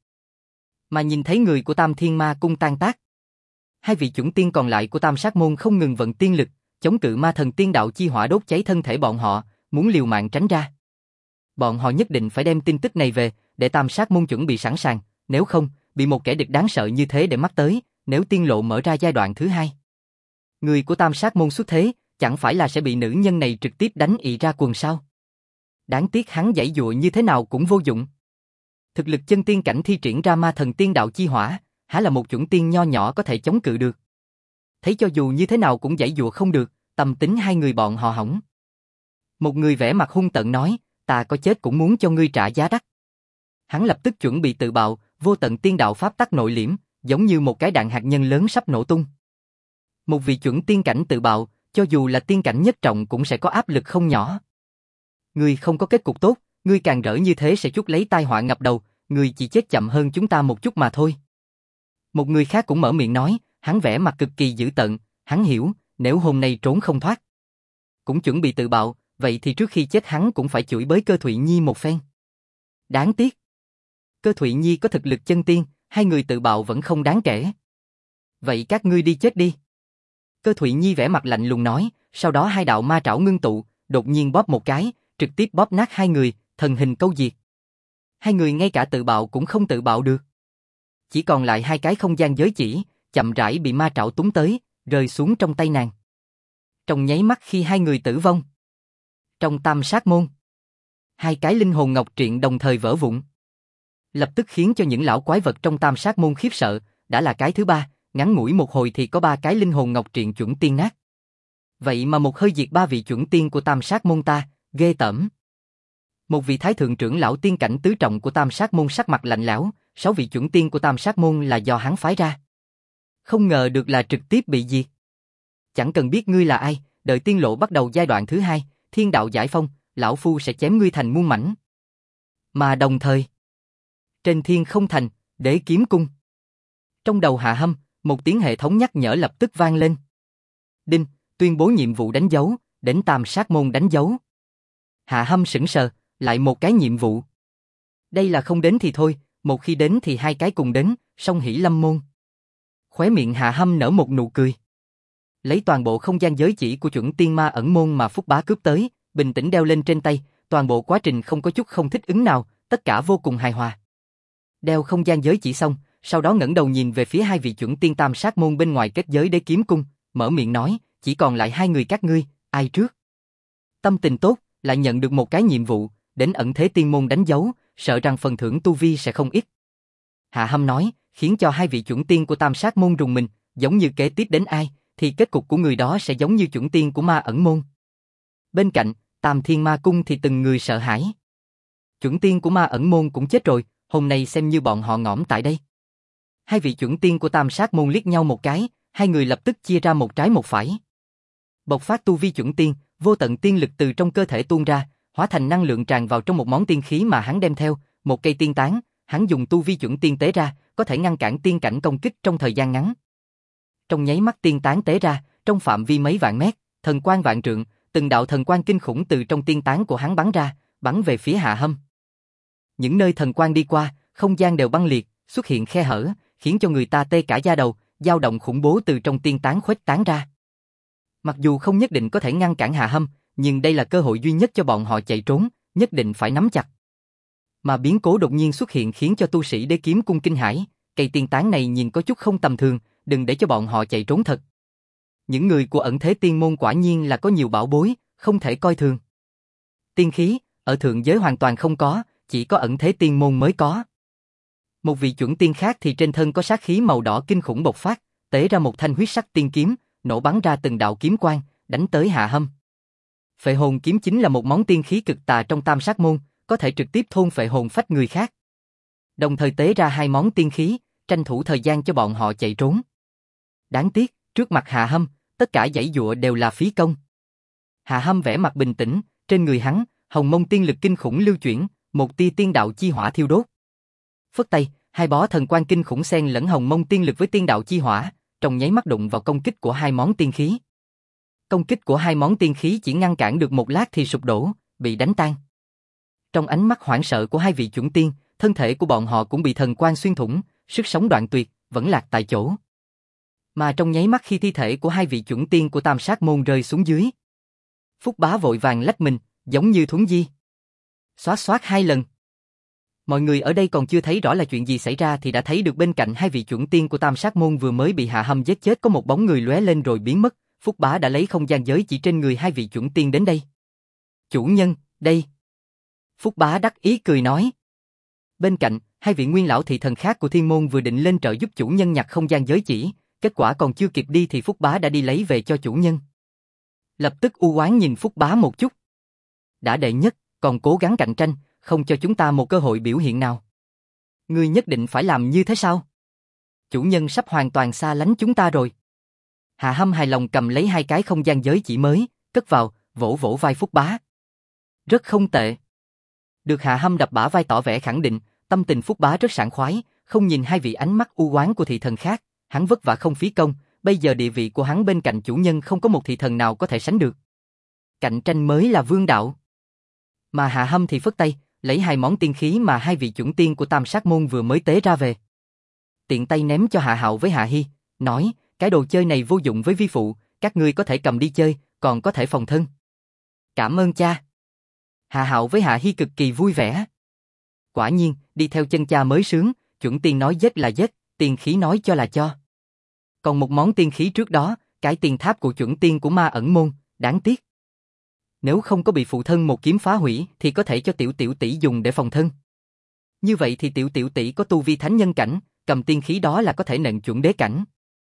Mà nhìn thấy người của Tam Thiên Ma Cung tan tác, hai vị chuẩn tiên còn lại của Tam Sát môn không ngừng vận tiên lực, chống cự ma thần tiên đạo chi hỏa đốt cháy thân thể bọn họ, muốn liều mạng tránh ra. Bọn họ nhất định phải đem tin tức này về, để Tam Sát môn chuẩn bị sẵn sàng, nếu không, bị một kẻ địch đáng sợ như thế để mắt tới, nếu tiên lộ mở ra giai đoạn thứ hai. Người của Tam Sát môn xuất thế, chẳng phải là sẽ bị nữ nhân này trực tiếp đánh ị ra quần sao? Đáng tiếc hắn giãy dụa như thế nào cũng vô dụng. Thực lực chân tiên cảnh thi triển ra ma thần tiên đạo chi hỏa, há là một chuẩn tiên nho nhỏ có thể chống cự được. Thấy cho dù như thế nào cũng giãy dụa không được, tâm tính hai người bọn họ hỏng. Một người vẻ mặt hung tợn nói, ta có chết cũng muốn cho ngươi trả giá đắt. Hắn lập tức chuẩn bị tự bạo, vô tận tiên đạo pháp tắc nội liễm, giống như một cái đạn hạt nhân lớn sắp nổ tung. Một vị chuẩn tiên cảnh tự bạo, cho dù là tiên cảnh nhất trọng cũng sẽ có áp lực không nhỏ. Ngươi không có kết cục tốt, ngươi càng rỡ như thế sẽ chuốc lấy tai họa ngập đầu, ngươi chỉ chết chậm hơn chúng ta một chút mà thôi. Một người khác cũng mở miệng nói, hắn vẻ mặt cực kỳ dữ tợn, hắn hiểu, nếu hôm nay trốn không thoát, cũng chuẩn bị tự bạo, vậy thì trước khi chết hắn cũng phải chửi bới Cơ Thụy Nhi một phen. Đáng tiếc, Cơ Thụy Nhi có thực lực chân tiên, hai người tự bạo vẫn không đáng kể. Vậy các ngươi đi chết đi. Cơ Thụy Nhi vẻ mặt lạnh lùng nói, sau đó hai đạo ma trảo ngưng tụ, đột nhiên bóp một cái, trực tiếp bóp nát hai người, thần hình câu diệt. Hai người ngay cả tự bạo cũng không tự bạo được. Chỉ còn lại hai cái không gian giới chỉ, chậm rãi bị ma trảo túm tới, rơi xuống trong tay nàng. Trong nháy mắt khi hai người tử vong, trong Tam Sát môn, hai cái linh hồn ngọc triện đồng thời vỡ vụn. Lập tức khiến cho những lão quái vật trong Tam Sát môn khiếp sợ, đã là cái thứ ba, ngắn ngủi một hồi thì có ba cái linh hồn ngọc triện chuẩn tiên nát. Vậy mà một hơi diệt ba vị chuẩn tiên của Tam Sát môn ta, ghê tởm. Một vị thái thượng trưởng lão tiên cảnh tứ trọng của Tam Sát môn sắc mặt lạnh lẽo, 6 vị chuẩn tiên của Tam Sát môn là do hắn phái ra. Không ngờ được là trực tiếp bị diệt. Chẳng cần biết ngươi là ai, đợi tiên lộ bắt đầu giai đoạn thứ hai, thiên đạo giải phong, lão phu sẽ chém ngươi thành muôn mảnh. Mà đồng thời, trên thiên không thành, Đế Kiếm Cung. Trong đầu Hạ Hâm, một tiếng hệ thống nhắc nhở lập tức vang lên. Đinh, tuyên bố nhiệm vụ đánh dấu, đến Tam Sát môn đánh dấu. Hạ Hâm sững sờ, lại một cái nhiệm vụ. Đây là không đến thì thôi, một khi đến thì hai cái cùng đến, song hỷ lâm môn. Khóe miệng Hạ Hâm nở một nụ cười. Lấy toàn bộ không gian giới chỉ của chuẩn tiên ma ẩn môn mà Phúc Bá cướp tới, bình tĩnh đeo lên trên tay, toàn bộ quá trình không có chút không thích ứng nào, tất cả vô cùng hài hòa. Đeo không gian giới chỉ xong, sau đó ngẩng đầu nhìn về phía hai vị chuẩn tiên Tam Sát môn bên ngoài kết giới Đế Kiếm Cung, mở miệng nói, chỉ còn lại hai người các ngươi, ai trước? Tâm tình tốt, lại nhận được một cái nhiệm vụ, đến ẩn thế tiên môn đánh dấu, sợ rằng phần thưởng tu vi sẽ không ít. Hạ Hâm nói, khiến cho hai vị chuẩn tiên của Tam Sát môn rùng mình, giống như kế tiếp đến ai, thì kết cục của người đó sẽ giống như chuẩn tiên của ma ẩn môn. Bên cạnh, Tam Thiên Ma Cung thì từng người sợ hãi. Chuẩn tiên của ma ẩn môn cũng chết rồi, hôm nay xem như bọn họ ngõm tại đây. Hai vị chuẩn tiên của Tam Sát môn liếc nhau một cái, hai người lập tức chia ra một trái một phải. Bộc phát tu vi chuẩn tiên, vô tận tiên lực từ trong cơ thể tuôn ra, hóa thành năng lượng tràn vào trong một món tiên khí mà hắn đem theo, một cây tiên tán, hắn dùng tu vi chuẩn tiên tế ra, có thể ngăn cản tiên cảnh công kích trong thời gian ngắn. Trong nháy mắt tiên tán tế ra, trong phạm vi mấy vạn mét, thần quang vạn trượng, từng đạo thần quang kinh khủng từ trong tiên tán của hắn bắn ra, bắn về phía Hạ Hâm. Những nơi thần quang đi qua, không gian đều băng liệt, xuất hiện khe hở, khiến cho người ta tê cả da đầu, dao động khủng bố từ trong tiên tán khuếch tán ra. Mặc dù không nhất định có thể ngăn cản Hạ Hâm, nhưng đây là cơ hội duy nhất cho bọn họ chạy trốn, nhất định phải nắm chặt. Mà biến cố đột nhiên xuất hiện khiến cho tu sĩ Đế Kiếm Cung kinh hãi, cây tiên tán này nhìn có chút không tầm thường, đừng để cho bọn họ chạy trốn thật. Những người của ẩn thế tiên môn quả nhiên là có nhiều bảo bối, không thể coi thường. Tiên khí, ở thượng giới hoàn toàn không có, chỉ có ẩn thế tiên môn mới có. Một vị chuẩn tiên khác thì trên thân có sát khí màu đỏ kinh khủng bộc phát, tế ra một thanh huyết sắc tiên kiếm, nổ bắn ra từng đạo kiếm quang, đánh tới Hạ Hâm. Phệ hồn kiếm chính là một món tiên khí cực tà trong Tam Sát môn, có thể trực tiếp thôn phệ hồn phách người khác. Đồng thời tế ra hai món tiên khí, tranh thủ thời gian cho bọn họ chạy trốn. Đáng tiếc, trước mặt Hạ Hâm, tất cả giãy giụa đều là phí công. Hạ Hâm vẻ mặt bình tĩnh, trên người hắn, hồng mông tiên lực kinh khủng lưu chuyển, một tia tiên đạo chi hỏa thiêu đốt. Phất tay, hai bó thần quang kinh khủng xen lẫn hồng mông tiên lực với tiên đạo chi hỏa, trong nháy mắt đụng vào công kích của hai món tiên khí. Công kích của hai món tiên khí chỉ ngăn cản được một lát thì sụp đổ, bị đánh tan. Trong ánh mắt hoảng sợ của hai vị chuẩn tiên, thân thể của bọn họ cũng bị thần quang xuyên thủng, sức sống đoạn tuyệt, vẫn lạc tại chỗ. Mà trong nháy mắt khi thi thể của hai vị chuẩn tiên của Tam Sát môn rơi xuống dưới, Phúc Bá vội vàng lách mình, giống như thuấn di. Xoát xoát hai lần. Mọi người ở đây còn chưa thấy rõ là chuyện gì xảy ra thì đã thấy được bên cạnh hai vị chuẩn tiên của Tam Sát môn vừa mới bị Hạ Hâm giết chết có một bóng người lóe lên rồi biến mất. Phúc Bá đã lấy không gian giới chỉ trên người hai vị chuẩn tiên đến đây. Chủ nhân, đây. Phúc Bá đắc ý cười nói. Bên cạnh, hai vị nguyên lão thị thần khác của thiên môn vừa định lên trợ giúp chủ nhân nhặt không gian giới chỉ, kết quả còn chưa kịp đi thì Phúc Bá đã đi lấy về cho chủ nhân. Lập tức u oán nhìn Phúc Bá một chút. Đã đệ nhất, còn cố gắng cạnh tranh, không cho chúng ta một cơ hội biểu hiện nào. Ngươi nhất định phải làm như thế sao? Chủ nhân sắp hoàn toàn xa lánh chúng ta rồi. Hạ Hâm hài lòng cầm lấy hai cái không gian giới chỉ mới, cất vào, vỗ vỗ vai Phúc Bá. Rất không tệ. Được Hạ Hâm đập bả vai tỏ vẻ khẳng định, tâm tình Phúc Bá rất sảng khoái, không nhìn hai vị ánh mắt u oán của thị thần khác, hắn vất vả không phí công, bây giờ địa vị của hắn bên cạnh chủ nhân không có một thị thần nào có thể sánh được. Cạnh tranh mới là vương đạo. Mà Hạ Hâm thì phất tay, lấy hai món tiên khí mà hai vị chuẩn tiên của Tam Sát môn vừa mới tế ra về. Tiện tay ném cho Hạ Hạo với Hạ Hi, nói, cái đồ chơi này vô dụng với vi phụ, các ngươi có thể cầm đi chơi, còn có thể phòng thân. Cảm ơn cha. Hạ Hạo với Hạ Hi cực kỳ vui vẻ. Quả nhiên, đi theo chân cha mới sướng, chuẩn tiên nói giết là giết, tiên khí nói cho là cho. Còn một món tiên khí trước đó, cái tiên tháp của chuẩn tiên của Ma Ẩn môn, đáng tiếc. Nếu không có bị phụ thân một kiếm phá hủy thì có thể cho tiểu tiểu tỷ dùng để phòng thân. Như vậy thì tiểu tiểu tỷ có tu vi thánh nhân cảnh, cầm tiên khí đó là có thể nện chuẩn đế cảnh.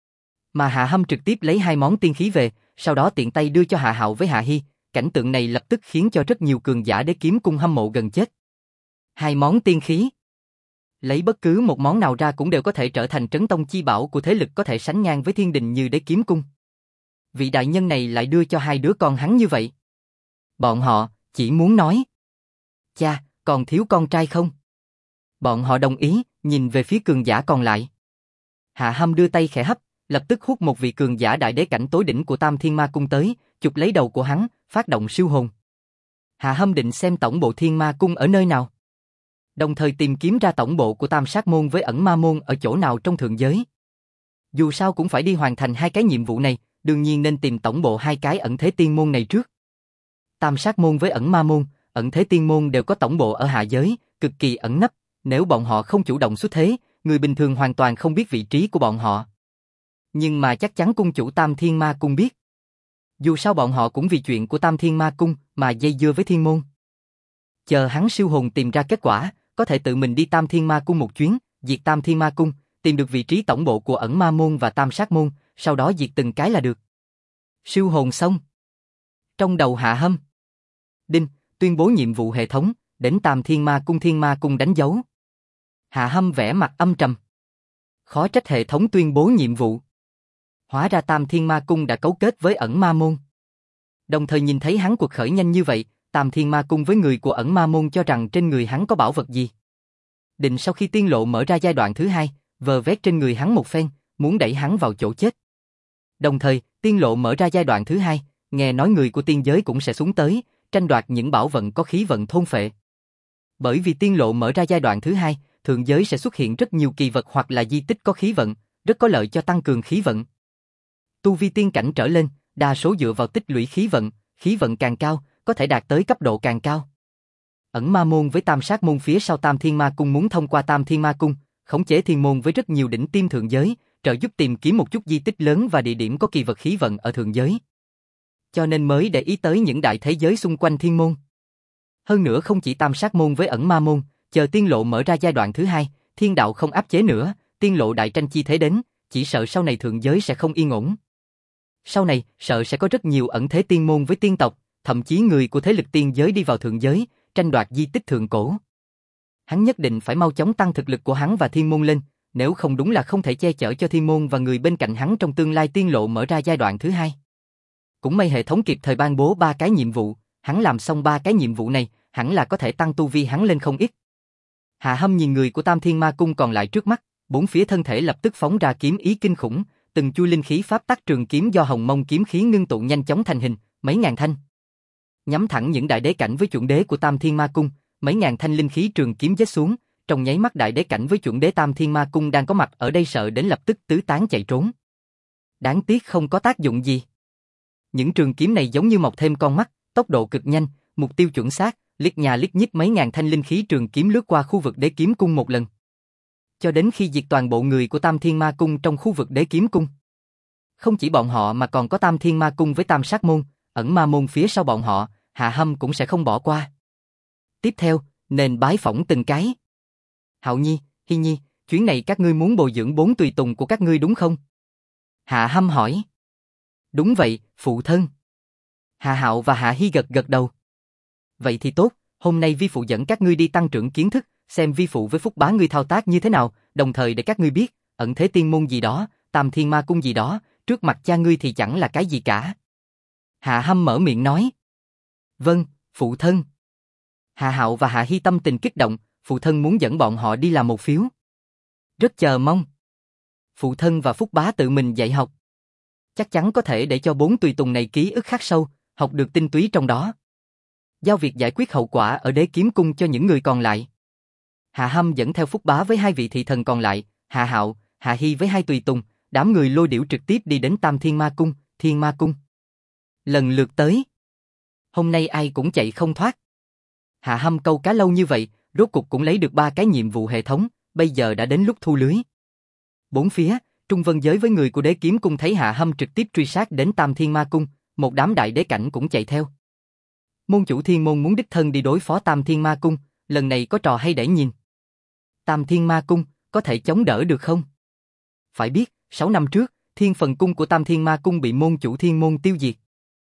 Mà Hạ Hâm trực tiếp lấy hai món tiên khí về, sau đó tiện tay đưa cho Hạ Hạo với Hạ Hi, cảnh tượng này lập tức khiến cho rất nhiều cường giả Đế Kiếm Cung hâm mộ gần chết. Hai món tiên khí, lấy bất cứ một món nào ra cũng đều có thể trở thành trấn tông chi bảo của thế lực có thể sánh ngang với thiên đình như Đế Kiếm Cung. Vị đại nhân này lại đưa cho hai đứa con hắn như vậy. Bọn họ chỉ muốn nói, cha, còn thiếu con trai không? Bọn họ đồng ý, nhìn về phía cường giả còn lại. Hạ Hâm đưa tay khẽ hấp, lập tức hút một vị cường giả đại đế cảnh tối đỉnh của Tam Thiên Ma Cung tới, chụp lấy đầu của hắn, phát động siêu hồn. Hạ Hâm định xem tổng bộ Thiên Ma Cung ở nơi nào, đồng thời tìm kiếm ra tổng bộ của Tam Sát môn với Ẩn Ma môn ở chỗ nào trong thượng giới. Dù sao cũng phải đi hoàn thành hai cái nhiệm vụ này, đương nhiên nên tìm tổng bộ hai cái Ẩn Thế Tiên môn này trước. Tam Sát môn với Ẩn Ma môn, Ẩn Thế Tiên môn đều có tổng bộ ở hạ giới, cực kỳ ẩn nấp, nếu bọn họ không chủ động xuất thế, người bình thường hoàn toàn không biết vị trí của bọn họ. Nhưng mà chắc chắn cung chủ Tam Thiên Ma Cung biết. Dù sao bọn họ cũng vì chuyện của Tam Thiên Ma Cung mà dây dưa với thiên môn. Chờ hắn siêu hồn tìm ra kết quả, có thể tự mình đi Tam Thiên Ma Cung một chuyến, diệt Tam Thiên Ma Cung, tìm được vị trí tổng bộ của Ẩn Ma môn và Tam Sát môn, sau đó diệt từng cái là được. Siêu hồn xong. Trong đầu Hạ Hâm, đinh, tuyên bố nhiệm vụ hệ thống, đến Tam Thiên Ma Cung đánh dấu. Hạ Hâm vẻ mặt âm trầm. Khó trách hệ thống tuyên bố nhiệm vụ. Hóa ra Tam Thiên Ma Cung đã cấu kết với Ẩn Ma môn. Đồng thời nhìn thấy hắn cuộc khởi nhanh như vậy, Tam Thiên Ma Cung với người của Ẩn Ma môn cho rằng trên người hắn có bảo vật gì. Định sau khi tiên lộ mở ra giai đoạn thứ hai, vờ vét trên người hắn một phen, muốn đẩy hắn vào chỗ chết. Đồng thời, tiên lộ mở ra giai đoạn thứ hai, nghe nói người của tiên giới cũng sẽ xuống tới, tranh đoạt những bảo vận có khí vận thôn phệ. Bởi vì tiên lộ mở ra giai đoạn thứ hai, thượng giới sẽ xuất hiện rất nhiều kỳ vật hoặc là di tích có khí vận, rất có lợi cho tăng cường khí vận. Tu vi tiên cảnh trở lên, đa số dựa vào tích lũy khí vận càng cao, có thể đạt tới cấp độ càng cao. Ẩn Ma môn với Tam Sát môn phía sau Tam Thiên Ma Cung muốn thông qua Tam Thiên Ma Cung, khống chế thiên môn với rất nhiều đỉnh tiêm thượng giới, trợ giúp tìm kiếm một chút di tích lớn và địa điểm có kỳ vật khí vận ở thượng giới. Cho nên mới để ý tới những đại thế giới xung quanh thiên môn. Hơn nữa không chỉ Tam Sát môn với Ẩn Ma môn, chờ tiên lộ mở ra giai đoạn thứ hai, thiên đạo không áp chế nữa, tiên lộ đại tranh chi thế đến, chỉ sợ sau này thượng giới sẽ không yên ổn. Sau này, sợ sẽ có rất nhiều ẩn thế tiên môn với tiên tộc, thậm chí người của thế lực tiên giới đi vào thượng giới, tranh đoạt di tích thượng cổ. Hắn nhất định phải mau chóng tăng thực lực của hắn và thiên môn lên, nếu không đúng là không thể che chở cho thiên môn và người bên cạnh hắn trong tương lai tiên lộ mở ra giai đoạn thứ hai. Cũng may hệ thống kịp thời ban bố 3 cái nhiệm vụ, hắn làm xong 3 cái nhiệm vụ này, hẳn là có thể tăng tu vi hắn lên không ít. Hạ Hâm nhìn người của Tam Thiên Ma Cung còn lại trước mắt, bốn phía thân thể lập tức phóng ra kiếm ý kinh khủng, từng chui linh khí pháp tắc trường kiếm do Hồng Mông kiếm khí ngưng tụ nhanh chóng thành hình, mấy ngàn thanh. Nhắm thẳng những đại đế cảnh với chuẩn đế của Tam Thiên Ma Cung, mấy ngàn thanh linh khí trường kiếm giết xuống, trong nháy mắt đại đế cảnh với chuẩn đế Tam Thiên Ma Cung đang có mặt ở đây sợ đến lập tức tứ tán chạy trốn. Đáng tiếc không có tác dụng gì. Những trường kiếm này giống như mọc thêm con mắt, tốc độ cực nhanh, mục tiêu chuẩn xác, liếc nhà liếc nhích mấy ngàn thanh linh khí trường kiếm lướt qua khu vực đế kiếm cung một lần. Cho đến khi diệt toàn bộ người của Tam Thiên Ma Cung trong khu vực đế kiếm cung. Không chỉ bọn họ mà còn có Tam Thiên Ma Cung với Tam Sát Môn, ẩn ma môn phía sau bọn họ, Hạ Hâm cũng sẽ không bỏ qua. Tiếp theo, nên bái phỏng từng cái. Hạo Nhi, Hi Nhi, chuyến này các ngươi muốn bồi dưỡng 4 tùy tùng của các ngươi đúng không? Hạ Hâm hỏi. Đúng vậy, phụ thân. Hạ Hạo và Hạ Hi gật gật đầu. Vậy thì tốt, hôm nay vi phụ dẫn các ngươi đi tăng trưởng kiến thức, xem vi phụ với Phúc Bá ngươi thao tác như thế nào, đồng thời để các ngươi biết, ẩn thế tiên môn gì đó, Tam Thiên Ma Cung gì đó, trước mặt cha ngươi thì chẳng là cái gì cả. Hạ Hâm mở miệng nói. Vâng, phụ thân. Hạ Hạo và Hạ Hi tâm tình kích động, phụ thân muốn dẫn bọn họ đi làm một phiếu. Rất chờ mong. Phụ thân và Phúc Bá tự mình dạy học. Chắc chắn có thể để cho 4 tùy tùng này ký ức khắc sâu, học được tinh túy trong đó. Giao việc giải quyết hậu quả ở đế kiếm cung cho những người còn lại. Hạ Hâm dẫn theo Phúc Bá với 2 vị thị thần còn lại, Hạ Hạo, Hạ Hi với 2 tùy tùng, đám người Lôi Điểu trực tiếp đi đến Tam Thiên Ma Cung, Thiên Ma Cung. Lần lượt tới. Hôm nay ai cũng chạy không thoát. Hạ Hâm câu cá lâu như vậy, rốt cục cũng lấy được 3 cái nhiệm vụ hệ thống, bây giờ đã đến lúc thu lưới. Bốn phía, Trung Vân Giới với người của đế kiếm cung thấy Hạ Hâm trực tiếp truy sát đến Tam Thiên Ma Cung, một đám đại đế cảnh cũng chạy theo. Môn chủ thiên môn muốn đích thân đi đối phó Tam Thiên Ma Cung, lần này có trò hay để nhìn. Tam Thiên Ma Cung, có thể chống đỡ được không? Phải biết, 6 năm trước, thiên phần cung của Tam Thiên Ma Cung bị môn chủ thiên môn tiêu diệt.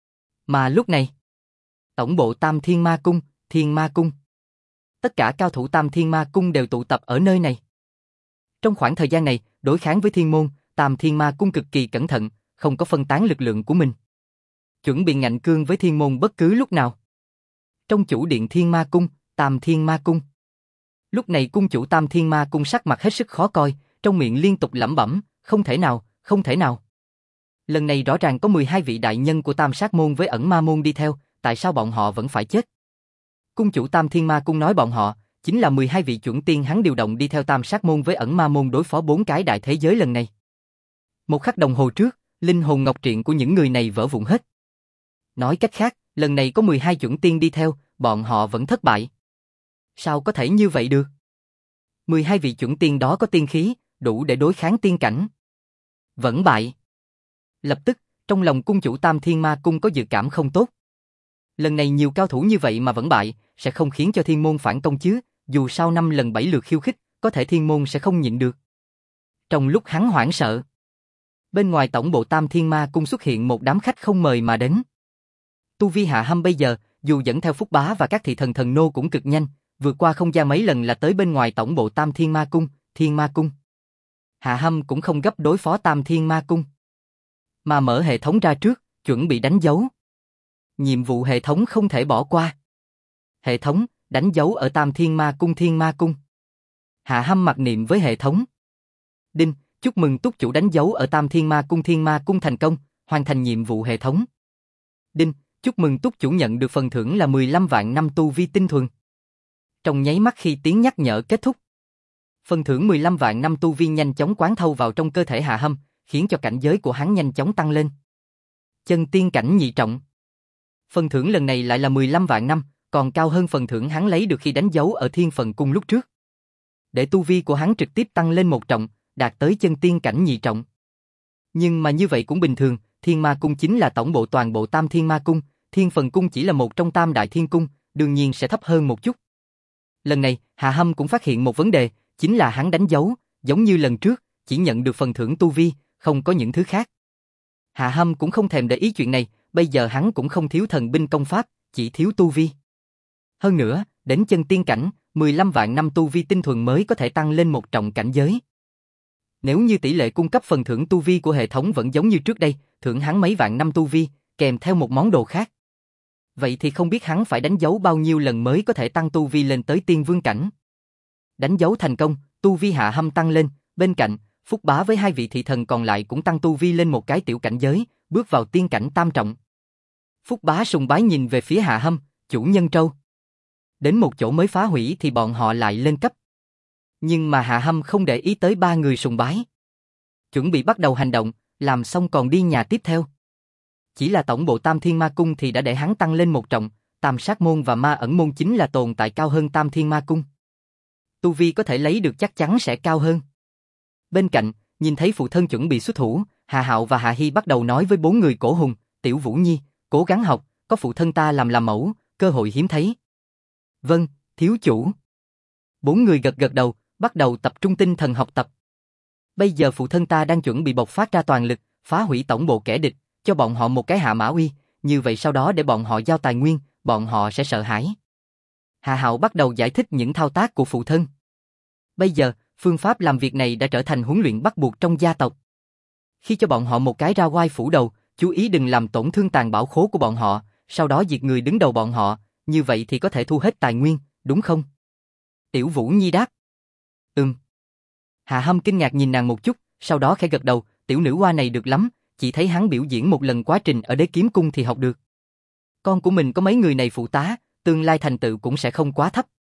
Mà lúc này, tổng bộ Tam Thiên Ma Cung, Thiên Ma Cung. Tất cả cao thủ Tam Thiên Ma Cung đều tụ tập ở nơi này. Trong khoảng thời gian này, đối kháng với thiên môn, Tam Thiên Ma Cung cực kỳ cẩn thận, không có phân tán lực lượng của mình. Chuẩn bị ngạnh cương với thiên môn bất cứ lúc nào. Trong chủ điện Thiên Ma Cung, Tam Thiên Ma Cung. Lúc này cung chủ Tam Thiên Ma Cung sắc mặt hết sức khó coi, trong miệng liên tục lẩm bẩm, không thể nào, không thể nào. Lần này rõ ràng có 12 vị đại nhân của Tam Sát Môn với ẩn ma môn đi theo, tại sao bọn họ vẫn phải chết? Cung chủ Tam Thiên Ma Cung nói bọn họ, chính là 12 vị chuẩn tiên hắn điều động đi theo Tam Sát Môn với ẩn ma môn đối phó 4 cái đại thế giới lần này. Một khắc đồng hồ trước, linh hồn ngọc triện của những người này vỡ vụn hết. Nói cách khác, lần này có 12 chuẩn tiên đi theo, bọn họ vẫn thất bại. Sao có thể như vậy được? 12 vị chuẩn tiên đó có tiên khí, đủ để đối kháng tiên cảnh. Vẫn bại. Lập tức, trong lòng cung chủ Tam Thiên Ma Cung có dự cảm không tốt. Lần này nhiều cao thủ như vậy mà vẫn bại, sẽ không khiến cho thiên môn phản công chứ, dù sau 5 lần 7 lượt khiêu khích, có thể thiên môn sẽ không nhịn được. Trong lúc hắn hoảng sợ, bên ngoài tổng bộ Tam Thiên Ma Cung xuất hiện một đám khách không mời mà đến. Tu vi Hạ Hâm bây giờ, dù dẫn theo Phúc Bá và các thị thần thần nô cũng cực nhanh, vượt qua không gian mấy lần là tới bên ngoài tổng bộ Tam Thiên Ma Cung, Thiên Ma Cung. Hạ Hâm cũng không gấp đối phó Tam Thiên Ma Cung, mà mở hệ thống ra trước, chuẩn bị đánh dấu. Nhiệm vụ hệ thống không thể bỏ qua. Hệ thống, đánh dấu ở Tam Thiên Ma Cung, Thiên Ma Cung. Hạ Hâm mặc niệm với hệ thống. Đinh, chúc mừng túc chủ đánh dấu ở Tam Thiên Ma Cung, Thiên Ma Cung thành công, hoàn thành nhiệm vụ hệ thống. Đinh, chúc mừng túc chủ nhận được phần thưởng là 15 vạn năm tu vi tinh thuần. Trong nháy mắt khi tiếng nhắc nhở kết thúc, phần thưởng 15 vạn năm tu vi nhanh chóng quán thâu vào trong cơ thể Hạ Hâm, khiến cho cảnh giới của hắn nhanh chóng tăng lên. Chân tiên cảnh nhị trọng. Phần thưởng lần này lại là 15 vạn năm, còn cao hơn phần thưởng hắn lấy được khi đánh dấu ở Thiên Phần Cung lúc trước. Để tu vi của hắn trực tiếp tăng lên một trọng, đạt tới chân tiên cảnh nhị trọng. Nhưng mà như vậy cũng bình thường, Thiên Ma Cung chính là tổng bộ toàn bộ Tam Thiên Ma Cung, Thiên Phần Cung chỉ là một trong Tam Đại Thiên Cung, đương nhiên sẽ thấp hơn một chút. Lần này, Hạ Hâm cũng phát hiện một vấn đề, chính là hắn đánh dấu, giống như lần trước, chỉ nhận được phần thưởng tu vi, không có những thứ khác. Hạ Hâm cũng không thèm để ý chuyện này, bây giờ hắn cũng không thiếu thần binh công pháp, chỉ thiếu tu vi. Hơn nữa, đến chân tiên cảnh, 15 vạn năm tu vi tinh thuần mới có thể tăng lên một trọng cảnh giới. Nếu như tỷ lệ cung cấp phần thưởng tu vi của hệ thống vẫn giống như trước đây, thưởng hắn mấy vạn năm tu vi, kèm theo một món đồ khác. Vậy thì không biết hắn phải đánh dấu bao nhiêu lần mới có thể tăng tu vi lên tới tiên vương cảnh. Đánh dấu thành công, tu vi Hạ Hâm tăng lên, bên cạnh, Phúc Bá với hai vị thị thần còn lại cũng tăng tu vi lên một cái tiểu cảnh giới, bước vào tiên cảnh tam trọng. Phúc Bá sùng bái nhìn về phía Hạ Hâm, chủ nhân trâu. Đến một chỗ mới phá hủy thì bọn họ lại lên cấp. Nhưng mà Hạ Hâm không để ý tới ba người sùng bái. Chuẩn bị bắt đầu hành động, làm xong còn đi nhà tiếp theo. Chỉ là tổng bộ Tam Thiên Ma Cung thì đã để hắn tăng lên một trọng, Tam Sát Môn và Ma Ẩn Môn chính là tồn tại cao hơn Tam Thiên Ma Cung. Tu vi có thể lấy được chắc chắn sẽ cao hơn. Bên cạnh, nhìn thấy phụ thân chuẩn bị xuất thủ, Hạ Hạo và Hạ Hi bắt đầu nói với bốn người cổ hùng, Tiểu Vũ Nhi, cố gắng học, có phụ thân ta làm mẫu, cơ hội hiếm thấy. Vâng, thiếu chủ. Bốn người gật gật đầu, bắt đầu tập trung tinh thần học tập. Bây giờ phụ thân ta đang chuẩn bị bộc phát ra toàn lực, phá hủy tổng bộ kẻ địch, cho bọn họ một cái hạ mã uy, như vậy sau đó để bọn họ giao tài nguyên, bọn họ sẽ sợ hãi. Hạ Hạo bắt đầu giải thích những thao tác của phụ thân. Bây giờ, phương pháp làm việc này đã trở thành huấn luyện bắt buộc trong gia tộc. Khi cho bọn họ một cái ra oai phủ đầu, chú ý đừng làm tổn thương tàn bảo khố của bọn họ, sau đó diệt người đứng đầu bọn họ, như vậy thì có thể thu hết tài nguyên, đúng không? Tiểu Vũ Nhi đáp. Hạ Hâm kinh ngạc nhìn nàng một chút, sau đó khẽ gật đầu, tiểu nữ hoa này được lắm, chỉ thấy hắn biểu diễn một lần quá trình ở Đế Kiếm Cung thì học được. Con của mình có mấy người này phụ tá, tương lai thành tựu cũng sẽ không quá thấp.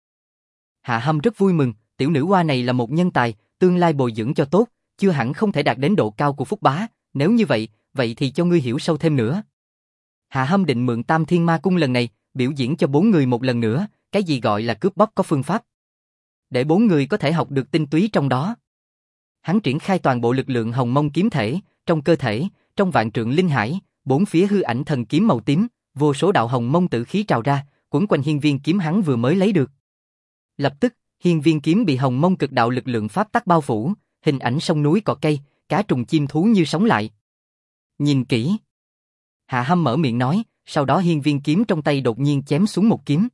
Hạ Hâm rất vui mừng, tiểu nữ hoa này là một nhân tài, tương lai bồi dưỡng cho tốt, chưa hẳn không thể đạt đến độ cao của Phúc Bá, nếu như vậy, vậy thì cho ngươi hiểu sâu thêm nữa. Hạ Hâm định mượn Tam Thiên Ma Cung lần này, biểu diễn cho bốn người một lần nữa, cái gì gọi là cướp bóc có phương pháp. Để bốn người có thể học được tinh túy trong đó. Hắn triển khai toàn bộ lực lượng hồng mông kiếm thể, trong cơ thể, trong vạn trượng linh hải, bốn phía hư ảnh thần kiếm màu tím, vô số đạo hồng mông tử khí trào ra, quấn quanh hiên viên kiếm hắn vừa mới lấy được. Lập tức, hiên viên kiếm bị hồng mông cực đạo lực lượng pháp tắc bao phủ, hình ảnh sông núi cỏ cây, cá trùng chim thú như sống lại. Nhìn kỹ. Hạ Hâm mở miệng nói, sau đó hiên viên kiếm trong tay đột nhiên chém xuống một kiếm.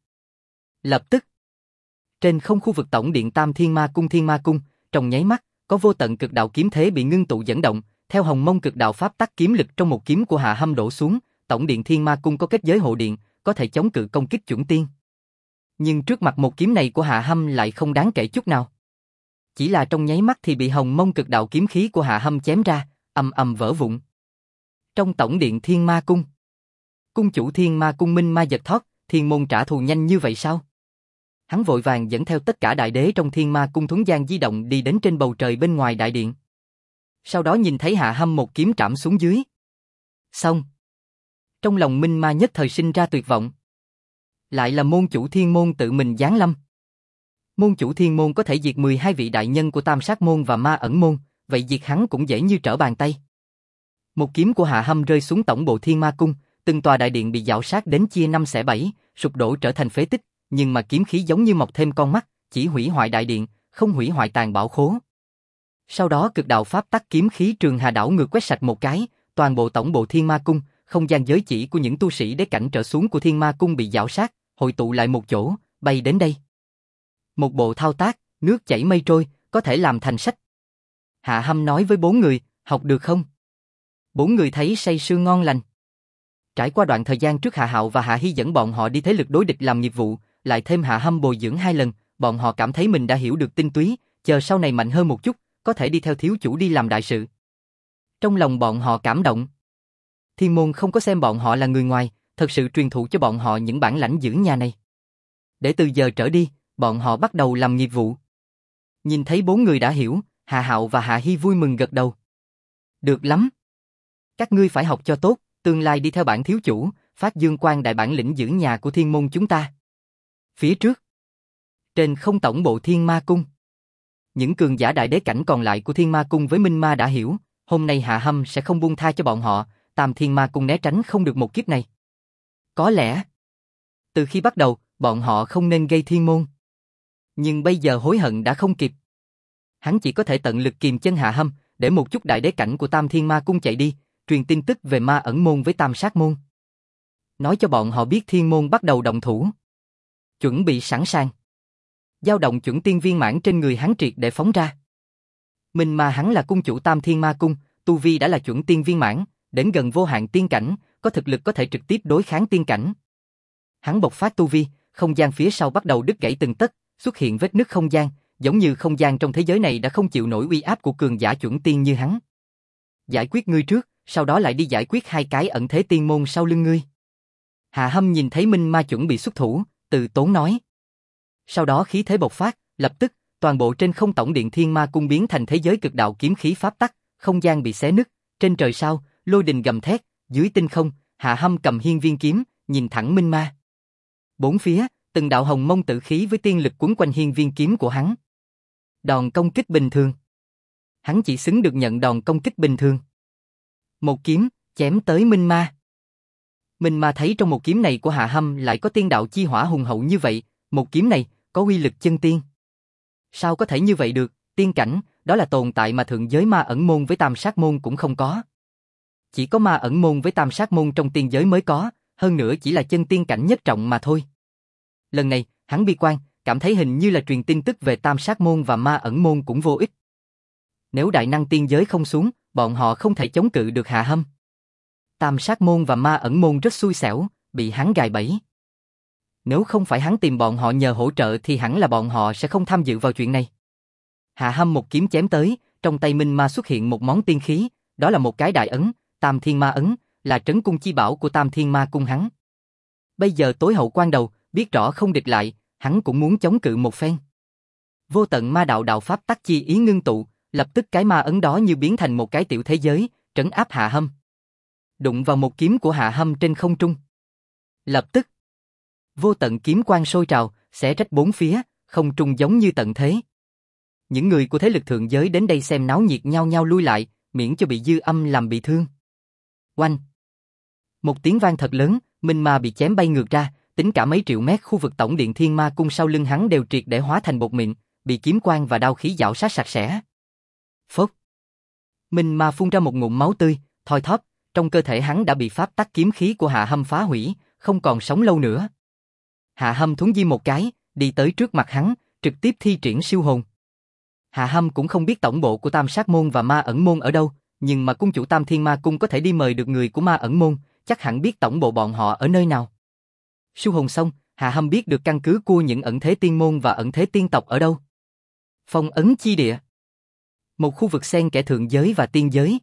Lập tức, trên không khu vực tổng điện Tam Thiên Ma Cung, trong nháy mắt, có vô tận cực đạo kiếm thế bị ngưng tụ dẫn động, theo hồng mông cực đạo pháp tắc kiếm lực trong một kiếm của Hạ Hâm đổ xuống, tổng điện Thiên Ma Cung có kết giới hộ điện, có thể chống cự công kích chuẩn tiên. Nhưng trước mặt một kiếm này của Hạ Hâm lại không đáng kể chút nào. Chỉ là trong nháy mắt thì bị hồng mông cực đạo kiếm khí của Hạ Hâm chém ra, ầm ầm vỡ vụn. Trong tổng điện Thiên Ma Cung, cung chủ Thiên Ma Cung Minh Ma giật thót, Thiên môn trả thù nhanh như vậy sao? Hắn vội vàng dẫn theo tất cả đại đế trong Thiên Ma Cung thuấn gian di động đi đến trên bầu trời bên ngoài đại điện. Sau đó nhìn thấy Hạ Hâm một kiếm trảm xuống dưới. Xong. Trong lòng Minh Ma nhất thời sinh ra tuyệt vọng. Lại là môn chủ Thiên môn tự mình giáng lâm. Môn chủ Thiên môn có thể diệt 12 vị đại nhân của Tam Sát môn và Ma Ẩn môn, vậy diệt hắn cũng dễ như trở bàn tay. Một kiếm của Hạ Hâm rơi xuống tổng bộ Thiên Ma Cung, từng tòa đại điện bị dạo sát đến chia 5 xẻ 7, sụp đổ trở thành phế tích, nhưng mà kiếm khí giống như mọc thêm con mắt, chỉ hủy hoại đại điện, không hủy hoại tàn bảo khố. Sau đó cực đạo pháp tắc kiếm khí Trường Hà đảo ngược quét sạch một cái, toàn bộ tổng bộ Thiên Ma Cung, không gian giới chỉ của những tu sĩ đế cảnh trở xuống của Thiên Ma Cung bị dạo sát, hội tụ lại một chỗ, bay đến đây. Một bộ thao tác, nước chảy mây trôi, có thể làm thành sách. Hạ Hâm nói với bốn người, học được không? Bốn người thấy say sưa ngon lành. Trải qua đoạn thời gian trước Hạ Hạo và Hạ Hi dẫn bọn họ đi thế lực đối địch làm nghiệp vụ, lại thêm Hạ Hâm bồi dưỡng 2 lần, bọn họ cảm thấy mình đã hiểu được tinh túy, chờ sau này mạnh hơn một chút, có thể đi theo thiếu chủ đi làm đại sự. Trong lòng bọn họ cảm động. Thiên môn không có xem bọn họ là người ngoài, thật sự truyền thụ cho bọn họ những bản lãnh giữ nhà này. Để từ giờ trở đi, bọn họ bắt đầu làm nghiệp vụ. Nhìn thấy bốn người đã hiểu, Hạ Hạo và Hạ Hi vui mừng gật đầu. Được lắm. Các ngươi phải học cho tốt, tương lai đi theo bản thiếu chủ, phát dương quang đại bản lĩnh giữ nhà của thiên môn chúng ta. Phía trước, trên không tổng bộ Thiên Ma Cung, những cường giả đại đế cảnh còn lại của Thiên Ma Cung với Minh Ma đã hiểu, hôm nay Hạ Hâm sẽ không buông tha cho bọn họ, Tam Thiên Ma Cung né tránh không được một kiếp này. Có lẽ, từ khi bắt đầu, bọn họ không nên gây thiên môn. Nhưng bây giờ hối hận đã không kịp. Hắn chỉ có thể tận lực kìm chân Hạ Hâm, để một chút đại đế cảnh của Tam Thiên Ma Cung chạy đi, truyền tin tức về ma ẩn môn với tam sát môn. Nói cho bọn họ biết thiên môn bắt đầu động thủ. Chuẩn bị sẵn sàng. Dao động chuẩn tiên viên mãn trên người hắn triệt để phóng ra. Minh Ma hắn là cung chủ Tam Thiên Ma Cung, tu vi đã là chuẩn tiên viên mãn, đến gần vô hạn tiên cảnh, có thực lực có thể trực tiếp đối kháng tiên cảnh. Hắn bộc phát tu vi, không gian phía sau bắt đầu đứt gãy từng tấc, xuất hiện vết nứt không gian, giống như không gian trong thế giới này đã không chịu nổi uy áp của cường giả chuẩn tiên như hắn. Giải quyết ngươi trước, sau đó lại đi giải quyết hai cái ẩn thế tiên môn sau lưng ngươi. Hạ Hâm nhìn thấy Minh Ma chuẩn bị xuất thủ, từ tốn nói. Sau đó khí thế bộc phát, lập tức, toàn bộ trên không tổng điện Thiên Ma Cung biến thành thế giới cực đạo kiếm khí pháp tắc, không gian bị xé nứt, trên trời sao, lôi đình gầm thét, dưới tinh không, Hạ Hâm cầm hiên viên kiếm, nhìn thẳng Minh Ma. Bốn phía, từng đạo hồng mông tử khí với tiên lực quấn quanh hiên viên kiếm của hắn. Đòn công kích bình thường. Hắn chỉ xứng được nhận đòn công kích bình thường. Một kiếm, chém tới Minh Ma. Minh Ma thấy trong một kiếm này của Hạ Hâm lại có tiên đạo chi hỏa hùng hậu như vậy, một kiếm này, có uy lực chân tiên. Sao có thể như vậy được, tiên cảnh, đó là tồn tại mà thượng giới ma ẩn môn với tam sát môn cũng không có. Chỉ có ma ẩn môn với tam sát môn trong tiên giới mới có, hơn nữa chỉ là chân tiên cảnh nhất trọng mà thôi. Lần này, hắn bi quan, cảm thấy hình như là truyền tin tức về tam sát môn và ma ẩn môn cũng vô ích. Nếu đại năng tiên giới không xuống, bọn họ không thể chống cự được Hạ Hâm. Tam sát môn và ma ẩn môn rất xui xẻo, bị hắn gài bẫy. Nếu không phải hắn tìm bọn họ nhờ hỗ trợ thì hẳn là bọn họ sẽ không tham dự vào chuyện này. Hạ Hâm một kiếm chém tới, trong tay Minh Ma xuất hiện một món tiên khí, đó là một cái đại ấn, Tam Thiên Ma ấn, là trấn cung chi bảo của Tam Thiên Ma Cung hắn. Bây giờ tối hậu quan đầu, biết rõ không địch lại, hắn cũng muốn chống cự một phen. Vô tận ma đạo đạo pháp tắc chi ý ngưng tụ, lập tức cái ma ấn đó như biến thành một cái tiểu thế giới, trấn áp Hạ Hâm. Đụng vào một kiếm của Hạ Hâm trên không trung. Lập tức, vô tận kiếm quang sôi trào, xé rách bốn phía, không trung giống như tận thế. Những người của thế lực thượng giới đến đây xem náo nhiệt nhao nhao lui lại, miễn cho bị dư âm làm bị thương. Oanh! Một tiếng vang thật lớn, Minh Ma bị chém bay ngược ra, tính cả mấy triệu mét khu vực tổng điện Thiên Ma Cung sau lưng hắn đều triệt để hóa thành bột mịn, bị kiếm quang và đao khí giảo sát sạch sẽ. Phốc! Minh Ma phun ra một ngụm máu tươi, thoi thóp, trong cơ thể hắn đã bị pháp tắc kiếm khí của Hạ Hâm phá hủy, không còn sống lâu nữa. Hạ Hâm thuấn di một cái, đi tới trước mặt hắn, trực tiếp thi triển siêu hồn. Hạ Hâm cũng không biết tổng bộ của Tam Sát Môn và Ma Ẩn Môn ở đâu, nhưng mà cung chủ Tam Thiên Ma Cung có thể đi mời được người của Ma Ẩn Môn, chắc hẳn biết tổng bộ bọn họ ở nơi nào. Siêu hồn xong, Hạ Hâm biết được căn cứ của những ẩn thế tiên môn và ẩn thế tiên tộc ở đâu. Phong ấn chi địa. Một khu vực xen kẽ thượng giới và tiên giới.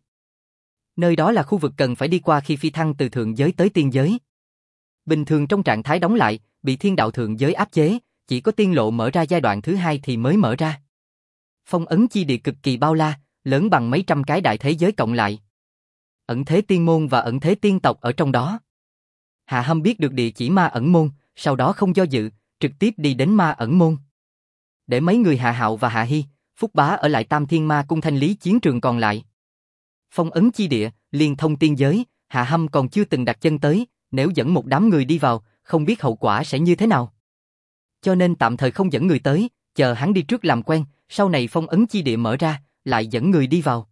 Nơi đó là khu vực cần phải đi qua khi phi thăng từ thượng giới tới tiên giới. Bình thường trong trạng thái đóng lại, bị thiên đạo thượng giới áp chế, chỉ có tiên lộ mở ra giai đoạn thứ hai thì mới mở ra. Phong ấn chi địa cực kỳ bao la, lớn bằng mấy trăm cái đại thế giới cộng lại. Ẩn thế tiên môn và ẩn thế tiên tộc ở trong đó. Hạ Hâm biết được địa chỉ Ma Ẩn Môn, sau đó không do dự, trực tiếp đi đến Ma Ẩn Môn. Để mấy người Hạ Hạo và Hạ Hy, Phúc Bá ở lại Tam Thiên Ma Cung thanh lý chiến trường còn lại. Phong ấn chi địa, liên thông tiên giới, Hạ Hâm còn chưa từng đặt chân tới, nếu dẫn một đám người đi vào, không biết hậu quả sẽ như thế nào. Cho nên tạm thời không dẫn người tới, chờ hắn đi trước làm quen, sau này phong ấn chi địa mở ra, lại dẫn người đi vào.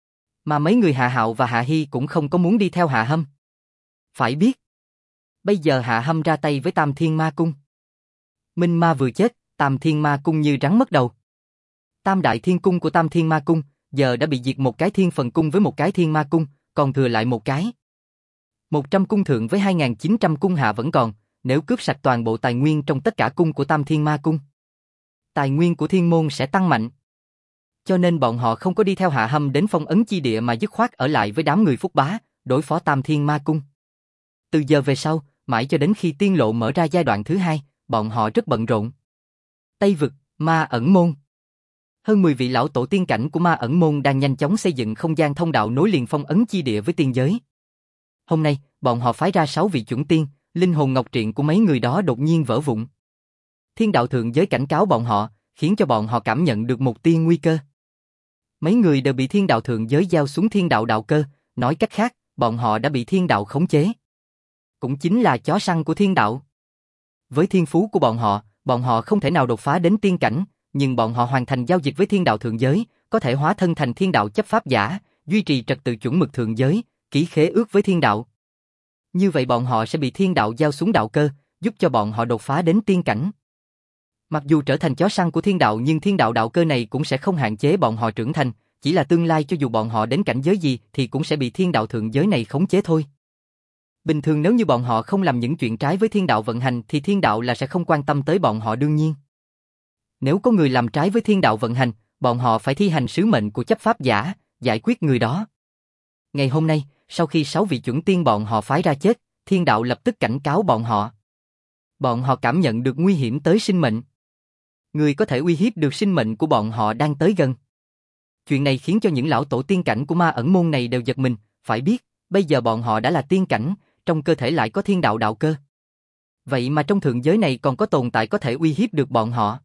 Mà mấy người Hạ Hạo và Hạ Hy cũng không có muốn đi theo Hạ Hâm. Phải biết, bây giờ Hạ Hâm ra tay với Tam Thiên Ma Cung. Minh Ma vừa chết, Tam Thiên Ma Cung như rắn mất đầu. Tam đại thiên cung của Tam Thiên Ma Cung, giờ đã bị diệt một cái thiên phần cung với một cái thiên ma cung, còn thừa lại một cái. 100 cung thượng với 2.900 cung hạ vẫn còn, nếu cướp sạch toàn bộ tài nguyên trong tất cả cung của Tam Thiên Ma Cung, tài nguyên của thiên môn sẽ tăng mạnh. Cho nên bọn họ không có đi theo Hạ Hâm đến phong ấn chi địa mà dứt khoát ở lại với đám người Phúc Bá, đối phó Tam Thiên Ma Cung. Từ giờ về sau, mãi cho đến khi tiên lộ mở ra giai đoạn thứ hai, bọn họ rất bận rộn. Tây Vực, Ma Ẩn Môn. Hơn 10 vị lão tổ tiên cảnh của Ma Ẩn Môn đang nhanh chóng xây dựng không gian thông đạo nối liền phong ấn chi địa với tiên giới. Hôm nay, bọn họ phái ra 6 vị chuẩn tiên, linh hồn ngọc triện của mấy người đó đột nhiên vỡ vụn. Thiên đạo thượng giới cảnh cáo bọn họ, khiến cho bọn họ cảm nhận được một tia nguy cơ. Mấy người đều bị thiên đạo thượng giới giao xuống thiên đạo đạo cơ, nói cách khác, bọn họ đã bị thiên đạo khống chế. Cũng chính là chó săn của thiên đạo. Với thiên phú của bọn họ không thể nào đột phá đến tiên cảnh, nhưng bọn họ hoàn thành giao dịch với thiên đạo thượng giới, có thể hóa thân thành thiên đạo chấp pháp giả, duy trì trật tự chuẩn mực thượng giới, ký khế ước với thiên đạo. Như vậy bọn họ sẽ bị thiên đạo giao xuống đạo cơ, giúp cho bọn họ đột phá đến tiên cảnh. Mặc dù trở thành chó săn của thiên đạo nhưng thiên đạo đạo cơ này cũng sẽ không hạn chế bọn họ trưởng thành, chỉ là tương lai cho dù bọn họ đến cảnh giới gì thì cũng sẽ bị thiên đạo thượng giới này khống chế thôi. Bình thường nếu như bọn họ không làm những chuyện trái với thiên đạo vận hành thì thiên đạo là sẽ không quan tâm tới bọn họ đương nhiên. Nếu có người làm trái với thiên đạo vận hành, bọn họ phải thi hành sứ mệnh của chấp pháp giả, giải quyết người đó. Ngày hôm nay, sau khi 6 vị chuẩn tiên bọn họ phái ra chết, thiên đạo lập tức cảnh cáo bọn họ. Bọn họ cảm nhận được nguy hiểm tới sinh mệnh. Người có thể uy hiếp được sinh mệnh của bọn họ đang tới gần. Chuyện này khiến cho những lão tổ tiên cảnh của ma ẩn môn này đều giật mình, phải biết, bây giờ bọn họ đã là tiên cảnh, trong cơ thể lại có thiên đạo đạo cơ. Vậy mà trong thượng giới này còn có tồn tại có thể uy hiếp được bọn họ.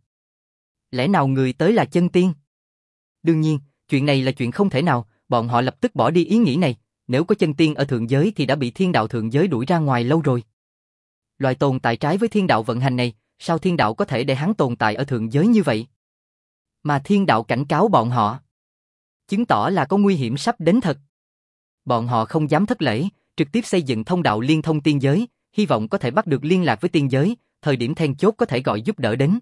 Lẽ nào người tới là chân tiên? Đương nhiên, chuyện này là chuyện không thể nào, bọn họ lập tức bỏ đi ý nghĩ này, nếu có chân tiên ở thượng giới thì đã bị thiên đạo thượng giới đuổi ra ngoài lâu rồi. Loại tồn tại trái với thiên đạo vận hành này, sao thiên đạo có thể để hắn tồn tại ở thượng giới như vậy? Mà thiên đạo cảnh cáo bọn họ, chứng tỏ là có nguy hiểm sắp đến thật. Bọn họ không dám thất lễ, trực tiếp xây dựng thông đạo liên thông tiên giới, hy vọng có thể bắt được liên lạc với tiên giới, thời điểm then chốt có thể gọi giúp đỡ đến.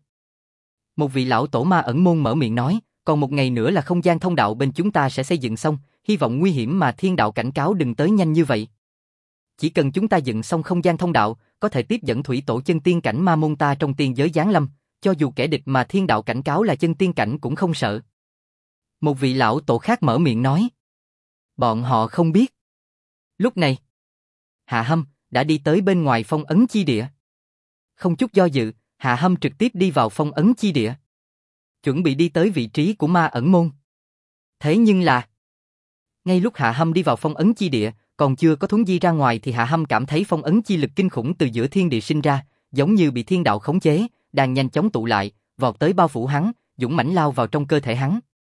Một vị lão tổ ma ẩn môn mở miệng nói, còn một ngày nữa là không gian thông đạo bên chúng ta sẽ xây dựng xong, hy vọng nguy hiểm mà thiên đạo cảnh cáo đừng tới nhanh như vậy. Chỉ cần chúng ta dựng xong không gian thông đạo, có thể tiếp dẫn thủy tổ chân tiên cảnh ma môn ta trong tiên giới giáng lâm, cho dù kẻ địch mà thiên đạo cảnh cáo là chân tiên cảnh cũng không sợ. Một vị lão tổ khác mở miệng nói. Bọn họ không biết. Lúc này, Hạ Hâm đã đi tới bên ngoài phong ấn chi địa. Không chút do dự, Hạ Hâm trực tiếp đi vào phong ấn chi địa. Chuẩn bị đi tới vị trí của ma ẩn môn. Thế nhưng là, ngay lúc Hạ Hâm đi vào phong ấn chi địa, còn chưa có thuấn di ra ngoài thì Hạ Hâm cảm thấy phong ấn chi lực kinh khủng từ giữa thiên địa sinh ra, giống như bị thiên đạo khống chế, đang nhanh chóng tụ lại, vọt tới bao phủ hắn, dũng mãnh lao vào trong cơ thể hắn.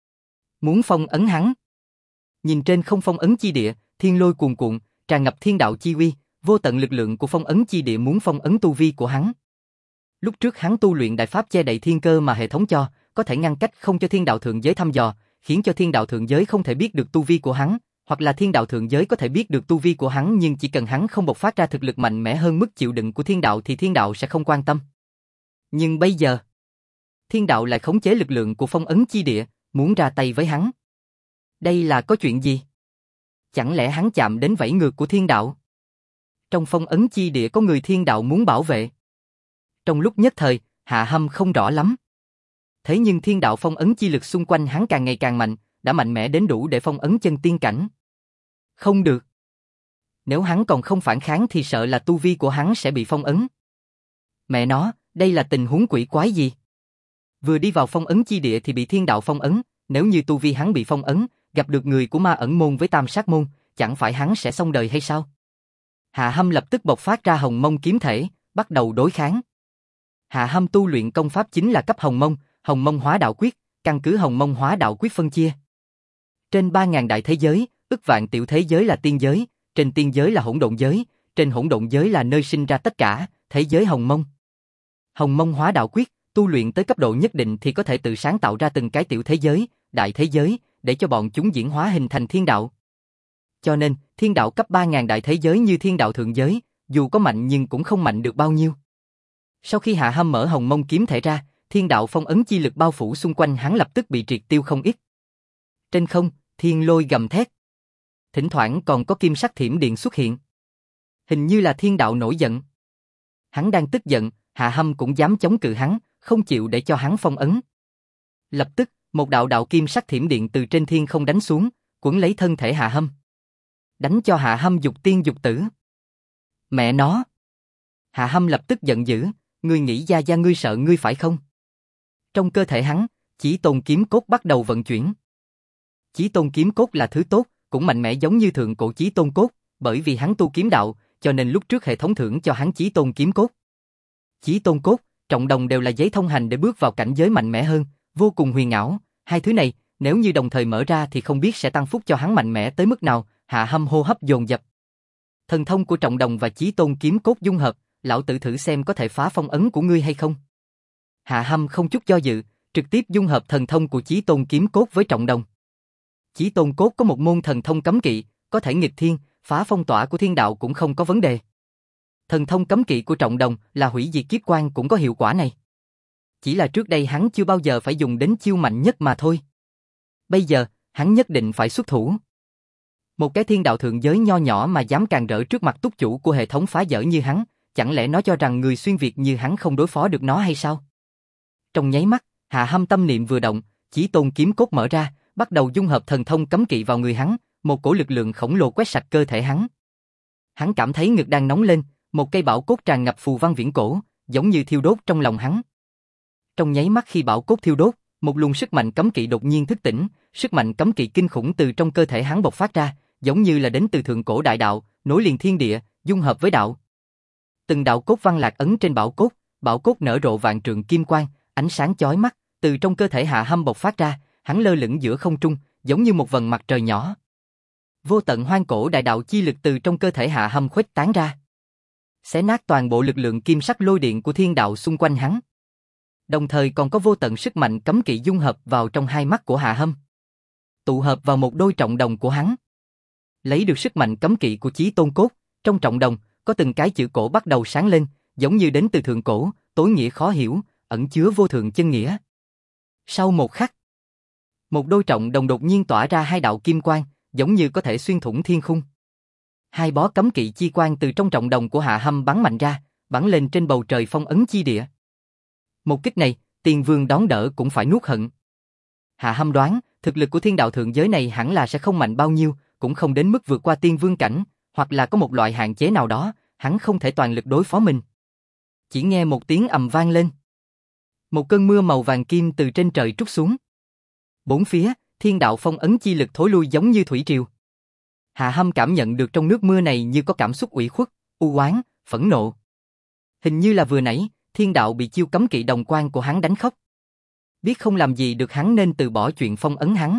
Muốn phong ấn hắn. Nhìn trên không phong ấn chi địa, thiên lôi cuồn cuộn, tràn ngập thiên đạo chi uy, vô tận lực lượng của phong ấn chi địa muốn phong ấn tu vi của hắn. Lúc trước hắn tu luyện đại pháp che đậy thiên cơ mà hệ thống cho, có thể ngăn cách không cho thiên đạo thượng giới thăm dò, khiến cho thiên đạo thượng giới không thể biết được tu vi của hắn, hoặc là thiên đạo thượng giới có thể biết được tu vi của hắn nhưng chỉ cần hắn không bộc phát ra thực lực mạnh mẽ hơn mức chịu đựng của thiên đạo thì thiên đạo sẽ không quan tâm. Nhưng bây giờ, thiên đạo lại khống chế lực lượng của phong ấn chi địa, muốn ra tay với hắn. Đây là có chuyện gì? Chẳng lẽ hắn chạm đến vảy ngược của thiên đạo? Trong phong ấn chi địa có người thiên đạo muốn bảo vệ. Trong lúc nhất thời, Hạ Hâm không rõ lắm. Thế nhưng thiên đạo phong ấn chi lực xung quanh hắn càng ngày càng mạnh, đã mạnh mẽ đến đủ để phong ấn chân tiên cảnh. Không được. Nếu hắn còn không phản kháng thì sợ là tu vi của hắn sẽ bị phong ấn. Mẹ nó, đây là tình huống quỷ quái gì? Vừa đi vào phong ấn chi địa thì bị thiên đạo phong ấn, nếu như tu vi hắn bị phong ấn, gặp được người của ma ẩn môn với tam sát môn, chẳng phải hắn sẽ xong đời hay sao? Hạ Hâm lập tức bộc phát ra hồng mông kiếm thể, bắt đầu đối kháng. Hạ Hâm tu luyện công pháp chính là cấp hồng mông hóa đạo quyết, căn cứ hồng mông hóa đạo quyết phân chia. Trên 3.000 đại thế giới, ức vạn tiểu thế giới là tiên giới, trên tiên giới là hỗn độn giới, trên hỗn độn giới là nơi sinh ra tất cả, thế giới hồng mông. Hồng mông hóa đạo quyết, tu luyện tới cấp độ nhất định thì có thể tự sáng tạo ra từng cái tiểu thế giới, đại thế giới, để cho bọn chúng diễn hóa hình thành thiên đạo. Cho nên, thiên đạo cấp 3.000 đại thế giới như thiên đạo thượng giới, dù có mạnh nhưng cũng không mạnh được bao nhiêu. Sau khi Hạ Hâm mở hồng mông kiếm thể ra, thiên đạo phong ấn chi lực bao phủ xung quanh hắn lập tức bị triệt tiêu không ít. Trên không, thiên lôi gầm thét. Thỉnh thoảng còn có kim sắc thiểm điện xuất hiện. Hình như là thiên đạo nổi giận. Hắn đang tức giận, Hạ Hâm cũng dám chống cự hắn, không chịu để cho hắn phong ấn. Lập tức, một đạo kim sắc thiểm điện từ trên thiên không đánh xuống, quấn lấy thân thể Hạ Hâm. Đánh cho Hạ Hâm dục tiên dục tử. Mẹ nó! Hạ Hâm lập tức giận dữ, ngươi nghĩ Gia Gia ngươi sợ ngươi phải không? Trong cơ thể hắn, Chí Tôn kiếm cốt bắt đầu vận chuyển. Chí Tôn kiếm cốt là thứ tốt, cũng mạnh mẽ giống như thượng cổ Chí Tôn cốt, bởi vì hắn tu kiếm đạo, cho nên lúc trước hệ thống thưởng cho hắn Chí Tôn kiếm cốt. Chí Tôn cốt, trọng đồng đều là giấy thông hành để bước vào cảnh giới mạnh mẽ hơn, vô cùng huyền ảo. Hai thứ này, nếu như đồng thời mở ra thì không biết sẽ tăng phúc cho hắn mạnh mẽ tới mức nào. Hạ Hâm hô hấp dồn dập. Thần thông của trọng đồng và Chí Tôn kiếm cốt dung hợp, lão tử thử xem có thể phá phong ấn của ngươi hay không. Hạ Hâm không chút do dự, trực tiếp dung hợp thần thông của Chí Tôn kiếm cốt với trọng đồng. Chí Tôn cốt có một môn thần thông cấm kỵ, có thể nghịch thiên, phá phong tỏa của thiên đạo cũng không có vấn đề. Thần thông cấm kỵ của Trọng Đồng là hủy diệt kiếp quan cũng có hiệu quả này. Chỉ là trước đây hắn chưa bao giờ phải dùng đến chiêu mạnh nhất mà thôi. Bây giờ, hắn nhất định phải xuất thủ. Một cái thiên đạo thượng giới nho nhỏ mà dám càn rỡ trước mặt túc chủ của hệ thống phá dỡ như hắn, chẳng lẽ nó cho rằng người xuyên Việt như hắn không đối phó được nó hay sao? Trong nháy mắt, Hạ Hâm tâm niệm vừa động, Chí Tôn kiếm cốt mở ra, bắt đầu dung hợp thần thông cấm kỵ vào người hắn, một cổ lực lượng khổng lồ quét sạch cơ thể hắn. Hắn cảm thấy ngực đang nóng lên, một cây bảo cốt tràn ngập phù văn viễn cổ, giống như thiêu đốt trong lòng hắn. Trong nháy mắt khi bảo cốt thiêu đốt, một luồng sức mạnh cấm kỵ đột nhiên thức tỉnh, sức mạnh cấm kỵ kinh khủng từ trong cơ thể hắn bộc phát ra, giống như là đến từ thượng cổ đại đạo, nối liền thiên địa, dung hợp với đạo. Từng đạo cốt văn lạc ấn trên bảo cốt nở rộ vạn trượng kim quang, ánh sáng chói mắt, từ trong cơ thể Hạ Hâm bộc phát ra, hắn lơ lửng giữa không trung, giống như một vầng mặt trời nhỏ. Vô tận hoang cổ đại đạo chi lực từ trong cơ thể Hạ Hâm khuếch tán ra, xé nát toàn bộ lực lượng kim sắc lôi điện của thiên đạo xung quanh hắn. Đồng thời còn có vô tận sức mạnh cấm kỵ dung hợp vào trong hai mắt của Hạ Hâm, tụ hợp vào một đôi trọng đồng của hắn. Lấy được sức mạnh cấm kỵ của Chí Tôn cốt, trong trọng đồng có từng cái chữ cổ bắt đầu sáng lên, giống như đến từ thượng cổ, tối nghĩa khó hiểu, ẩn chứa vô thượng chân nghĩa. Sau một khắc, một đôi trọng đồng đột nhiên tỏa ra hai đạo kim quang, giống như có thể xuyên thủng thiên khung. Hai bó cấm kỵ chi quang từ trong trọng đồng của Hạ Hâm bắn mạnh ra, bắn lên trên bầu trời phong ấn chi địa. Một kích này, Tiên Vương đón đỡ cũng phải nuốt hận. Hạ Hâm đoán, thực lực của thiên đạo thượng giới này hẳn là sẽ không mạnh bao nhiêu, cũng không đến mức vượt qua Tiên Vương cảnh, hoặc là có một loại hạn chế nào đó, hắn không thể toàn lực đối phó mình. Chỉ nghe một tiếng ầm vang lên. Một cơn mưa màu vàng kim từ trên trời trút xuống. Bốn phía, thiên đạo phong ấn chi lực thối lui giống như thủy triều. Hạ Hâm cảm nhận được trong nước mưa này như có cảm xúc ủy khuất, u oán, phẫn nộ. Hình như là vừa nãy, thiên đạo bị chiêu cấm kỵ đồng quan của hắn đánh khóc. Biết không làm gì được hắn nên từ bỏ chuyện phong ấn hắn.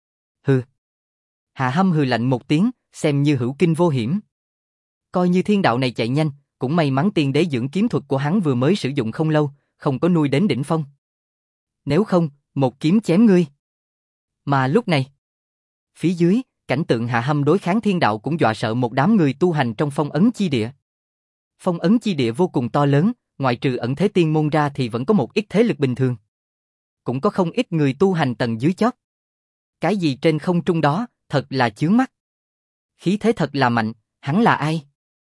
Hừ. Hạ Hâm hừ lạnh một tiếng, xem như hữu kinh vô hiểm. Coi như thiên đạo này chạy nhanh, cũng may mắn tiên đế dưỡng kiếm thuật của hắn vừa mới sử dụng không lâu, không có nuôi đến đỉnh phong. Nếu không, một kiếm chém ngươi. Mà lúc này, phía dưới, cảnh tượng Hạ Hâm đối kháng thiên đạo cũng dọa sợ một đám người tu hành trong phong ấn chi địa. Phong ấn chi địa vô cùng to lớn, ngoại trừ ẩn thế tiên môn ra thì vẫn có một ít thế lực bình thường. Cũng có không ít người tu hành tầng dưới chót. Cái gì trên không trung đó, thật là chướng mắt. Khí thế thật là mạnh, hắn là ai?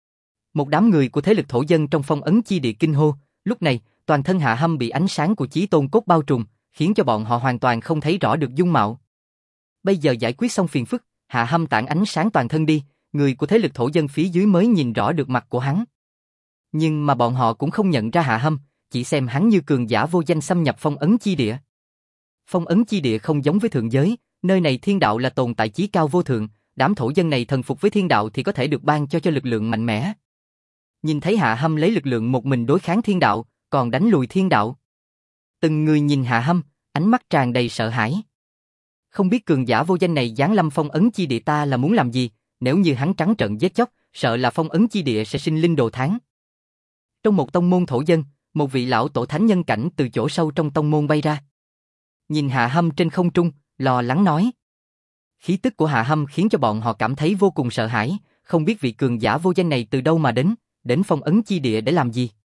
Một đám người của thế lực thổ dân trong phong ấn chi địa kinh hô, lúc này, toàn thân Hạ Hâm bị ánh sáng của Chí Tôn cốt bao trùm, khiến cho bọn họ hoàn toàn không thấy rõ được dung mạo. Bây giờ giải quyết xong phiền phức, Hạ Hâm tản ánh sáng toàn thân đi, người của thế lực thổ dân phía dưới mới nhìn rõ được mặt của hắn. Nhưng mà bọn họ cũng không nhận ra Hạ Hâm, chỉ xem hắn như cường giả vô danh xâm nhập phong ấn chi địa. Phong ấn chi địa không giống với thượng giới, nơi này thiên đạo là tồn tại chí cao vô thượng, đám thổ dân này thần phục với thiên đạo thì có thể được ban cho lực lượng mạnh mẽ. Nhìn thấy Hạ Hâm lấy lực lượng một mình đối kháng thiên đạo, còn đánh lùi thiên đạo. Từng người nhìn Hạ Hâm, ánh mắt tràn đầy sợ hãi. Không biết cường giả vô danh này giáng lâm phong ấn chi địa ta là muốn làm gì, nếu như hắn trắng trợn giết chóc, sợ là phong ấn chi địa sẽ sinh linh đồ thán. Trong một tông môn thổ dân, một vị lão tổ thánh nhân cảnh từ chỗ sâu trong tông môn bay ra. Nhìn Hạ Hâm trên không trung, lo lắng nói. Khí tức của Hạ Hâm khiến cho bọn họ cảm thấy vô cùng sợ hãi, không biết vị cường giả vô danh này từ đâu mà đến phong ấn chi địa để làm gì.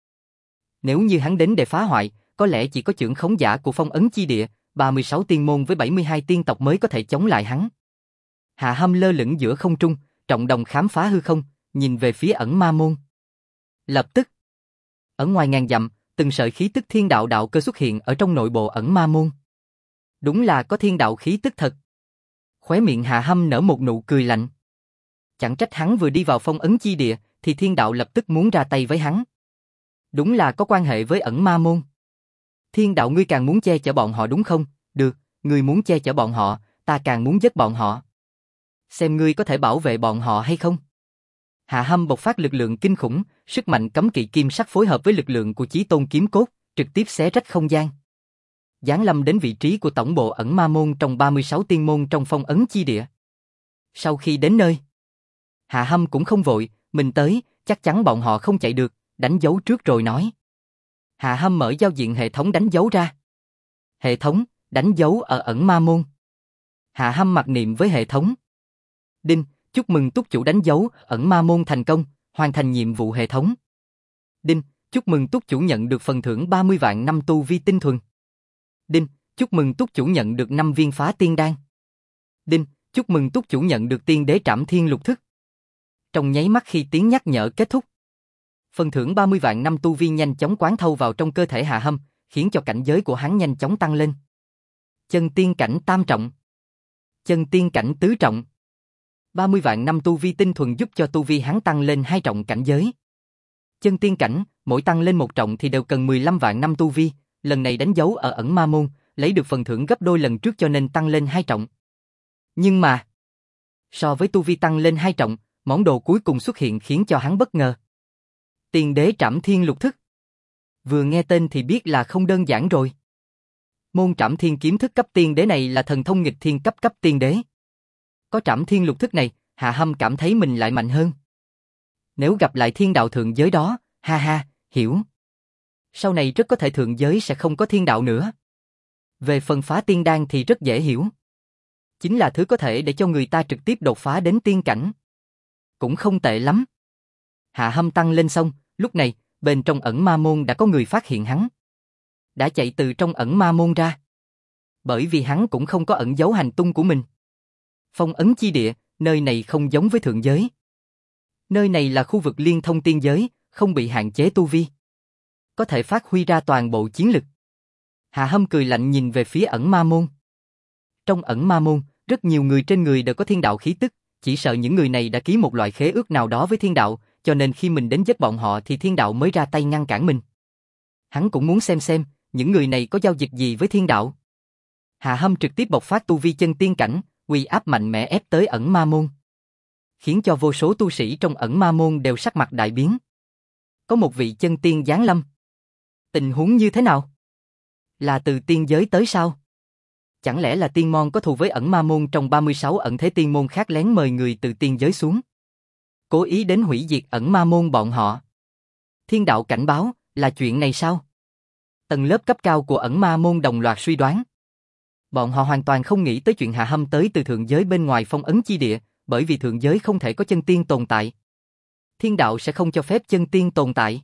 Nếu như hắn đến để phá hoại, có lẽ chỉ có trưởng khống giả của phong ấn chi địa, 36 tiên môn với 72 tiên tộc mới có thể chống lại hắn. Hạ Hâm lơ lửng giữa không trung, trọng đồng khám phá hư không, nhìn về phía ẩn ma môn. Lập tức, ở ngoài ngàn dặm, từng sợi khí tức thiên đạo đạo cơ xuất hiện ở trong nội bộ ẩn ma môn. Đúng là có thiên đạo khí tức thật. Khóe miệng Hạ Hâm nở một nụ cười lạnh. Chẳng trách hắn vừa đi vào phong ấn chi địa, thì thiên đạo lập tức muốn ra tay với hắn. Đúng là có quan hệ với ẩn ma môn. Thiên đạo ngươi càng muốn che chở bọn họ đúng không? Được, ngươi muốn che chở bọn họ, ta càng muốn giết bọn họ. Xem ngươi có thể bảo vệ bọn họ hay không? Hạ Hâm bộc phát lực lượng kinh khủng, sức mạnh cấm kỵ kim sắc phối hợp với lực lượng của Chí Tôn kiếm cốt, trực tiếp xé rách không gian. Giáng lâm đến vị trí của tổng bộ ẩn ma môn trong 36 tiên môn trong phong ấn chi địa. Sau khi đến nơi, Hạ Hâm cũng không vội, mình tới, chắc chắn bọn họ không chạy được, đánh dấu trước rồi nói. Hạ Hâm mở giao diện hệ thống đánh dấu ra. Hệ thống, đánh dấu ở ẩn ma môn. Hạ Hâm mặc niệm với hệ thống. Đinh, Chúc mừng túc chủ đánh dấu ẩn ma môn thành công, hoàn thành nhiệm vụ hệ thống. Đinh, chúc mừng túc chủ nhận được phần thưởng 30 vạn năm tu vi tinh thuần. Đinh, chúc mừng túc chủ nhận được 5 viên phá tiên đan. Đinh, chúc mừng túc chủ nhận được tiên đế trảm thiên lục thức. Trong nháy mắt khi tiếng nhắc nhở kết thúc, phần thưởng 30 vạn năm tu vi nhanh chóng quán thâu vào trong cơ thể Hạ Hâm, khiến cho cảnh giới của hắn nhanh chóng tăng lên. Chân tiên cảnh tam trọng, chân tiên cảnh tứ trọng. 30 vạn năm tu vi tinh thuần giúp cho tu vi hắn tăng lên 2 trọng cảnh giới. Chân tiên cảnh, mỗi tăng lên 1 trọng thì đều cần 15 vạn năm tu vi, lần này đánh dấu ở ẩn ma môn, lấy được phần thưởng gấp đôi lần trước cho nên tăng lên 2 trọng. Nhưng mà, so với tu vi tăng lên 2 trọng, món đồ cuối cùng xuất hiện khiến cho hắn bất ngờ. Tiên đế trảm thiên lục thức. Vừa nghe tên thì biết là không đơn giản rồi. Môn trảm thiên kiếm thức cấp tiên đế này là thần thông nghịch thiên cấp tiên đế. Có trảm thiên lục thức này, Hạ Hâm cảm thấy mình lại mạnh hơn. Nếu gặp lại thiên đạo thượng giới đó, ha ha, hiểu. Sau này rất có thể thượng giới sẽ không có thiên đạo nữa. Về phần phá tiên đan thì rất dễ hiểu. Chính là thứ có thể để cho người ta trực tiếp đột phá đến tiên cảnh. Cũng không tệ lắm. Hạ Hâm tăng lên xong, lúc này, bên trong ẩn ma môn đã có người phát hiện hắn. Đã chạy từ trong ẩn ma môn ra. Bởi vì hắn cũng không có ẩn giấu hành tung của mình. Phong ấn chi địa, nơi này không giống với thượng giới. Nơi này là khu vực liên thông tiên giới, không bị hạn chế tu vi. Có thể phát huy ra toàn bộ chiến lực. Hạ Hâm cười lạnh nhìn về phía ẩn ma môn. Trong ẩn ma môn, rất nhiều người trên người đều có thiên đạo khí tức, chỉ sợ những người này đã ký một loại khế ước nào đó với thiên đạo, cho nên khi mình đến giết bọn họ thì thiên đạo mới ra tay ngăn cản mình. Hắn cũng muốn xem, những người này có giao dịch gì với thiên đạo. Hạ Hâm trực tiếp bộc phát tu vi chân tiên cảnh, uy áp mạnh mẽ ép tới ẩn ma môn. Khiến cho vô số tu sĩ trong ẩn ma môn đều sắc mặt đại biến. Có một vị chân tiên giáng lâm. Tình huống như thế nào? Là từ tiên giới tới sao? Chẳng lẽ là tiên môn có thù với ẩn ma môn trong 36 ẩn thế tiên môn khác lén mời người từ tiên giới xuống? Cố ý đến hủy diệt ẩn ma môn bọn họ. Thiên đạo cảnh báo, là chuyện này sao? Tầng lớp cấp cao của ẩn ma môn đồng loạt suy đoán. Bọn họ hoàn toàn không nghĩ tới chuyện Hạ Hâm tới từ thượng giới bên ngoài phong ấn chi địa, bởi vì thượng giới không thể có chân tiên tồn tại. Thiên đạo sẽ không cho phép chân tiên tồn tại.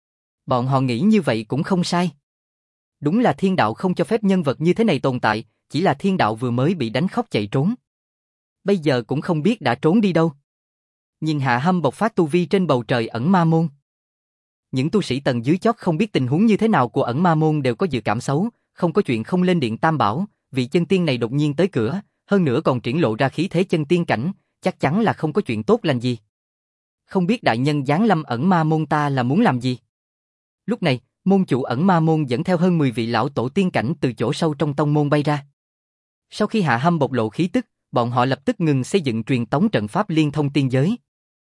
Bọn họ nghĩ như vậy cũng không sai. Đúng là thiên đạo không cho phép nhân vật như thế này tồn tại, chỉ là thiên đạo vừa mới bị đánh khóc chạy trốn. Bây giờ cũng không biết đã trốn đi đâu. Nhìn Hạ Hâm bộc phát tu vi trên bầu trời ẩn ma môn. Những tu sĩ tầng dưới chót không biết tình huống như thế nào của ẩn ma môn đều có dự cảm xấu, không có chuyện không lên điện Tam Bảo, vị chân tiên này đột nhiên tới cửa, hơn nữa còn triển lộ ra khí thế chân tiên cảnh, chắc chắn là không có chuyện tốt lành gì. Không biết đại nhân giáng lâm ẩn ma môn ta là muốn làm gì? Lúc này, môn chủ ẩn ma môn dẫn theo hơn 10 vị lão tổ tiên cảnh từ chỗ sâu trong tông môn bay ra. Sau khi Hạ Hâm bộc lộ khí tức, bọn họ lập tức ngừng xây dựng truyền tống trận pháp liên thông tiên giới.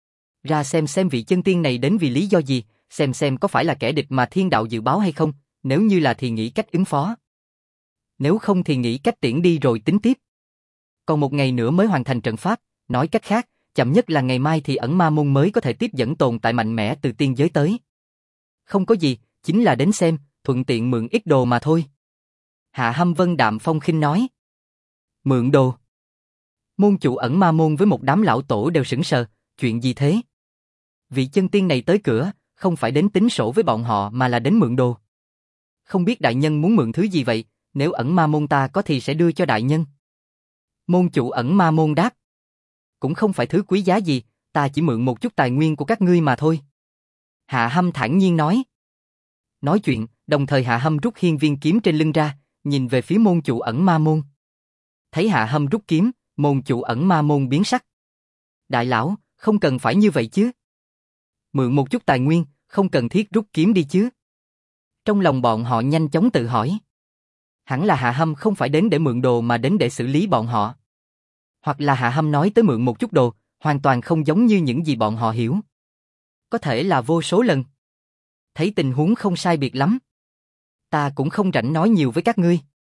Ra xem vị chân tiên này đến vì lý do gì, xem có phải là kẻ địch mà thiên đạo dự báo hay không, nếu như là thì nghĩ cách ứng phó. Nếu không thì nghĩ cách tiễn đi rồi tính tiếp. Còn một ngày nữa mới hoàn thành trận pháp, nói cách khác, chậm nhất là ngày mai thì ẩn ma môn mới có thể tiếp dẫn tồn tại mạnh mẽ từ tiên giới tới. Không có gì, chính là đến xem, thuận tiện mượn ít đồ mà thôi. Hạ Hâm vân đạm phong khinh nói. Mượn đồ. Môn chủ ẩn ma môn với một đám lão tổ đều sững sờ, chuyện gì thế? Vị chân tiên này tới cửa, không phải đến tính sổ với bọn họ mà là đến mượn đồ. Không biết đại nhân muốn mượn thứ gì vậy, nếu ẩn ma môn ta có thì sẽ đưa cho đại nhân. Môn chủ ẩn ma môn đáp. Cũng không phải thứ quý giá gì, ta chỉ mượn một chút tài nguyên của các ngươi mà thôi. Hạ Hâm thản nhiên nói. Nói chuyện, đồng thời Hạ Hâm rút hiên viên kiếm trên lưng ra, nhìn về phía môn chủ ẩn ma môn. Thấy Hạ Hâm rút kiếm, môn chủ ẩn ma môn biến sắc. Đại lão, không cần phải như vậy chứ. Mượn một chút tài nguyên, không cần thiết rút kiếm đi chứ. Trong lòng bọn họ nhanh chóng tự hỏi. Hẳn là Hạ Hâm không phải đến để mượn đồ mà đến để xử lý bọn họ. Hoặc là Hạ Hâm nói tới mượn một chút đồ, hoàn toàn không giống như những gì bọn họ hiểu. Có thể là vô số lần. Thấy tình huống không sai biệt lắm. Ta cũng không rảnh nói nhiều với các ngươi.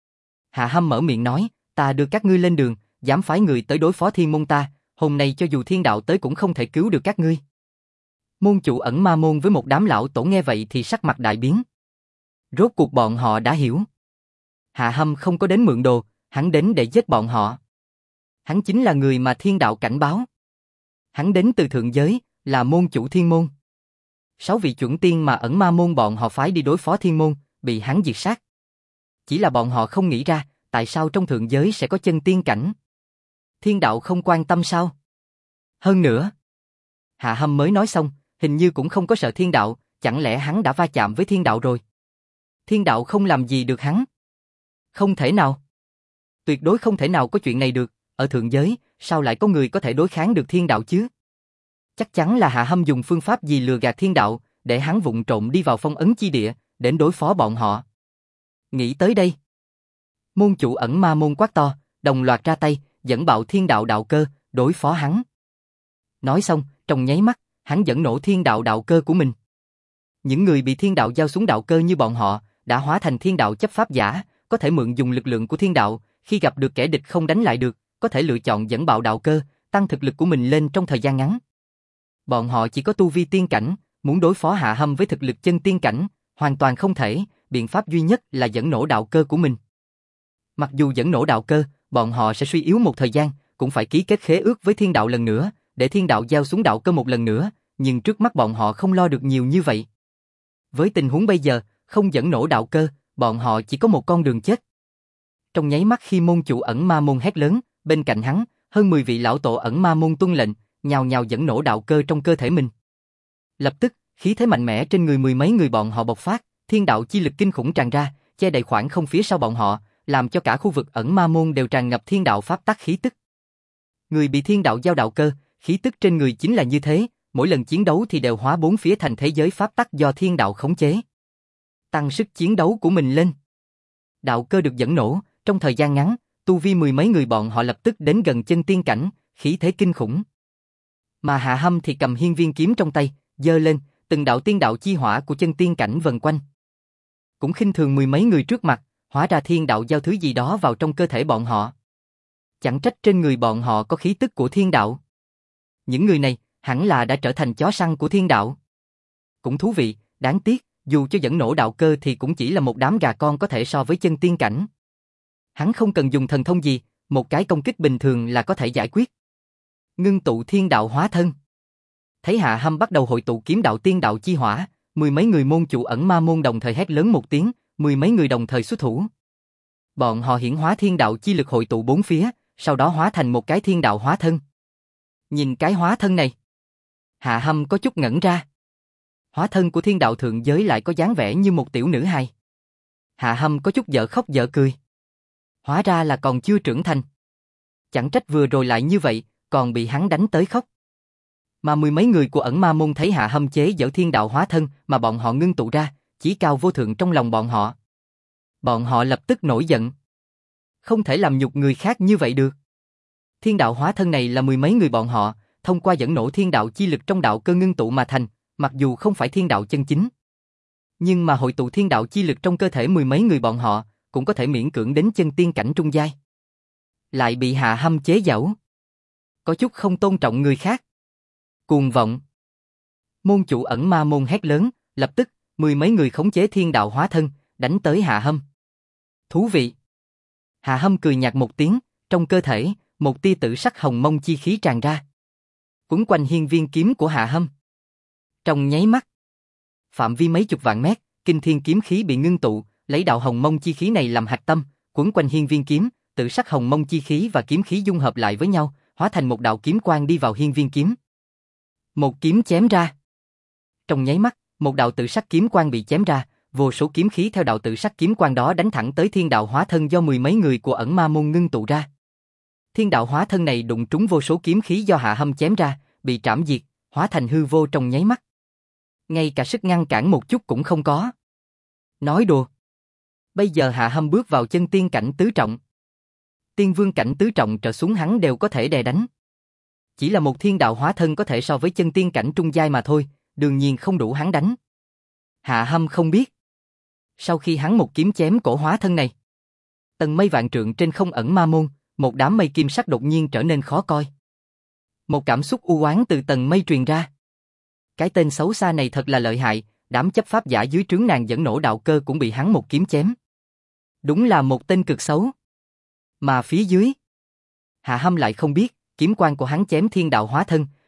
Hạ Hâm mở miệng nói, ta đưa các ngươi lên đường, dám phái người tới đối phó thiên môn ta, hôm nay cho dù thiên đạo tới cũng không thể cứu được các ngươi. Môn chủ ẩn ma môn với một đám lão tổ nghe vậy thì sắc mặt đại biến. Rốt cuộc bọn họ đã hiểu. Hạ Hâm không có đến mượn đồ, hắn đến để giết bọn họ. Hắn chính là người mà thiên đạo cảnh báo. Hắn đến từ thượng giới, là môn chủ thiên môn. 6 vị chuẩn tiên mà ẩn ma môn bọn họ phái đi đối phó thiên môn, bị hắn diệt sát. Chỉ là bọn họ không nghĩ ra, tại sao trong thượng giới sẽ có chân tiên cảnh. Thiên đạo không quan tâm sao? Hơn nữa, Hạ Hâm mới nói xong, hình như cũng không có sợ thiên đạo, chẳng lẽ hắn đã va chạm với thiên đạo rồi? Thiên đạo không làm gì được hắn. Không thể nào. Tuyệt đối không thể nào có chuyện này được, ở thượng giới, sao lại có người có thể đối kháng được thiên đạo chứ? Chắc chắn là Hạ Hâm dùng phương pháp gì lừa gạt thiên đạo, để hắn vụng trộm đi vào phong ấn chi địa, đến đối phó bọn họ. Nghĩ tới đây, môn chủ ẩn ma môn quát to, đồng loạt ra tay, dẫn bạo thiên đạo đạo cơ, đối phó hắn. Nói xong, trong nháy mắt, hắn dẫn nổ thiên đạo đạo cơ của mình. Những người bị thiên đạo giao xuống đạo cơ như bọn họ, đã hóa thành thiên đạo chấp pháp giả, có thể mượn dùng lực lượng của thiên đạo, khi gặp được kẻ địch không đánh lại được, có thể lựa chọn dẫn bạo đạo cơ, tăng thực lực của mình lên trong thời gian ngắn. Bọn họ chỉ có tu vi tiên cảnh, muốn đối phó Hạ Hâm với thực lực chân tiên cảnh, hoàn toàn không thể, biện pháp duy nhất là dẫn nổ đạo cơ của mình. Mặc dù dẫn nổ đạo cơ, bọn họ sẽ suy yếu một thời gian, cũng phải ký kết khế ước với thiên đạo lần nữa, để thiên đạo giao xuống đạo cơ một lần nữa, nhưng trước mắt bọn họ không lo được nhiều như vậy. Với tình huống bây giờ, không dẫn nổ đạo cơ, bọn họ chỉ có một con đường chết. Trong nháy mắt khi môn chủ ẩn ma môn hét lớn, bên cạnh hắn, hơn 10 vị lão tổ ẩn ma môn tuân lệnh, nhào nhào dẫn nổ đạo cơ trong cơ thể mình. Lập tức, khí thế mạnh mẽ trên người mười mấy người bọn họ bộc phát, thiên đạo chi lực kinh khủng tràn ra, che đậy khoảng không phía sau bọn họ, làm cho cả khu vực ẩn ma môn đều tràn ngập thiên đạo pháp tắc khí tức. Người bị thiên đạo giao đạo cơ, khí tức trên người chính là như thế, mỗi lần chiến đấu thì đều hóa bốn phía thành thế giới pháp tắc do thiên đạo khống chế. Tăng sức chiến đấu của mình lên. Đạo cơ được dẫn nổ, trong thời gian ngắn, tu vi mười mấy người bọn họ lập tức đến gần chân tiên cảnh, khí thế kinh khủng. Mà Hạ Hâm thì cầm hiên viên kiếm trong tay, giơ lên, từng đạo tiên đạo chi hỏa của chân tiên cảnh vần quanh. Cũng khinh thường mười mấy người trước mặt, hóa ra thiên đạo giao thứ gì đó vào trong cơ thể bọn họ. Chẳng trách trên người bọn họ có khí tức của thiên đạo. Những người này, hẳn là đã trở thành chó săn của thiên đạo. Cũng thú vị, đáng tiếc, dù cho dẫn nổ đạo cơ thì cũng chỉ là một đám gà con có thể so với chân tiên cảnh. Hắn không cần dùng thần thông gì, một cái công kích bình thường là có thể giải quyết. Ngưng tụ thiên đạo hóa thân. Thấy Hạ Hâm bắt đầu hội tụ kiếm đạo tiên đạo chi hỏa, mười mấy người môn chủ ẩn ma môn đồng thời hét lớn một tiếng, mười mấy người đồng thời xuất thủ. Bọn họ hiển hóa thiên đạo chi lực hội tụ bốn phía, sau đó hóa thành một cái thiên đạo hóa thân. Nhìn cái hóa thân này, Hạ Hâm có chút ngẩn ra. Hóa thân của thiên đạo thượng giới lại có dáng vẻ như một tiểu nữ hài. Hạ Hâm có chút dở khóc dở cười. Hóa ra là còn chưa trưởng thành. Chẳng trách vừa rồi lại như vậy, còn bị hắn đánh tới khóc. Mà mười mấy người của ẩn ma môn thấy Hạ Hâm chế giễu thiên đạo hóa thân mà bọn họ ngưng tụ ra, chí cao vô thượng trong lòng bọn họ. Bọn họ lập tức nổi giận. Không thể làm nhục người khác như vậy được. Thiên đạo hóa thân này là mười mấy người bọn họ, thông qua dẫn nổ thiên đạo chi lực trong đạo cơ ngưng tụ mà thành, mặc dù không phải thiên đạo chân chính. Nhưng mà hội tụ thiên đạo chi lực trong cơ thể mười mấy người bọn họ, cũng có thể miễn cưỡng đến chân tiên cảnh trung giai. Lại bị Hạ Hâm chế giễu. Có chút không tôn trọng người khác. Cuồng vọng. Môn chủ ẩn ma môn hét lớn, lập tức, mười mấy người khống chế thiên đạo hóa thân, đánh tới Hạ Hâm. Thú vị. Hạ Hâm cười nhạt một tiếng, trong cơ thể, một tia tử sắc hồng mông chi khí tràn ra. Quấn quanh hiên viên kiếm của Hạ Hâm. Trong nháy mắt, phạm vi mấy chục vạn mét, kinh thiên kiếm khí bị ngưng tụ, lấy đạo hồng mông chi khí này làm hạch tâm, quấn quanh hiên viên kiếm, tử sắc hồng mông chi khí và kiếm khí dung hợp lại với nhau, hóa thành một đạo kiếm quang đi vào hiên viên kiếm. Một kiếm chém ra. Trong nháy mắt, một đạo tử sắc kiếm quang bị chém ra, vô số kiếm khí theo đạo tử sắc kiếm quang đó đánh thẳng tới thiên đạo hóa thân do mười mấy người của ẩn ma môn ngưng tụ ra. Thiên đạo hóa thân này đụng trúng vô số kiếm khí do Hạ Hâm chém ra, bị trảm diệt, hóa thành hư vô trong nháy mắt. Ngay cả sức ngăn cản một chút cũng không có. Nói đùa. Bây giờ Hạ Hâm bước vào chân tiên cảnh tứ trọng. Tiên vương cảnh tứ trọng trở xuống hắn đều có thể đè đánh. Chỉ là một thiên đạo hóa thân có thể so với chân tiên cảnh trung giai mà thôi, đương nhiên không đủ hắn đánh. Hạ Hâm không biết. Sau khi hắn một kiếm chém cổ hóa thân này, tầng mây vạn trượng trên không ẩn ma môn, một đám mây kim sắc đột nhiên trở nên khó coi. Một cảm xúc u oán từ tầng mây truyền ra. Cái tên xấu xa này thật là lợi hại, đám chấp pháp giả dưới trướng nàng dẫn nổ đạo cơ cũng bị hắn một kiếm chém. Đúng là một tên cực xấu. Mà phía dưới, Hạ Hâm lại không biết, kiếm quang của hắn chém thiên đạo hóa thân,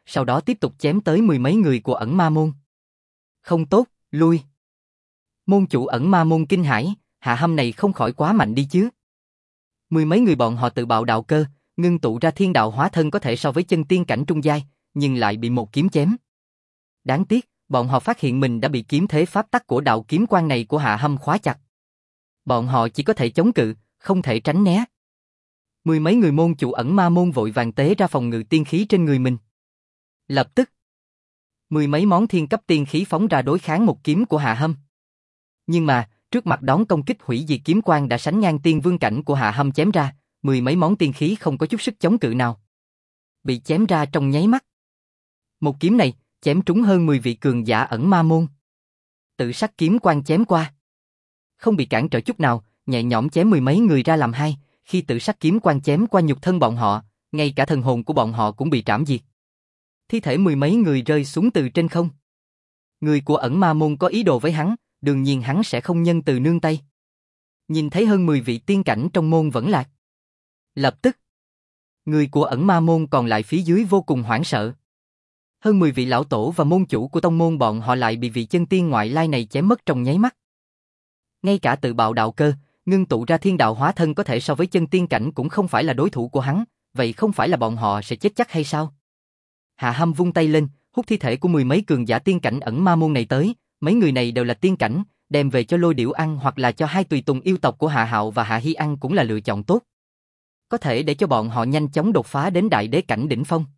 sau đó tiếp tục chém tới mười mấy người của ẩn ma môn. Không tốt, lui. Môn chủ ẩn ma môn kinh hãi, Hạ Hâm này không khỏi quá mạnh đi chứ. Mười mấy người bọn họ tự bạo đạo cơ, ngưng tụ ra thiên đạo hóa thân có thể so với chân tiên cảnh trung giai, nhưng lại bị một kiếm chém. Đáng tiếc, bọn họ phát hiện mình đã bị kiếm thế pháp tắc của đạo kiếm quan này của Hạ Hâm khóa chặt. Bọn họ chỉ có thể chống cự, không thể tránh né. Mười mấy người môn chủ ẩn ma môn vội vàng tế ra phòng ngự tiên khí trên người mình. Lập tức, mười mấy món thiên cấp tiên khí phóng ra đối kháng một kiếm của Hạ Hâm. Nhưng mà, trước mặt đón công kích hủy diệt kiếm quang đã sánh ngang tiên vương cảnh của Hạ Hâm chém ra, mười mấy món tiên khí không có chút sức chống cự nào. Bị chém ra trong nháy mắt. Một kiếm này, chém trúng hơn 10 vị cường giả ẩn ma môn. Tự sắc kiếm quang chém qua. Không bị cản trở chút nào, nhẹ nhõm chém mười mấy người ra làm hai, khi tự sắc kiếm quang chém qua nhục thân bọn họ, ngay cả thần hồn của bọn họ cũng bị trảm diệt. Thi thể mười mấy người rơi xuống từ trên không. Người của ẩn ma môn có ý đồ với hắn, đương nhiên hắn sẽ không nhân từ nương tay. Nhìn thấy hơn 10 vị tiên cảnh trong môn vẫn lạc. Lập tức, người của ẩn ma môn còn lại phía dưới vô cùng hoảng sợ. Hơn 10 vị lão tổ và môn chủ của tông môn bọn họ lại bị vị chân tiên ngoại lai này chém mất trong nháy mắt. Ngay cả tự bạo đạo cơ, ngưng tụ ra thiên đạo hóa thân có thể so với chân tiên cảnh cũng không phải là đối thủ của hắn, vậy không phải là bọn họ sẽ chết chắc hay sao? Hạ Hâm vung tay lên, hút thi thể của mười mấy cường giả tiên cảnh ẩn ma môn này tới, mấy người này đều là tiên cảnh, đem về cho Lôi Điểu ăn hoặc là cho hai tùy tùng yêu tộc của Hạ Hạo và Hạ Hi ăn cũng là lựa chọn tốt. Có thể để cho bọn họ nhanh chóng đột phá đến đại đế cảnh đỉnh phong.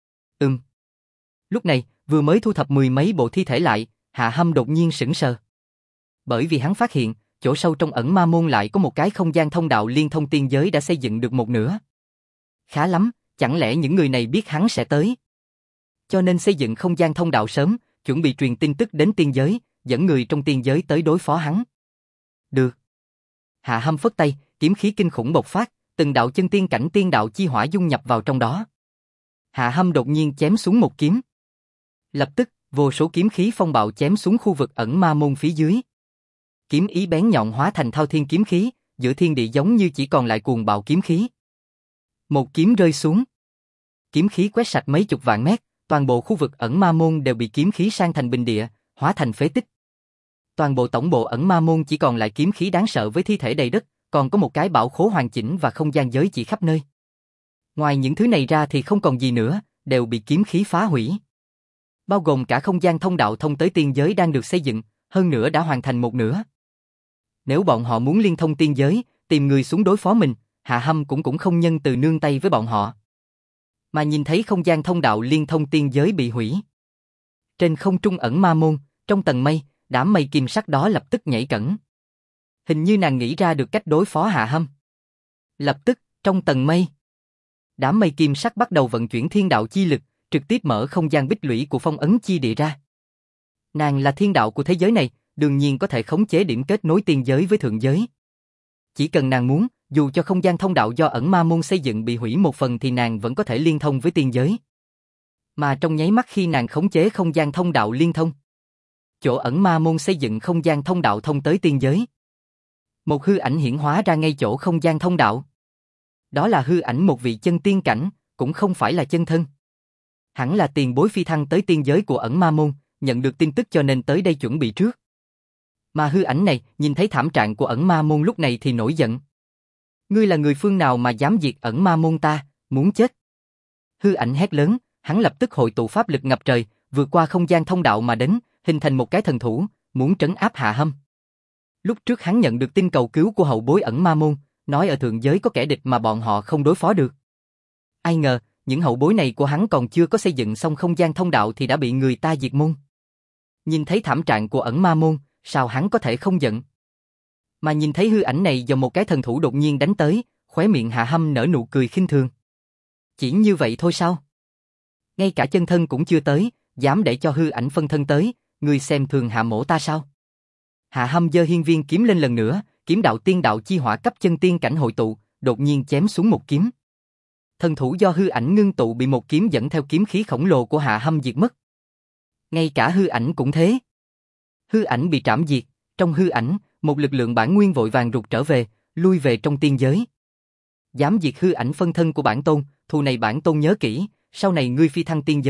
Lúc này, vừa mới thu thập mười mấy bộ thi thể lại, Hạ Hâm đột nhiên sững sờ. Bởi vì hắn phát hiện, chỗ sâu trong ẩn ma môn lại có một cái không gian thông đạo liên thông tiên giới đã xây dựng được một nửa. Khá lắm, chẳng lẽ những người này biết hắn sẽ tới? Cho nên xây dựng không gian thông đạo sớm, chuẩn bị truyền tin tức đến tiên giới, dẫn người trong tiên giới tới đối phó hắn. Được. Hạ Hâm phất tay, kiếm khí kinh khủng bộc phát, từng đạo chân tiên cảnh tiên đạo chi hỏa dung nhập vào trong đó. Hạ Hâm đột nhiên chém xuống một kiếm. Lập tức, vô số kiếm khí phong bạo chém xuống khu vực ẩn ma môn phía dưới. Kiếm ý bén nhọn hóa thành thao thiên kiếm khí, giữa thiên địa giống như chỉ còn lại cuồng bạo kiếm khí. Một kiếm rơi xuống. Kiếm khí quét sạch mấy chục vạn mét, toàn bộ khu vực ẩn ma môn đều bị kiếm khí san thành bình địa, hóa thành phế tích. Toàn bộ tổng bộ ẩn ma môn chỉ còn lại kiếm khí đáng sợ với thi thể đầy đất, còn có một cái bảo khố hoàn chỉnh và không gian giới chỉ khắp nơi. Ngoài những thứ này ra thì không còn gì nữa, đều bị kiếm khí phá hủy. Bao gồm cả không gian thông đạo thông tới tiên giới đang được xây dựng, hơn nữa đã hoàn thành một nửa. Nếu bọn họ muốn liên thông tiên giới, tìm người xuống đối phó mình, Hạ Hâm cũng không nhân từ nương tay với bọn họ. Mà nhìn thấy không gian thông đạo liên thông tiên giới bị hủy. Trên không trung ẩn ma môn, trong tầng mây, đám mây kim sắc đó lập tức nhảy cẫng. Hình như nàng nghĩ ra được cách đối phó Hạ Hâm. Lập tức, trong tầng mây, đám mây kim sắc bắt đầu vận chuyển thiên đạo chi lực, trực tiếp mở không gian bích lũy của phong ấn chi địa ra. Nàng là thiên đạo của thế giới này, đương nhiên có thể khống chế điểm kết nối tiên giới với thượng giới. Chỉ cần nàng muốn, dù cho không gian thông đạo do ẩn ma môn xây dựng bị hủy một phần thì nàng vẫn có thể liên thông với tiên giới. Mà trong nháy mắt khi nàng khống chế không gian thông đạo liên thông, chỗ ẩn ma môn xây dựng không gian thông đạo thông tới tiên giới. Một hư ảnh hiển hóa ra ngay chỗ không gian thông đạo. Đó là hư ảnh một vị chân tiên cảnh, cũng không phải là chân thân. Hẳn là tiền bối phi thăng tới tiên giới của ẩn ma môn, nhận được tin tức cho nên tới đây chuẩn bị trước. Mà hư ảnh này, nhìn thấy thảm trạng của ẩn ma môn lúc này thì nổi giận. Ngươi là người phương nào mà dám diệt ẩn ma môn ta, muốn chết. Hư ảnh hét lớn, hắn lập tức hội tụ pháp lực ngập trời, vượt qua không gian thông đạo mà đến, hình thành một cái thần thủ, muốn trấn áp Hạ Hâm. Lúc trước hắn nhận được tin cầu cứu của hậu bối ẩn ma môn, nói ở thượng giới có kẻ địch mà bọn họ không đối phó được. Ai ngờ, những hậu bối này của hắn còn chưa có xây dựng xong không gian thông đạo thì đã bị người ta diệt môn. Nhìn thấy thảm trạng của ẩn ma môn, sao hắn có thể không giận? Mà nhìn thấy hư ảnh này do một cái thần thủ đột nhiên đánh tới, khóe miệng Hạ Hâm nở nụ cười khinh thường. Chỉ như vậy thôi sao? Ngay cả chân thân cũng chưa tới, dám để cho hư ảnh phân thân tới, ngươi xem thường hạ mổ ta sao? Hạ Hâm giơ hiên viên kiếm lên lần nữa, kiếm đạo tiên đạo chi hỏa cấp chân tiên cảnh hội tụ, đột nhiên chém xuống một kiếm. Thần thủ do hư ảnh ngưng tụ bị một kiếm dẫn theo kiếm khí khổng lồ của Hạ Hâm diệt mất. Ngay cả hư ảnh cũng thế. Hư ảnh bị trảm diệt, trong hư ảnh, một lực lượng bản nguyên vội vàng rụt trở về, lui về trong tiên giới. Dám diệt hư ảnh phân thân của bản tôn, thù này bản tôn nhớ kỹ, sau này ngươi phi thăng tiên giới,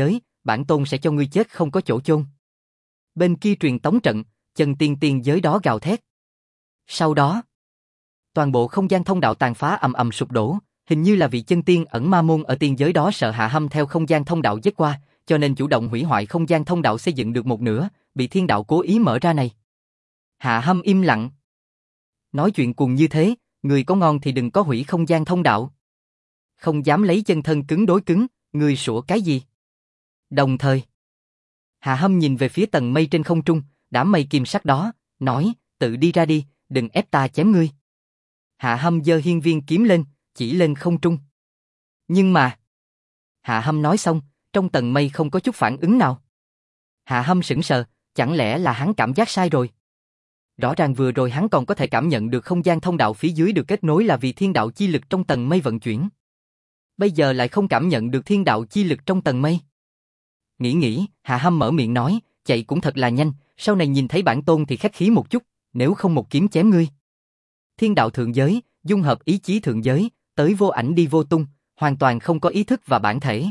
bản tôn sẽ cho ngươi chết không có chỗ chôn. Bên kia truyền tống trận, chân tiên tiên giới đó gào thét. Sau đó, toàn bộ không gian thông đạo tàn phá ầm ầm sụp đổ, hình như là vị chân tiên ẩn ma môn ở tiên giới đó sợ Hạ Hâm theo không gian thông đạo giết qua, cho nên chủ động hủy hoại không gian thông đạo xây dựng được một nửa, bị thiên đạo cố ý mở ra này. Hạ Hâm im lặng. Nói chuyện cuồng như thế, người có ngon thì đừng có hủy không gian thông đạo. Không dám lấy chân thân cứng đối cứng, người sủa cái gì? Đồng thời, Hạ Hâm nhìn về phía tầng mây trên không trung, đám mây kim sắc đó, nói, tự đi ra đi, đừng ép ta chém ngươi. Hạ Hâm giơ hiên viên kiếm lên, chỉ lên không trung. Nhưng mà, Hạ Hâm nói xong, trong tầng mây không có chút phản ứng nào. Hạ Hâm sững sờ, chẳng lẽ là hắn cảm giác sai rồi? Rõ ràng vừa rồi hắn còn có thể cảm nhận được không gian thông đạo phía dưới được kết nối là vì thiên đạo chi lực trong tầng mây vận chuyển. Bây giờ lại không cảm nhận được thiên đạo chi lực trong tầng mây. Nghĩ, Hạ Hâm mở miệng nói, chạy cũng thật là nhanh, sau này nhìn thấy bản tôn thì khách khí một chút, nếu không một kiếm chém ngươi. Thiên đạo thượng giới, dung hợp ý chí thượng giới, tới vô ảnh đi vô tung, hoàn toàn không có ý thức và bản thể.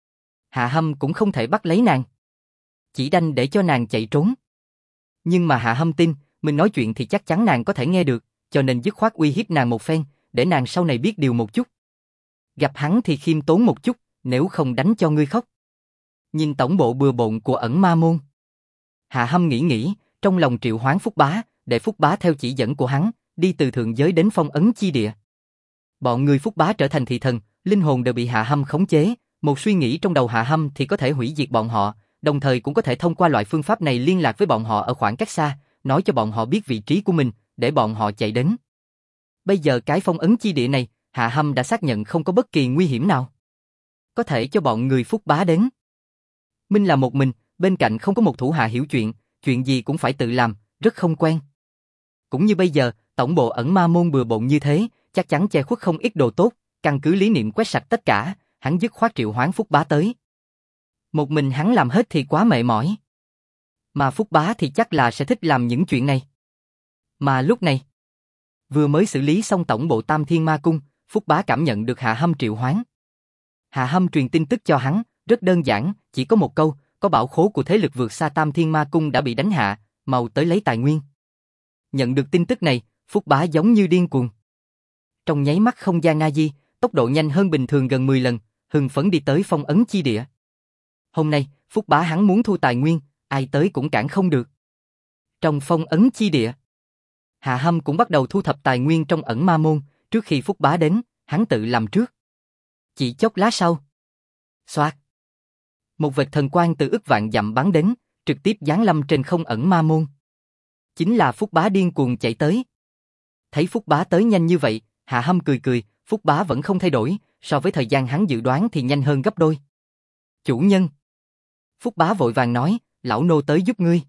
Hạ Hâm cũng không thể bắt lấy nàng, chỉ đành để cho nàng chạy trốn. Nhưng mà Hạ Hâm tin, mình nói chuyện thì chắc chắn nàng có thể nghe được, cho nên dứt khoát uy hiếp nàng một phen, để nàng sau này biết điều một chút. Gặp hắn thì khiêm tốn một chút, nếu không đánh cho ngươi khóc. Nhìn tổng bộ bừa bộn của ẩn ma môn, Hạ Hâm nghĩ, trong lòng triệu hoán Phúc Bá, để Phúc Bá theo chỉ dẫn của hắn, đi từ thượng giới đến phong ấn chi địa. Bọn người Phúc Bá trở thành thị thần, linh hồn đều bị Hạ Hâm khống chế, một suy nghĩ trong đầu Hạ Hâm thì có thể hủy diệt bọn họ, đồng thời cũng có thể thông qua loại phương pháp này liên lạc với bọn họ ở khoảng cách xa, nói cho bọn họ biết vị trí của mình, để bọn họ chạy đến. Bây giờ cái phong ấn chi địa này, Hạ Hâm đã xác nhận không có bất kỳ nguy hiểm nào. Có thể cho bọn người Phúc Bá đến. Minh là một mình, bên cạnh không có một thủ hạ hiểu chuyện gì cũng phải tự làm, rất không quen. Cũng như bây giờ, tổng bộ ẩn ma môn bừa bộn như thế, chắc chắn che khuất không ít đồ tốt, căn cứ lý niệm quét sạch tất cả, hắn dứt khoát triệu hoán Phúc Bá tới. Một mình hắn làm hết thì quá mệt mỏi. Mà Phúc Bá thì chắc là sẽ thích làm những chuyện này. Mà lúc này, vừa mới xử lý xong tổng bộ Tam Thiên Ma Cung, Phúc Bá cảm nhận được Hạ Hâm triệu hoán. Hạ Hâm truyền tin tức cho hắn, rất đơn giản, chỉ có một câu, có bảo khố của thế lực vượt xa Tam Thiên Ma Cung đã bị đánh hạ, mau tới lấy tài nguyên. Nhận được tin tức này, Phúc Bá giống như điên cuồng. Trong nháy mắt không gian na di, tốc độ nhanh hơn bình thường gần 10 lần, hưng phấn đi tới phong ấn chi địa. Hôm nay, Phúc Bá hắn muốn thu tài nguyên, ai tới cũng cản không được. Trong phong ấn chi địa, Hạ Hâm cũng bắt đầu thu thập tài nguyên trong ẩn ma môn, trước khi Phúc Bá đến, hắn tự làm trước. Chỉ chốc lát sau, xoạt, một vệt thần quang từ ức vạn dặm bắn đến, trực tiếp giáng lâm trên không ẩn ma môn. Chính là Phúc Bá điên cuồng chạy tới. Thấy Phúc Bá tới nhanh như vậy, Hạ Hâm cười, Phúc Bá vẫn không thay đổi, so với thời gian hắn dự đoán thì nhanh hơn gấp đôi. Chủ nhân. Phúc Bá vội vàng nói, lão nô tới giúp ngươi.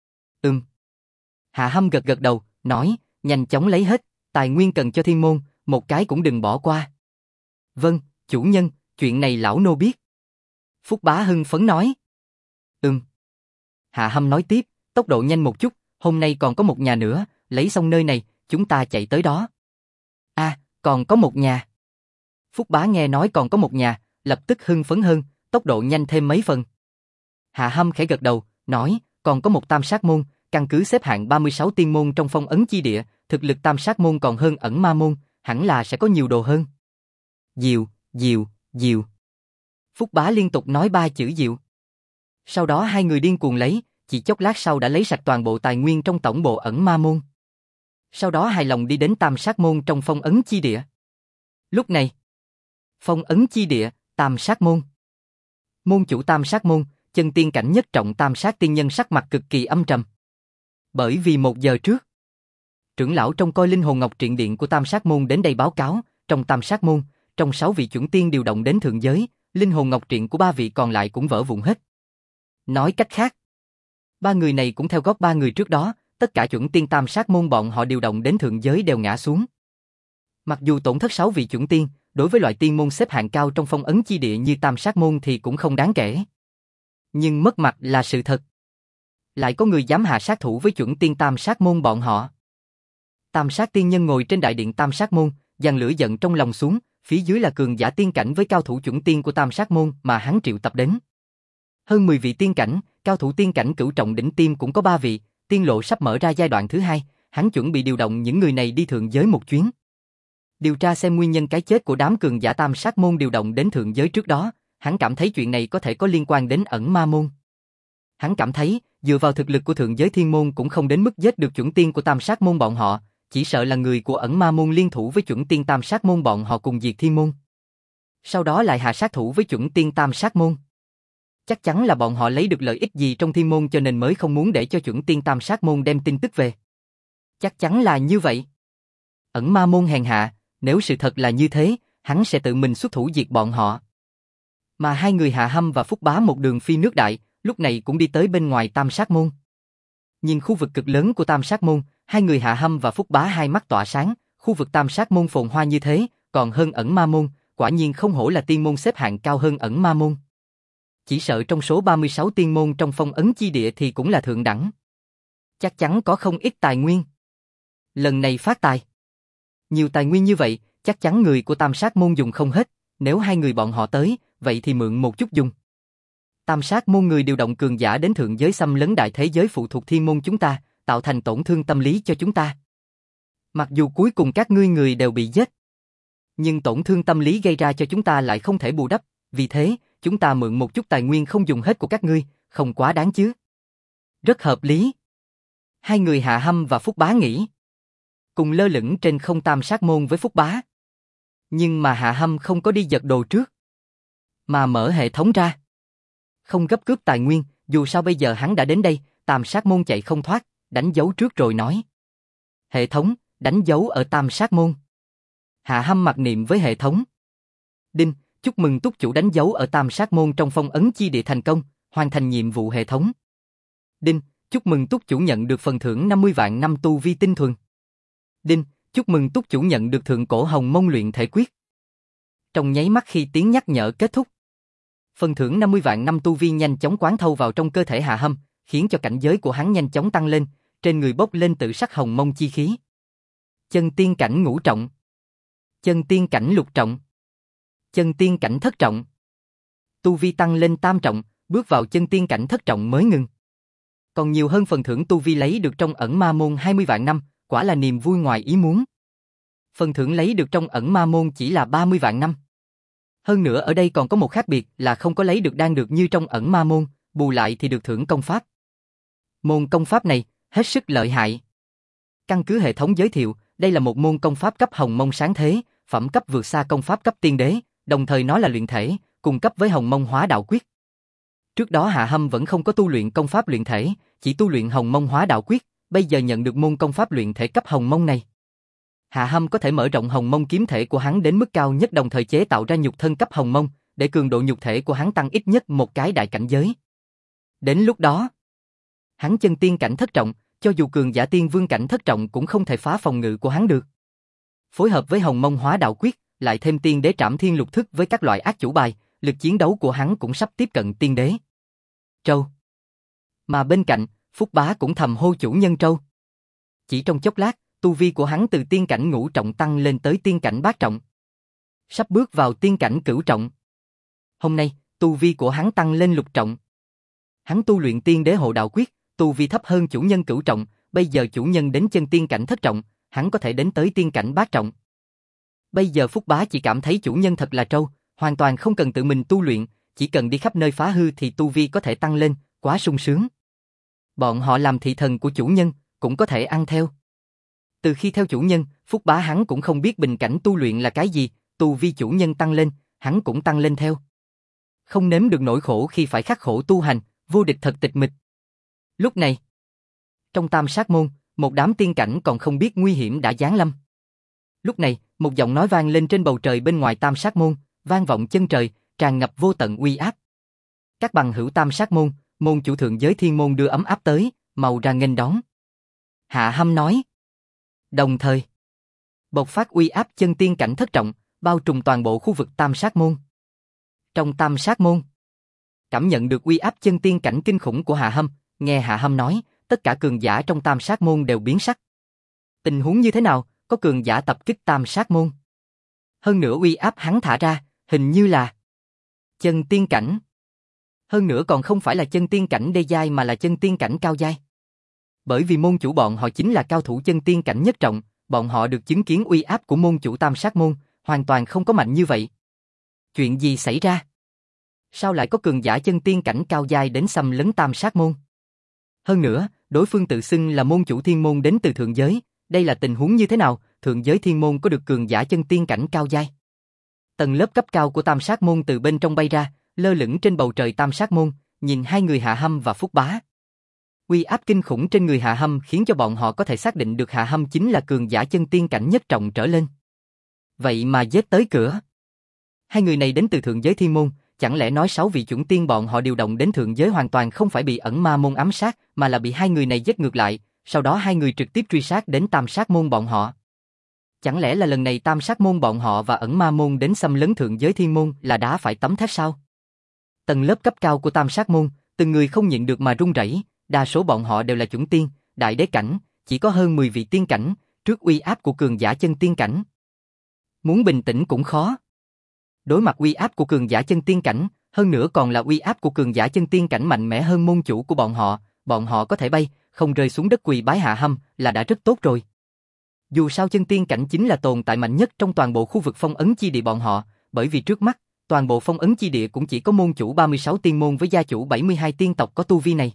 Hạ Hâm gật đầu, nói, nhanh chóng lấy hết, tài nguyên cần cho thiên môn, một cái cũng đừng bỏ qua. Vâng, chủ nhân, chuyện này lão nô biết. Phúc Bá hưng phấn nói. Hạ Hâm nói tiếp, tốc độ nhanh một chút, hôm nay còn có một nhà nữa, lấy xong nơi này, chúng ta chạy tới đó. Còn có một nhà. Phúc Bá nghe nói còn có một nhà, lập tức hưng phấn hơn, tốc độ nhanh thêm mấy phần. Hạ Hâm khẽ gật đầu, nói, còn có một tam sát môn, căn cứ xếp hạng 36 tiên môn trong phong ấn chi địa, thực lực tam sát môn còn hơn ẩn ma môn, hẳn là sẽ có nhiều đồ hơn. Diệu. Phúc Bá liên tục nói 3 chữ diệu. Sau đó hai người điên cuồng lấy, chỉ chốc lát sau đã lấy sạch toàn bộ tài nguyên trong tổng bộ ẩn ma môn. Sau đó hài lòng đi đến tam sát môn trong phong ấn chi địa. Lúc này, phong ấn chi địa, tam sát môn. Môn chủ tam sát môn, chân tiên cảnh nhất trọng tam sát tiên nhân sắc mặt cực kỳ âm trầm. Bởi vì 1 giờ trước, trưởng lão trong coi linh hồn ngọc triện điện của tam sát môn đến đây báo cáo, trong tam sát môn, trong 6 vị chuẩn tiên điều động đến thượng giới, linh hồn ngọc triện của 3 vị còn lại cũng vỡ vụn hết. Nói cách khác, 3 người này cũng theo gót 3 người trước đó, tất cả chuẩn tiên tam sát môn bọn họ điều động đến thượng giới đều ngã xuống. Mặc dù tổn thất 6 vị chuẩn tiên, đối với loại tiên môn xếp hạng cao trong phong ấn chi địa như tam sát môn thì cũng không đáng kể. Nhưng mất mặt là sự thật. Lại có người dám hạ sát thủ với chuẩn tiên tam sát môn bọn họ. Tam sát tiên nhân ngồi trên đại điện tam sát môn, dàn lửa giận trong lòng xuống, phía dưới là cường giả tiên cảnh với cao thủ chuẩn tiên của tam sát môn mà hắn triệu tập đến. Hơn 10 vị tiên cảnh, cao thủ tiên cảnh cửu trọng đỉnh tiêm cũng có 3 vị, tiên lộ sắp mở ra giai đoạn thứ 2, hắn chuẩn bị điều động những người này đi thượng giới một chuyến. Điều tra xem nguyên nhân cái chết của đám cường giả tam sát môn điều động đến thượng giới trước đó, hắn cảm thấy chuyện này có thể có liên quan đến ẩn ma môn. Hắn cảm thấy, dựa vào thực lực của thượng giới thiên môn cũng không đến mức giết được chuẩn tiên của tam sát môn bọn họ, chỉ sợ là người của ẩn ma môn liên thủ với chuẩn tiên tam sát môn bọn họ cùng diệt thiên môn. Sau đó lại hạ sát thủ với chuẩn tiên tam sát môn. Chắc chắn là bọn họ lấy được lợi ích gì trong thiên môn cho nên mới không muốn để cho chuẩn tiên tam sát môn đem tin tức về. Chắc chắn là như vậy. Ẩn ma môn hèn hạ, nếu sự thật là như thế, hắn sẽ tự mình xuất thủ diệt bọn họ. Mà hai người Hạ Hâm và Phúc Bá một đường phi nước đại, lúc này cũng đi tới bên ngoài tam sát môn. Nhìn khu vực cực lớn của tam sát môn, hai người Hạ Hâm và Phúc Bá hai mắt tỏa sáng, khu vực tam sát môn phồn hoa như thế, còn hơn ẩn ma môn, quả nhiên không hổ là tiên môn xếp hạng cao hơn ẩn ma môn. Chỉ sợ trong số 36 tiên môn trong phong ấn chi địa thì cũng là thượng đẳng. Chắc chắn có không ít tài nguyên. Lần này phát tài. Nhiều tài nguyên như vậy, chắc chắn người của tam sát môn dùng không hết, nếu hai người bọn họ tới, vậy thì mượn một chút dùng. Tam sát môn người điều động cường giả đến thượng giới xâm lấn đại thế giới phụ thuộc thiên môn chúng ta, tạo thành tổn thương tâm lý cho chúng ta. Mặc dù cuối cùng các ngươi người đều bị giết, nhưng tổn thương tâm lý gây ra cho chúng ta lại không thể bù đắp, vì thế, chúng ta mượn một chút tài nguyên không dùng hết của các ngươi, không quá đáng chứ. Rất hợp lý. Hai người Hạ Hâm và Phúc Bá nghĩ. Cùng lơ lửng trên không tam sát môn với Phúc Bá. Nhưng mà Hạ Hâm không có đi giật đồ trước, mà mở hệ thống ra. Không gấp cướp tài nguyên, dù sao bây giờ hắn đã đến đây, tam sát môn chạy không thoát, đánh dấu trước rồi nói. Hệ thống, đánh dấu ở tam sát môn. Hạ Hâm mặc niệm với hệ thống. Đinh, chúc mừng túc chủ đánh dấu ở tam sát môn trong phong ấn chi địa thành công, hoàn thành nhiệm vụ hệ thống. Đinh, chúc mừng túc chủ nhận được phần thưởng 50 vạn năm tu vi tinh thuần. Đinh, chúc mừng túc chủ nhận được thượng cổ hồng mông luyện thể quyết. Trong nháy mắt khi tiếng nhắc nhở kết thúc, phần thưởng 50 vạn năm tu vi nhanh chóng quán thâu vào trong cơ thể Hạ Hâm, khiến cho cảnh giới của hắn nhanh chóng tăng lên, trên người bốc lên tự sắc hồng mông chi khí. Chân tiên cảnh ngũ trọng, chân tiên cảnh lục trọng, chân tiên cảnh thất trọng. Tu vi tăng lên tam trọng, bước vào chân tiên cảnh thất trọng mới ngừng. Còn nhiều hơn phần thưởng tu vi lấy được trong ẩn ma môn 20 vạn năm, quả là niềm vui ngoài ý muốn. Phần thưởng lấy được trong ẩn ma môn chỉ là 30 vạn năm. Hơn nữa ở đây còn có một khác biệt là không có lấy được đan được như trong ẩn ma môn, bù lại thì được thưởng công pháp. Môn công pháp này, hết sức lợi hại. Căn cứ hệ thống giới thiệu, đây là một môn công pháp cấp hồng mông sáng thế, phẩm cấp vượt xa công pháp cấp tiên đế, đồng thời nó là luyện thể, cùng cấp với hồng mông hóa đạo quyết. Trước đó Hạ Hâm vẫn không có tu luyện công pháp luyện thể, chỉ tu luyện hồng mông hóa đạo quyết, bây giờ nhận được môn công pháp luyện thể cấp hồng mông này. Hạ Hâm có thể mở rộng hồng mông kiếm thể của hắn đến mức cao nhất, đồng thời chế tạo ra nhục thân cấp hồng mông, để cường độ nhục thể của hắn tăng ít nhất một cái đại cảnh giới. Đến lúc đó, hắn chân tiên cảnh thất trọng, cho dù cường giả tiên vương cảnh thất trọng cũng không thể phá phòng ngự của hắn được. Phối hợp với hồng mông hóa đạo quyết, lại thêm tiên đế trảm thiên lục thức với các loại ác chủ bài, lực chiến đấu của hắn cũng sắp tiếp cận tiên đế. Trâu. Mà bên cạnh, Phúc Bá cũng thầm hô chủ nhân trâu. Chỉ trong chốc lát, tu vi của hắn từ tiên cảnh ngũ trọng tăng lên tới tiên cảnh bát trọng. Sắp bước vào tiên cảnh cửu trọng. Hôm nay, tu vi của hắn tăng lên lục trọng. Hắn tu luyện tiên đế hộ đạo quyết, tu vi thấp hơn chủ nhân cửu trọng, bây giờ chủ nhân đến chân tiên cảnh thất trọng, hắn có thể đến tới tiên cảnh bát trọng. Bây giờ Phúc Bá chỉ cảm thấy chủ nhân thật là trâu, hoàn toàn không cần tự mình tu luyện, chỉ cần đi khắp nơi phá hư thì tu vi có thể tăng lên, quá sung sướng. Bọn họ làm thị thần của chủ nhân, cũng có thể ăn theo. Từ khi theo chủ nhân, Phúc Bá hắn cũng không biết bình cảnh tu luyện là cái gì, tu vi chủ nhân tăng lên, hắn cũng tăng lên theo. Không nếm được nỗi khổ khi phải khắc khổ tu hành, vô địch thật tịch mịch. Lúc này, trong tam sát môn, một đám tiên cảnh còn không biết nguy hiểm đã giáng lâm. Lúc này, một giọng nói vang lên trên bầu trời bên ngoài tam sát môn, vang vọng chân trời, tràn ngập vô tận uy áp. Các bằng hữu tam sát môn, môn chủ thượng giới thiên môn đưa ấm áp tới, mau ra nghênh đón. Hạ Hâm nói. Đồng thời, bộc phát uy áp chân tiên cảnh thất trọng, bao trùm toàn bộ khu vực tam sát môn. Trong tam sát môn, cảm nhận được uy áp chân tiên cảnh kinh khủng của Hạ Hâm, nghe Hạ Hâm nói, tất cả cường giả trong tam sát môn đều biến sắc. Tình huống như thế nào, có cường giả tập kích tam sát môn? Hơn nữa uy áp hắn thả ra, hình như là chân tiên cảnh. Hơn nữa còn không phải là chân tiên cảnh đê giai mà là chân tiên cảnh cao giai. Bởi vì môn chủ bọn họ chính là cao thủ chân tiên cảnh nhất trọng, bọn họ được chứng kiến uy áp của môn chủ Tam Sát Môn, hoàn toàn không có mạnh như vậy. Chuyện gì xảy ra? Sao lại có cường giả chân tiên cảnh cao giai đến xâm lấn Tam Sát Môn? Hơn nữa, đối phương tự xưng là môn chủ thiên môn đến từ thượng giới, đây là tình huống như thế nào? Thượng giới thiên môn có được cường giả chân tiên cảnh cao giai. Tầng lớp cấp cao của Tam Sát Môn từ bên trong bay ra, lơ lửng trên bầu trời Tam Sát Môn, nhìn hai người Hạ Hâm và Phúc Bá. Uy áp kinh khủng trên người Hạ Hâm khiến cho bọn họ có thể xác định được Hạ Hâm chính là cường giả chân tiên cảnh nhất trọng trở lên. Vậy mà giết tới cửa. Hai người này đến từ thượng giới thiên môn, chẳng lẽ nói 6 vị chuẩn tiên bọn họ điều động đến thượng giới hoàn toàn không phải bị ẩn ma môn ám sát, mà là bị hai người này giết ngược lại, sau đó hai người trực tiếp truy sát đến Tam Sát Môn bọn họ. Chẳng lẽ là lần này Tam Sát Môn bọn họ và ẩn ma môn đến xâm lấn thượng giới thiên môn là đá phải tấm thép sao? Tầng lớp cấp cao của Tam Sát Môn, từng người không nhịn được mà run rẩy, đa số bọn họ đều là chuẩn tiên, đại đế cảnh, chỉ có hơn 10 vị tiên cảnh, trước uy áp của cường giả chân tiên cảnh. Muốn bình tĩnh cũng khó. Đối mặt uy áp của cường giả chân tiên cảnh, hơn nữa còn là uy áp của cường giả chân tiên cảnh mạnh mẽ hơn môn chủ của bọn họ có thể bay, không rơi xuống đất quỳ bái Hạ Hâm là đã rất tốt rồi. Dù sao chân tiên cảnh chính là tồn tại mạnh nhất trong toàn bộ khu vực phong ấn chi địa bọn họ, bởi vì trước mắt, toàn bộ phong ấn chi địa cũng chỉ có môn chủ 36 tiên môn với gia chủ 72 tiên tộc có tu vi này.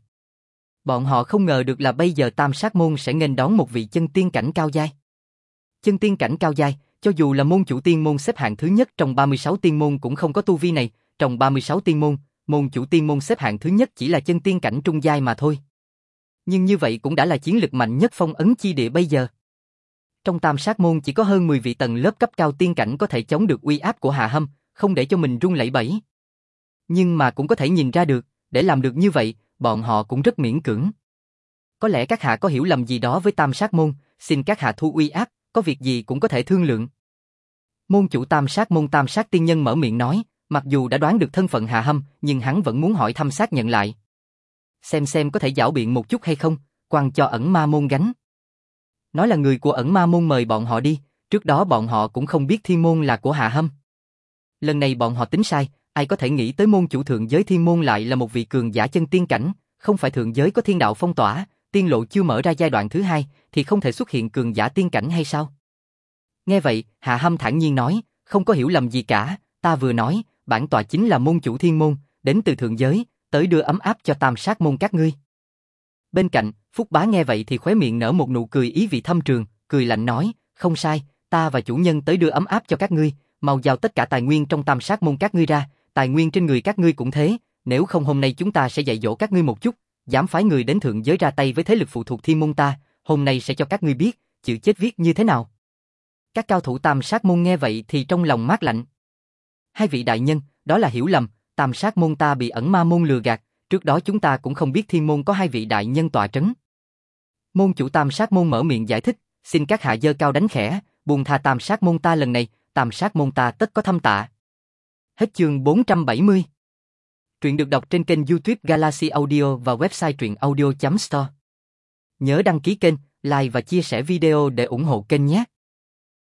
Bọn họ không ngờ được là bây giờ Tam Sát Môn sẽ nghênh đón một vị chân tiên cảnh cao giai. Chân tiên cảnh cao giai, cho dù là môn chủ tiên môn xếp hạng thứ nhất trong 36 tiên môn cũng không có tu vi này, trong 36 tiên môn, môn chủ tiên môn xếp hạng thứ nhất chỉ là chân tiên cảnh trung giai mà thôi. Nhưng như vậy cũng đã là chiến lực mạnh nhất phong ấn chi địa bây giờ. Trong Tam Sát Môn chỉ có hơn 10 vị tầng lớp cấp cao tiên cảnh có thể chống được uy áp của Hạ Hâm, không để cho mình run lẩy bẩy. Nhưng mà cũng có thể nhìn ra được, để làm được như vậy, bọn họ cũng rất miễn cưỡng. Có lẽ các hạ có hiểu lầm gì đó với Tam Sát Môn, xin các hạ thu uy áp, có việc gì cũng có thể thương lượng. Môn chủ Tam Sát Môn Tam Sát Tiên Nhân mở miệng nói, mặc dù đã đoán được thân phận Hạ Hâm, nhưng hắn vẫn muốn hỏi thăm xác nhận lại. Xem có thể giảo biện một chút hay không, quăng cho ẩn ma môn gánh. Nói là người của ẩn ma môn mời bọn họ đi, trước đó bọn họ cũng không biết thiên môn là của Hạ Hâm. Lần này bọn họ tính sai, ai có thể nghĩ tới môn chủ thượng giới thiên môn lại là một vị cường giả chân tiên cảnh, không phải thượng giới có thiên đạo phong tỏa, tiên lộ chưa mở ra giai đoạn thứ hai, thì không thể xuất hiện cường giả tiên cảnh hay sao? Nghe vậy, Hạ Hâm thản nhiên nói, không có hiểu lầm gì cả, ta vừa nói, bản tọa chính là môn chủ thiên môn, đến từ thượng giới, tới đưa ấm áp cho Tam Sát Môn các ngươi. Bên cạnh, Phúc Bá nghe vậy thì khóe miệng nở một nụ cười ý vị thâm trường, cười lạnh nói, không sai, ta và chủ nhân tới đưa ấm áp cho các ngươi, mau giao tất cả tài nguyên trong Tam Sát Môn các ngươi ra, tài nguyên trên người các ngươi cũng thế, nếu không hôm nay chúng ta sẽ dạy dỗ các ngươi một chút, dám phái người đến thượng giới ra tay với thế lực phụ thuộc thiên môn ta, hôm nay sẽ cho các ngươi biết, chữ chết viết như thế nào. Các cao thủ Tam Sát Môn nghe vậy thì trong lòng mát lạnh. Hai vị đại nhân, đó là hiểu lầm, Tam Sát Môn ta bị ẩn ma môn lừa gạt, trước đó chúng ta cũng không biết thiên môn có hai vị đại nhân tọa trấn. Môn chủ Tam Sát Môn mở miệng giải thích, xin các hạ giơ cao đánh khẽ, buông tha Tam Sát Môn ta lần này, Tam Sát Môn ta tất có thâm tạ. Hết chương 470. Truyện được đọc trên kênh YouTube Galaxy Audio và website truyệnaudio.store. Nhớ đăng ký kênh, like và chia sẻ video để ủng hộ kênh nhé.